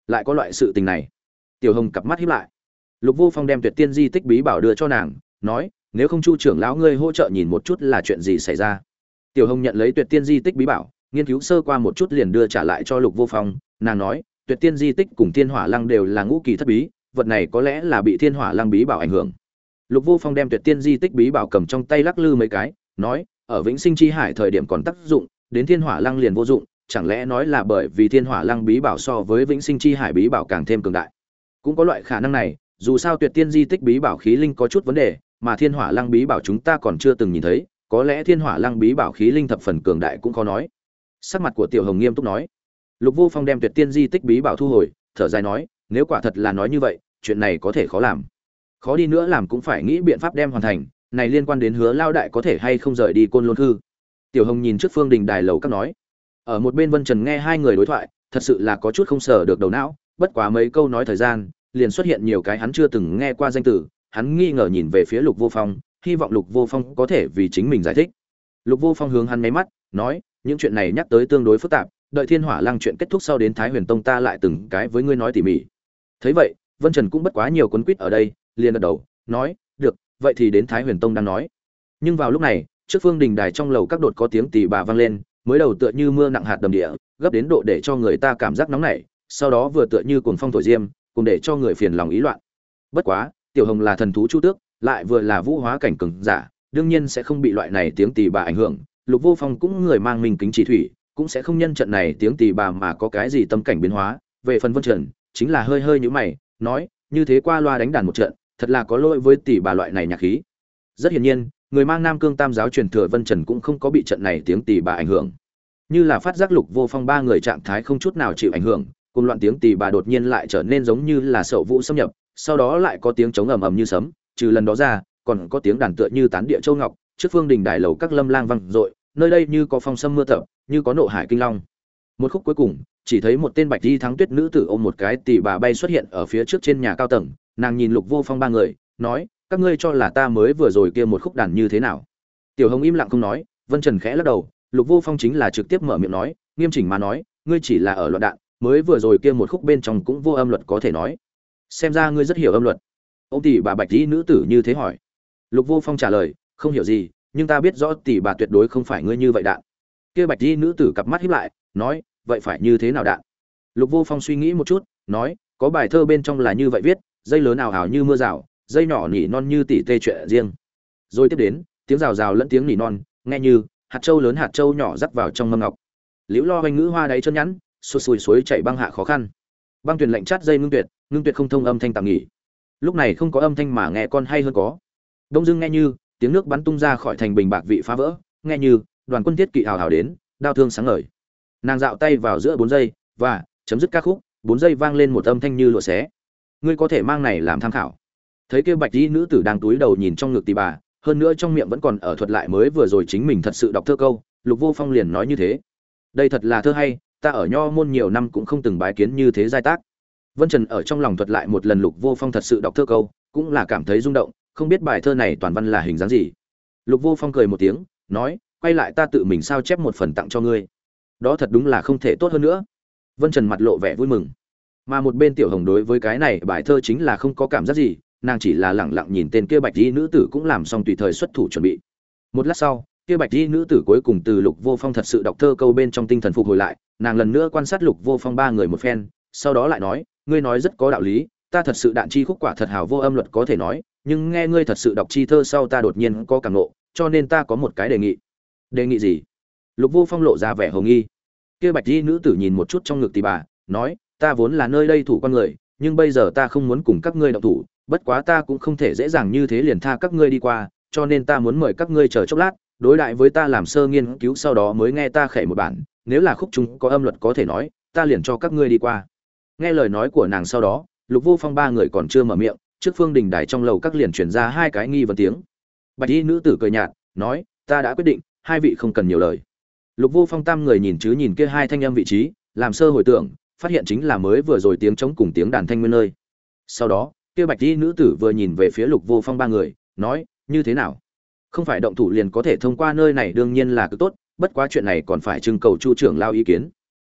[SPEAKER 1] lại có loại sự tình này. Tiểu Hồng cặp mắt híp lại. Lục Vô Phong đem Tuyệt Tiên di tích bí bảo đưa cho nàng, nói, nếu không Chu trưởng lão ngươi hỗ trợ nhìn một chút là chuyện gì xảy ra. Tiểu Hồng nhận lấy Tuyệt Tiên di tích bí bảo, nghiên cứu sơ qua một chút liền đưa trả lại cho Lục Vô Phong. Nàng nói, Tuyệt Tiên di tích cùng Thiên Hỏa Lăng đều là ngũ kỳ thất bí, vật này có lẽ là bị Thiên Hỏa Lăng bí bảo ảnh hưởng. Lục Vô Phong đem Tuyệt Tiên di tích bí bảo cầm trong tay lắc lư mấy cái, nói, ở Vĩnh Sinh chi hải thời điểm còn tác dụng, đến Thiên Hỏa Lăng liền vô dụng, chẳng lẽ nói là bởi vì Thiên Hỏa Lăng bí bảo so với Vĩnh Sinh chi hải bí bảo càng thêm cường đại. Cũng có loại khả năng này, dù sao Tuyệt Tiên di tích bí bảo khí linh có chút vấn đề, mà Thiên Hỏa Lăng bí bảo chúng ta còn chưa từng nhìn thấy, có lẽ Thiên Hỏa Lăng bí bảo khí linh thập phần cường đại cũng khó nói. Sắc mặt của Tiểu Hồng nghiêm túc nói. Lục Vô Phong đem Tuyệt Tiên di tích bí bảo thu hồi, thở dài nói, nếu quả thật là nói như vậy, chuyện này có thể khó làm. Khó đi nữa làm cũng phải nghĩ biện pháp đem hoàn thành, này liên quan đến Hứa lao đại có thể hay không rời đi Côn Lôn Hư. Tiểu Hồng nhìn trước Phương Đình đài lầu các nói. Ở một bên Vân Trần nghe hai người đối thoại, thật sự là có chút không sở được đầu não, bất quá mấy câu nói thời gian, liền xuất hiện nhiều cái hắn chưa từng nghe qua danh từ, hắn nghi ngờ nhìn về phía Lục Vô Phong, hy vọng Lục Vô Phong có thể vì chính mình giải thích. Lục Vô Phong hướng hắn mấy mắt, nói, những chuyện này nhắc tới tương đối phức tạp, đợi Thiên Hỏa Lăng chuyện kết thúc sau đến Thái Huyền Tông ta lại từng cái với ngươi nói tỉ mỉ. Thấy vậy, Vân Trần cũng bất quá nhiều cuốn quýt ở đây, liền gật đầu, nói, được, vậy thì đến Thái Huyền Tông đang nói. Nhưng vào lúc này, trước Phương Đình đài trong lầu các đột có tiếng tỉ bà vang lên, mới đầu tựa như mưa nặng hạt đầm địa, gấp đến độ để cho người ta cảm giác nóng nảy, sau đó vừa tựa như cuồng phong thổi diêm, cùng để cho người phiền lòng ý loạn. Bất quá, Tiểu Hồng là thần thú chu tước, lại vừa là vũ hóa cảnh cường giả, đương nhiên sẽ không bị loại này tiếng tỉ bà ảnh hưởng. Lục Vô Phong cũng người mang mình kính chỉ thủy, cũng sẽ không nhân trận này tiếng tỉ bà mà có cái gì tâm cảnh biến hóa. Về phần Vân Trần, chính là hơi hơi nhíu mày, nói, như thế qua loa đánh đàn một trận, thật là có lỗi với tỉ bà loại này nhạc khí. Rất hiển nhiên, người mang Nam Cương Tam giáo truyền thừa Vân Trần cũng không có bị trận này tiếng tỉ bà ảnh hưởng. Như là phát giác Lục Vô Phong ba người trạng thái không chút nào chịu ảnh hưởng, cùng loạn tiếng tỉ bà đột nhiên lại trở nên giống như là sậu vũ xâm nhập, sau đó lại có tiếng trống ầm ầm như sấm, trừ lần đó ra, còn có tiếng đàn tựa như tán địa châu ngọc, trước Phương Đình đài lầu các lâm lang vang dội, nơi đây như có phong sâm mưa tập, như có nộ hải kinh long. Một khúc cuối cùng, chỉ thấy một tên bạch y thắng tuyết nữ tử ôm một cái tỉ bà bay xuất hiện ở phía trước trên nhà cao tầng, nàng nhìn Lục Vô Phong ba người, nói, các ngươi cho là ta mới vừa rồi kia một khúc đàn như thế nào? Tiểu Hồng im lặng không nói, Vân Trần khẽ lắc đầu, Lục Vô Phong chính là trực tiếp mở miệng nói, nghiêm chỉnh mà nói, ngươi chỉ là ở loạn đạn, mới vừa rồi kia một khúc bên trong cũng vô âm luật có thể nói. Xem ra ngươi rất hiểu âm luật. Ông tỷ bà bạch y nữ tử như thế hỏi. Lục Vô Phong trả lời, không hiểu gì, nhưng ta biết rõ tỷ bà tuyệt đối không phải ngươi như vậy đạn. Kia bạch y nữ tử cặp mắt híp lại, nói, vậy phải như thế nào đạn? Lục Vô Phong suy nghĩ một chút, nói, có bài thơ bên trong là như vậy viết, dây lớn ảo ảo như mưa rào, dây nhỏ nỉ non như tỉ tê chuyện riêng. Rồi tiếp đến, tiếng rào rào lẫn tiếng nỉ non, nghe như hạt châu lớn hạt châu nhỏ rắc vào trong mâm ngọc. Liễu lo hoành ngữ hoa đáy chân nhẵn, sôi sùi suối chảy băng hạ khó khăn. Băng tuyển lạnh chát dây ngưng tuyệt không thông âm thanh tạm nghỉ. Lúc này không có âm thanh mà nghe con hay hơn có. Đông Dương nghe như tiếng nước bắn tung ra khỏi thành bình bạc vị phá vỡ, nghe như đoàn quân thiết kỵ hào hào đến, đao thương sáng ngời. Nàng dạo tay vào giữa 4 giây và chấm dứt ca khúc, 4 giây vang lên một âm thanh như lụa xé. Ngươi có thể mang này làm tham khảo. Thấy kia bạch y nữ tử đang túi đầu nhìn trong ngực tỷ bà, hơn nữa trong miệng vẫn còn ở thuật lại mới vừa rồi chính mình thật sự đọc thơ câu, Lục Vô Phong liền nói như thế. Đây thật là thơ hay, ta ở nho môn nhiều năm cũng không từng bái kiến như thế giai tác. Vân Trần ở trong lòng thuật lại một lần Lục Vô Phong thật sự đọc thơ câu, cũng là cảm thấy rung động, không biết bài thơ này toàn văn là hình dáng gì. Lục Vô Phong cười một tiếng, nói, quay lại ta tự mình sao chép một phần tặng cho ngươi. Đó thật đúng là không thể tốt hơn nữa. Vân Trần mặt lộ vẻ vui mừng. Mà một bên Tiểu Hồng đối với cái này bài thơ chính là không có cảm giác gì, nàng chỉ là lẳng lặng nhìn tên kia bạch y nữ tử cũng làm xong tùy thời xuất thủ chuẩn bị. Một lát sau, kia bạch y nữ tử cuối cùng từ Lục Vô Phong thật sự đọc thơ câu bên trong tinh thần phục hồi lại, nàng lần nữa quan sát Lục Vô Phong ba người một phen, sau đó lại nói, ngươi nói rất có đạo lý, ta thật sự đạn chi khúc quả thật hào vô âm luật có thể nói, nhưng nghe ngươi thật sự đọc chi thơ sau ta đột nhiên có cảm ngộ, cho nên ta có một cái đề nghị. Đề nghị gì? Lục Vô Phong lộ ra vẻ hồ nghi. Kia bạch y nữ tử nhìn một chút trong ngực tỷ bà, nói, ta vốn là nơi đây thủ quan người, nhưng bây giờ ta không muốn cùng các ngươi động thủ, bất quá ta cũng không thể dễ dàng như thế liền tha các ngươi đi qua, cho nên ta muốn mời các ngươi chờ chốc lát, đối đại với ta làm sơ nghiên cứu sau đó mới nghe ta khẩy một bản, nếu là khúc chúng có âm luật có thể nói, ta liền cho các ngươi đi qua. Nghe lời nói của nàng sau đó, Lục Vô Phong ba người còn chưa mở miệng, trước Phương Đình đài trong lầu các liền truyền ra hai cái nghi vấn tiếng. Bạch y nữ tử cười nhạt, nói, ta đã quyết định, hai vị không cần nhiều lời. Lục Vô Phong tam người nhìn chứ nhìn kia hai thanh âm vị trí, làm sơ hồi tưởng, phát hiện chính là mới vừa rồi tiếng trống cùng tiếng đàn thanh nguyên nơi. Sau đó, kia bạch y nữ tử vừa nhìn về phía Lục Vô Phong ba người, nói, như thế nào? Không phải động thủ liền có thể thông qua nơi này đương nhiên là cực tốt, bất quá chuyện này còn phải trưng cầu Chu trưởng lao ý kiến.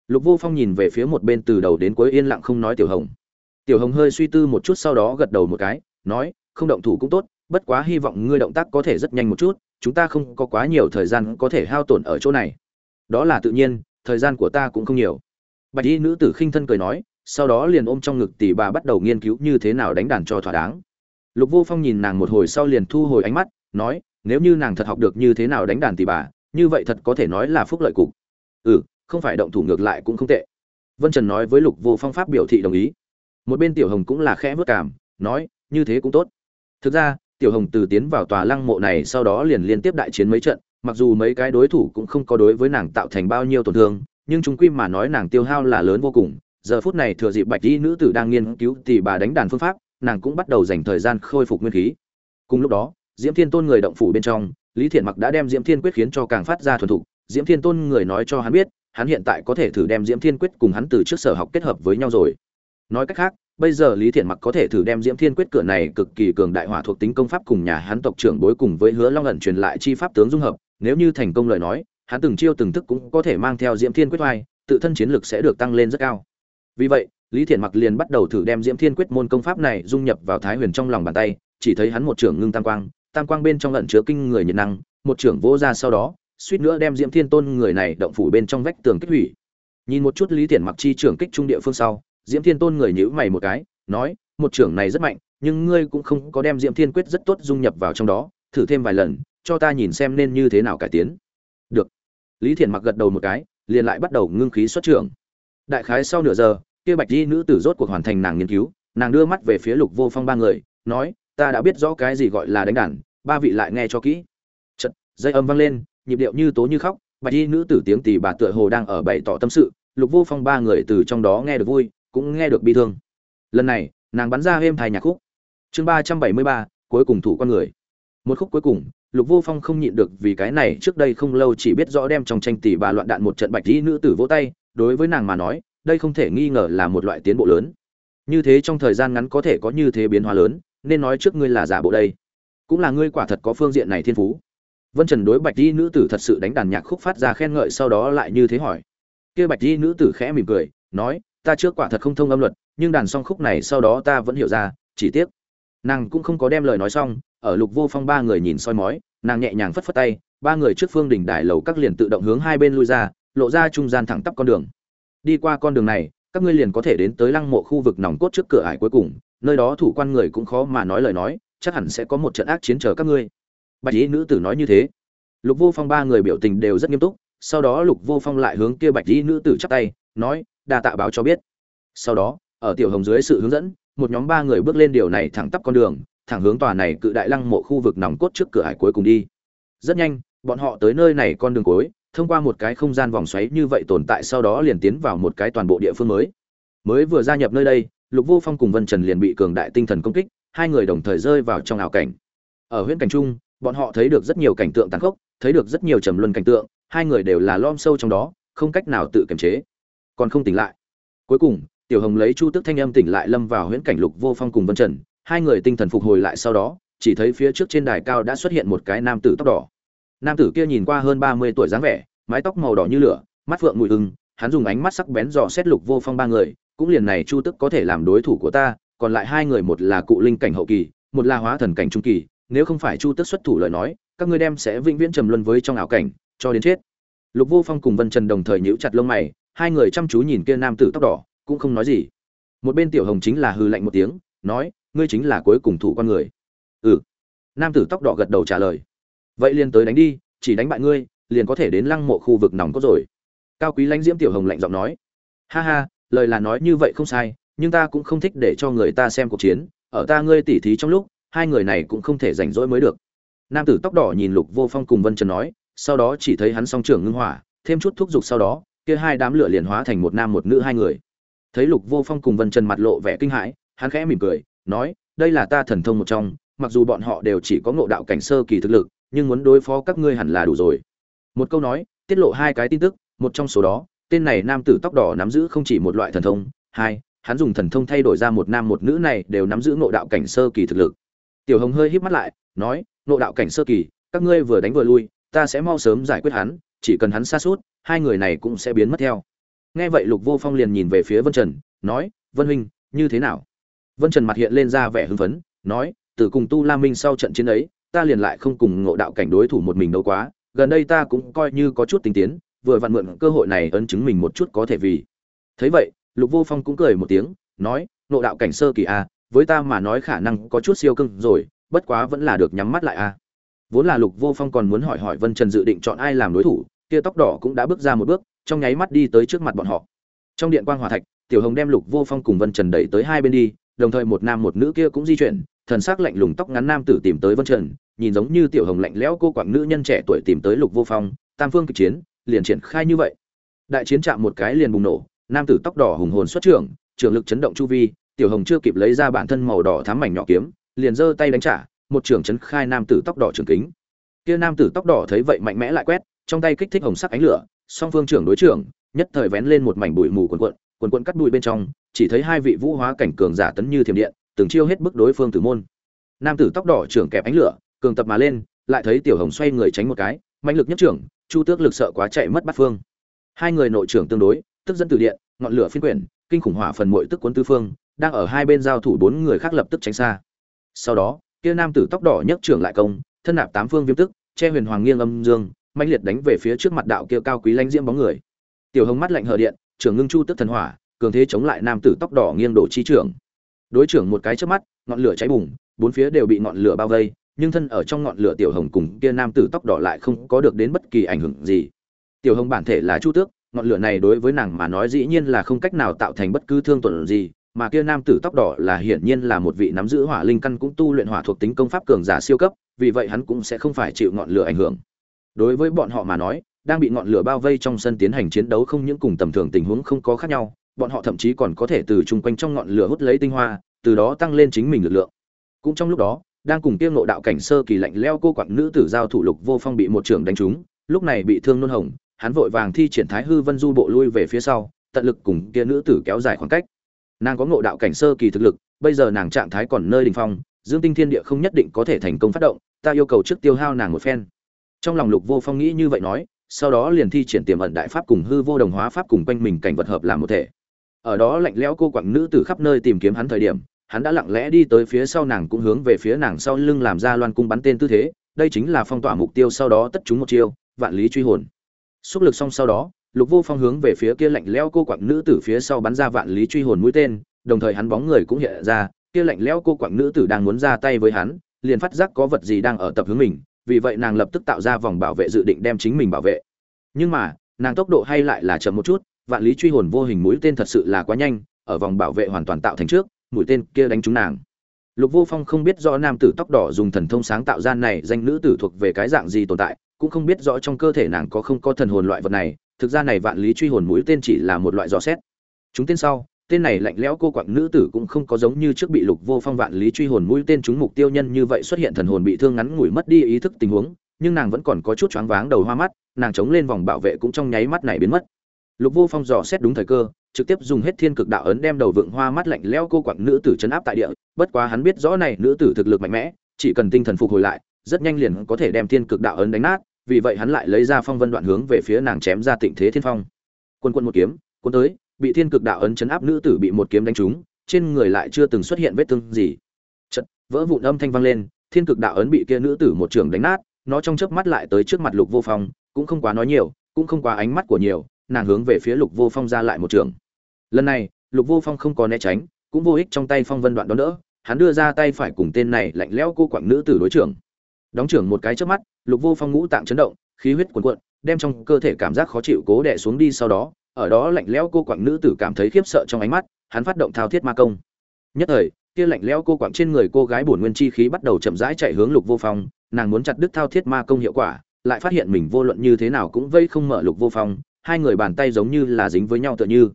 [SPEAKER 1] Lục Vô Phong nhìn về phía một bên từ đầu đến cuối yên lặng không nói Tiểu Hồng. Tiểu Hồng hơi suy tư một chút sau đó gật đầu một cái, nói, không động thủ cũng tốt, bất quá hy vọng ngươi động tác có thể rất nhanh một chút, chúng ta không có quá nhiều thời gian có thể hao tổn ở chỗ này. Đó là tự nhiên, thời gian của ta cũng không nhiều. Bạch y nữ tử khinh thân cười nói, sau đó liền ôm trong ngực tỷ bà bắt đầu nghiên cứu như thế nào đánh đàn cho thỏa đáng. Lục Vô Phong nhìn nàng một hồi sau liền thu hồi ánh mắt, nói, nếu như nàng thật học được như thế nào đánh đàn tỷ bà, như vậy thật có thể nói là phúc lợi cục. Không phải động thủ ngược lại cũng không tệ. Vân Trần nói với Lục Vô Phong pháp biểu thị đồng ý. Một bên Tiểu Hồng cũng là khẽ vớt cảm, nói, như thế cũng tốt. Thực ra, Tiểu Hồng từ tiến vào tòa lăng mộ này sau đó liền liên tiếp đại chiến mấy trận, mặc dù mấy cái đối thủ cũng không có đối với nàng tạo thành bao nhiêu tổn thương, nhưng chúng quy mà nói nàng tiêu hao là lớn vô cùng. Giờ phút này thừa dịp Bạch y nữ tử đang nghiên cứu tỷ bà đánh đàn phương pháp, nàng cũng bắt đầu dành thời gian khôi phục nguyên khí. Cùng lúc đó, Diễm Thiên Tôn người động phủ bên trong, Lý Thiện Mặc đã đem Diễm Thiên Quyết khiến cho càng phát ra thuần thục. Diễm Thiên Tôn người nói cho hắn biết, hắn hiện tại có thể thử đem Diễm Thiên Quyết cùng hắn từ trước sở học kết hợp với nhau rồi. Nói cách khác, bây giờ Lý Thiện Mặc có thể thử đem Diễm Thiên Quyết cửa này cực kỳ cường đại hỏa thuộc tính công pháp cùng nhà hắn tộc trưởng bối cùng với Hứa Long ẩn truyền lại chi pháp tướng dung hợp, nếu như thành công lời nói, hắn từng chiêu từng thức cũng có thể mang theo Diễm Thiên Quyết oai, tự thân chiến lực sẽ được tăng lên rất cao. Vì vậy, Lý Thiện Mặc liền bắt đầu thử đem Diễm Thiên Quyết môn công pháp này dung nhập vào Thái Huyền trong lòng bàn tay, chỉ thấy hắn một trưởng ngưng tam quang bên trong ẩn chứa kinh người nhiệt năng, một trưởng vỗ ra sau đó, suýt nữa đem Diễm Thiên Tôn người này động phủ bên trong vách tường kích hủy. Nhìn một chút Lý Thiện Mặc chi trưởng kích trung địa phương sau, Diễm Thiên Tôn người nhíu mày một cái, nói, một trưởng này rất mạnh, nhưng ngươi cũng không có đem Diễm Thiên Quyết rất tốt dung nhập vào trong đó, thử thêm vài lần, cho ta nhìn xem nên như thế nào cải tiến. Được. Lý Thiện Mặc gật đầu một cái, liền lại bắt đầu ngưng khí xuất trưởng. Đại khái sau nửa giờ, kia Bạch y nữ tử rốt cuộc hoàn thành nàng nghiên cứu, nàng đưa mắt về phía Lục Vô Phong ba người, nói, ta đã biết rõ cái gì gọi là đánh đàn, ba vị lại nghe cho kỹ. Chợt, dây âm vang lên, nhịp điệu như tố như khóc, Bạch y nữ tử tiếng tỷ bà tựa hồ đang ở bày tỏ tâm sự, Lục Vô Phong ba người từ trong đó nghe được vui, cũng nghe được bi thương. Lần này, nàng bắn ra êm thai nhạc khúc. Chương 373, cuối cùng thủ con người. Một khúc cuối cùng, Lục Vô Phong không nhịn được vì cái này trước đây không lâu chỉ biết rõ đem trong tranh tỷ bà loạn đạn một trận Bạch y nữ tử vỗ tay, đối với nàng mà nói, đây không thể nghi ngờ là một loại tiến bộ lớn. Như thế trong thời gian ngắn có thể có như thế biến hóa lớn, nên nói trước ngươi là giả bộ đây. Cũng là ngươi quả thật có phương diện này thiên phú. Vân Trần đối Bạch y nữ tử thật sự đánh đàn nhạc khúc phát ra khen ngợi sau đó lại như thế hỏi. Kia Bạch y nữ tử khẽ mỉm cười, nói, ta trước quả thật không thông âm luật, nhưng đàn xong khúc này sau đó ta vẫn hiểu ra, chỉ tiếc. Nàng cũng không có đem lời nói xong, ở Lục Vô Phong ba người nhìn soi mói, nàng nhẹ nhàng phất phất tay, ba người trước phương đỉnh đài lầu các liền tự động hướng hai bên lui ra, lộ ra trung gian thẳng tắp con đường. Đi qua con đường này, các ngươi liền có thể đến tới lăng mộ khu vực nòng cốt trước cửa ải cuối cùng, nơi đó thủ quan người cũng khó mà nói lời nói, chắc hẳn sẽ có một trận ác chiến chờ các ngươi. Bạch y nữ tử nói như thế. Lục Vô Phong ba người biểu tình đều rất nghiêm túc, sau đó Lục Vô Phong lại hướng kia Bạch y nữ tử chắp tay, nói, đa tạ báo cho biết. Sau đó, ở Tiểu Hồng dưới sự hướng dẫn, một nhóm ba người bước lên điều này thẳng tắp con đường, thẳng hướng tòa này cự đại lăng mộ khu vực nòng cốt trước cửa ải cuối cùng đi. Rất nhanh, bọn họ tới nơi này con đường cuối, thông qua một cái không gian vòng xoáy như vậy tồn tại sau đó liền tiến vào một cái toàn bộ địa phương mới. Mới vừa gia nhập nơi đây, Lục Vô Phong cùng Vân Trần liền bị cường đại tinh thần công kích, hai người đồng thời rơi vào trong ảo cảnh. Ở huyễn cảnh chung, bọn họ thấy được rất nhiều cảnh tượng tàn khốc, thấy được rất nhiều trầm luân cảnh tượng, hai người đều là lom sâu trong đó, không cách nào tự kiềm chế, còn không tỉnh lại. Cuối cùng, Tiểu Hồng lấy chu tức thanh âm tỉnh lại lâm vào huyễn cảnh Lục Vô Phong cùng Vân Trần, hai người tinh thần phục hồi lại sau đó, chỉ thấy phía trước trên đài cao đã xuất hiện một cái nam tử tóc đỏ. Nam tử kia nhìn qua hơn 30 tuổi dáng vẻ, mái tóc màu đỏ như lửa, mắt phượng mùi ưng, hắn dùng ánh mắt sắc bén dò xét Lục Vô Phong ba người, cũng liền này chu tức có thể làm đối thủ của ta, còn lại hai người một là cụ linh cảnh hậu kỳ, một là hóa thần cảnh trung kỳ, nếu không phải chu tức xuất thủ lời nói, các ngươi đem sẽ vĩnh viễn trầm luân với trong ảo cảnh, cho đến chết. Lục Vô Phong cùng Vân Trần đồng thời nhíu chặt lông mày, hai người chăm chú nhìn kia nam tử tóc đỏ, cũng không nói gì. Một bên Tiểu Hồng chính là hừ lạnh một tiếng, nói, ngươi chính là cuối cùng thủ con người. Ừ. Nam tử tóc đỏ gật đầu trả lời. Vậy liền tới đánh đi, chỉ đánh bại ngươi, liền có thể đến lăng mộ khu vực nòng cốt rồi. Cao Quý Lãnh Diễm Tiểu Hồng lạnh giọng nói. Ha ha, lời là nói như vậy không sai, nhưng ta cũng không thích để cho người ta xem cuộc chiến, ở ta ngươi tỉ thí trong lúc, hai người này cũng không thể rảnh rỗi mới được. Nam tử tóc đỏ nhìn Lục Vô Phong cùng Vân Trần nói, sau đó chỉ thấy hắn song trưởng ngưng hỏa, thêm chút thúc dục sau đó, kia hai đám lửa liền hóa thành một nam một nữ hai người. Thấy Lục Vô Phong cùng Vân Trần mặt lộ vẻ kinh hãi, hắn khẽ mỉm cười, nói, đây là ta thần thông một trong, mặc dù bọn họ đều chỉ có ngộ đạo cảnh sơ kỳ thực lực, nhưng muốn đối phó các ngươi hẳn là đủ rồi. Một câu nói, tiết lộ hai cái tin tức, một trong số đó, tên này nam tử tóc đỏ nắm giữ không chỉ một loại thần thông, hai, hắn dùng thần thông thay đổi ra một nam một nữ này đều nắm giữ ngộ đạo cảnh sơ kỳ thực lực. Tiểu Hồng hơi híp mắt lại, nói, ngộ đạo cảnh sơ kỳ, các ngươi vừa đánh vừa lui, ta sẽ mau sớm giải quyết hắn, chỉ cần hắn sa sút, hai người này cũng sẽ biến mất theo. Nghe vậy Lục Vô Phong liền nhìn về phía Vân Trần, nói: "Vân huynh, như thế nào?" Vân Trần mặt hiện lên ra vẻ hưng phấn, nói: "Từ cùng Tu La Minh sau trận chiến ấy, ta liền lại không cùng Ngộ Đạo cảnh đối thủ một mình đấu quá, gần đây ta cũng coi như có chút tinh tiến, vừa vặn mượn cơ hội này ấn chứng mình một chút có thể vì." Thấy vậy, Lục Vô Phong cũng cười một tiếng, nói: "Ngộ Đạo cảnh sơ kỳ a, với ta mà nói khả năng có chút siêu cưng rồi, bất quá vẫn là được nhắm mắt lại a." Vốn là Lục Vô Phong còn muốn hỏi hỏi Vân Trần dự định chọn ai làm đối thủ, kia tóc đỏ cũng đã bước ra một bước, trong nháy mắt đi tới trước mặt bọn họ. Trong điện quang hỏa thạch, Tiểu Hồng đem Lục Vô Phong cùng Vân Trần đẩy tới hai bên đi, đồng thời một nam một nữ kia cũng di chuyển, thần sắc lạnh lùng tóc ngắn nam tử tìm tới Vân Trần, nhìn giống như Tiểu Hồng lạnh lẽo cô quạng nữ nhân trẻ tuổi tìm tới Lục Vô Phong, tam phương kịch chiến, liền triển khai như vậy. Đại chiến chạm một cái liền bùng nổ, nam tử tóc đỏ hùng hồn xuất trưởng, trường lực chấn động chu vi, Tiểu Hồng chưa kịp lấy ra bản thân màu đỏ thắm mảnh nhỏ kiếm, liền giơ tay đánh trả, một trường chấn khai nam tử tóc đỏ trường kính. Kia nam tử tóc đỏ thấy vậy mạnh mẽ lại quét, trong tay kích thích hồng sắc ánh lửa, song phương trưởng đối trưởng, nhất thời vén lên một mảnh bụi mù cuồn cuộn cắt bụi bên trong, chỉ thấy hai vị vũ hóa cảnh cường giả tấn như thiểm điện, từng chiêu hết bức đối phương tử môn. Nam tử tóc đỏ trưởng kẹp ánh lửa, cường tập mà lên, lại thấy Tiểu Hồng xoay người tránh một cái, mạnh lực nhất trưởng, Chu Tước lực sợ quá chạy mất bát phương. Hai người nội trưởng tương đối, tức dẫn từ điện, ngọn lửa phiên quyển, kinh khủng hỏa phần muội tức cuốn tứ phương, đang ở hai bên giao thủ bốn người khác lập tức tránh xa. Sau đó, kia nam tử tóc đỏ nhấc trưởng lại công, thân nạp tám phương viêm tức, che huyền hoàng nghiêng âm dương, mãnh liệt đánh về phía trước mặt đạo kia cao quý lãnh diễm bóng người. Tiểu Hồng mắt lạnh hờ điện, trưởng ngưng Chu Tước thần hỏa, cường thế chống lại nam tử tóc đỏ nghiêng đổ chi trưởng. Đối trưởng một cái chớp mắt, ngọn lửa cháy bùng, bốn phía đều bị ngọn lửa bao vây, nhưng thân ở trong ngọn lửa Tiểu Hồng cùng kia nam tử tóc đỏ lại không có được đến bất kỳ ảnh hưởng gì. Tiểu Hồng bản thể là Chu Tước, ngọn lửa này đối với nàng mà nói dĩ nhiên là không cách nào tạo thành bất cứ thương tổn gì, mà kia nam tử tóc đỏ là hiển nhiên là một vị nắm giữ hỏa linh căn cũng tu luyện hỏa thuộc tính công pháp cường giả siêu cấp, vì vậy hắn cũng sẽ không phải chịu ngọn lửa ảnh hưởng. Đối với bọn họ mà nói, đang bị ngọn lửa bao vây trong sân tiến hành chiến đấu không những cùng tầm thường tình huống không có khác nhau, bọn họ thậm chí còn có thể từ chung quanh trong ngọn lửa hút lấy tinh hoa, từ đó tăng lên chính mình lực lượng. Cũng trong lúc đó, đang cùng Kiêng Ngộ đạo cảnh sơ kỳ lạnh lẽo cô quặng nữ tử giao thủ Lục Vô Phong bị một trưởng đánh trúng, lúc này bị thương nôn hồng, hắn vội vàng thi triển Thái Hư Vân Du bộ lui về phía sau, tận lực cùng kia nữ tử kéo dài khoảng cách. Nàng có Ngộ đạo cảnh sơ kỳ thực lực, bây giờ nàng trạng thái còn nơi đỉnh phong, Dương Tinh Thiên Địa không nhất định có thể thành công phát động, ta yêu cầu trước tiêu hao nàng một phen. Trong lòng Lục Vô Phong nghĩ như vậy nói, sau đó liền thi triển Tiềm ẩn đại pháp cùng hư vô đồng hóa pháp cùng quanh mình cảnh vật hợp làm một thể. Ở đó lạnh lẽo cô quặng nữ tử khắp nơi tìm kiếm hắn thời điểm, hắn đã lặng lẽ đi tới phía sau nàng cũng hướng về phía nàng sau lưng làm ra loan cung bắn tên tư thế, đây chính là phong tỏa mục tiêu sau đó tất chúng một chiêu, vạn lý truy hồn. Xúc lực xong sau đó, Lục Vô Phong hướng về phía kia lạnh lẽo cô quặng nữ tử phía sau bắn ra vạn lý truy hồn mũi tên, đồng thời hắn bóng người cũng hiện ra, kia lạnh lẽo cô quặng nữ tử đang muốn ra tay với hắn, liền phát giác có vật gì đang ở tập hướng mình, vì vậy nàng lập tức tạo ra vòng bảo vệ dự định đem chính mình bảo vệ. Nhưng mà, nàng tốc độ hay lại là chậm một chút, vạn lý truy hồn vô hình mũi tên thật sự là quá nhanh, ở vòng bảo vệ hoàn toàn tạo thành trước, mũi tên kia đánh trúng nàng. Lục Vô Phong không biết rõ nam tử tóc đỏ dùng thần thông sáng tạo ra này danh nữ tử thuộc về cái dạng gì tồn tại, cũng không biết rõ trong cơ thể nàng có không có thần hồn loại vật này, thực ra này vạn lý truy hồn mũi tên chỉ là một loại dò xét. Chúng tên sau, tên này lạnh lẽo cô quặng nữ tử cũng không có giống như trước bị Lục Vô Phong vạn lý truy hồn mũi tên trúng mục tiêu nhân như vậy xuất hiện thần hồn bị thương ngắn ngủi mất đi ý thức tình huống, nhưng nàng vẫn còn có chút choáng váng đầu hoa mắt, nàng chống lên vòng bảo vệ cũng trong nháy mắt này biến mất. Lục Vô Phong dò xét đúng thời cơ, trực tiếp dùng hết thiên cực đạo ấn đem đầu vượng hoa mắt lạnh lẽo cô quặng nữ tử chấn áp tại địa, bất quá hắn biết rõ này nữ tử thực lực mạnh mẽ, chỉ cần tinh thần phục hồi lại, rất nhanh liền có thể đem thiên cực đạo ấn đánh nát, vì vậy hắn lại lấy ra phong vân đoạn hướng về phía nàng chém ra tịnh thế thiên phong. Quân quân một kiếm, cuốn tới, bị thiên cực đạo ấn chấn áp nữ tử bị một kiếm đánh trúng, trên người lại chưa từng xuất hiện vết thương gì. Chợt, vỡ vụn âm thanh vang lên, thiên cực đạo ấn bị kia nữ tử một trường đánh nát, nó trong chớp mắt lại tới trước mặt Lục Vô Phong, cũng không quá nói nhiều, cũng không quá ánh mắt của nhiều, nàng hướng về phía Lục Vô Phong ra lại một trường. Lần này, Lục Vô Phong không có né tránh, cũng vô ích trong tay phong vân đoạn đón đỡ, hắn đưa ra tay phải cùng tên này lạnh lẽo cô quặng nữ tử đối trưởng. Đóng trưởng một cái chớp mắt, Lục Vô Phong ngũ tạng chấn động, khí huyết cuồn cuộn, đem trong cơ thể cảm giác khó chịu cố đè xuống đi sau đó, ở đó lạnh lẽo cô quặng nữ tử cảm thấy khiếp sợ trong ánh mắt, hắn phát động thao thiết ma công. Nhất thời, kia lạnh lẽo cô quặng trên người cô gái bổn nguyên chi khí bắt đầu chậm rãi chạy hướng Lục Vô Phong, nàng muốn chặt đứt thao thiết ma công hiệu quả, lại phát hiện mình vô luận như thế nào cũng vây không mở Lục Vô Phong, hai người bàn tay giống như là dính với nhau tựa như.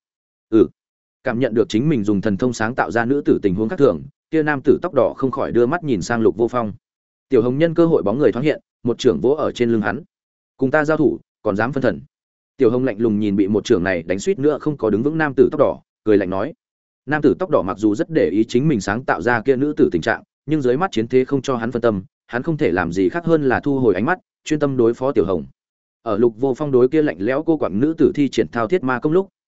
[SPEAKER 1] Cảm nhận được chính mình dùng thần thông sáng tạo ra nữ tử tình huống khác thường, kia nam tử tóc đỏ không khỏi đưa mắt nhìn sang Lục Vô Phong. Tiểu Hồng nhân cơ hội bóng người thoáng hiện, một trưởng vỗ ở trên lưng hắn. Cùng ta giao thủ, còn dám phân thần? Tiểu Hồng lạnh lùng nhìn bị một trưởng này đánh suýt nữa không có đứng vững nam tử tóc đỏ, cười lạnh nói. Nam tử tóc đỏ mặc dù rất để ý chính mình sáng tạo ra kia nữ tử tình trạng, nhưng dưới mắt chiến thế không cho hắn phân tâm, hắn không thể làm gì khác hơn là thu hồi ánh mắt, chuyên tâm đối phó Tiểu Hồng. Ở Lục Vô Phong đối kia lạnh lẽo cô quặng nữ tử thi triển thao thiết ma công lúc,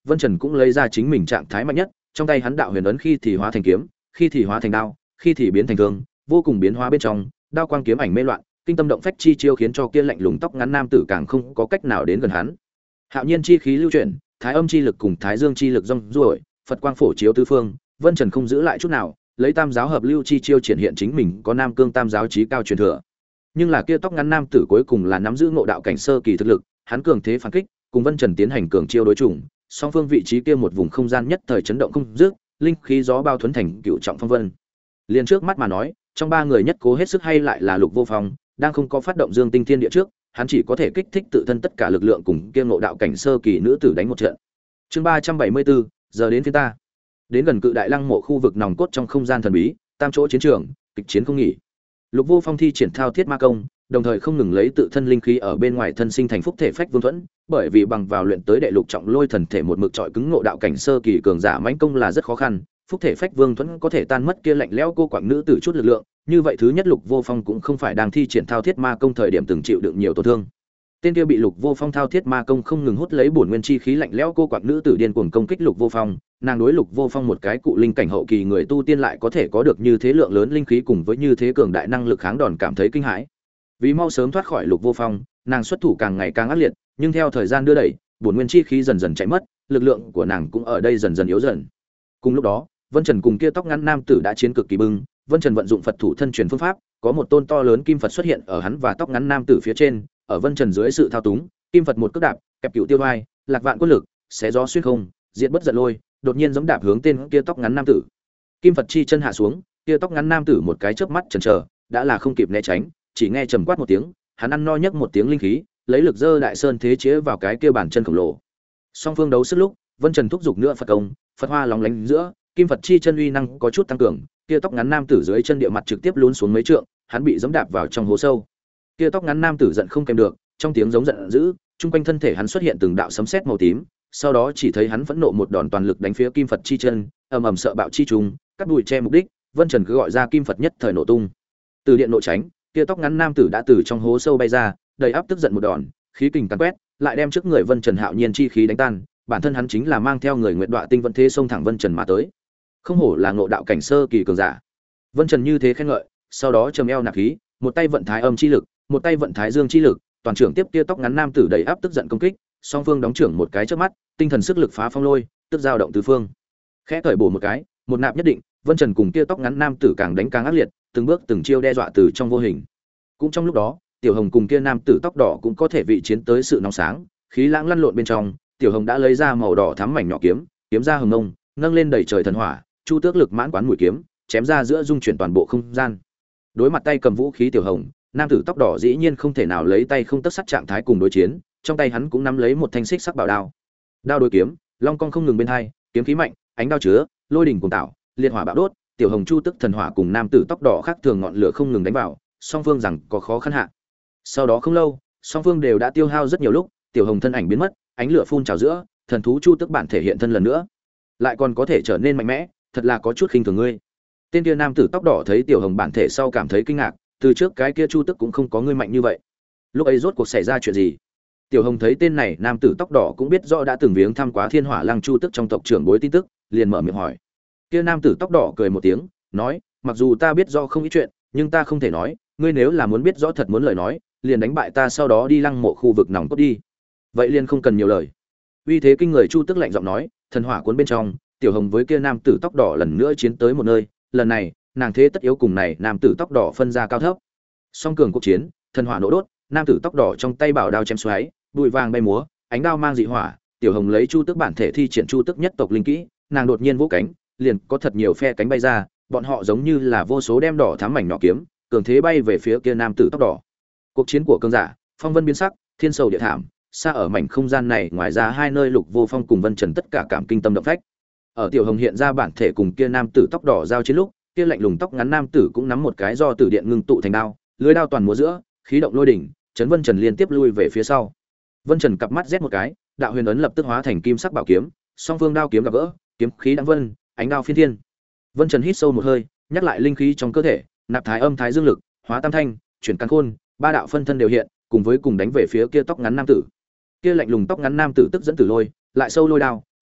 [SPEAKER 1] Vân Trần cũng lấy ra chính mình trạng thái mạnh nhất, trong tay hắn đạo huyền ấn khi thì hóa thành kiếm, khi thì hóa thành đao, khi thì biến thành thương, vô cùng biến hóa bên trong, đao quang kiếm ảnh mê loạn, kinh tâm động phách chi chiêu khiến cho kia lạnh lùng tóc ngắn nam tử càng không có cách nào đến gần hắn. Hạo nhiên chi khí lưu chuyển, thái âm chi lực cùng thái dương chi lực rong ruổi, Phật quang phổ chiếu tứ phương, Vân Trần không giữ lại chút nào, lấy tam giáo hợp lưu chi chiêu triển hiện chính mình có nam cương tam giáo chí cao truyền thừa. Nhưng là kia tóc ngắn nam tử cuối cùng là nắm giữ ngộ đạo cảnh sơ kỳ thực lực, hắn cường thế phản kích, cùng Vân Trần tiến hành cường chiêu đối chủng, song phương vị trí kia một vùng không gian nhất thời chấn động không dứt, linh khí gió bao thuần thành cựu trọng phong vân. Liên trước mắt mà nói, trong ba người nhất cố hết sức hay lại là Lục Vô Phong, đang không có phát động Dương Tinh Thiên Địa trước, hắn chỉ có thể kích thích tự thân tất cả lực lượng cùng kia ngộ đạo cảnh sơ kỳ nữ tử đánh một trận. Chương 374, giờ đến phiên ta. Đến gần Cự Đại Lăng Mộ khu vực nòng cốt trong không gian thần bí, tam chỗ chiến trường, kịch chiến không nghỉ. Lục Vô Phong thi triển thao thiết ma công, đồng thời không ngừng lấy tự thân linh khí ở bên ngoài thân sinh thành phúc thể phách vương thuẫn, bởi vì bằng vào luyện tới đệ lục trọng lôi thần thể một mực trọi cứng ngộ đạo cảnh sơ kỳ cường giả mãnh công là rất khó khăn, phúc thể phách vương thuẫn có thể tan mất kia lạnh lẽo cô quạng nữ tử chút lực lượng, như vậy thứ nhất Lục Vô Phong cũng không phải đang thi triển thao thiết ma công thời điểm từng chịu đựng nhiều tổn thương. Tên kia bị Lục Vô Phong thao thiết ma công không ngừng hút lấy bổn nguyên chi khí lạnh lẽo cô quạng nữ tử điên cuồng công kích Lục Vô Phong, nàng đối Lục Vô Phong một cái cụ linh cảnh hậu kỳ người tu tiên lại có thể có được như thế lượng lớn linh khí cùng với như thế cường đại năng lực kháng đòn cảm thấy kinh hãi. Vì mau sớm thoát khỏi Lục Vô Phong, nàng xuất thủ càng ngày càng ác liệt, nhưng theo thời gian đưa đẩy, bổn nguyên chi khí dần dần chạy mất, lực lượng của nàng cũng ở đây dần dần yếu dần. Cùng lúc đó, Vân Trần cùng kia tóc ngắn nam tử đã chiến cực kỳ bưng, Vân Trần vận dụng Phật thủ thân truyền phương pháp, có một tôn to lớn kim Phật xuất hiện ở hắn và tóc ngắn nam tử phía trên, ở Vân Trần dưới sự thao túng, kim Phật một cước đạp, kẹp cựu tiêu vai, lạc vạn quân lực, xé gió xuyên không, diệt bất giận lôi, đột nhiên giẫm đạp hướng tên kia tóc ngắn nam tử. Kim Phật chi chân hạ xuống, kia tóc ngắn nam tử một cái chớp mắt chần chờ, đã là không kịp né tránh, chỉ nghe trầm quát một tiếng, hắn ăn no nhấc một tiếng linh khí, lấy lực dơ đại sơn thế chế vào cái kia bàn chân khổng lồ. Song phương đấu sức lúc, Vân Trần thúc giục nữa Phật công, Phật hoa lóng lánh giữa, kim Phật chi chân uy năng có chút tăng cường, kia tóc ngắn nam tử dưới chân địa mặt trực tiếp lún xuống mấy trượng, hắn bị giẫm đạp vào trong hố sâu. Kia tóc ngắn nam tử giận không kèm được, trong tiếng giống giận dữ, trung quanh thân thể hắn xuất hiện từng đạo sấm sét màu tím, sau đó chỉ thấy hắn phẫn nộ một đòn toàn lực đánh phía kim Phật chi chân, ầm ầm sợ bạo chi trùng, cắt đùi che mục đích, Vân Trần cứ gọi ra kim Phật nhất thời nổ tung. Từ điện nội tránh, kia tóc ngắn nam tử đã từ trong hố sâu bay ra, đầy áp tức giận một đòn, khí kình càn quét, lại đem trước người Vân Trần hạo nhiên chi khí đánh tan, bản thân hắn chính là mang theo người nguyện đọa tinh vận thế xông thẳng Vân Trần mà tới. Không hổ là ngộ đạo cảnh sơ kỳ cường giả. Vân Trần như thế khen ngợi, sau đó trầm eo nạp khí, một tay vận thái âm chi lực, một tay vận thái dương chi lực, toàn trưởng tiếp kia tóc ngắn nam tử đầy áp tức giận công kích, song phương đóng trưởng một cái chớp mắt, tinh thần sức lực phá phong lôi, tức dao động tứ phương. Khẽ cởi bổ một cái, một nạp nhất định, Vân Trần cùng kia tóc ngắn nam tử càng đánh càng ác liệt, từng bước từng chiêu đe dọa từ trong vô hình. Cũng trong lúc đó, Tiểu Hồng cùng kia nam tử tóc đỏ cũng có thể vị chiến tới sự nóng sáng, khí lãng lăn lộn bên trong, Tiểu Hồng đã lấy ra màu đỏ thắm mảnh nhỏ kiếm, kiếm ra hừng ngông, nâng lên đầy trời thần hỏa, chu tước lực mãn quán mũi kiếm, chém ra giữa dung chuyển toàn bộ không gian. Đối mặt tay cầm vũ khí Tiểu Hồng, nam tử tóc đỏ dĩ nhiên không thể nào lấy tay không tất sắt trạng thái cùng đối chiến, trong tay hắn cũng nắm lấy một thanh xích sắc bảo đao. Đao đối kiếm, long cong không ngừng bên hai, kiếm khí mạnh, ánh đao chứa, lôi đỉnh cuồng tạo, liệt hỏa bạo đốt, Tiểu Hồng chu tức thần hỏa cùng nam tử tóc đỏ khác thường ngọn lửa không ngừng đánh vào, song phương rằng có khó khăn hạ. Sau đó không lâu, song phương đều đã tiêu hao rất nhiều lúc, Tiểu Hồng thân ảnh biến mất, ánh lửa phun trào giữa, thần thú chu tức bản thể hiện thân lần nữa, lại còn có thể trở nên mạnh mẽ, thật là có chút khinh thường ngươi. Tên kia nam tử tóc đỏ thấy Tiểu Hồng bản thể sau cảm thấy kinh ngạc, từ trước cái kia chu tức cũng không có ngươi mạnh như vậy. Lúc ấy rốt cuộc xảy ra chuyện gì? Tiểu Hồng thấy tên này nam tử tóc đỏ cũng biết rõ đã từng viếng thăm quá Thiên Hỏa Lăng chu tức trong tộc trưởng bối tin tức, liền mở miệng hỏi. Kia nam tử tóc đỏ cười một tiếng, nói, mặc dù ta biết rõ không ít chuyện, nhưng ta không thể nói, ngươi nếu là muốn biết rõ thật muốn lời nói, liền đánh bại ta sau đó đi lăng mộ khu vực nòng cốt đi. Vậy liền không cần nhiều lời. Uy thế kinh người chu tức lạnh giọng nói, thần hỏa cuốn bên trong, Tiểu Hồng với kia nam tử tóc đỏ lần nữa chiến tới một nơi, lần này, nàng thế tất yếu cùng này nam tử tóc đỏ phân ra cao thấp. Song cường cuộc chiến, thần hỏa nổ đốt, nam tử tóc đỏ trong tay bảo đao chém xoáy, bụi vàng bay múa, ánh đao mang dị hỏa, Tiểu Hồng lấy chu tức bản thể thi triển chu tức nhất tộc linh kỹ, nàng đột nhiên vỗ cánh, liền có thật nhiều phe cánh bay ra, bọn họ giống như là vô số đem đỏ thắm mảnh nhỏ kiếm, cường thế bay về phía kia nam tử tóc đỏ. Cuộc chiến của cường giả, phong vân biến sắc, thiên sầu địa thảm, xa ở mảnh không gian này, ngoài ra hai nơi Lục Vô Phong cùng Vân Trần tất cả cảm kinh tâm động phách. Ở Tiểu Hồng hiện ra bản thể cùng kia nam tử tóc đỏ giao chiến lúc, kia lạnh lùng tóc ngắn nam tử cũng nắm một cái do tử điện ngưng tụ thành đao, lưỡi đao toàn múa giữa, khí động lôi đỉnh, chấn Vân Trần liên tiếp lui về phía sau. Vân Trần cặp mắt rét một cái, đạo huyền ấn lập tức hóa thành kim sắc bảo kiếm, song phương đao kiếm gặp gỡ, kiếm khí đãng vân, ánh đao phiên thiên. Vân Trần hít sâu một hơi, nhắc lại linh khí trong cơ thể, nạp thái âm thái dương lực, hóa tam thanh, chuyển căn khôn, ba đạo phân thân đều hiện, cùng với cùng đánh về phía kia tóc ngắn nam tử. Kia lạnh lùng tóc ngắn nam tử tức dẫn tử lôi, lại sâu lôi đao,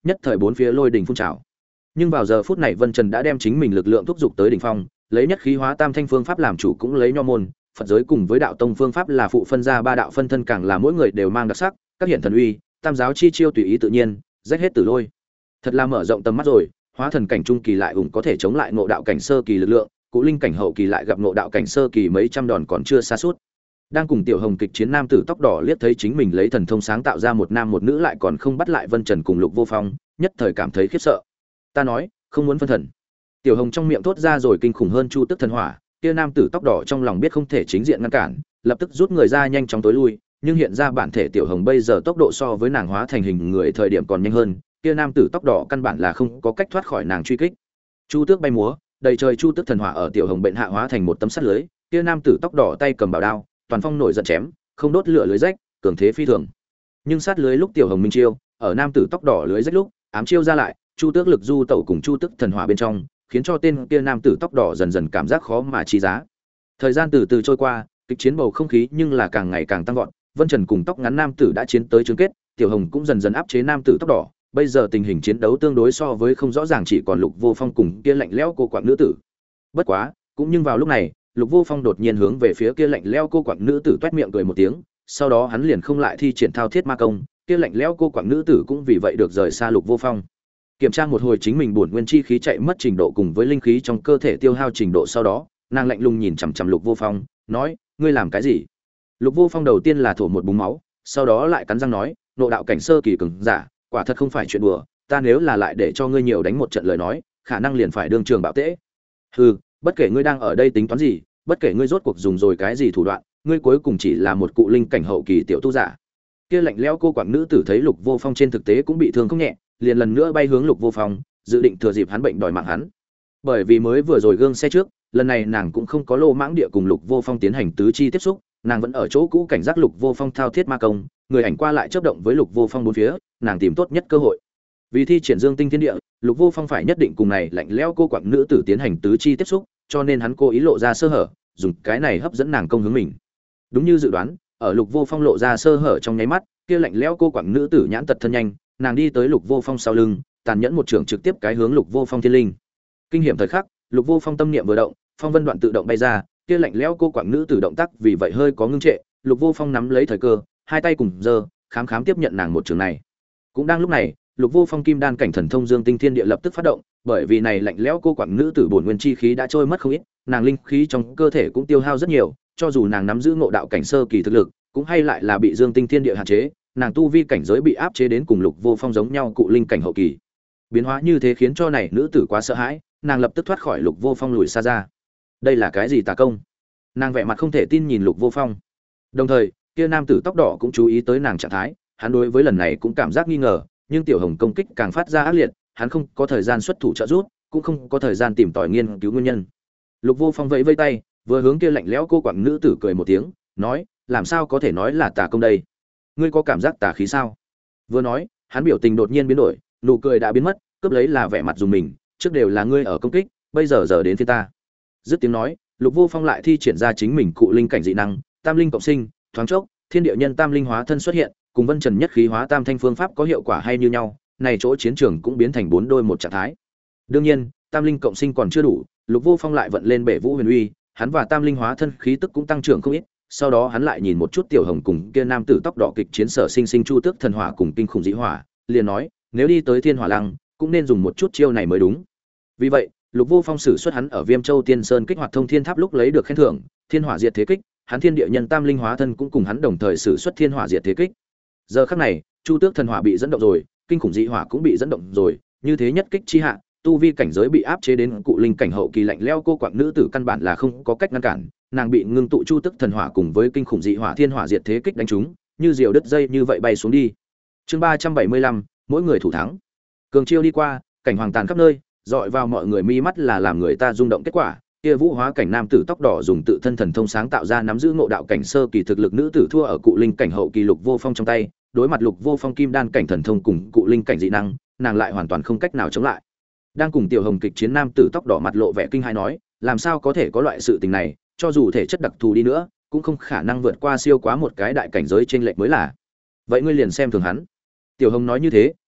[SPEAKER 1] nhất thời bốn phía lôi đình phun trào. Nhưng vào giờ phút này Vân Trần đã đem chính mình lực lượng thúc giục tới đỉnh phong, lấy nhất khí hóa tam thanh phương pháp làm chủ, cũng lấy nho môn, Phật giới cùng với đạo tông phương pháp là phụ phân ra ba đạo phân thân, càng là mỗi người đều mang đặc sắc, các hiện thần uy, tam giáo chi chiêu tùy ý tự nhiên, rách hết tử lôi. Thật là mở rộng tầm mắt rồi, hóa thần cảnh trung kỳ lại ủng có thể chống lại ngộ đạo cảnh sơ kỳ lực lượng, cụ linh cảnh hậu kỳ lại gặp ngộ đạo cảnh sơ kỳ mấy trăm đòn còn chưa xa suốt. Đang cùng Tiểu Hồng kịch chiến nam tử tóc đỏ liếc thấy chính mình lấy thần thông sáng tạo ra một nam một nữ lại còn không bắt lại Vân Trần cùng Lục Vô Phong, nhất thời cảm thấy khiếp sợ. Ta nói, không muốn phân thần. Tiểu Hồng trong miệng thốt ra rồi kinh khủng hơn Chu Tức thần hỏa, kia nam tử tóc đỏ trong lòng biết không thể chính diện ngăn cản, lập tức rút người ra nhanh chóng tối lui, nhưng hiện ra bản thể Tiểu Hồng bây giờ tốc độ so với nàng hóa thành hình người thời điểm còn nhanh hơn, kia nam tử tóc đỏ căn bản là không có cách thoát khỏi nàng truy kích. Chu Tước bay múa, đầy trời Chu Tước thần hỏa ở Tiểu Hồng bệnh hạ hóa thành một tấm sắt lưới, kia nam tử tóc đỏ tay cầm bảo đao, toàn phong nổi giận chém, không đốt lửa lưới rách, cường thế phi thường. Nhưng sát lưới lúc Tiểu Hồng minh chiêu, ở nam tử tóc đỏ lưới rách lúc, ám chiêu ra lại, Chu Tước lực du tẩu cùng Chu Tước thần hỏa bên trong, khiến cho tên kia nam tử tóc đỏ dần dần cảm giác khó mà chi giá. Thời gian từ từ trôi qua, kịch chiến bầu không khí nhưng là càng ngày càng tăng vọt, Vân Trần cùng tóc ngắn nam tử đã chiến tới chung kết, Tiểu Hồng cũng dần dần áp chế nam tử tóc đỏ, bây giờ tình hình chiến đấu tương đối so với không rõ ràng, chỉ còn Lục Vô Phong cùng kia lạnh lẽo cô quạng nữ tử. Bất quá, cũng nhưng vào lúc này, Lục Vô Phong đột nhiên hướng về phía kia lạnh lẽo cô quạng nữ tử toét miệng cười một tiếng, sau đó hắn liền không lại thi triển thao thiết ma công, kia lạnh lẽo cô quạng nữ tử cũng vì vậy được rời xa Lục Vô Phong. Kiểm tra một hồi chính mình bổn nguyên chi khí chạy mất trình độ cùng với linh khí trong cơ thể tiêu hao trình độ, sau đó nàng lạnh lùng nhìn chằm chằm Lục Vô Phong, nói: ngươi làm cái gì? Lục Vô Phong đầu tiên là thổ một búng máu, sau đó lại cắn răng nói: nộ đạo cảnh sơ kỳ cường giả, quả thật không phải chuyện đùa, ta nếu là lại để cho ngươi nhiều đánh một trận lời nói, khả năng liền phải đương trường bạo tễ. Hừ, bất kể ngươi đang ở đây tính toán gì, bất kể ngươi rốt cuộc dùng rồi cái gì thủ đoạn, ngươi cuối cùng chỉ là một cụ linh cảnh hậu kỳ tiểu tu giả. Kia lạnh lẽo cô quạng nữ tử thấy Lục Vô Phong trên thực tế cũng bị thương không nhẹ, liền lần nữa bay hướng Lục Vô Phong, dự định thừa dịp hắn bệnh đòi mạng hắn. Bởi vì mới vừa rồi gương xe trước, lần này nàng cũng không có lô mãng địa cùng Lục Vô Phong tiến hành tứ chi tiếp xúc, nàng vẫn ở chỗ cũ cảnh giác Lục Vô Phong thao thiết ma công, người ảnh qua lại chớp động với Lục Vô Phong bốn phía, nàng tìm tốt nhất cơ hội. Vì thi triển Dương Tinh Thiên Địa, Lục Vô Phong phải nhất định cùng này lạnh lẽo cô quạng nữ tử tiến hành tứ chi tiếp xúc, cho nên hắn cố ý lộ ra sơ hở, dùng cái này hấp dẫn nàng công hướng mình. Đúng như dự đoán, ở Lục Vô Phong lộ ra sơ hở trong nháy mắt, kia lạnh lẽo cô quạng nữ tử nhãn tật thân nhanh, nàng đi tới Lục Vô Phong sau lưng, tàn nhẫn một trường trực tiếp cái hướng Lục Vô Phong thiên linh. Kinh nghiệm thời khắc, Lục Vô Phong tâm niệm vừa động, phong vân đoạn tự động bay ra, kia lạnh lẽo cô quạng nữ tử động tác vì vậy hơi có ngưng trệ, Lục Vô Phong nắm lấy thời cơ, hai tay cùng giơ, khám khám tiếp nhận nàng một trường này. Cũng đang lúc này, Lục Vô Phong kim đan cảnh thần thông Dương Tinh Thiên Địa lập tức phát động, bởi vì này lạnh lẽo cô quạng nữ tử bổn nguyên chi khí đã trôi mất không ít, nàng linh khí trong cơ thể cũng tiêu hao rất nhiều, cho dù nàng nắm giữ ngộ đạo cảnh sơ kỳ thực lực, cũng hay lại là bị Dương Tinh Thiên Địa hạn chế, nàng tu vi cảnh giới bị áp chế đến cùng Lục Vô Phong giống nhau cụ linh cảnh hậu kỳ. Biến hóa như thế khiến cho này nữ tử quá sợ hãi, nàng lập tức thoát khỏi Lục Vô Phong lùi xa ra. Đây là cái gì tà công? Nàng vẻ mặt không thể tin nhìn Lục Vô Phong. Đồng thời, kia nam tử tóc đỏ cũng chú ý tới nàng trạng thái, hắn đối với lần này cũng cảm giác nghi ngờ, nhưng Tiểu Hồng công kích càng phát ra ác liệt, hắn không có thời gian xuất thủ trợ giúp, cũng không có thời gian tìm tòi nghiên cứu nguyên nhân. Lục Vô Phong vẫy vẫy tay, vừa hướng kia lạnh lẽo cô quạng nữ tử cười một tiếng, nói: làm sao có thể nói là tà công đây? Ngươi có cảm giác tà khí sao? Vừa nói, hắn biểu tình đột nhiên biến đổi, nụ cười đã biến mất, cướp lấy là vẻ mặt dùng mình, trước đều là ngươi ở công kích, bây giờ giờ đến phiên ta. Dứt tiếng nói, Lục Vô Phong lại thi triển ra chính mình cụ linh cảnh dị năng, tam linh cộng sinh, thoáng chốc, thiên địa nhân tam linh hóa thân xuất hiện, cùng Vân Trần nhất khí hóa tam thanh phương pháp có hiệu quả hay như nhau, này chỗ chiến trường cũng biến thành bốn đôi một trạng thái. Đương nhiên, tam linh cộng sinh còn chưa đủ, Lục Vô Phong lại vận lên Bể Vũ Huyền Uy, hắn và tam linh hóa thân khí tức cũng tăng trưởng không ít. Sau đó hắn lại nhìn một chút Tiểu Hồng cùng kia nam tử tóc đỏ kịch chiến sở sinh sinh Chu Tước thần hỏa cùng kinh khủng dị hỏa, liền nói, nếu đi tới Thiên Hỏa Lăng, cũng nên dùng một chút chiêu này mới đúng. Vì vậy, Lục Vô Phong sử xuất hắn ở Viêm Châu Tiên Sơn kích hoạt Thông Thiên Tháp lúc lấy được khen thưởng, Thiên Hỏa Diệt Thế Kích, hắn thiên địa nhân tam linh hóa thân cũng cùng hắn đồng thời sử xuất Thiên Hỏa Diệt Thế Kích. Giờ khắc này, Chu Tước thần hỏa bị dẫn động rồi, kinh khủng dị hỏa cũng bị dẫn động rồi, như thế nhất kích chi hạ, tu vi cảnh giới bị áp chế đến cụ linh cảnh hậu kỳ lạnh lẽo cô quạng nữ tử căn bản là không có cách ngăn cản, nàng bị ngưng tụ Chu Tước thần hỏa cùng với kinh khủng dị hỏa Thiên Hỏa Diệt Thế Kích đánh trúng, như diều đứt dây như vậy bay xuống đi. Chương 375, mỗi người thủ thắng. Cường chiêu đi qua, cảnh hoàng tàn khắp nơi, dọi vào mọi người mi mắt là làm người ta rung động kết quả. Kia vũ hóa cảnh nam tử tóc đỏ dùng tự thân thần thông sáng tạo ra nắm giữ ngộ đạo cảnh sơ kỳ thực lực nữ tử thua ở cụ linh cảnh hậu kỳ Lục Vô Phong trong tay, đối mặt Lục Vô Phong kim đan cảnh thần thông cùng cụ linh cảnh dị năng, nàng lại hoàn toàn không cách nào chống lại. Đang cùng Tiểu Hồng kịch chiến nam tử tóc đỏ mặt lộ vẻ kinh hãi nói, làm sao có thể có loại sự tình này, cho dù thể chất đặc thù đi nữa, cũng không khả năng vượt qua siêu quá một cái đại cảnh giới trên lệch mới là. Vậy ngươi liền xem thường hắn. Tiểu Hồng nói như thế,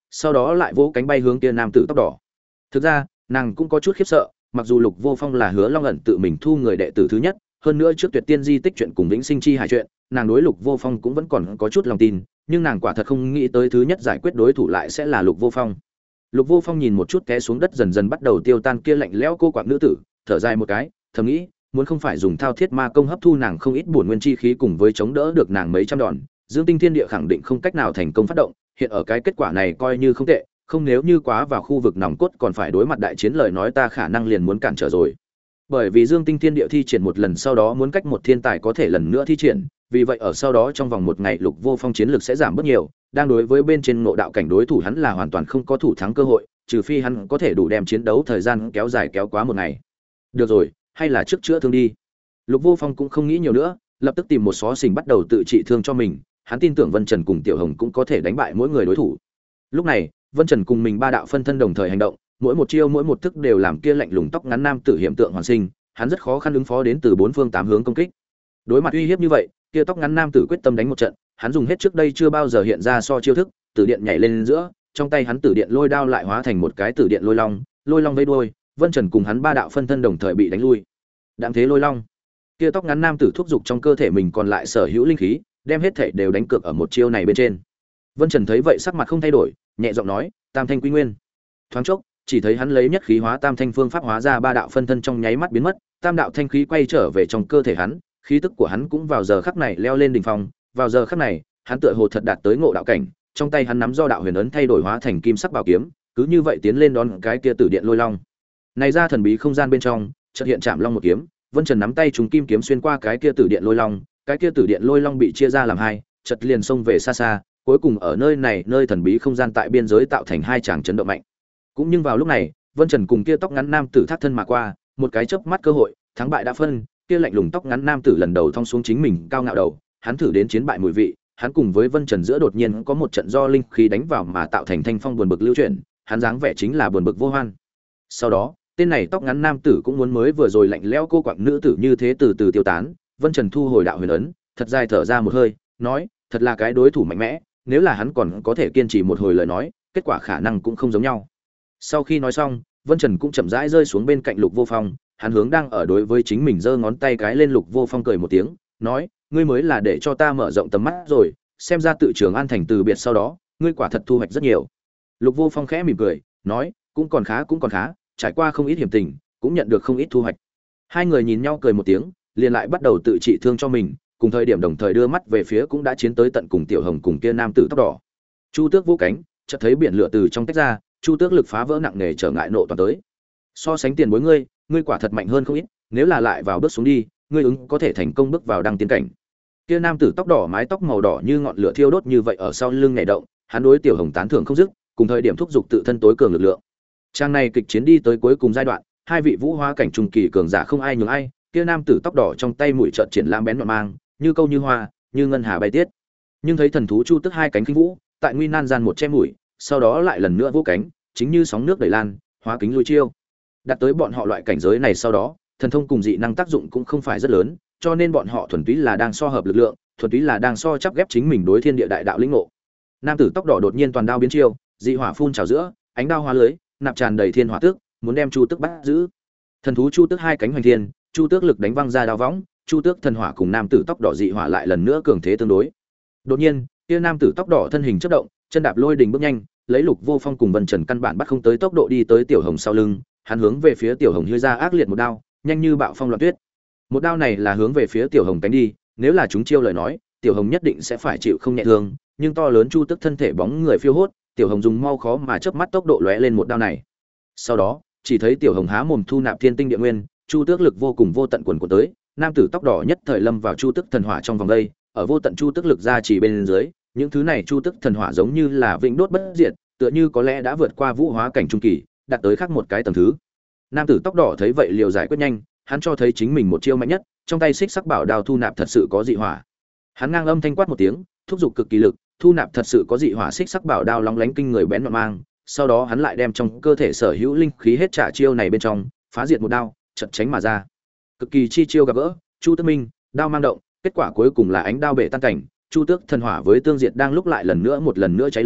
[SPEAKER 1] sau đó lại vỗ cánh bay hướng kia nam tử tóc đỏ. Thực ra, nàng cũng có chút khiếp sợ, mặc dù Lục Vô Phong là Hứa Long ẩn tự mình thu người đệ tử thứ nhất, hơn nữa trước Tuyệt Tiên di tích chuyện cùng Vĩnh Sinh chi hải chuyện, nàng đối Lục Vô Phong cũng vẫn còn có chút lòng tin, nhưng nàng quả thật không nghĩ tới thứ nhất giải quyết đối thủ lại sẽ là Lục Vô Phong. Lục Vô Phong nhìn một chút té xuống đất dần dần bắt đầu tiêu tan kia lạnh lẽo cô quạng nữ tử, thở dài một cái, thầm nghĩ, muốn không phải dùng thao thiết ma công hấp thu nàng không ít bổn nguyên chi khí cùng với chống đỡ được nàng mấy trăm đòn, Dương Tinh Thiên Địa khẳng định không cách nào thành công phát động, hiện ở cái kết quả này coi như không tệ, không nếu như quá vào khu vực nòng cốt còn phải đối mặt đại chiến lời nói ta khả năng liền muốn cản trở rồi. Bởi vì Dương Tinh Thiên Địa thi triển một lần sau đó muốn cách một thiên tài có thể lần nữa thi triển, vì vậy ở sau đó trong vòng một ngày Lục Vô Phong chiến lực sẽ giảm bớt nhiều, đang đối với bên trên ngộ đạo cảnh đối thủ hắn là hoàn toàn không có thủ thắng cơ hội, trừ phi hắn có thể đủ đem chiến đấu thời gian kéo dài kéo quá một ngày. Được rồi, hay là trước chữa thương đi. Lục Vô Phong cũng không nghĩ nhiều nữa, lập tức tìm một xó xỉnh bắt đầu tự trị thương cho mình, hắn tin tưởng Vân Trần cùng Tiểu Hồng cũng có thể đánh bại mỗi người đối thủ. Lúc này, Vân Trần cùng mình ba đạo phân thân đồng thời hành động, mỗi một chiêu mỗi một thức đều làm kia lạnh lùng tóc ngắn nam tử hiểm tượng hoàn sinh, hắn rất khó khăn ứng phó đến từ bốn phương tám hướng công kích. Đối mặt uy hiếp như vậy, kia tóc ngắn nam tử quyết tâm đánh một trận, hắn dùng hết trước đây chưa bao giờ hiện ra so chiêu thức, tử điện nhảy lên giữa, trong tay hắn tử điện lôi đao lại hóa thành một cái tử điện lôi long vây đuôi, Vân Trần cùng hắn ba đạo phân thân đồng thời bị đánh lui. Đặng thế lôi long, kia tóc ngắn nam tử thúc giục trong cơ thể mình còn lại sở hữu linh khí, đem hết thể đều đánh cược ở một chiêu này bên trên. Vân Trần thấy vậy sắc mặt không thay đổi, nhẹ giọng nói, Tam Thanh Quy Nguyên. Thoáng chốc, chỉ thấy hắn lấy nhất khí hóa tam thanh phương pháp hóa ra ba đạo phân thân trong nháy mắt biến mất, tam đạo thanh khí quay trở về trong cơ thể hắn, khí tức của hắn cũng vào giờ khắc này leo lên đỉnh phong, vào giờ khắc này, hắn tựa hồ thật đạt tới ngộ đạo cảnh, trong tay hắn nắm do đạo huyền ấn thay đổi hóa thành kim sắc bảo kiếm, cứ như vậy tiến lên đón cái kia tử điện lôi long. Này ra thần bí không gian bên trong, chợt hiện chạm long một kiếm, Vân Trần nắm tay trùng kim kiếm xuyên qua cái kia tử điện lôi long, cái kia tử điện lôi long bị chia ra làm hai, chợt liền xông về xa xa, cuối cùng ở nơi này nơi thần bí không gian tại biên giới tạo thành hai tràng chấn động mạnh. Cũng nhưng vào lúc này, Vân Trần cùng kia tóc ngắn nam tử thác thân mà qua, một cái chớp mắt cơ hội, thắng bại đã phân, kia lạnh lùng tóc ngắn nam tử lần đầu thong xuống chính mình cao ngạo đầu, hắn thử đến chiến bại mùi vị, hắn cùng với Vân Trần giữa đột nhiên có một trận do linh khí đánh vào mà tạo thành thanh phong buồn bực lưu chuyển, hắn dáng vẻ chính là buồn bực vô hoan. Sau đó, tên này tóc ngắn nam tử cũng muốn mới vừa rồi lạnh lẽo cô quạng nữ tử như thế từ từ tiêu tán, Vân Trần thu hồi đạo huyền ấn, thật dài thở ra một hơi, nói, thật là cái đối thủ mạnh mẽ, nếu là hắn còn có thể kiên trì một hồi lời nói, kết quả khả năng cũng không giống nhau. Sau khi nói xong, Vân Trần cũng chậm rãi rơi xuống bên cạnh Lục Vô Phong, hắn hướng đang ở đối với chính mình giơ ngón tay cái lên. Lục Vô Phong cười một tiếng, nói, ngươi mới là để cho ta mở rộng tầm mắt rồi, xem ra tự Trường An thành từ biệt sau đó, ngươi quả thật thu hoạch rất nhiều. Lục Vô Phong khẽ mỉm cười, nói, cũng còn khá, trải qua không ít hiểm tình, cũng nhận được không ít thu hoạch. Hai người nhìn nhau cười một tiếng, liền lại bắt đầu tự trị thương cho mình, cùng thời điểm đồng thời đưa mắt về phía cũng đã chiến tới tận cùng Tiểu Hồng cùng kia nam tử tóc đỏ. Chu Tước vũ cánh, chợt thấy biển lửa từ trong tách ra, Chu Tước lực phá vỡ nặng nề trở ngại nộ toàn tới. So sánh tiền bối ngươi quả thật mạnh hơn không ít, nếu là lại vào bước xuống đi, ngươi ứng có thể thành công bước vào đăng tiến cảnh. Kia nam tử tóc đỏ mái tóc màu đỏ như ngọn lửa thiêu đốt như vậy ở sau lưng nhảy động, hắn đối Tiểu Hồng tán thưởng không dứt, cùng thời điểm thúc giục tự thân tối cường lực lượng. Trang này kịch chiến đi tới cuối cùng giai đoạn, hai vị vũ hóa cảnh trung kỳ cường giả không ai nhường ai, kia nam tử tóc đỏ trong tay mũi chợt triển lãm bén nhọn mang, như câu như hoa, như ngân hà bay tiết. Nhưng thấy thần thú Chu Tước hai cánh khinh vũ, tại nguy nan gian một che mũi, sau đó lại lần nữa vỗ cánh, chính như sóng nước đẩy lan, hóa kính lui chiêu. Đạt tới bọn họ loại cảnh giới này sau đó, thần thông cùng dị năng tác dụng cũng không phải rất lớn, cho nên bọn họ thuần túy là đang so hợp lực lượng, thuần túy là đang so chắp ghép chính mình đối thiên địa đại đạo lĩnh ngộ. Nam tử tóc đỏ đột nhiên toàn đao biến chiêu, dị hỏa phun trào giữa, ánh đao hóa lưới, nạp tràn đầy thiên hỏa tước, muốn đem Chu Tước bắt giữ. Thần thú Chu Tước hai cánh hoành thiên, Chu Tước lực đánh văng ra đao võng, Chu Tước thần hỏa cùng nam tử tóc đỏ dị hỏa lại lần nữa cường thế tương đối. Đột nhiên, kia nam tử tóc đỏ thân hình chớp động, chân đạp lôi đình bước nhanh, lấy Lục Vô Phong cùng Vân Trần căn bản bắt không tới tốc độ đi tới Tiểu Hồng sau lưng, hắn hướng về phía Tiểu Hồng hư ra ác liệt một đao, nhanh như bạo phong loạn tuyết. Một đao này là hướng về phía Tiểu Hồng cánh đi, nếu là chúng chiêu lời nói, Tiểu Hồng nhất định sẽ phải chịu không nhẹ thương, nhưng to lớn Chu Tước thân thể bóng người phiêu hốt, Tiểu Hồng dùng mau khó mà chớp mắt tốc độ lóe lên một đao này. Sau đó, chỉ thấy Tiểu Hồng há mồm thu nạp thiên tinh địa nguyên, Chu Tước lực vô cùng vô tận quần của tới, nam tử tóc đỏ nhất thời lâm vào Chu Tước thần hỏa trong vòng đây, ở vô tận Chu Tước lực ra chỉ bên dưới, những thứ này Chu Tước thần hỏa giống như là vĩnh đốt bất diệt, tựa như có lẽ đã vượt qua vũ hóa cảnh trung kỳ, đạt tới khác một cái tầng thứ. Nam tử tóc đỏ thấy vậy liều giải quyết nhanh, hắn cho thấy chính mình một chiêu mạnh nhất, trong tay xích sắc bảo đao thu nạp thật sự có dị hỏa. Hắn ngang âm thanh quát một tiếng, thúc giục cực kỳ lực, thu nạp thật sự có dị hỏa xích sắc bảo đao lóng lánh kinh người bén nhọn mang, sau đó hắn lại đem trong cơ thể sở hữu linh khí hết trả chiêu này bên trong, phá diệt một đao, chật tránh mà ra. Cực kỳ chi chiêu gặp gỡ, Chu Tước Minh, đao mang động, kết quả cuối cùng là ánh đao bể tan cảnh, Chu Tước thần hỏa với tương diệt đang lúc lại lần nữa một lần nữa cháy lên,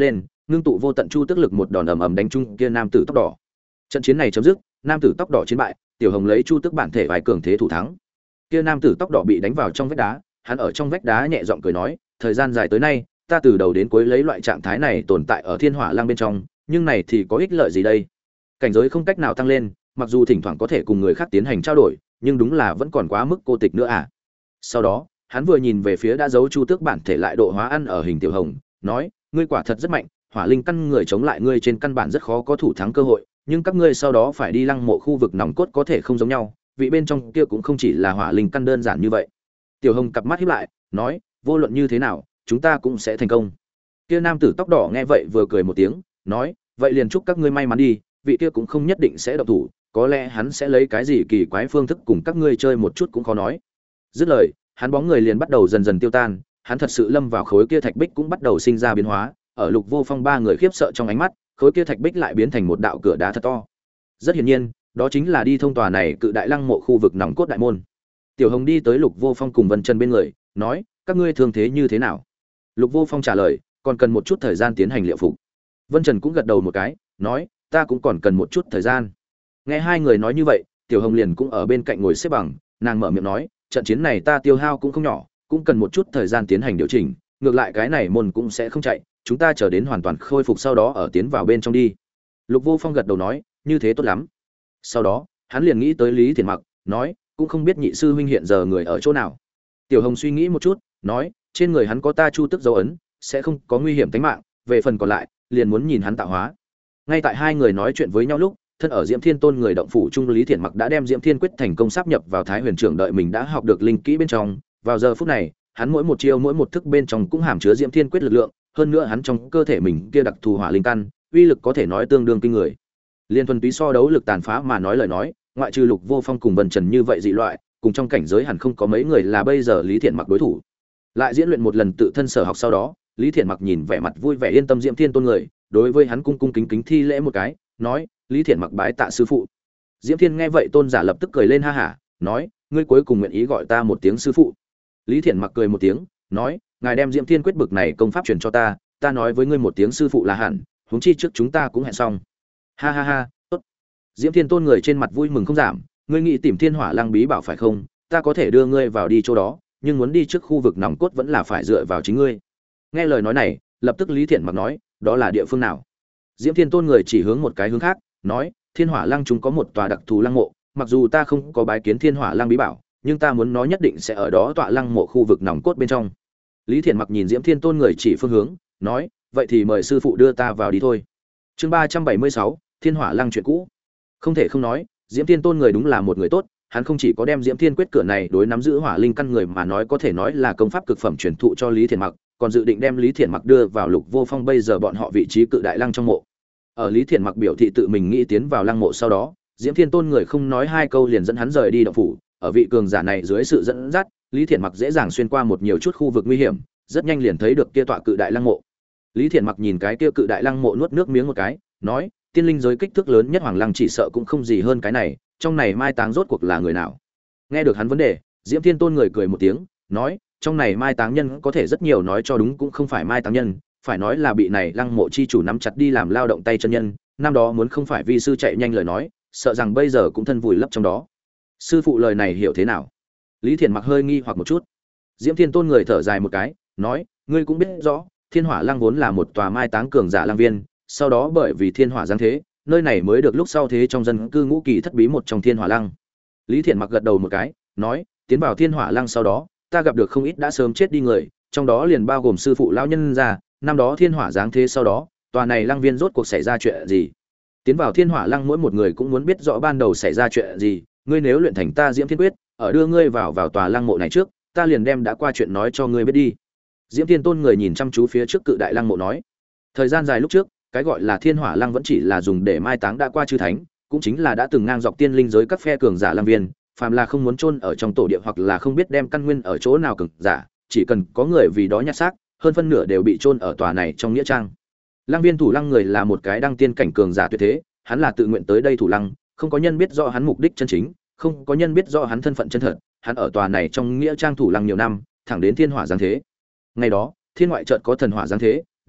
[SPEAKER 1] ngưng tụ vô tận chu tức lực một đòn ầm ầm đánh trúng kia nam tử tóc đỏ. Trận chiến này chấm dứt, nam tử tóc đỏ chiến bại, Tiểu Hồng lấy chu tức bản thể vài cường thế thủ thắng. Kia nam tử tóc đỏ bị đánh vào trong vách đá, hắn ở trong vách đá nhẹ giọng cười nói, thời gian dài tới nay, ta từ đầu đến cuối lấy loại trạng thái này tồn tại ở Thiên Hỏa Lăng bên trong, nhưng này thì có ích lợi gì đây? Cảnh giới không cách nào tăng lên, mặc dù thỉnh thoảng có thể cùng người khác tiến hành trao đổi, nhưng đúng là vẫn còn quá mức cô tịch nữa à. Sau đó, hắn vừa nhìn về phía đã giấu chu tước bản thể lại độ hóa ăn ở hình Tiểu Hồng, nói, ngươi quả thật rất mạnh, hỏa linh căn người chống lại ngươi trên căn bản rất khó có thủ thắng cơ hội, nhưng các ngươi sau đó phải đi lăng mộ khu vực nòng cốt có thể không giống nhau, vị bên trong kia cũng không chỉ là hỏa linh căn đơn giản như vậy. Tiểu Hồng cặp mắt híp lại, nói, vô luận như thế nào, chúng ta cũng sẽ thành công. Kia nam tử tóc đỏ nghe vậy vừa cười một tiếng, nói, vậy liền chúc các ngươi may mắn đi, vị kia cũng không nhất định sẽ động thủ, có lẽ hắn sẽ lấy cái gì kỳ quái phương thức cùng các ngươi chơi một chút cũng khó nói. Dứt lời, hắn bóng người liền bắt đầu dần dần tiêu tan, hắn thật sự lâm vào khối kia thạch bích cũng bắt đầu sinh ra biến hóa, ở Lục Vô Phong ba người khiếp sợ trong ánh mắt, khối kia thạch bích lại biến thành một đạo cửa đá thật to. Rất hiển nhiên, đó chính là đi thông tòa này cự đại lăng mộ khu vực nòng cốt đại môn. Tiểu Hồng đi tới Lục Vô Phong cùng Vân Trần bên người, nói, các ngươi thương thế như thế nào? Lục Vô Phong trả lời, còn cần một chút thời gian tiến hành liệu phục. Vân Trần cũng gật đầu một cái, nói, ta cũng còn cần một chút thời gian. Nghe hai người nói như vậy, Tiểu Hồng liền cũng ở bên cạnh ngồi xếp bằng, nàng mở miệng nói, trận chiến này ta tiêu hao cũng không nhỏ, cũng cần một chút thời gian tiến hành điều chỉnh, ngược lại cái này môn cũng sẽ không chạy, chúng ta chờ đến hoàn toàn khôi phục sau đó ở tiến vào bên trong đi. Lục Vô Phong gật đầu nói, như thế tốt lắm. Sau đó, hắn liền nghĩ tới Lý Thiển Mặc, nói, cũng không biết nhị sư huynh hiện giờ người ở chỗ nào. Tiểu Hồng suy nghĩ một chút, nói, trên người hắn có ta chu tức dấu ấn, sẽ không có nguy hiểm tính mạng, về phần còn lại, liền muốn nhìn hắn tạo hóa. Ngay tại hai người nói chuyện với nhau lúc, thân ở Diễm Thiên Tôn người động phủ trung Lý Thiển Mặc đã đem Diễm Thiên quyết thành công sáp nhập vào Thái Huyền Trưởng đợi mình đã học được linh kỹ bên trong, vào giờ phút này, hắn mỗi một chiêu mỗi một thức bên trong cũng hàm chứa Diễm Thiên quyết lực lượng, hơn nữa hắn trong cơ thể mình kia đặc thù hỏa linh căn, uy lực có thể nói tương đương kinh người. Liên thuần túy so đấu lực tàn phá mà nói lời nói, ngoại trừ Lục Vô Phong cùng Vân Trần như vậy dị loại, cùng trong cảnh giới hẳn không có mấy người là bây giờ Lý Thiển Mặc đối thủ. Lại diễn luyện một lần tự thân sở học sau đó, Lý Thiển Mặc nhìn vẻ mặt vui vẻ yên tâm Diễm Thiên Tôn người, đối với hắn cung cung kính kính thi lễ một cái, nói, Lý Thiển Mặc bái tạ sư phụ. Diễm Thiên nghe vậy tôn giả lập tức cười lên ha hả, nói, ngươi cuối cùng nguyện ý gọi ta một tiếng sư phụ. Lý Thiển Mặc cười một tiếng, nói, ngài đem Diễm Thiên quyết bực này công pháp truyền cho ta, ta nói với ngươi một tiếng sư phụ là hẳn, huống chi trước chúng ta cũng hẹn xong. Ha ha ha, tốt. Diễm Thiên Tôn người trên mặt vui mừng không giảm, ngươi nghĩ tìm Thiên Hỏa Lăng bí bảo phải không? Ta có thể đưa ngươi vào đi chỗ đó, nhưng muốn đi trước khu vực nòng cốt vẫn là phải dựa vào chính ngươi. Nghe lời nói này, lập tức Lý Thiển Mặc nói, đó là địa phương nào? Diễm Thiên Tôn người chỉ hướng một cái hướng khác, nói, Thiên Hỏa Lăng chúng có một tòa đặc thù lăng mộ, mặc dù ta không có bái kiến Thiên Hỏa Lăng bí bảo, nhưng ta muốn nó nhất định sẽ ở đó tọa lăng mộ khu vực nòng cốt bên trong. Lý Thiển Mặc nhìn Diễm Thiên Tôn người chỉ phương hướng, nói, vậy thì mời sư phụ đưa ta vào đi thôi. Chương 376, Thiên Hỏa Lăng chuyện cũ. Không thể không nói, Diễm Thiên Tôn người đúng là một người tốt, hắn không chỉ có đem Diễm Thiên quyết cửa này đối nắm giữ hỏa linh căn người mà nói có thể nói là công pháp cực phẩm truyền thụ cho Lý Thiển Mặc, còn dự định đem Lý Thiển Mặc đưa vào Lục Vô Phong bây giờ bọn họ vị trí cự đại lăng trong mộ. Ở Lý Thiển Mặc biểu thị tự mình nghĩ tiến vào lăng mộ sau đó, Diễm Thiên Tôn người không nói hai câu liền dẫn hắn rời đi động phủ, ở vị cường giả này dưới sự dẫn dắt, Lý Thiển Mặc dễ dàng xuyên qua một nhiều chút khu vực nguy hiểm, rất nhanh liền thấy được kia tọa cự đại lăng mộ. Lý Thiển Mặc nhìn cái kia cự đại lăng mộ nuốt nước miếng một cái, nói, tiên linh giới kích thước lớn nhất hoàng lăng chỉ sợ cũng không gì hơn cái này, trong này mai táng rốt cuộc là người nào? Nghe được hắn vấn đề, Diễm Thiên Tôn người cười một tiếng, nói, trong này mai táng nhân có thể rất nhiều, nói cho đúng cũng không phải mai táng nhân, phải nói là bị này lăng mộ chi chủ nắm chặt đi làm lao động tay chân nhân, năm đó muốn không phải vi sư chạy nhanh lời nói, sợ rằng bây giờ cũng thân vùi lấp trong đó. Sư phụ lời này hiểu thế nào? Lý Thiển Mặc hơi nghi hoặc một chút. Diễm Thiên Tôn người thở dài một cái, nói, ngươi cũng biết rõ, Thiên Hỏa Lăng vốn là một tòa mai táng cường giả lăng viên, sau đó bởi vì thiên hỏa giáng thế, nơi này mới được lúc sau thế trong dân cư ngũ kỳ thất bí một trong Thiên Hỏa Lăng. Lý Thiển Mặc gật đầu một cái, nói, tiến vào Thiên Hỏa Lăng sau đó, ta gặp được không ít đã sớm chết đi người, trong đó liền bao gồm sư phụ lão nhân gia, năm đó thiên hỏa giáng thế sau đó, tòa này lăng viên rốt cuộc xảy ra chuyện gì? Tiến vào Thiên Hỏa Lăng mỗi một người cũng muốn biết rõ ban đầu xảy ra chuyện gì, ngươi nếu luyện thành ta Diễm Thiên quyết, ở đưa ngươi vào tòa lăng mộ này trước, ta liền đem đã qua chuyện nói cho ngươi biết đi. Diễm Thiên Tôn người nhìn chăm chú phía trước cự đại lăng mộ nói, thời gian dài lúc trước, cái gọi là Thiên Hỏa Lăng vẫn chỉ là dùng để mai táng đã qua chư thánh, cũng chính là đã từng ngang dọc tiên linh giới các phe cường giả lăng viên, phàm là không muốn chôn ở trong tổ địa hoặc là không biết đem căn nguyên ở chỗ nào cường giả, chỉ cần có người vì đó nhặt xác, hơn phân nửa đều bị chôn ở tòa này trong nghĩa trang. Lăng viên thủ lăng người là một cái đăng tiên cảnh cường giả tuyệt thế, hắn là tự nguyện tới đây thủ lăng, không có nhân biết rõ hắn mục đích chân chính, không có nhân biết rõ hắn thân phận chân thật, hắn ở tòa này trong nghĩa trang thủ lăng nhiều năm, thẳng đến thiên hỏa giáng thế. Ngày đó, thiên ngoại chợt có thần hỏa giáng thế,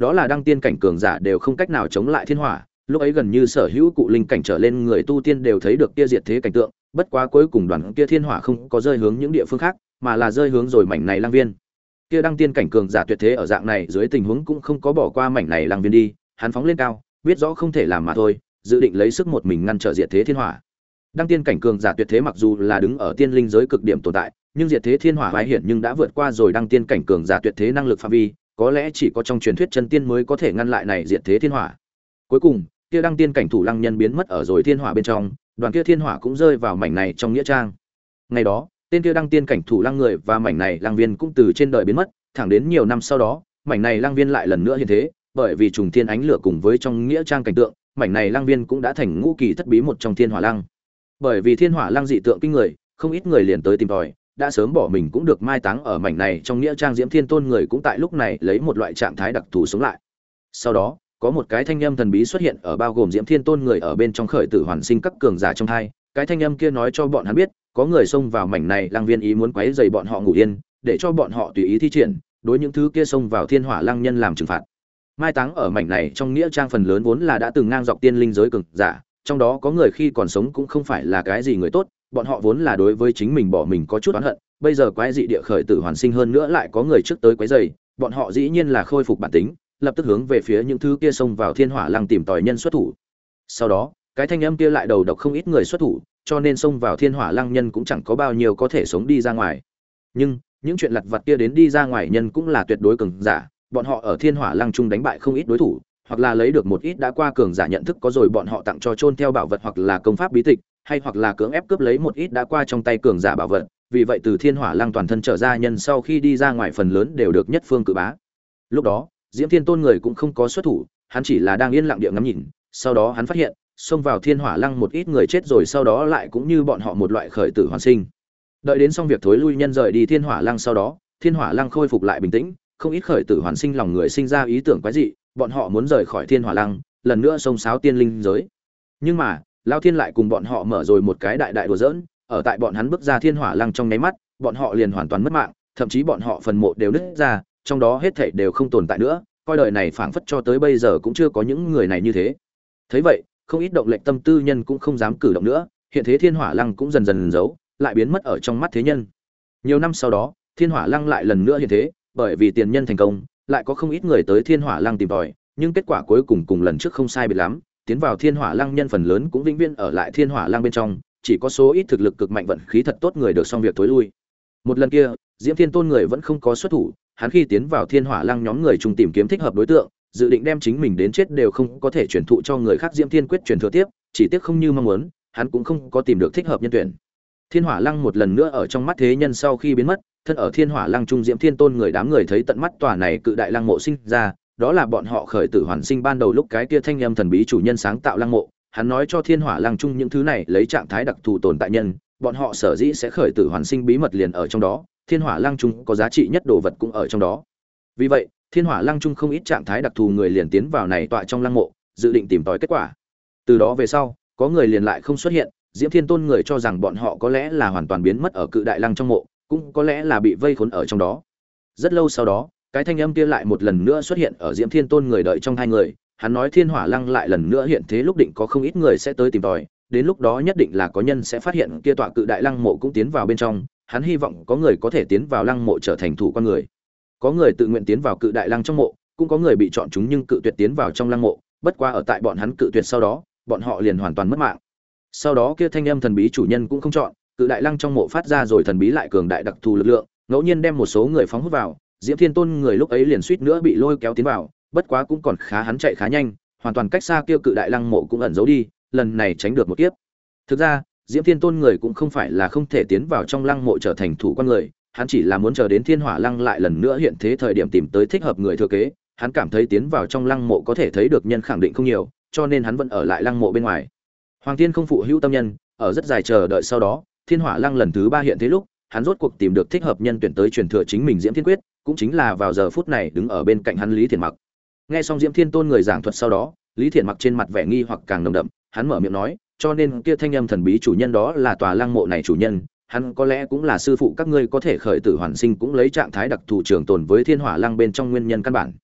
[SPEAKER 1] đó là đăng tiên cảnh cường giả đều không cách nào chống lại thiên hỏa. Lúc ấy gần như sở hữu cụ linh cảnh trở lên người tu tiên đều thấy được kia diệt thế cảnh tượng, bất quá cuối cùng đoàn kia thiên hỏa không có rơi hướng những địa phương khác, mà là rơi hướng rồi mảnh này lang viên. Kia đăng tiên cảnh cường giả tuyệt thế ở dạng này dưới tình huống cũng không có bỏ qua mảnh này lang viên đi, hắn phóng lên cao, biết rõ không thể làm mà thôi, dự định lấy sức một mình ngăn trở diệt thế thiên hỏa. Đăng tiên cảnh cường giả tuyệt thế mặc dù là đứng ở tiên linh giới cực điểm tồn tại, nhưng diệt thế thiên hỏa vai hiển nhưng đã vượt qua rồi đăng tiên cảnh cường giả tuyệt thế năng lực phạm vi, có lẽ chỉ có trong truyền thuyết chân tiên mới có thể ngăn lại này diệt thế thiên hỏa. Cuối cùng, kia đăng tiên cảnh thủ lăng nhân biến mất ở rồi thiên hỏa bên trong, đoàn kia thiên hỏa cũng rơi vào mảnh này trong nghĩa trang. Ngày đó, tên kia đăng tiên cảnh thủ lăng người và mảnh này lang viên cũng từ trên đời biến mất, thẳng đến nhiều năm sau đó, mảnh này lang viên lại lần nữa hiện thế, bởi vì trùng thiên ánh lửa cùng với trong nghĩa trang cảnh tượng, mảnh này lang viên cũng đã thành ngũ kỳ thất bí một trong thiên hỏa lăng. Bởi vì thiên hỏa lăng dị tượng kinh người, không ít người liền tới tìm tòi, đã sớm bỏ mình cũng được mai táng ở mảnh này trong nghĩa trang Diễm Thiên Tôn người cũng tại lúc này lấy một loại trạng thái đặc thù sống lại. Sau đó, có một cái thanh âm thần bí xuất hiện ở bao gồm Diễm Thiên Tôn người ở bên trong khởi tử hoàn sinh các cường giả trong hai, cái thanh âm kia nói cho bọn hắn biết, có người xông vào mảnh này lang viên ý muốn quấy rầy bọn họ ngủ yên, để cho bọn họ tùy ý thi triển, đối những thứ kia xông vào thiên hỏa lăng nhân làm trừng phạt. Mai táng ở mảnh này trong nghĩa trang phần lớn vốn là đã từng ngang dọc tiên linh giới cường giả, trong đó có người khi còn sống cũng không phải là cái gì người tốt, bọn họ vốn là đối với chính mình bỏ mình có chút oán hận, bây giờ quái dị địa khởi tử hoàn sinh hơn nữa lại có người trước tới quấy rầy, bọn họ dĩ nhiên là khôi phục bản tính, lập tức hướng về phía những thứ kia xông vào thiên hỏa lăng tìm tòi nhân xuất thủ. Sau đó, cái thanh âm kia lại đầu độc không ít người xuất thủ, cho nên xông vào thiên hỏa lăng nhân cũng chẳng có bao nhiêu có thể sống đi ra ngoài. Nhưng, những chuyện lặt vặt kia đến đi ra ngoài nhân cũng là tuyệt đối cường giả, bọn họ ở thiên hỏa lăng trung đánh bại không ít đối thủ, hoặc là lấy được một ít đã qua cường giả nhận thức có rồi bọn họ tặng cho chôn theo bảo vật hoặc là công pháp bí tịch, hay hoặc là cưỡng ép cướp lấy một ít đã qua trong tay cường giả bảo vật, vì vậy từ thiên hỏa lăng toàn thân trở ra nhân sau khi đi ra ngoài phần lớn đều được nhất phương cự bá. Lúc đó, Diễm Thiên Tôn người cũng không có xuất thủ, hắn chỉ là đang yên lặng địa ngắm nhìn, sau đó hắn phát hiện, xông vào thiên hỏa lăng một ít người chết rồi sau đó lại cũng như bọn họ một loại khởi tử hoàn sinh. Đợi đến xong việc thối lui nhân rời đi thiên hỏa lăng sau đó, thiên hỏa lăng khôi phục lại bình tĩnh, không ít khởi tử hoàn sinh lòng người sinh ra ý tưởng quái dị, bọn họ muốn rời khỏi thiên hỏa lăng, lần nữa xông xáo tiên linh giới. Nhưng mà, Lão Thiên lại cùng bọn họ mở rồi một cái đại đại đùa giỡn, ở tại bọn hắn bước ra thiên hỏa lăng trong nháy mắt, bọn họ liền hoàn toàn mất mạng, thậm chí bọn họ phần mộ đều nứt ra, trong đó hết thảy đều không tồn tại nữa, coi đời này phảng phất cho tới bây giờ cũng chưa có những người này như thế. Thấy vậy, không ít động lệnh tâm tư nhân cũng không dám cử động nữa, hiện thế thiên hỏa lăng cũng dần dần giấu, lại biến mất ở trong mắt thế nhân. Nhiều năm sau đó, thiên hỏa lăng lại lần nữa hiện thế, bởi vì tiền nhân thành công, lại có không ít người tới thiên hỏa lăng tìm tòi, nhưng kết quả cuối cùng cùng lần trước không sai biệt lắm, tiến vào thiên hỏa lăng nhân phần lớn cũng vĩnh viễn ở lại thiên hỏa lăng bên trong, chỉ có số ít thực lực cực mạnh vận khí thật tốt người được xong việc tối lui. Một lần kia, Diễm Thiên Tôn người vẫn không có xuất thủ, hắn khi tiến vào thiên hỏa lăng nhóm người chung tìm kiếm thích hợp đối tượng, dự định đem chính mình đến chết đều không có thể truyền thụ cho người khác Diễm Thiên quyết truyền thừa tiếp, chỉ tiếc không như mong muốn, hắn cũng không có tìm được thích hợp nhân tuyển. Thiên hỏa lăng một lần nữa ở trong mắt thế nhân sau khi biến mất, thân ở thiên hỏa lăng trung Diễm Thiên Tôn người đám người thấy tận mắt tòa này cự đại lăng mộ sinh ra, đó là bọn họ khởi tử hoàn sinh ban đầu lúc cái kia thanh âm thần bí chủ nhân sáng tạo lăng mộ, hắn nói cho thiên hỏa lăng trung những thứ này lấy trạng thái đặc thù tồn tại nhân, bọn họ sở dĩ sẽ khởi tử hoàn sinh bí mật liền ở trong đó, thiên hỏa lăng trung có giá trị nhất đồ vật cũng ở trong đó. Vì vậy, thiên hỏa lăng trung không ít trạng thái đặc thù người liền tiến vào này tọa trong lăng mộ, dự định tìm tòi kết quả. Từ đó về sau, có người liền lại không xuất hiện, Diễm Thiên Tôn người cho rằng bọn họ có lẽ là hoàn toàn biến mất ở cự đại lăng trong mộ, cũng có lẽ là bị vây khốn ở trong đó. Rất lâu sau đó, cái thanh âm kia lại một lần nữa xuất hiện ở Diễm Thiên Tôn người đợi trong hai người, hắn nói thiên hỏa lăng lại lần nữa hiện thế lúc định có không ít người sẽ tới tìm tòi, đến lúc đó nhất định là có nhân sẽ phát hiện kia tọa cự đại lăng mộ cũng tiến vào bên trong, hắn hy vọng có người có thể tiến vào lăng mộ trở thành thủ quan người. Có người tự nguyện tiến vào cự đại lăng trong mộ, cũng có người bị chọn chúng nhưng cự tuyệt tiến vào trong lăng mộ, bất qua ở tại bọn hắn cự tuyệt sau đó, bọn họ liền hoàn toàn mất mạng. Sau đó kia thanh âm thần bí chủ nhân cũng không chọn, cự đại lăng trong mộ phát ra rồi thần bí lại cường đại đặc thù lực lượng, ngẫu nhiên đem một số người phóng hút vào, Diễm Thiên Tôn người lúc ấy liền suýt nữa bị lôi kéo tiến vào, bất quá cũng còn khá hắn chạy khá nhanh, hoàn toàn cách xa kia cự đại lăng mộ cũng ẩn giấu đi, lần này tránh được một kiếp. Thực ra, Diễm Thiên Tôn người cũng không phải là không thể tiến vào trong lăng mộ trở thành thủ quan người, hắn chỉ là muốn chờ đến thiên hỏa lăng lại lần nữa hiện thế thời điểm tìm tới thích hợp người thừa kế, hắn cảm thấy tiến vào trong lăng mộ có thể thấy được nhân khẳng định không nhiều, cho nên hắn vẫn ở lại lăng mộ bên ngoài. Hoàng Thiên không phụ hữu tâm nhân, ở rất dài chờ đợi sau đó, thiên hỏa lăng lần thứ 3 hiện thế lúc, hắn rốt cuộc tìm được thích hợp nhân tuyển tới truyền thừa chính mình Diễm Thiên quyết, cũng chính là vào giờ phút này đứng ở bên cạnh hắn Lý Thiện Mặc. Nghe xong Diễm Thiên Tôn người giảng thuật sau đó, Lý Thiện Mặc trên mặt vẻ nghi hoặc càng nồng đậm, hắn mở miệng nói, cho nên kia thanh âm thần bí chủ nhân đó là tòa lăng mộ này chủ nhân, hắn có lẽ cũng là sư phụ các ngươi có thể khởi tử hoàn sinh cũng lấy trạng thái đặc thù trường tồn với thiên hỏa lăng bên trong nguyên nhân căn bản.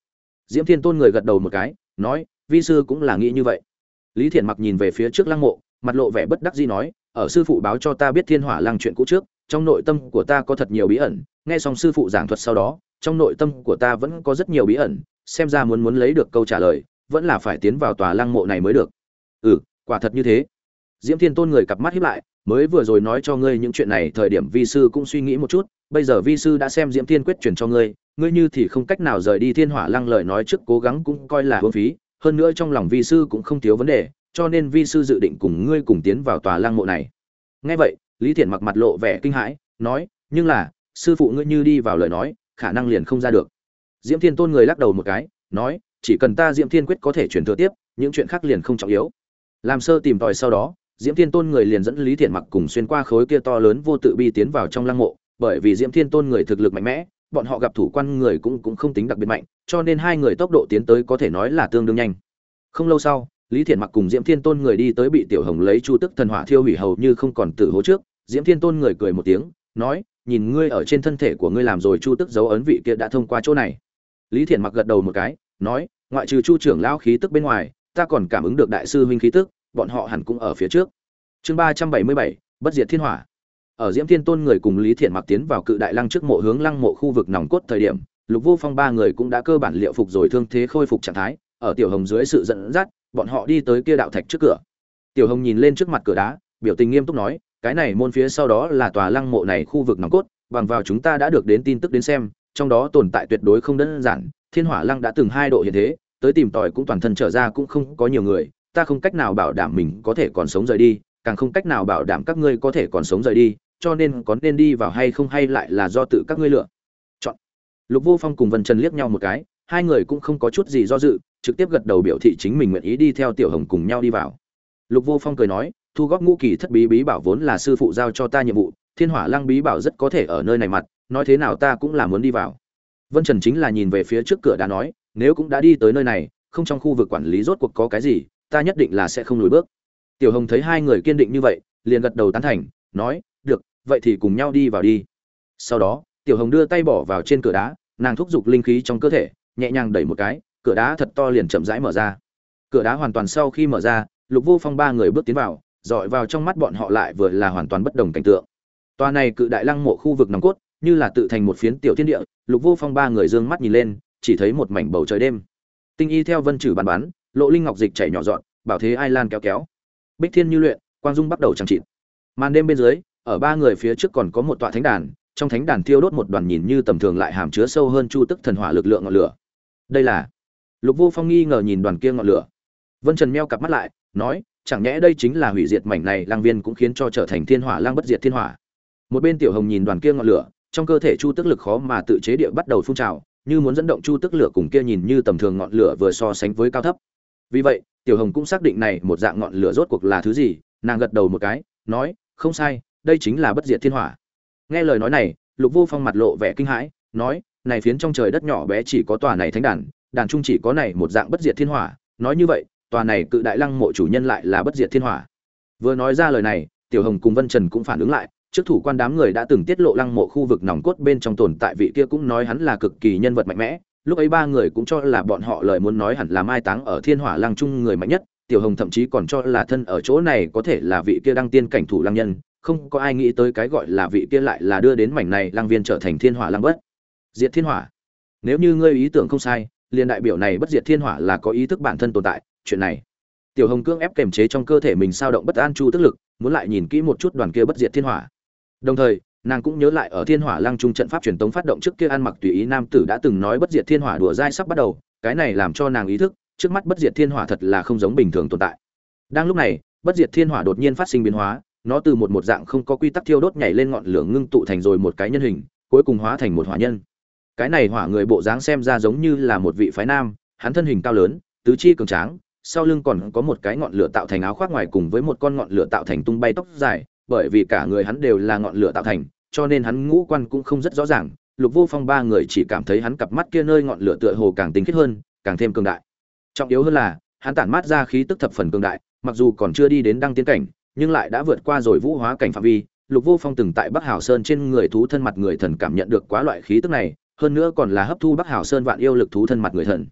[SPEAKER 1] Diễm Thiên Tôn người gật đầu một cái, nói, vi sư cũng là nghĩ như vậy. Lý Thiện Mặc nhìn về phía trước lăng mộ, mặt lộ vẻ bất đắc dĩ nói, ở sư phụ báo cho ta biết Thiên Hỏa Lăng chuyện cũ trước, trong nội tâm của ta có thật nhiều bí ẩn, nghe xong sư phụ giảng thuật sau đó, trong nội tâm của ta vẫn có rất nhiều bí ẩn, xem ra muốn lấy được câu trả lời, vẫn là phải tiến vào tòa lăng mộ này mới được. Ừ, quả thật như thế. Diễm Thiên Tôn người cặp mắt híp lại, mới vừa rồi nói cho ngươi những chuyện này thời điểm vi sư cũng suy nghĩ một chút, bây giờ vi sư đã xem Diễm Thiên quyết truyền cho ngươi, ngươi như thì không cách nào rời đi Thiên Hỏa Lăng, lời nói trước cố gắng cũng coi là uổng phí, hơn nữa trong lòng vi sư cũng không thiếu vấn đề, cho nên vi sư dự định cùng ngươi cùng tiến vào tòa lăng mộ này. Nghe vậy, Lý Thiện Mặc mặt lộ vẻ kinh hãi, nói, nhưng là, sư phụ ngươi như đi vào lời nói, khả năng liền không ra được. Diễm Thiên Tôn người lắc đầu một cái, nói, chỉ cần ta Diễm Thiên quyết có thể truyền thừa tiếp, những chuyện khác liền không trọng yếu. Làm sơ tìm tòi sau đó, Diễm Thiên Tôn người liền dẫn Lý Thiện Mặc cùng xuyên qua khối kia to lớn vô tự bi tiến vào trong lăng mộ, bởi vì Diễm Thiên Tôn người thực lực mạnh mẽ, bọn họ gặp thủ quan người cũng không tính đặc biệt mạnh, cho nên hai người tốc độ tiến tới có thể nói là tương đương nhanh. Không lâu sau, Lý Thiện Mặc cùng Diễm Thiên Tôn người đi tới bị Tiểu Hồng lấy Chu Tức thần hỏa thiêu hủy hầu như không còn tử hố trước, Diễm Thiên Tôn người cười một tiếng, nói, nhìn ngươi ở trên thân thể của ngươi làm rồi Chu Tức dấu ấn vị kia đã thông qua chỗ này. Lý Thiện Mặc gật đầu một cái, nói, ngoại trừ Chu trưởng lão khí tức bên ngoài, ta còn cảm ứng được đại sư huynh khí tức, bọn họ hẳn cũng ở phía trước. Chương 377, Bất Diệt Thiên Hỏa. Ở Diễm Thiên Tôn người cùng Lý Thiện Mặc tiến vào Cự Đại Lăng trước mộ hướng lăng mộ khu vực nòng cốt thời điểm, Lục Vô Phong ba người cũng đã cơ bản liệu phục rồi thương thế khôi phục trạng thái, ở Tiểu Hồng dưới sự dẫn dắt, bọn họ đi tới kia đạo thạch trước cửa. Tiểu Hồng nhìn lên trước mặt cửa đá, biểu tình nghiêm túc nói, cái này môn phía sau đó là tòa lăng mộ này khu vực nòng cốt, bằng vào chúng ta đã được đến tin tức đến xem, trong đó tồn tại tuyệt đối không đơn giản, Thiên Hỏa Lăng đã từng 2 độ hiện thế, tới tìm tòi cũng toàn thân trở ra cũng không có nhiều người, ta không cách nào bảo đảm mình có thể còn sống rời đi, càng không cách nào bảo đảm các ngươi có thể còn sống rời đi, cho nên có nên đi vào hay không hay lại là do tự các ngươi lựa chọn. Lục Vô Phong cùng Vân Trần liếc nhau một cái, hai người cũng không có chút gì do dự, trực tiếp gật đầu biểu thị chính mình nguyện ý đi theo Tiểu Hồng cùng nhau đi vào. Lục Vô Phong cười nói, thu góp ngũ kỳ thất bí bảo vốn là sư phụ giao cho ta nhiệm vụ, Thiên Hỏa Lăng bí bảo rất có thể ở nơi này mặt, nói thế nào ta cũng là muốn đi vào. Vân Trần chính là nhìn về phía trước cửa đã nói, nếu cũng đã đi tới nơi này, không trong khu vực quản lý rốt cuộc có cái gì, ta nhất định là sẽ không lùi bước. Tiểu Hồng thấy hai người kiên định như vậy, liền gật đầu tán thành, nói, được, vậy thì cùng nhau đi vào đi. Sau đó, Tiểu Hồng đưa tay bỏ vào trên cửa đá, nàng thúc giục linh khí trong cơ thể, nhẹ nhàng đẩy một cái, cửa đá thật to liền chậm rãi mở ra. Cửa đá hoàn toàn sau khi mở ra, Lục Vô Phong ba người bước tiến vào, dọi vào trong mắt bọn họ lại vừa là hoàn toàn bất đồng cảnh tượng. Tòa này Cự Đại Lăng mộ khu vực nòng cốt, như là tự thành một phiến tiểu thiên địa, Lục Vô Phong ba người dương mắt nhìn lên, chỉ thấy một mảnh bầu trời đêm. Tinh y theo vân chử bàn bán, lộ linh ngọc dịch chảy nhỏ giọt, bảo thế ai lan kéo kéo. Bích thiên như luyện, quang dung bắt đầu chẳng chịt. Màn đêm bên dưới, ở ba người phía trước còn có một tọa thánh đàn, trong thánh đàn thiêu đốt một đoàn nhìn như tầm thường lại hàm chứa sâu hơn Chu Tức thần hỏa lực lượng ngọn lửa. Đây là? Lục Vô Phong nghi ngờ nhìn đoàn kia ngọn lửa. Vân Trần meo cặp mắt lại, nói, chẳng nhẽ đây chính là hủy diệt mảnh này lang viên cũng khiến cho trở thành Thiên Hỏa Lang bất diệt thiên hỏa. Một bên Tiểu Hồng nhìn đoàn kia ngọn lửa, trong cơ thể Chu Tức lực khó mà tự chế địa bắt đầu phun trào, như muốn dẫn động Chu Tức lửa cùng kia nhìn như tầm thường ngọn lửa vừa so sánh với cao thấp. Vì vậy, Tiểu Hồng cũng xác định này một dạng ngọn lửa rốt cuộc là thứ gì, nàng gật đầu một cái, nói, không sai, đây chính là bất diệt thiên hỏa. Nghe lời nói này, Lục Vô Phong mặt lộ vẻ kinh hãi, nói, này phiến trong trời đất nhỏ bé chỉ có tòa này thánh đàn, đàn trung chỉ có này một dạng bất diệt thiên hỏa, nói như vậy, tòa này Cự Đại Lăng mộ chủ nhân lại là bất diệt thiên hỏa. Vừa nói ra lời này, Tiểu Hồng cùng Vân Trần cũng phản ứng lại, trước thủ quan đám người đã từng tiết lộ lăng mộ khu vực nòng cốt bên trong tồn tại vị kia cũng nói hắn là cực kỳ nhân vật mạnh mẽ, lúc ấy ba người cũng cho là bọn họ lời muốn nói hẳn là mai táng ở Thiên Hỏa Lăng trung người mạnh nhất, Tiểu Hồng thậm chí còn cho là thân ở chỗ này có thể là vị kia đăng tiên cảnh thủ lăng nhân, không có ai nghĩ tới cái gọi là vị kia lại là đưa đến mảnh này lăng viên trở thành Thiên Hỏa Lăng bất diệt thiên hỏa. Nếu như ngươi ý tưởng không sai, liền đại biểu này bất diệt thiên hỏa là có ý thức bản thân tồn tại, chuyện này. Tiểu Hồng cưỡng ép kềm chế trong cơ thể mình sao động bất an Chu Tức lực, muốn lại nhìn kỹ một chút đoàn kia bất diệt thiên hỏa. Đồng thời, nàng cũng nhớ lại ở Thiên Hỏa Lăng trung trận pháp truyền tống phát động trước kia ăn mặc tùy ý nam tử đã từng nói bất diệt thiên hỏa đùa dai sắp bắt đầu, cái này làm cho nàng ý thức, trước mắt bất diệt thiên hỏa thật là không giống bình thường tồn tại. Đang lúc này, bất diệt thiên hỏa đột nhiên phát sinh biến hóa, nó từ một dạng không có quy tắc thiêu đốt nhảy lên ngọn lửa ngưng tụ thành rồi một cái nhân hình, cuối cùng hóa thành một hỏa nhân. Cái này hỏa người bộ dáng xem ra giống như là một vị phái nam, hắn thân hình cao lớn, tứ chi cường tráng, sau lưng còn có một cái ngọn lửa tạo thành áo khoác ngoài cùng với một con ngọn lửa tạo thành tung bay tóc dài, bởi vì cả người hắn đều là ngọn lửa tạo thành, cho nên hắn ngũ quan cũng không rất rõ ràng. Lục Vô Phong ba người chỉ cảm thấy hắn cặp mắt kia nơi ngọn lửa tựa hồ càng tinh khiết hơn, càng thêm cường đại. Trọng yếu hơn là, hắn tản mát ra khí tức thập phần cường đại, mặc dù còn chưa đi đến đăng tiên cảnh, nhưng lại đã vượt qua rồi vũ hóa cảnh phạm vi. Lục Vô Phong từng tại Bắc Hào Sơn trên người thú thân mặt người thần cảm nhận được quá loại khí tức này, hơn nữa còn là hấp thu Bắc Hào Sơn vạn yêu lực thú thân mặt người thần.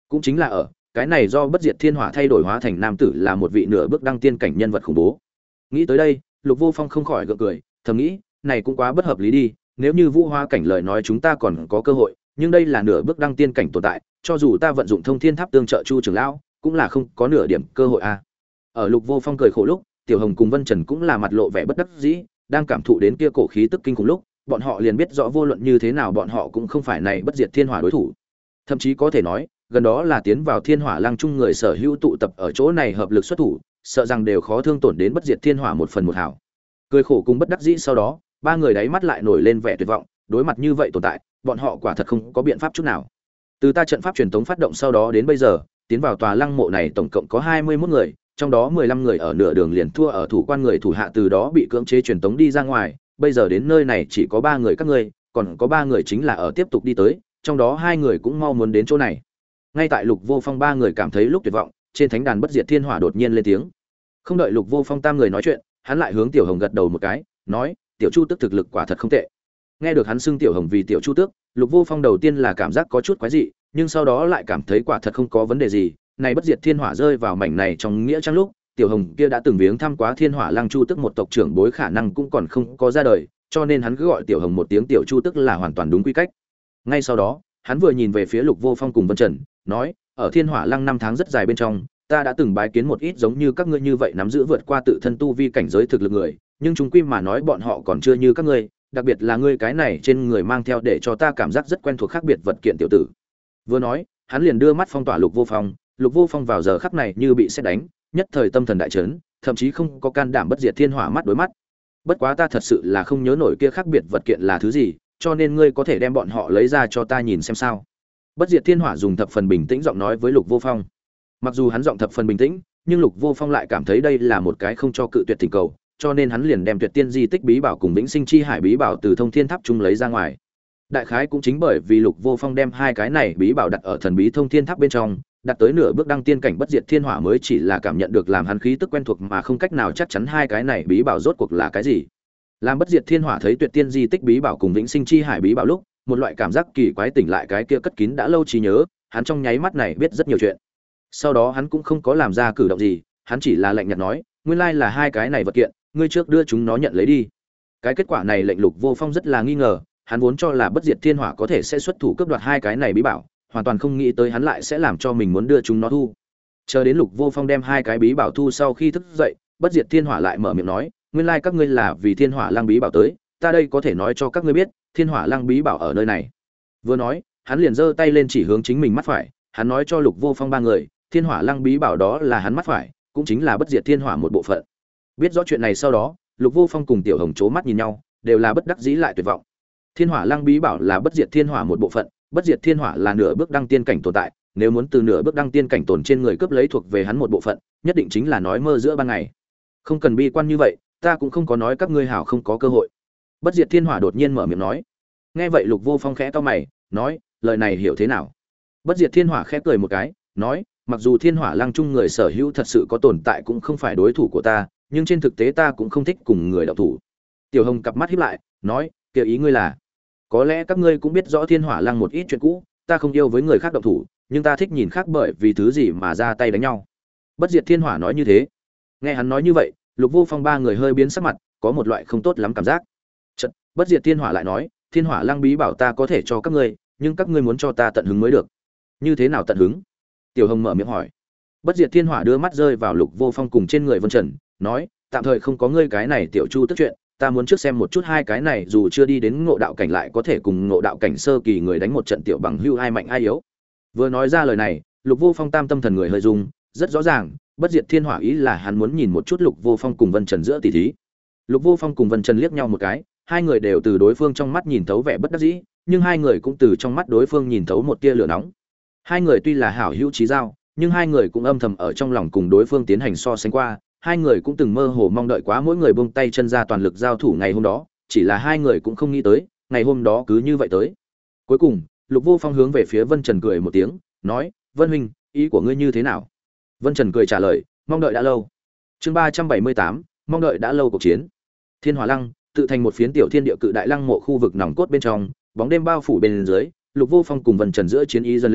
[SPEAKER 1] Cũng chính là ở cái này do bất diệt thiên hỏa thay đổi hóa thành nam tử là một vị nửa bước đăng tiên cảnh nhân vật khủng bố. Nghĩ tới đây, Lục Vô Phong không khỏi gượng cười, thầm nghĩ, này cũng quá bất hợp lý đi, nếu như vũ hóa cảnh lời nói chúng ta còn có cơ hội, nhưng đây là nửa bước đăng tiên cảnh tồn tại, cho dù ta vận dụng thông thiên tháp tương trợ Chu trưởng lão, cũng là không có nửa điểm cơ hội a. Ở Lục Vô Phong cười khổ lúc, Tiểu Hồng cùng Vân Trần cũng là mặt lộ vẻ bất đắc dĩ, đang cảm thụ đến kia cổ khí tức kinh khủng lúc, bọn họ liền biết rõ vô luận như thế nào bọn họ cũng không phải này bất diệt thiên hỏa đối thủ. Thậm chí có thể nói, gần đó là tiến vào thiên hỏa lăng chung người sở hữu tụ tập ở chỗ này hợp lực xuất thủ, sợ rằng đều khó thương tổn đến bất diệt thiên hỏa một phần một hảo. Cười khổ cùng bất đắc dĩ sau đó, ba người đáy mắt lại nổi lên vẻ tuyệt vọng, đối mặt như vậy tồn tại, bọn họ quả thật không có biện pháp chút nào. Từ ta trận pháp truyền tống phát động sau đó đến bây giờ, tiến vào tòa lăng mộ này tổng cộng có 21 người, trong đó 15 người ở nửa đường liền thua ở thủ quan người thủ hạ từ đó bị cưỡng chế truyền tống đi ra ngoài, bây giờ đến nơi này chỉ có 3 người các ngươi, còn có 3 người chính là ở tiếp tục đi tới, trong đó 2 người cũng mau muốn đến chỗ này. Ngay tại Lục Vô Phong 3 người cảm thấy lúc tuyệt vọng, trên thánh đàn bất diệt thiên hỏa đột nhiên lên tiếng. Không đợi Lục Vô Phong tam người nói chuyện, hắn lại hướng Tiểu Hồng gật đầu một cái, nói: "Tiểu Chu Tước thực lực quả thật không tệ." Nghe được hắn xưng Tiểu Hồng vì Tiểu Chu Tước, Lục Vô Phong đầu tiên là cảm giác có chút quái dị, nhưng sau đó lại cảm thấy quả thật không có vấn đề gì. Này bất diệt thiên hỏa rơi vào mảnh này trong nghĩa trang lúc, Tiểu Hồng kia đã từng viếng thăm quá Thiên Hỏa Lăng Chu Tước một tộc trưởng bối khả năng cũng còn không có ra đời, cho nên hắn cứ gọi Tiểu Hồng một tiếng Tiểu Chu Tước là hoàn toàn đúng quy cách. Ngay sau đó, hắn vừa nhìn về phía Lục Vô Phong cùng Vân Trần, nói: "Ở Thiên Hỏa Lăng 5 tháng rất dài bên trong, ta đã từng bái kiến một ít giống như các ngươi như vậy nắm giữ vượt qua tự thân tu vi cảnh giới thực lực người, nhưng chúng quy mà nói bọn họ còn chưa như các ngươi, đặc biệt là ngươi cái này trên người mang theo để cho ta cảm giác rất quen thuộc khác biệt vật kiện tiểu tử." Vừa nói, hắn liền đưa mắt phong tỏa Lục Vô Phong, Lục Vô Phong vào giờ khắc này như bị sét đánh, nhất thời tâm thần đại chấn, thậm chí không có can đảm bất diệt thiên hỏa mắt đối mắt. Bất quá ta thật sự là không nhớ nổi kia khác biệt vật kiện là thứ gì, cho nên ngươi có thể đem bọn họ lấy ra cho ta nhìn xem sao. Bất diệt thiên hỏa dùng thập phần bình tĩnh giọng nói với Lục Vô Phong. Mặc dù hắn giọng thập phần bình tĩnh, nhưng Lục Vô Phong lại cảm thấy đây là một cái không cho cự tuyệt tình cầu, cho nên hắn liền đem Tuyệt Tiên di tích bí bảo cùng Vĩnh Sinh chi hải bí bảo từ Thông Thiên Tháp chung lấy ra ngoài. Đại khái cũng chính bởi vì Lục Vô Phong đem hai cái này bí bảo đặt ở thần bí Thông Thiên Tháp bên trong, đặt tới nửa bước đăng tiên cảnh bất diệt thiên hỏa mới chỉ là cảm nhận được làm hắn khí tức quen thuộc mà không cách nào chắc chắn hai cái này bí bảo rốt cuộc là cái gì. Làm bất diệt thiên hỏa thấy Tuyệt Tiên di tích bí bảo cùng Vĩnh Sinh chi hải bí bảo lúc, một loại cảm giác kỳ quái tỉnh lại cái kia cất kín đã lâu trí nhớ, hắn trong nháy mắt này biết rất nhiều chuyện. Sau đó hắn cũng không có làm ra cử động gì, hắn chỉ là lạnh nhạt nói: "Nguyên lai là hai cái này vật kiện, ngươi trước đưa chúng nó nhận lấy đi." Cái kết quả này lệnh Lục Vô Phong rất là nghi ngờ, hắn vốn cho là bất diệt thiên hỏa có thể sẽ xuất thủ cướp đoạt hai cái này bí bảo, hoàn toàn không nghĩ tới hắn lại sẽ làm cho mình muốn đưa chúng nó thu. Chờ đến Lục Vô Phong đem hai cái bí bảo thu sau khi thức dậy, bất diệt thiên hỏa lại mở miệng nói: "Nguyên lai các ngươi là vì Thiên Hỏa Lăng bí bảo tới, ta đây có thể nói cho các ngươi biết, Thiên Hỏa Lăng bí bảo ở nơi này." Vừa nói, hắn liền giơ tay lên chỉ hướng chính mình mắt phải, hắn nói cho Lục Vô Phong ba người, Thiên Hỏa Lăng bí bảo đó là hắn mắt phải, cũng chính là bất diệt thiên hỏa một bộ phận. Biết rõ chuyện này sau đó, Lục Vô Phong cùng Tiểu Hồng chố mắt nhìn nhau, đều là bất đắc dĩ lại tuyệt vọng. Thiên Hỏa Lăng bí bảo là bất diệt thiên hỏa một bộ phận, bất diệt thiên hỏa là nửa bước đăng tiên cảnh tồn tại, nếu muốn từ nửa bước đăng tiên cảnh tồn trên người cướp lấy thuộc về hắn một bộ phận, nhất định chính là nói mơ giữa ban ngày. Không cần bi quan như vậy, ta cũng không có nói các ngươi hảo không có cơ hội. Bất diệt thiên hỏa đột nhiên mở miệng nói. Nghe vậy Lục Vô Phong khẽ cau mày, nói, lời này hiểu thế nào? Bất diệt thiên hỏa khẽ cười một cái, nói, mặc dù thiên hỏa lăng chung người sở hữu thật sự có tồn tại cũng không phải đối thủ của ta, nhưng trên thực tế ta cũng không thích cùng người đạo thủ. Tiểu Hồng cặp mắt híp lại, nói, kia ý ngươi là, có lẽ các ngươi cũng biết rõ thiên hỏa lăng một ít chuyện cũ, ta không yêu với người khác đạo thủ, nhưng ta thích nhìn khác bởi vì thứ gì mà ra tay đánh nhau. Bất diệt thiên hỏa nói như thế. Nghe hắn nói như vậy, Lục Vô Phong ba người hơi biến sắc mặt, có một loại không tốt lắm cảm giác. Chợt, bất diệt thiên hỏa lại nói, thiên hỏa lăng bí bảo ta có thể cho các ngươi, nhưng các ngươi muốn cho ta tận hứng mới được. Như thế nào tận hứng? Tiểu Hồng mở miệng hỏi. Bất diệt thiên hỏa đưa mắt rơi vào Lục Vô Phong cùng trên người Vân Trần, nói, tạm thời không có ngươi cái này tiểu chu tức chuyện, ta muốn trước xem một chút hai cái này dù chưa đi đến ngộ đạo cảnh lại có thể cùng ngộ đạo cảnh sơ kỳ người đánh một trận tiểu bằng hưu ai mạnh ai yếu. Vừa nói ra lời này, Lục Vô Phong tam tâm thần người hơi rung, rất rõ ràng, bất diệt thiên hỏa ý là hắn muốn nhìn một chút Lục Vô Phong cùng Vân Trần giữa tỷ thí. Lục Vô Phong cùng Vân Trần liếc nhau một cái, hai người đều từ đối phương trong mắt nhìn thấu vẻ bất đắc dĩ, nhưng hai người cũng từ trong mắt đối phương nhìn thấu một tia lửa nóng. Hai người tuy là hảo hữu chí giao, nhưng hai người cũng âm thầm ở trong lòng cùng đối phương tiến hành so sánh qua, hai người cũng từng mơ hồ mong đợi quá mỗi người buông tay chân ra toàn lực giao thủ ngày hôm đó, chỉ là hai người cũng không nghĩ tới, ngày hôm đó cứ như vậy tới. Cuối cùng, Lục Vô Phong hướng về phía Vân Trần cười một tiếng, nói: "Vân huynh, ý của ngươi như thế nào?" Vân Trần cười trả lời: "Mong đợi đã lâu." Chương 378, mong đợi đã lâu cuộc chiến. Thiên Hỏa Lăng, tự thành một phiến tiểu thiên địa cự đại lăng mộ khu vực nòng cốt bên trong, bóng đêm bao phủ bên dưới, Lục Vô Phong cùng Vân Trần giữa chiến ý dần lên,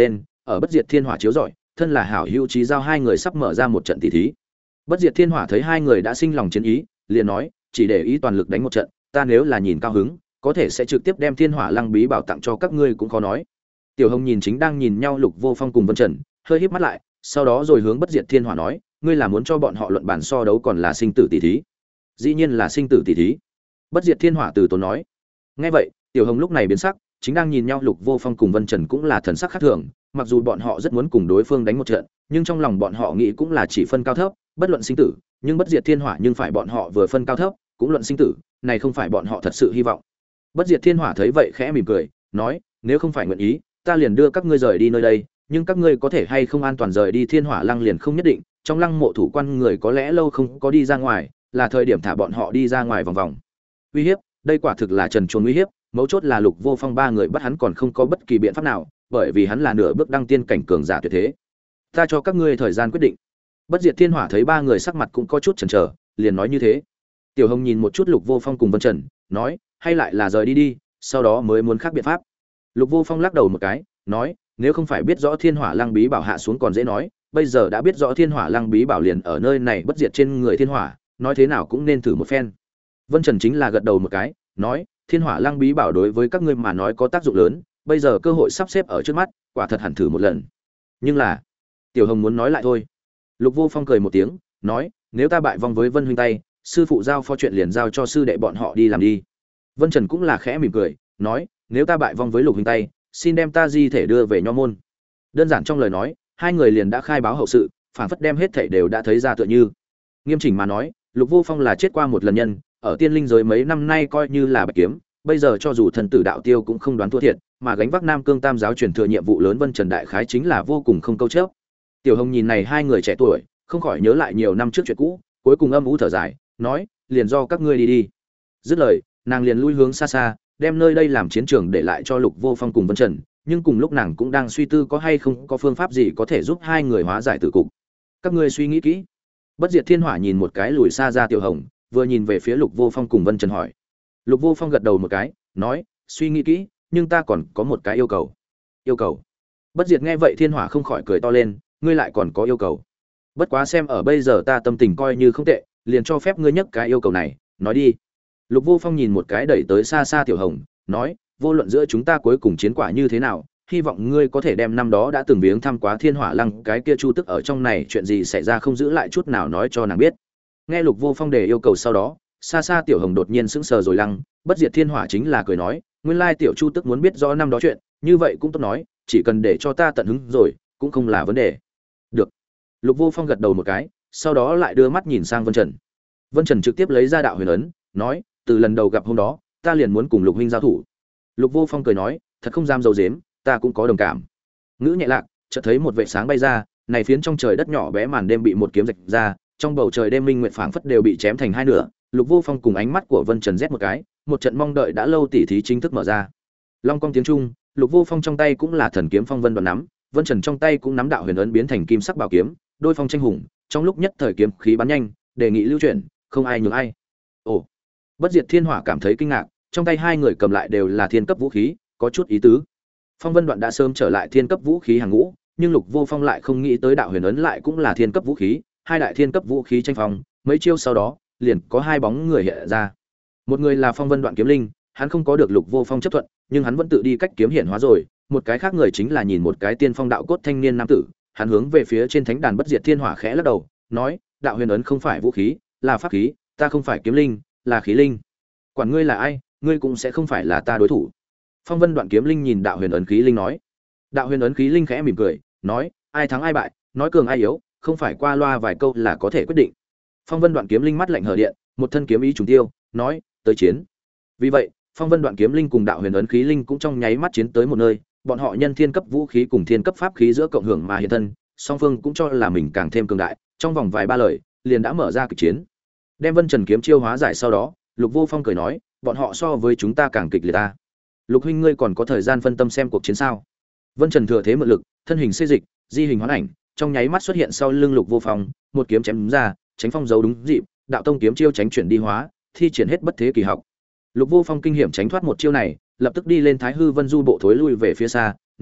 [SPEAKER 1] ở Bất Diệt Thiên Hỏa chiếu rọi, thân là hảo hữu chí giao hai người sắp mở ra một trận tỷ thí. Bất Diệt Thiên Hỏa thấy hai người đã sinh lòng chiến ý, liền nói, chỉ để ý toàn lực đánh một trận, ta nếu là nhìn cao hứng, có thể sẽ trực tiếp đem Thiên Hỏa Lăng Bí bảo tặng cho các ngươi cũng khó nói. Tiểu Hồng nhìn chính đang nhìn nhau Lục Vô Phong cùng Vân Trần, hơi híp mắt lại, sau đó rồi hướng Bất Diệt Thiên Hỏa nói, ngươi là muốn cho bọn họ luận bản so đấu còn là sinh tử tỷ thí? Dĩ nhiên là sinh tử tỷ thí. Bất Diệt Thiên Hỏa từ tốn nói. Nghe vậy, Tiểu Hồng lúc này biến sắc, chính đang nhìn nhau Lục Vô Phong cùng Vân Trần cũng là thần sắc khác thường, mặc dù bọn họ rất muốn cùng đối phương đánh một trận, nhưng trong lòng bọn họ nghĩ cũng là chỉ phân cao thấp, bất luận sinh tử, nhưng Bất Diệt Thiên Hỏa nhưng phải bọn họ vừa phân cao thấp, cũng luận sinh tử, này không phải bọn họ thật sự hy vọng. Bất Diệt Thiên Hỏa thấy vậy khẽ mỉm cười, nói, nếu không phải nguyện ý, ta liền đưa các ngươi rời đi nơi đây, nhưng các ngươi có thể hay không an toàn rời đi Thiên Hỏa Lăng liền không nhất định, trong lăng mộ thủ quan người có lẽ lâu không có đi ra ngoài, là thời điểm thả bọn họ đi ra ngoài vòng vòng. Uy hiếp, đây quả thực là trần truồng uy hiếp, mấu chốt là Lục Vô Phong ba người bắt hắn còn không có bất kỳ biện pháp nào, bởi vì hắn là nửa bước đăng tiên cảnh cường giả tuyệt thế. Ta cho các ngươi thời gian quyết định. Bất Diệt Thiên Hỏa thấy ba người sắc mặt cũng có chút chần chờ, liền nói như thế. Tiểu Hồng nhìn một chút Lục Vô Phong cùng Vân Trần, nói, hay lại là rời đi đi, sau đó mới muốn khác biện pháp. Lục Vô Phong lắc đầu một cái, nói, nếu không phải biết rõ Thiên Hỏa Lăng Bí bảo hạ xuống còn dễ nói, bây giờ đã biết rõ Thiên Hỏa Lăng Bí bảo liền ở nơi này bất diệt trên người Thiên Hỏa, nói thế nào cũng nên thử một phen. Vân Trần chính là gật đầu một cái, nói, Thiên Hỏa Lăng Bí bảo đối với các ngươi mà nói có tác dụng lớn, bây giờ cơ hội sắp xếp ở trước mắt, quả thật hẳn thử một lần. Nhưng là, Tiểu Hồng muốn nói lại thôi. Lục Vô Phong cười một tiếng, nói, nếu ta bại vong với Vân huynh tay, sư phụ giao phó chuyện liền giao cho sư đệ bọn họ đi làm đi. Vân Trần cũng là khẽ mỉm cười, nói, nếu ta bại vong với Lục huynh tay, xin đem ta di thể đưa về nho môn. Đơn giản trong lời nói, hai người liền đã khai báo hậu sự, phản phất đem hết thảy đều đã thấy ra tựa như. Nghiêm chỉnh mà nói, Lục Vô Phong là chết qua một lần nhân, ở tiên linh giới mấy năm nay coi như là bạch kiếm, bây giờ cho dù thần tử đạo tiêu cũng không đoán thua thiệt, mà gánh vác Nam Cương Tam giáo truyền thừa nhiệm vụ lớn, Vân Trần đại khái chính là vô cùng không câu chấp. Tiểu Hồng nhìn này hai người trẻ tuổi, không khỏi nhớ lại nhiều năm trước chuyện cũ, cuối cùng âm u thở dài, nói, liền do các ngươi đi đi. Dứt lời, nàng liền lui hướng xa xa, đem nơi đây làm chiến trường để lại cho Lục Vô Phong cùng Vân Trần, nhưng cùng lúc nàng cũng đang suy tư có hay không có phương pháp gì có thể giúp hai người hóa giải tử cục. Các ngươi suy nghĩ kỹ. Bất Diệt Thiên Hỏa nhìn một cái lùi xa ra Tiểu Hồng, vừa nhìn về phía Lục Vô Phong cùng Vân Trần hỏi. Lục Vô Phong gật đầu một cái, nói, suy nghĩ kỹ, nhưng ta còn có một cái yêu cầu. Yêu cầu? Bất Diệt nghe vậy Thiên Hỏa không khỏi cười to lên, ngươi lại còn có yêu cầu? Bất quá xem ở bây giờ ta tâm tình coi như không tệ, liền cho phép ngươi nhắc cái yêu cầu này, nói đi. Lục Vô Phong nhìn một cái đẩy tới xa xa Tiểu Hồng, nói, vô luận giữa chúng ta cuối cùng chiến quả như thế nào, hy vọng ngươi có thể đem năm đó đã từng viếng thăm quá Thiên Hỏa Lăng cái kia Chu Tức ở trong này chuyện gì xảy ra không giữ lại chút nào nói cho nàng biết. Nghe Lục Vô Phong đề yêu cầu sau đó, xa xa Tiểu Hồng đột nhiên sững sờ rồi lăng, Bất Diệt Thiên Hỏa chính là cười nói, nguyên lai tiểu Chu Tức muốn biết rõ năm đó chuyện, như vậy cũng tốt nói, chỉ cần để cho ta tận hứng rồi, cũng không là vấn đề. Được. Lục Vô Phong gật đầu một cái, sau đó lại đưa mắt nhìn sang Vân Trần. Vân Trần trực tiếp lấy ra đạo huyền ấn, nói, từ lần đầu gặp hôm đó, ta liền muốn cùng Lục huynh giao thủ. Lục Vô Phong cười nói, thật không dám giấu giếm, ta cũng có đồng cảm. Ngữ nhẹ lạc, chợt thấy một vệt sáng bay ra, này phiến trong trời đất nhỏ bé màn đêm bị một kiếm rạch ra, trong bầu trời đêm minh nguyệt phảng phất đều bị chém thành hai nửa. Lục Vô Phong cùng ánh mắt của Vân Trần rét một cái, một trận mong đợi đã lâu tỉ thí chính thức mở ra. Long cong tiếng trung, Lục Vô Phong trong tay cũng là thần kiếm phong vân đoạn nắm, Vân Trần trong tay cũng nắm đạo huyền ấn biến thành kim sắc bảo kiếm, đôi phong tranh hùng, trong lúc nhất thời kiếm khí bắn nhanh, đề nghị lưu chuyển, không ai nhường ai. Ồ. Bất Diệt Thiên Hỏa cảm thấy kinh ngạc, trong tay hai người cầm lại đều là thiên cấp vũ khí, có chút ý tứ. Phong Vân Đoạn đã sớm trở lại thiên cấp vũ khí hàng ngũ, nhưng Lục Vô Phong lại không nghĩ tới đạo huyền ấn lại cũng là thiên cấp vũ khí, hai đại thiên cấp vũ khí tranh phong, mấy chiêu sau đó, liền có hai bóng người hiện ra. Một người là Phong Vân Đoạn kiếm linh, hắn không có được Lục Vô Phong chấp thuận, nhưng hắn vẫn tự đi cách kiếm hiện hóa rồi, một cái khác người chính là nhìn một cái tiên phong đạo cốt thanh niên nam tử, hắn hướng về phía trên thánh đàn Bất Diệt Thiên Hỏa khẽ lắc đầu, nói, đạo huyền ấn không phải vũ khí, là pháp khí, ta không phải kiếm linh, là khí linh. Quản ngươi là ai, ngươi cũng sẽ không phải là ta đối thủ. Phong Vân Đoạn kiếm linh nhìn đạo huyền ấn khí linh nói. Đạo huyền ấn khí linh khẽ mỉm cười, nói, ai thắng ai bại, nói cường ai yếu, không phải qua loa vài câu là có thể quyết định. Phong Vân Đoạn kiếm linh mắt lạnh hở điện, một thân kiếm ý trùng tiêu, nói, tới chiến. Vì vậy, Phong Vân Đoạn kiếm linh cùng đạo huyền ấn khí linh cũng trong nháy mắt chiến tới một nơi, bọn họ nhân thiên cấp vũ khí cùng thiên cấp pháp khí giữa cộng hưởng mà hiện thân, song phương cũng cho là mình càng thêm cường đại, trong vòng vài ba lời, liền đã mở ra kịch chiến. Đem Vân Trần kiếm chiêu hóa giải sau đó, Lục Vô Phong cười nói, bọn họ so với chúng ta càng kịch liệt ta. Lục huynh ngươi còn có thời gian phân tâm xem cuộc chiến sao? Vân Trần thừa thế mượn lực, thân hình xê dịch, di hình hoán ảnh, trong nháy mắt xuất hiện sau lưng Lục Vô Phong, một kiếm chém đúng ra, tránh phong giấu đúng dịp, đạo tông kiếm chiêu tránh chuyển đi hóa, thi triển hết bất thế kỳ học. Lục Vô Phong kinh hiểm tránh thoát một chiêu này, lập tức đi lên Thái Hư Vân Du bộ thối lui về phía xa, nói,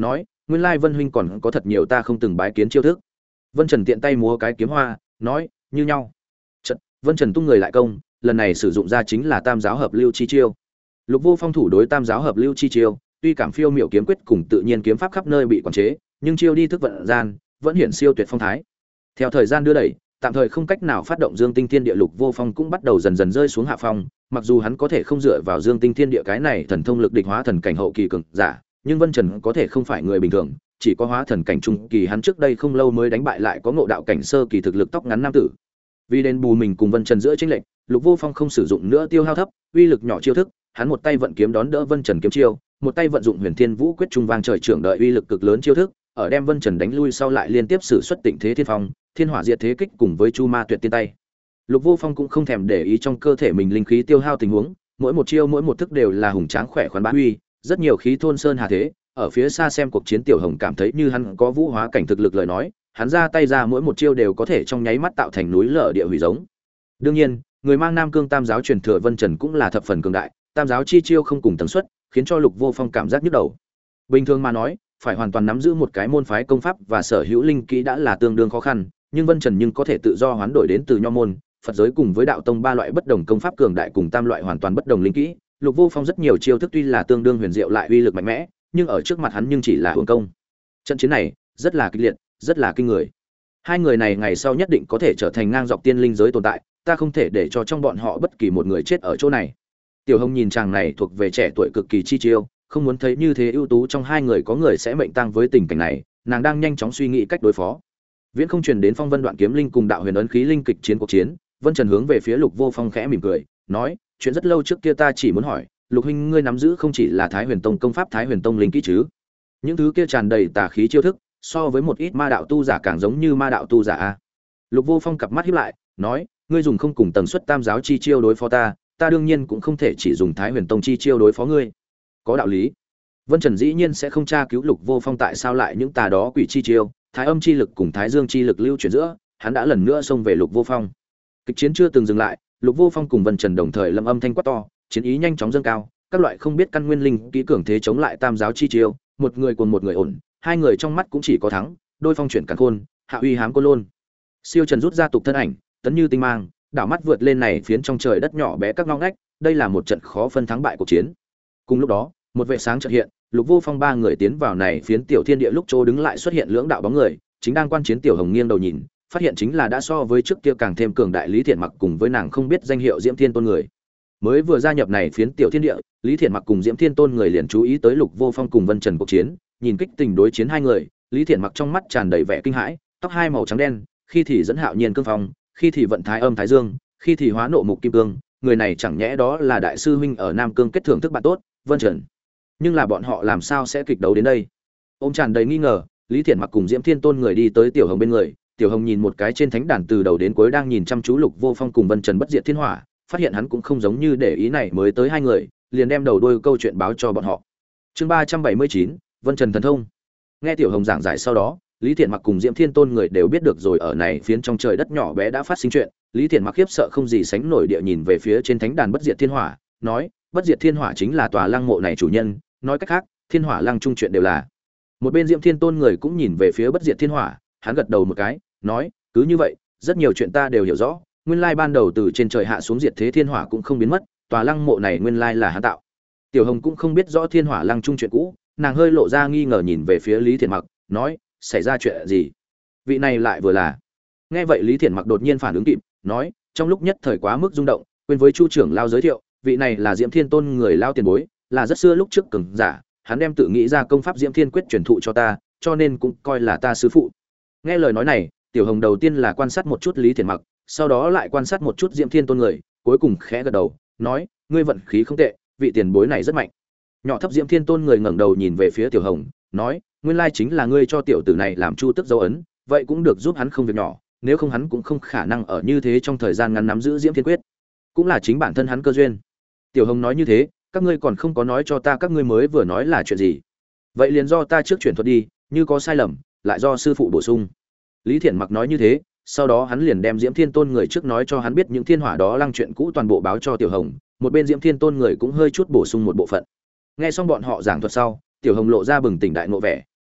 [SPEAKER 1] nguyên lai Vân huynh còn có thật nhiều ta không từng bái kiến chiêu thức. Vân Trần tiện tay múa cái kiếm hoa, nói, như nhau. Chợt, Vân Trần tung người lại công, lần này sử dụng ra chính là Tam giáo hợp lưu chi chiêu. Lục Vô Phong thủ đối Tam giáo hợp lưu chi chiêu, tuy cảm phiêu miểu kiếm quyết cùng tự nhiên kiếm pháp khắp nơi bị quản chế, nhưng chiêu đi thức vận gian, vẫn hiển siêu tuyệt phong thái. Theo thời gian đưa đẩy, tạm thời không cách nào phát động Dương Tinh Thiên Địa, Lục Vô Phong cũng bắt đầu dần dần rơi xuống hạ phong, mặc dù hắn có thể không dựa vào Dương Tinh Thiên Địa cái này thần thông lực địch hóa thần cảnh hậu kỳ cường giả, nhưng Vân Trần có thể không phải người bình thường, chỉ có hóa thần cảnh trung kỳ hắn trước đây không lâu mới đánh bại lại có ngộ đạo cảnh sơ kỳ thực lực tóc ngắn nam tử. Vì đền bù mình cùng Vân Trần giữa chênh lệch, Lục Vô Phong không sử dụng nữa tiêu hao thấp, uy lực nhỏ chiêu thức, hắn một tay vận kiếm đón đỡ Vân Trần kiếm chiêu, một tay vận dụng Huyền Thiên Vũ quyết trung vang trời trưởng đợi uy lực cực lớn chiêu thức, ở đem Vân Trần đánh lui sau lại liên tiếp sử xuất Tịnh Thế Thiên Phong, Thiên Hỏa Diệt Thế Kích cùng với Chu Ma Tuyệt Tiên tay. Lục Vô Phong cũng không thèm để ý trong cơ thể mình linh khí tiêu hao tình huống, mỗi một chiêu mỗi một thức đều là hùng tráng khỏe khoắn bá uy, rất nhiều khí thôn sơn hà thế, ở phía xa xem cuộc chiến Tiểu Hồng cảm thấy như hắn có vũ hóa cảnh thực lực lời nói, hắn ra tay ra mỗi một chiêu đều có thể trong nháy mắt tạo thành núi lở địa hủy giống. Đương nhiên, người mang Nam Cương Tam giáo truyền thừa Vân Trần cũng là thập phần cường đại, Tam giáo chi chiêu không cùng tần suất, khiến cho Lục Vô Phong cảm giác nhức đầu. Bình thường mà nói, phải hoàn toàn nắm giữ một cái môn phái công pháp và sở hữu linh kỹ đã là tương đương khó khăn, nhưng Vân Trần nhưng có thể tự do hoán đổi đến từ nho môn, Phật giới cùng với đạo tông ba loại bất đồng công pháp cường đại cùng tam loại hoàn toàn bất đồng linh kỹ. Lục Vô Phong rất nhiều chiêu thức tuy là tương đương huyền diệu lại uy lực mạnh mẽ, nhưng ở trước mặt hắn nhưng chỉ là hưởng công. Trận chiến này rất là kịch liệt, rất là kinh người. Hai người này ngày sau nhất định có thể trở thành ngang dọc tiên linh giới tồn tại, ta không thể để cho trong bọn họ bất kỳ một người chết ở chỗ này. Tiểu Hồng nhìn chàng này thuộc về trẻ tuổi cực kỳ chi chiêu, không muốn thấy như thế ưu tú trong hai người có người sẽ mệnh tang với tình cảnh này, nàng đang nhanh chóng suy nghĩ cách đối phó. Viễn không truyền đến Phong Vân Đoạn Kiếm Linh cùng Đạo Huyền Ấn Khí Linh kịch chiến cuộc chiến, Vân Trần hướng về phía Lục Vô Phong khẽ mỉm cười, nói, chuyện rất lâu trước kia ta chỉ muốn hỏi, Lục huynh ngươi nắm giữ không chỉ là Thái Huyền Tông công pháp Thái Huyền Tông linh kỹ chứ? Những thứ kia tràn đầy tà khí chiêu thức, so với một ít ma đạo tu giả càng giống như ma đạo tu giả a. Lục Vô Phong cặp mắt híp lại, nói, ngươi dùng không cùng tần suất tam giáo chi chiêu đối phó ta, ta đương nhiên cũng không thể chỉ dùng Thái Huyền Tông chi chiêu đối phó ngươi. Có đạo lý. Vân Trần dĩ nhiên sẽ không tra cứu Lục Vô Phong tại sao lại những tà đó quỷ chi chiêu, Thái Âm chi lực cùng Thái Dương chi lực lưu chuyển giữa, hắn đã lần nữa xông về Lục Vô Phong. Kịch chiến chưa từng dừng lại, Lục Vô Phong cùng Vân Trần đồng thời lâm âm thanh quát to, chiến ý nhanh chóng dâng cao, các loại không biết căn nguyên linh kỹ cường thế chống lại tam giáo chi chiêu, một người cùng một người ổn, hai người trong mắt cũng chỉ có thắng, đôi phong chuyển càn khôn, hạ uy hám côn lôn. Siêu Trần rút ra tục thân ảnh, tấn như tinh mang, đảo mắt vượt lên này phiến trong trời đất nhỏ bé các ngóc ngách, đây là một trận khó phân thắng bại cuộc chiến. Cùng lúc đó, một vệ sáng chợt hiện, Lục Vô Phong ba người tiến vào này phiến tiểu thiên địa lúc chỗ đứng lại xuất hiện lưỡng đạo bóng người, chính đang quan chiến. Tiểu Hồng nghiêng đầu nhìn, phát hiện chính là đã so với trước kia càng thêm cường đại Lý Thiện Mặc cùng với nàng không biết danh hiệu Diễm Thiên Tôn người. Mới vừa gia nhập này phiến tiểu thiên địa, Lý Thiện Mặc cùng Diễm Thiên Tôn người liền chú ý tới Lục Vô Phong cùng Vân Trần cuộc chiến, nhìn kích tình đối chiến hai người, Lý Thiện Mặc trong mắt tràn đầy vẻ kinh hãi, tóc hai màu trắng đen, khi thì dẫn hạo nhiên cương phong, khi thì vận thái âm thái dương, khi thì hóa nộ mục kim cương, người này chẳng nhẽ đó là đại sư huynh ở Nam Cương kết thưởng thức bạn tốt, Vân Trần. Nhưng là bọn họ làm sao sẽ kịch đấu đến đây? Ôm tràn đầy nghi ngờ, Lý Thiện Mặc cùng Diễm Thiên Tôn người đi tới Tiểu Hồng bên người, Tiểu Hồng nhìn một cái trên thánh đàn từ đầu đến cuối đang nhìn chăm chú Lục Vô Phong cùng Vân Trần bất diệt thiên hỏa, phát hiện hắn cũng không giống như để ý này mới tới hai người, liền đem đầu đuôi câu chuyện báo cho bọn họ. Chương 379, Vân Trần thần thông. Nghe Tiểu Hồng giảng giải sau đó, Lý Thiện Mặc cùng Diễm Thiên Tôn người đều biết được rồi ở này phiến trong trời đất nhỏ bé đã phát sinh chuyện. Lý Thiện Mặc khiếp sợ không gì sánh nổi địa nhìn về phía trên thánh đàn bất diệt thiên hỏa, nói, bất diệt thiên hỏa chính là tòa lăng mộ này chủ nhân, nói cách khác, thiên hỏa lăng trung chuyện đều là. Một bên Diễm Thiên Tôn người cũng nhìn về phía bất diệt thiên hỏa, hắn gật đầu một cái, nói, cứ như vậy, rất nhiều chuyện ta đều hiểu rõ, nguyên lai ban đầu từ trên trời hạ xuống diệt thế thiên hỏa cũng không biến mất, tòa lăng mộ này nguyên lai là hắn tạo. Tiểu Hồng cũng không biết rõ thiên hỏa lăng trung chuyện cũ, nàng hơi lộ ra nghi ngờ nhìn về phía Lý Thiện Mặc, nói, xảy ra chuyện gì? Vị này lại vừa là. Nghe vậy Lý Thiện Mặc đột nhiên phản ứng kịp, nói, trong lúc nhất thời quá mức rung động, quên với Chu trưởng lao giới thiệu, vị này là Diễm Thiên Tôn người lao tiền bối, là rất xưa lúc trước cường giả, hắn đem tự nghĩ ra công pháp Diễm Thiên quyết truyền thụ cho ta, cho nên cũng coi là ta sư phụ. Nghe lời nói này, Tiểu Hồng đầu tiên là quan sát một chút Lý Thiện Mặc, sau đó lại quan sát một chút Diễm Thiên Tôn người, cuối cùng khẽ gật đầu, nói, ngươi vận khí không tệ, vị tiền bối này rất mạnh. Nhỏ thấp Diễm Thiên Tôn người ngẩng đầu nhìn về phía Tiểu Hồng, nói, nguyên lai chính là ngươi cho tiểu tử này làm chu tức dấu ấn, vậy cũng được giúp hắn không việc nhỏ, nếu không hắn cũng không khả năng ở như thế trong thời gian ngắn nắm giữ Diễm Thiên quyết, cũng là chính bản thân hắn cơ duyên. Tiểu Hồng nói như thế, các ngươi còn không có nói cho ta các ngươi mới vừa nói là chuyện gì, vậy liền do ta trước chuyển thuật đi, như có sai lầm lại do sư phụ bổ sung. Lý Thiện Mặc nói như thế, sau đó hắn liền đem Diễm Thiên Tôn người trước nói cho hắn biết những thiên hỏa đó lăng chuyện cũ toàn bộ báo cho Tiểu Hồng, một bên Diễm Thiên Tôn người cũng hơi chút bổ sung một bộ phận. Nghe xong bọn họ giảng thuật sau, Tiểu Hồng lộ ra bừng tỉnh đại ngộ vẻ,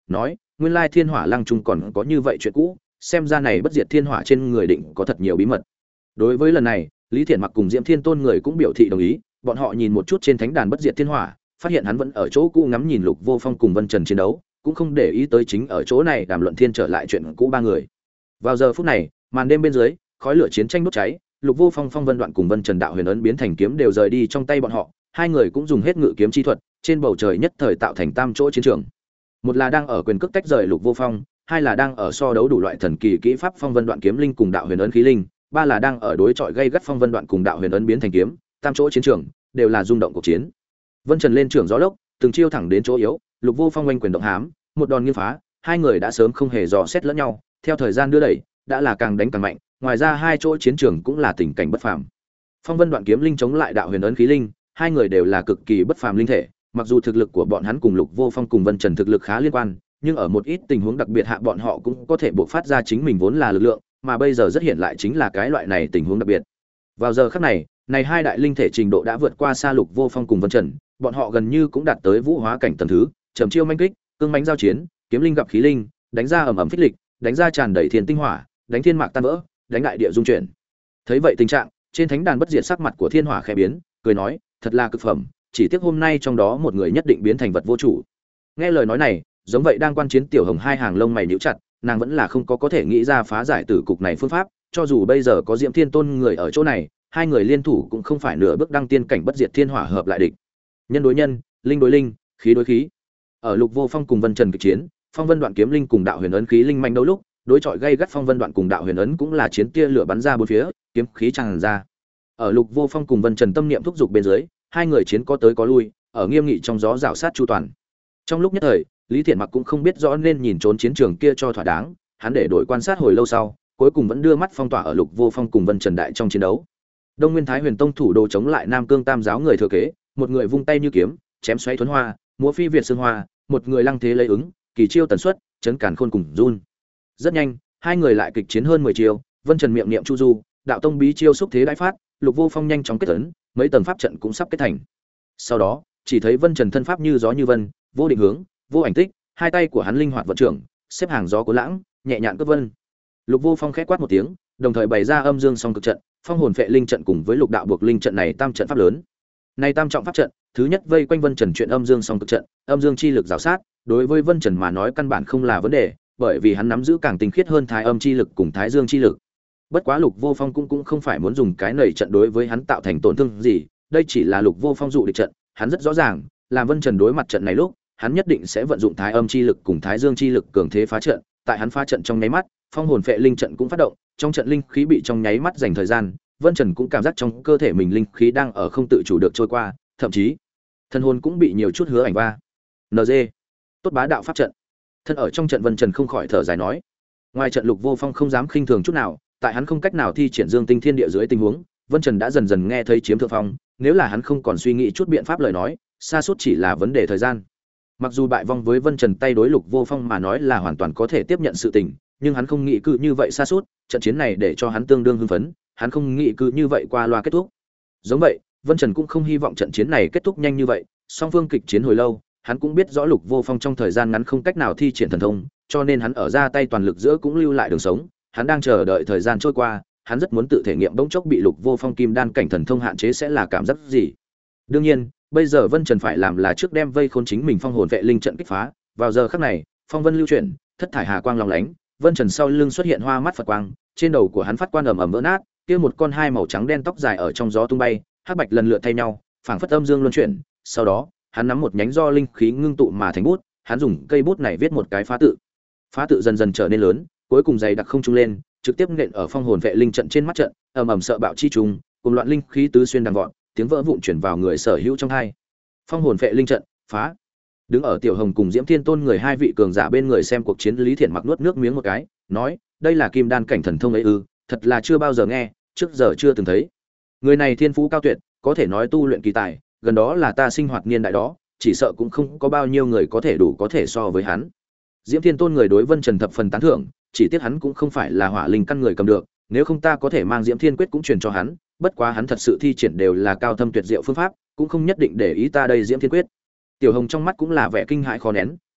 [SPEAKER 1] nói nguyên lai thiên hỏa lăng trung còn có như vậy chuyện cũ, xem ra này bất diệt thiên hỏa trên người định có thật nhiều bí mật. Đối với lần này, Lý Thiển Mặc cùng Diễm Thiên Tôn người cũng biểu thị đồng ý, bọn họ nhìn một chút trên thánh đàn bất diệt thiên hỏa, phát hiện hắn vẫn ở chỗ cũ ngắm nhìn Lục Vô Phong cùng Vân Trần chiến đấu, cũng không để ý tới chính ở chỗ này đàm luận thiên trở lại chuyện cũ ba người. Vào giờ phút này, màn đêm bên dưới, khói lửa chiến tranh đốt cháy, Lục Vô Phong, Phong Vân Đoạn cùng Vân Trần đạo huyền ấn biến thành kiếm đều rời đi trong tay bọn họ, hai người cũng dùng hết ngự kiếm chi thuật, trên bầu trời nhất thời tạo thành tam chỗ chiến trường. Một là đang ở quyền cước tách rời Lục Vô Phong, hai là đang ở so đấu đủ loại thần kỳ kỹ pháp Phong Vân Đoạn kiếm linh cùng đạo huyền ấn khí linh, ba là đang ở đối chọi gây gắt Phong Vân Đoạn cùng đạo huyền ấn biến thành kiếm, tam chỗ chiến trường đều là rung động cuộc chiến. Vân Trần lên trưởng gió lốc, từng chiêu thẳng đến chỗ yếu, Lục Vô Phong oanh quyền động hám, một đòn nghiêng phá, hai người đã sớm không hề dò xét lẫn nhau, theo thời gian đưa đẩy, đã là càng đánh càng mạnh, ngoài ra hai chỗ chiến trường cũng là tình cảnh bất phàm. Phong Vân Đoạn kiếm linh chống lại đạo huyền ấn khí linh, hai người đều là cực kỳ bất phàm linh thể, mặc dù thực lực của bọn hắn cùng Lục Vô Phong cùng Vân Trần thực lực khá liên quan, nhưng ở một ít tình huống đặc biệt hạ bọn họ cũng có thể bộc phát ra chính mình vốn là lực lượng, mà bây giờ rất hiện lại chính là cái loại này tình huống đặc biệt. Vào giờ khắc này, này hai đại linh thể trình độ đã vượt qua xa Lục Vô Phong cùng Vân Trần, bọn họ gần như cũng đạt tới vũ hóa cảnh tầng thứ, trầm chiêu manh kích, cương mãnh giao chiến, kiếm linh gặp khí linh, đánh ra ầm ầm phích lịch, đánh ra tràn đầy thiên tinh hỏa, đánh thiên mạc tan vỡ, đánh đại địa dung chuyển. Thấy vậy tình trạng, trên thánh đàn bất diệt sắc mặt của Thiên Hỏa khẽ biến, cười nói, thật là cực phẩm, chỉ tiếc hôm nay trong đó một người nhất định biến thành vật vô chủ. Nghe lời nói này, giống vậy đang quan chiến Tiểu Hồng hai hàng lông mày nhíu chặt, nàng vẫn là không có thể nghĩ ra phá giải tử cục này phương pháp, cho dù bây giờ có Diễm Thiên Tôn người ở chỗ này, hai người liên thủ cũng không phải nửa bước đăng tiên cảnh bất diệt thiên hỏa hợp lại địch. Nhân đối nhân, linh đối linh, khí đối khí. Ở Lục Vô Phong cùng Vân Trần kịch chiến, Phong Vân Đoạn kiếm linh cùng đạo huyền ấn khí linh mạnh đấu lúc, đối chọi gây gắt Phong Vân Đoạn cùng đạo huyền ấn cũng là chiến tia lửa bắn ra bốn phía, kiếm khí tràn ra. Ở Lục Vô Phong cùng Vân Trần tâm niệm thúc dục bên dưới, hai người chiến có tới có lui, ở nghiêm nghị trong gió rào sát chu toàn. Trong lúc nhất thời, Lý Thiển Mặc cũng không biết rõ nên nhìn trốn chiến trường kia cho thỏa đáng, hắn để đổi quan sát hồi lâu sau, cuối cùng vẫn đưa mắt phong tỏa ở Lục Vô Phong cùng Vân Trần đại trong chiến đấu. Đông Nguyên Thái Huyền Tông thủ đồ chống lại Nam Cương Tam giáo người thừa kế, một người vung tay như kiếm, chém xoáy thuần hoa, múa phi việt xương hoa, một người lăng thế lấy ứng, kỳ chiêu tần suất, chấn càn khôn cùng run. Rất nhanh, hai người lại kịch chiến hơn 10 chiêu, Vân Trần miệng niệm chu du, đạo tông bí chiêu xúc thế đại phát, Lục Vô Phong nhanh chóng kết ấn, mấy tầng pháp trận cũng sắp kết thành. Sau đó, chỉ thấy Vân Trần thân pháp như gió như vân, vô định hướng, vô ảnh tích, hai tay của hắn linh hoạt vận chuyển, xếp hàng gió cuốn lãng, nhẹ nhàng cướp vân. Lục Vô Phong khẽ quát một tiếng, đồng thời bày ra âm dương song cực trận, phong hồn phệ linh trận cùng với lục đạo buộc linh trận này tam trận pháp lớn. Này tam trọng pháp trận, thứ nhất vây quanh Vân Trần chuyện âm dương song cực trận, âm dương chi lực rào sát, đối với Vân Trần mà nói căn bản không là vấn đề, bởi vì hắn nắm giữ càng tinh khiết hơn thái âm chi lực cùng thái dương chi lực. Bất quá Lục Vô Phong cũng không phải muốn dùng cái này trận đối với hắn tạo thành tổn thương gì, đây chỉ là Lục Vô Phong dụ địch trận, hắn rất rõ ràng, làm Vân Trần đối mặt trận này lúc, hắn nhất định sẽ vận dụng thái âm chi lực cùng thái dương chi lực cường thế phá trận, tại hắn phá trận trong nháy mắt, phong hồn phệ linh trận cũng phát động, trong trận linh khí bị trong nháy mắt dành thời gian, Vân Trần cũng cảm giác trong cơ thể mình linh khí đang ở không tự chủ được trôi qua, thậm chí thân hồn cũng bị nhiều chút hứa ảnh va. NG, tốt bá đạo pháp trận. Thân ở trong trận Vân Trần không khỏi thở dài nói. Ngoài trận Lục Vô Phong không dám khinh thường chút nào, tại hắn không cách nào thi triển Dương Tinh Thiên Địa dưới tình huống, Vân Trần đã dần dần nghe thấy chiếm thượng phong, nếu là hắn không còn suy nghĩ chút biện pháp lời nói, xa suốt chỉ là vấn đề thời gian. Mặc dù bại vong với Vân Trần tay đối Lục Vô Phong mà nói là hoàn toàn có thể tiếp nhận sự tình, nhưng hắn không nghĩ cứ như vậy xa suốt, trận chiến này để cho hắn tương đương hưng phấn, hắn không nghĩ cứ như vậy qua loa kết thúc. Giống vậy, Vân Trần cũng không hy vọng trận chiến này kết thúc nhanh như vậy, song phương kịch chiến hồi lâu, hắn cũng biết rõ Lục Vô Phong trong thời gian ngắn không cách nào thi triển thần thông, cho nên hắn ở ra tay toàn lực giữa cũng lưu lại đường sống, hắn đang chờ đợi thời gian trôi qua, hắn rất muốn tự thể nghiệm bỗng chốc bị Lục Vô Phong kim đan cảnh thần thông hạn chế sẽ là cảm giác gì. Đương nhiên, bây giờ Vân Trần phải làm là trước đem vây khốn chính mình phong hồn vệ linh trận kích phá, vào giờ khắc này, phong vân lưu chuyển, thất thải hà quang lóng lánh, Vân Trần sau lưng xuất hiện hoa mắt Phật quang, trên đầu của hắn phát quan ầm ầm vỡ nát, kia một con hai màu trắng đen tóc dài ở trong gió tung bay, hắc bạch lần lượt thay nhau, phảng phất âm dương luân chuyển, sau đó, hắn nắm một nhánh do linh khí ngưng tụ mà thành bút, hắn dùng cây bút này viết một cái phá tự. Phá tự dần dần trở nên lớn, cuối cùng dày đặc không trung lên, trực tiếp nện ở phong hồn vệ linh trận trên mắt trận, ầm ầm sợ bạo chi trùng, cùng loạn linh khí tứ xuyên đằng vọt, tiếng vỡ vụn chuyển vào người sở hữu trong hai. Phong hồn vệ linh trận phá. Đứng ở Tiểu Hồng cùng Diễm Thiên Tôn người hai vị cường giả bên người xem cuộc chiến, Lý Thiển Mặc nuốt nước miếng một cái, nói, đây là kim đan cảnh thần thông ấy ư? Thật là chưa bao giờ nghe, trước giờ chưa từng thấy. Người này thiên phú cao tuyệt, có thể nói tu luyện kỳ tài, gần đó là ta sinh hoạt niên đại đó, chỉ sợ cũng không có bao nhiêu người có thể đủ có thể so với hắn. Diễm Thiên Tôn người đối Vân Trần thập phần tán thưởng, chỉ tiếc hắn cũng không phải là hỏa linh căn người cầm được, nếu không ta có thể mang Diễm Thiên Quyết cũng truyền cho hắn, bất quá hắn thật sự thi triển đều là cao thâm tuyệt diệu phương pháp, cũng không nhất định để ý ta đây Diễm Thiên Quyết. Tiểu Hồng trong mắt cũng là vẻ kinh hãi khó nén,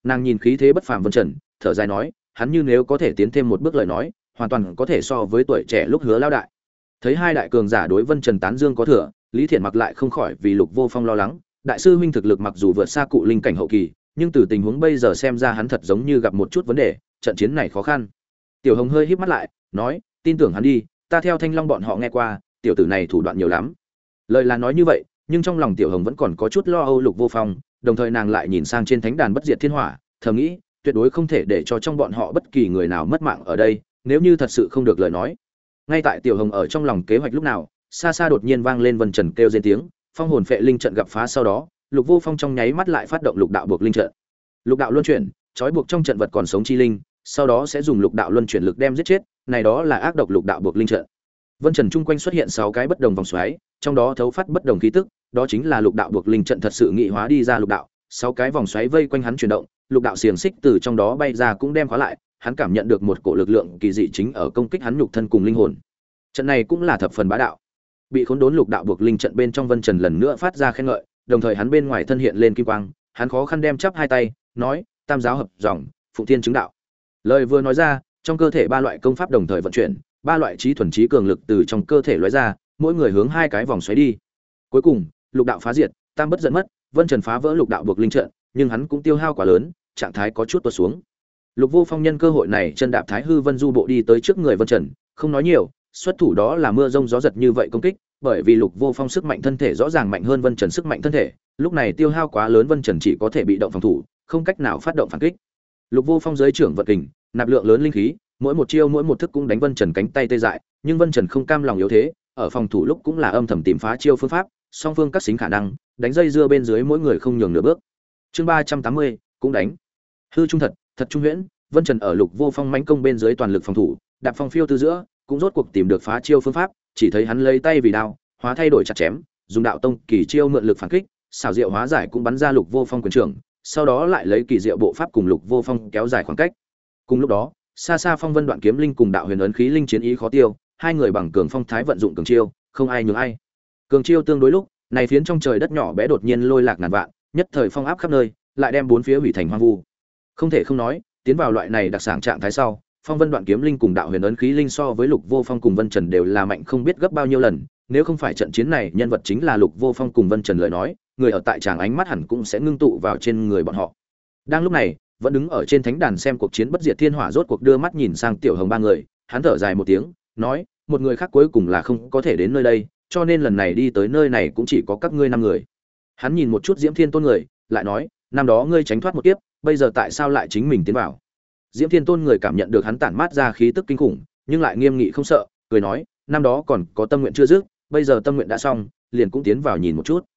[SPEAKER 1] nàng nhìn khí thế bất phàm Vân Trần, thở dài nói, hắn như nếu có thể tiến thêm một bước lời nói, hoàn toàn có thể so với tuổi trẻ lúc Hứa lão đại. Thấy hai đại cường giả đối Vân Trần tán dương có thừa, Lý Thiển Mặc lại không khỏi vì Lục Vô Phong lo lắng, đại sư huynh thực lực mặc dù vượt xa cụ linh cảnh hậu kỳ, nhưng từ tình huống bây giờ xem ra hắn thật giống như gặp một chút vấn đề, trận chiến này khó khăn. Tiểu Hồng hơi híp mắt lại, nói, tin tưởng hắn đi, ta theo Thanh Long bọn họ nghe qua, tiểu tử này thủ đoạn nhiều lắm. Lời là nói như vậy, nhưng trong lòng Tiểu Hồng vẫn còn có chút lo âu Lục Vô Phong, đồng thời nàng lại nhìn sang trên thánh đàn bất diệt thiên hỏa, thầm nghĩ, tuyệt đối không thể để cho trong bọn họ bất kỳ người nào mất mạng ở đây, nếu như thật sự không được lời nói. Ngay tại Tiểu Hồng ở trong lòng kế hoạch lúc nào, xa xa đột nhiên vang lên Vân Trần kêu lên tiếng, phong hồn phệ linh trận gặp phá sau đó, Lục Vô Phong trong nháy mắt lại phát động lục đạo buộc linh trận. Lục đạo luân chuyển, trói buộc trong trận vật còn sống chi linh, sau đó sẽ dùng lục đạo luân chuyển lực đem giết chết, này đó là ác độc lục đạo buộc linh trận. Vân Trần chung quanh xuất hiện 6 cái bất đồng vòng xoáy, trong đó thấu phát bất đồng khí tức, đó chính là lục đạo buộc linh trận thật sự nghị hóa đi ra lục đạo, 6 cái vòng xoáy vây quanh hắn chuyển động, lục đạo xiềng xích từ trong đó bay ra cũng đem khóa lại, hắn cảm nhận được một cổ lực lượng kỳ dị chính ở công kích hắn nhục thân cùng linh hồn. Trận này cũng là thập phần bá đạo. Bị khốn đốn lục đạo buộc linh trận bên trong Vân Trần lần nữa phát ra khen ngợi, đồng thời hắn bên ngoài thân hiện lên kim quang, hắn khó khăn đem chắp hai tay, nói: "Tam giáo hợp dòng, phụng thiên chứng đạo." Lời vừa nói ra, trong cơ thể 3 loại công pháp đồng thời vận chuyển, 3 loại trí thuần trí cường lực từ trong cơ thể lóe ra, mỗi người hướng 2 cái vòng xoáy đi. Cuối cùng, lục đạo phá diệt, tam bất giận mất, Vân Trần phá vỡ lục đạo buộc linh trận, nhưng hắn cũng tiêu hao quá lớn, trạng thái có chút tuột xuống. Lục Vô Phong nhân cơ hội này chân đạp Thái Hư Vân Du bộ đi tới trước người Vân Trần, không nói nhiều, xuất thủ đó là mưa rông gió giật như vậy công kích, bởi vì Lục Vô Phong sức mạnh thân thể rõ ràng mạnh hơn Vân Trần sức mạnh thân thể, lúc này tiêu hao quá lớn Vân Trần chỉ có thể bị động phòng thủ, không cách nào phát động phản kích. Lục Vô Phong dưới trưởng vận kình, nạp lượng lớn linh khí, mỗi một chiêu mỗi một thức cũng đánh Vân Trần cánh tay tê dại, nhưng Vân Trần không cam lòng yếu thế, ở phòng thủ lúc cũng là âm thầm tìm phá chiêu phương pháp, song phương cắt xính khả năng, đánh dây dưa bên dưới mỗi người không nhường nửa bước. Chương 380, cũng đánh. Hư trung thật, thật trung huyễn, Vân Trần ở Lục Vô Phong mãnh công bên dưới toàn lực phòng thủ, đạp phong phiêu từ giữa, cũng rốt cuộc tìm được phá chiêu phương pháp, chỉ thấy hắn lấy tay vì đao, hóa thay đổi chặt chém, dùng đạo tông kỳ chiêu mượn lực phản kích, xảo diệu hóa giải cũng bắn ra Lục Vô Phong quyền trưởng, sau đó lại lấy kỳ diệu bộ pháp cùng Lục Vô Phong kéo dài khoảng cách. Cùng lúc đó, xa xa Phong Vân Đoạn kiếm linh cùng đạo huyền ấn khí linh chiến ý khó tiêu, hai người bằng cường phong thái vận dụng cường chiêu, không ai nhường ai. Cường chiêu tương đối lúc, này phiến trong trời đất nhỏ bé đột nhiên lôi lạc ngàn vạn, nhất thời phong áp khắp nơi, lại đem bốn phía hủy thành hoang vu. Không thể không nói, tiến vào loại này đặc sản trạng thái sau, Phong Vân Đoạn kiếm linh cùng đạo huyền ấn khí linh so với Lục Vô Phong cùng Vân Trần đều là mạnh không biết gấp bao nhiêu lần, nếu không phải trận chiến này nhân vật chính là Lục Vô Phong cùng Vân Trần lời nói, người ở tại tràng ánh mắt hẳn cũng sẽ ngưng tụ vào trên người bọn họ. Đang lúc này, vẫn đứng ở trên thánh đàn xem cuộc chiến bất diệt thiên hỏa rốt cuộc đưa mắt nhìn sang Tiểu Hồng ba người, hắn thở dài một tiếng, nói: "Một người khác cuối cùng là không có thể đến nơi đây, cho nên lần này đi tới nơi này cũng chỉ có các ngươi 5 người." Hắn nhìn một chút Diễm Thiên Tôn người, lại nói: "Năm đó ngươi tránh thoát một kiếp, bây giờ tại sao lại chính mình tiến vào?" Diễm Thiên Tôn người cảm nhận được hắn tản mát ra khí tức kinh khủng, nhưng lại nghiêm nghị không sợ, cười nói: "Năm đó còn có tâm nguyện chưa dứt, bây giờ tâm nguyện đã xong, liền cũng tiến vào nhìn một chút."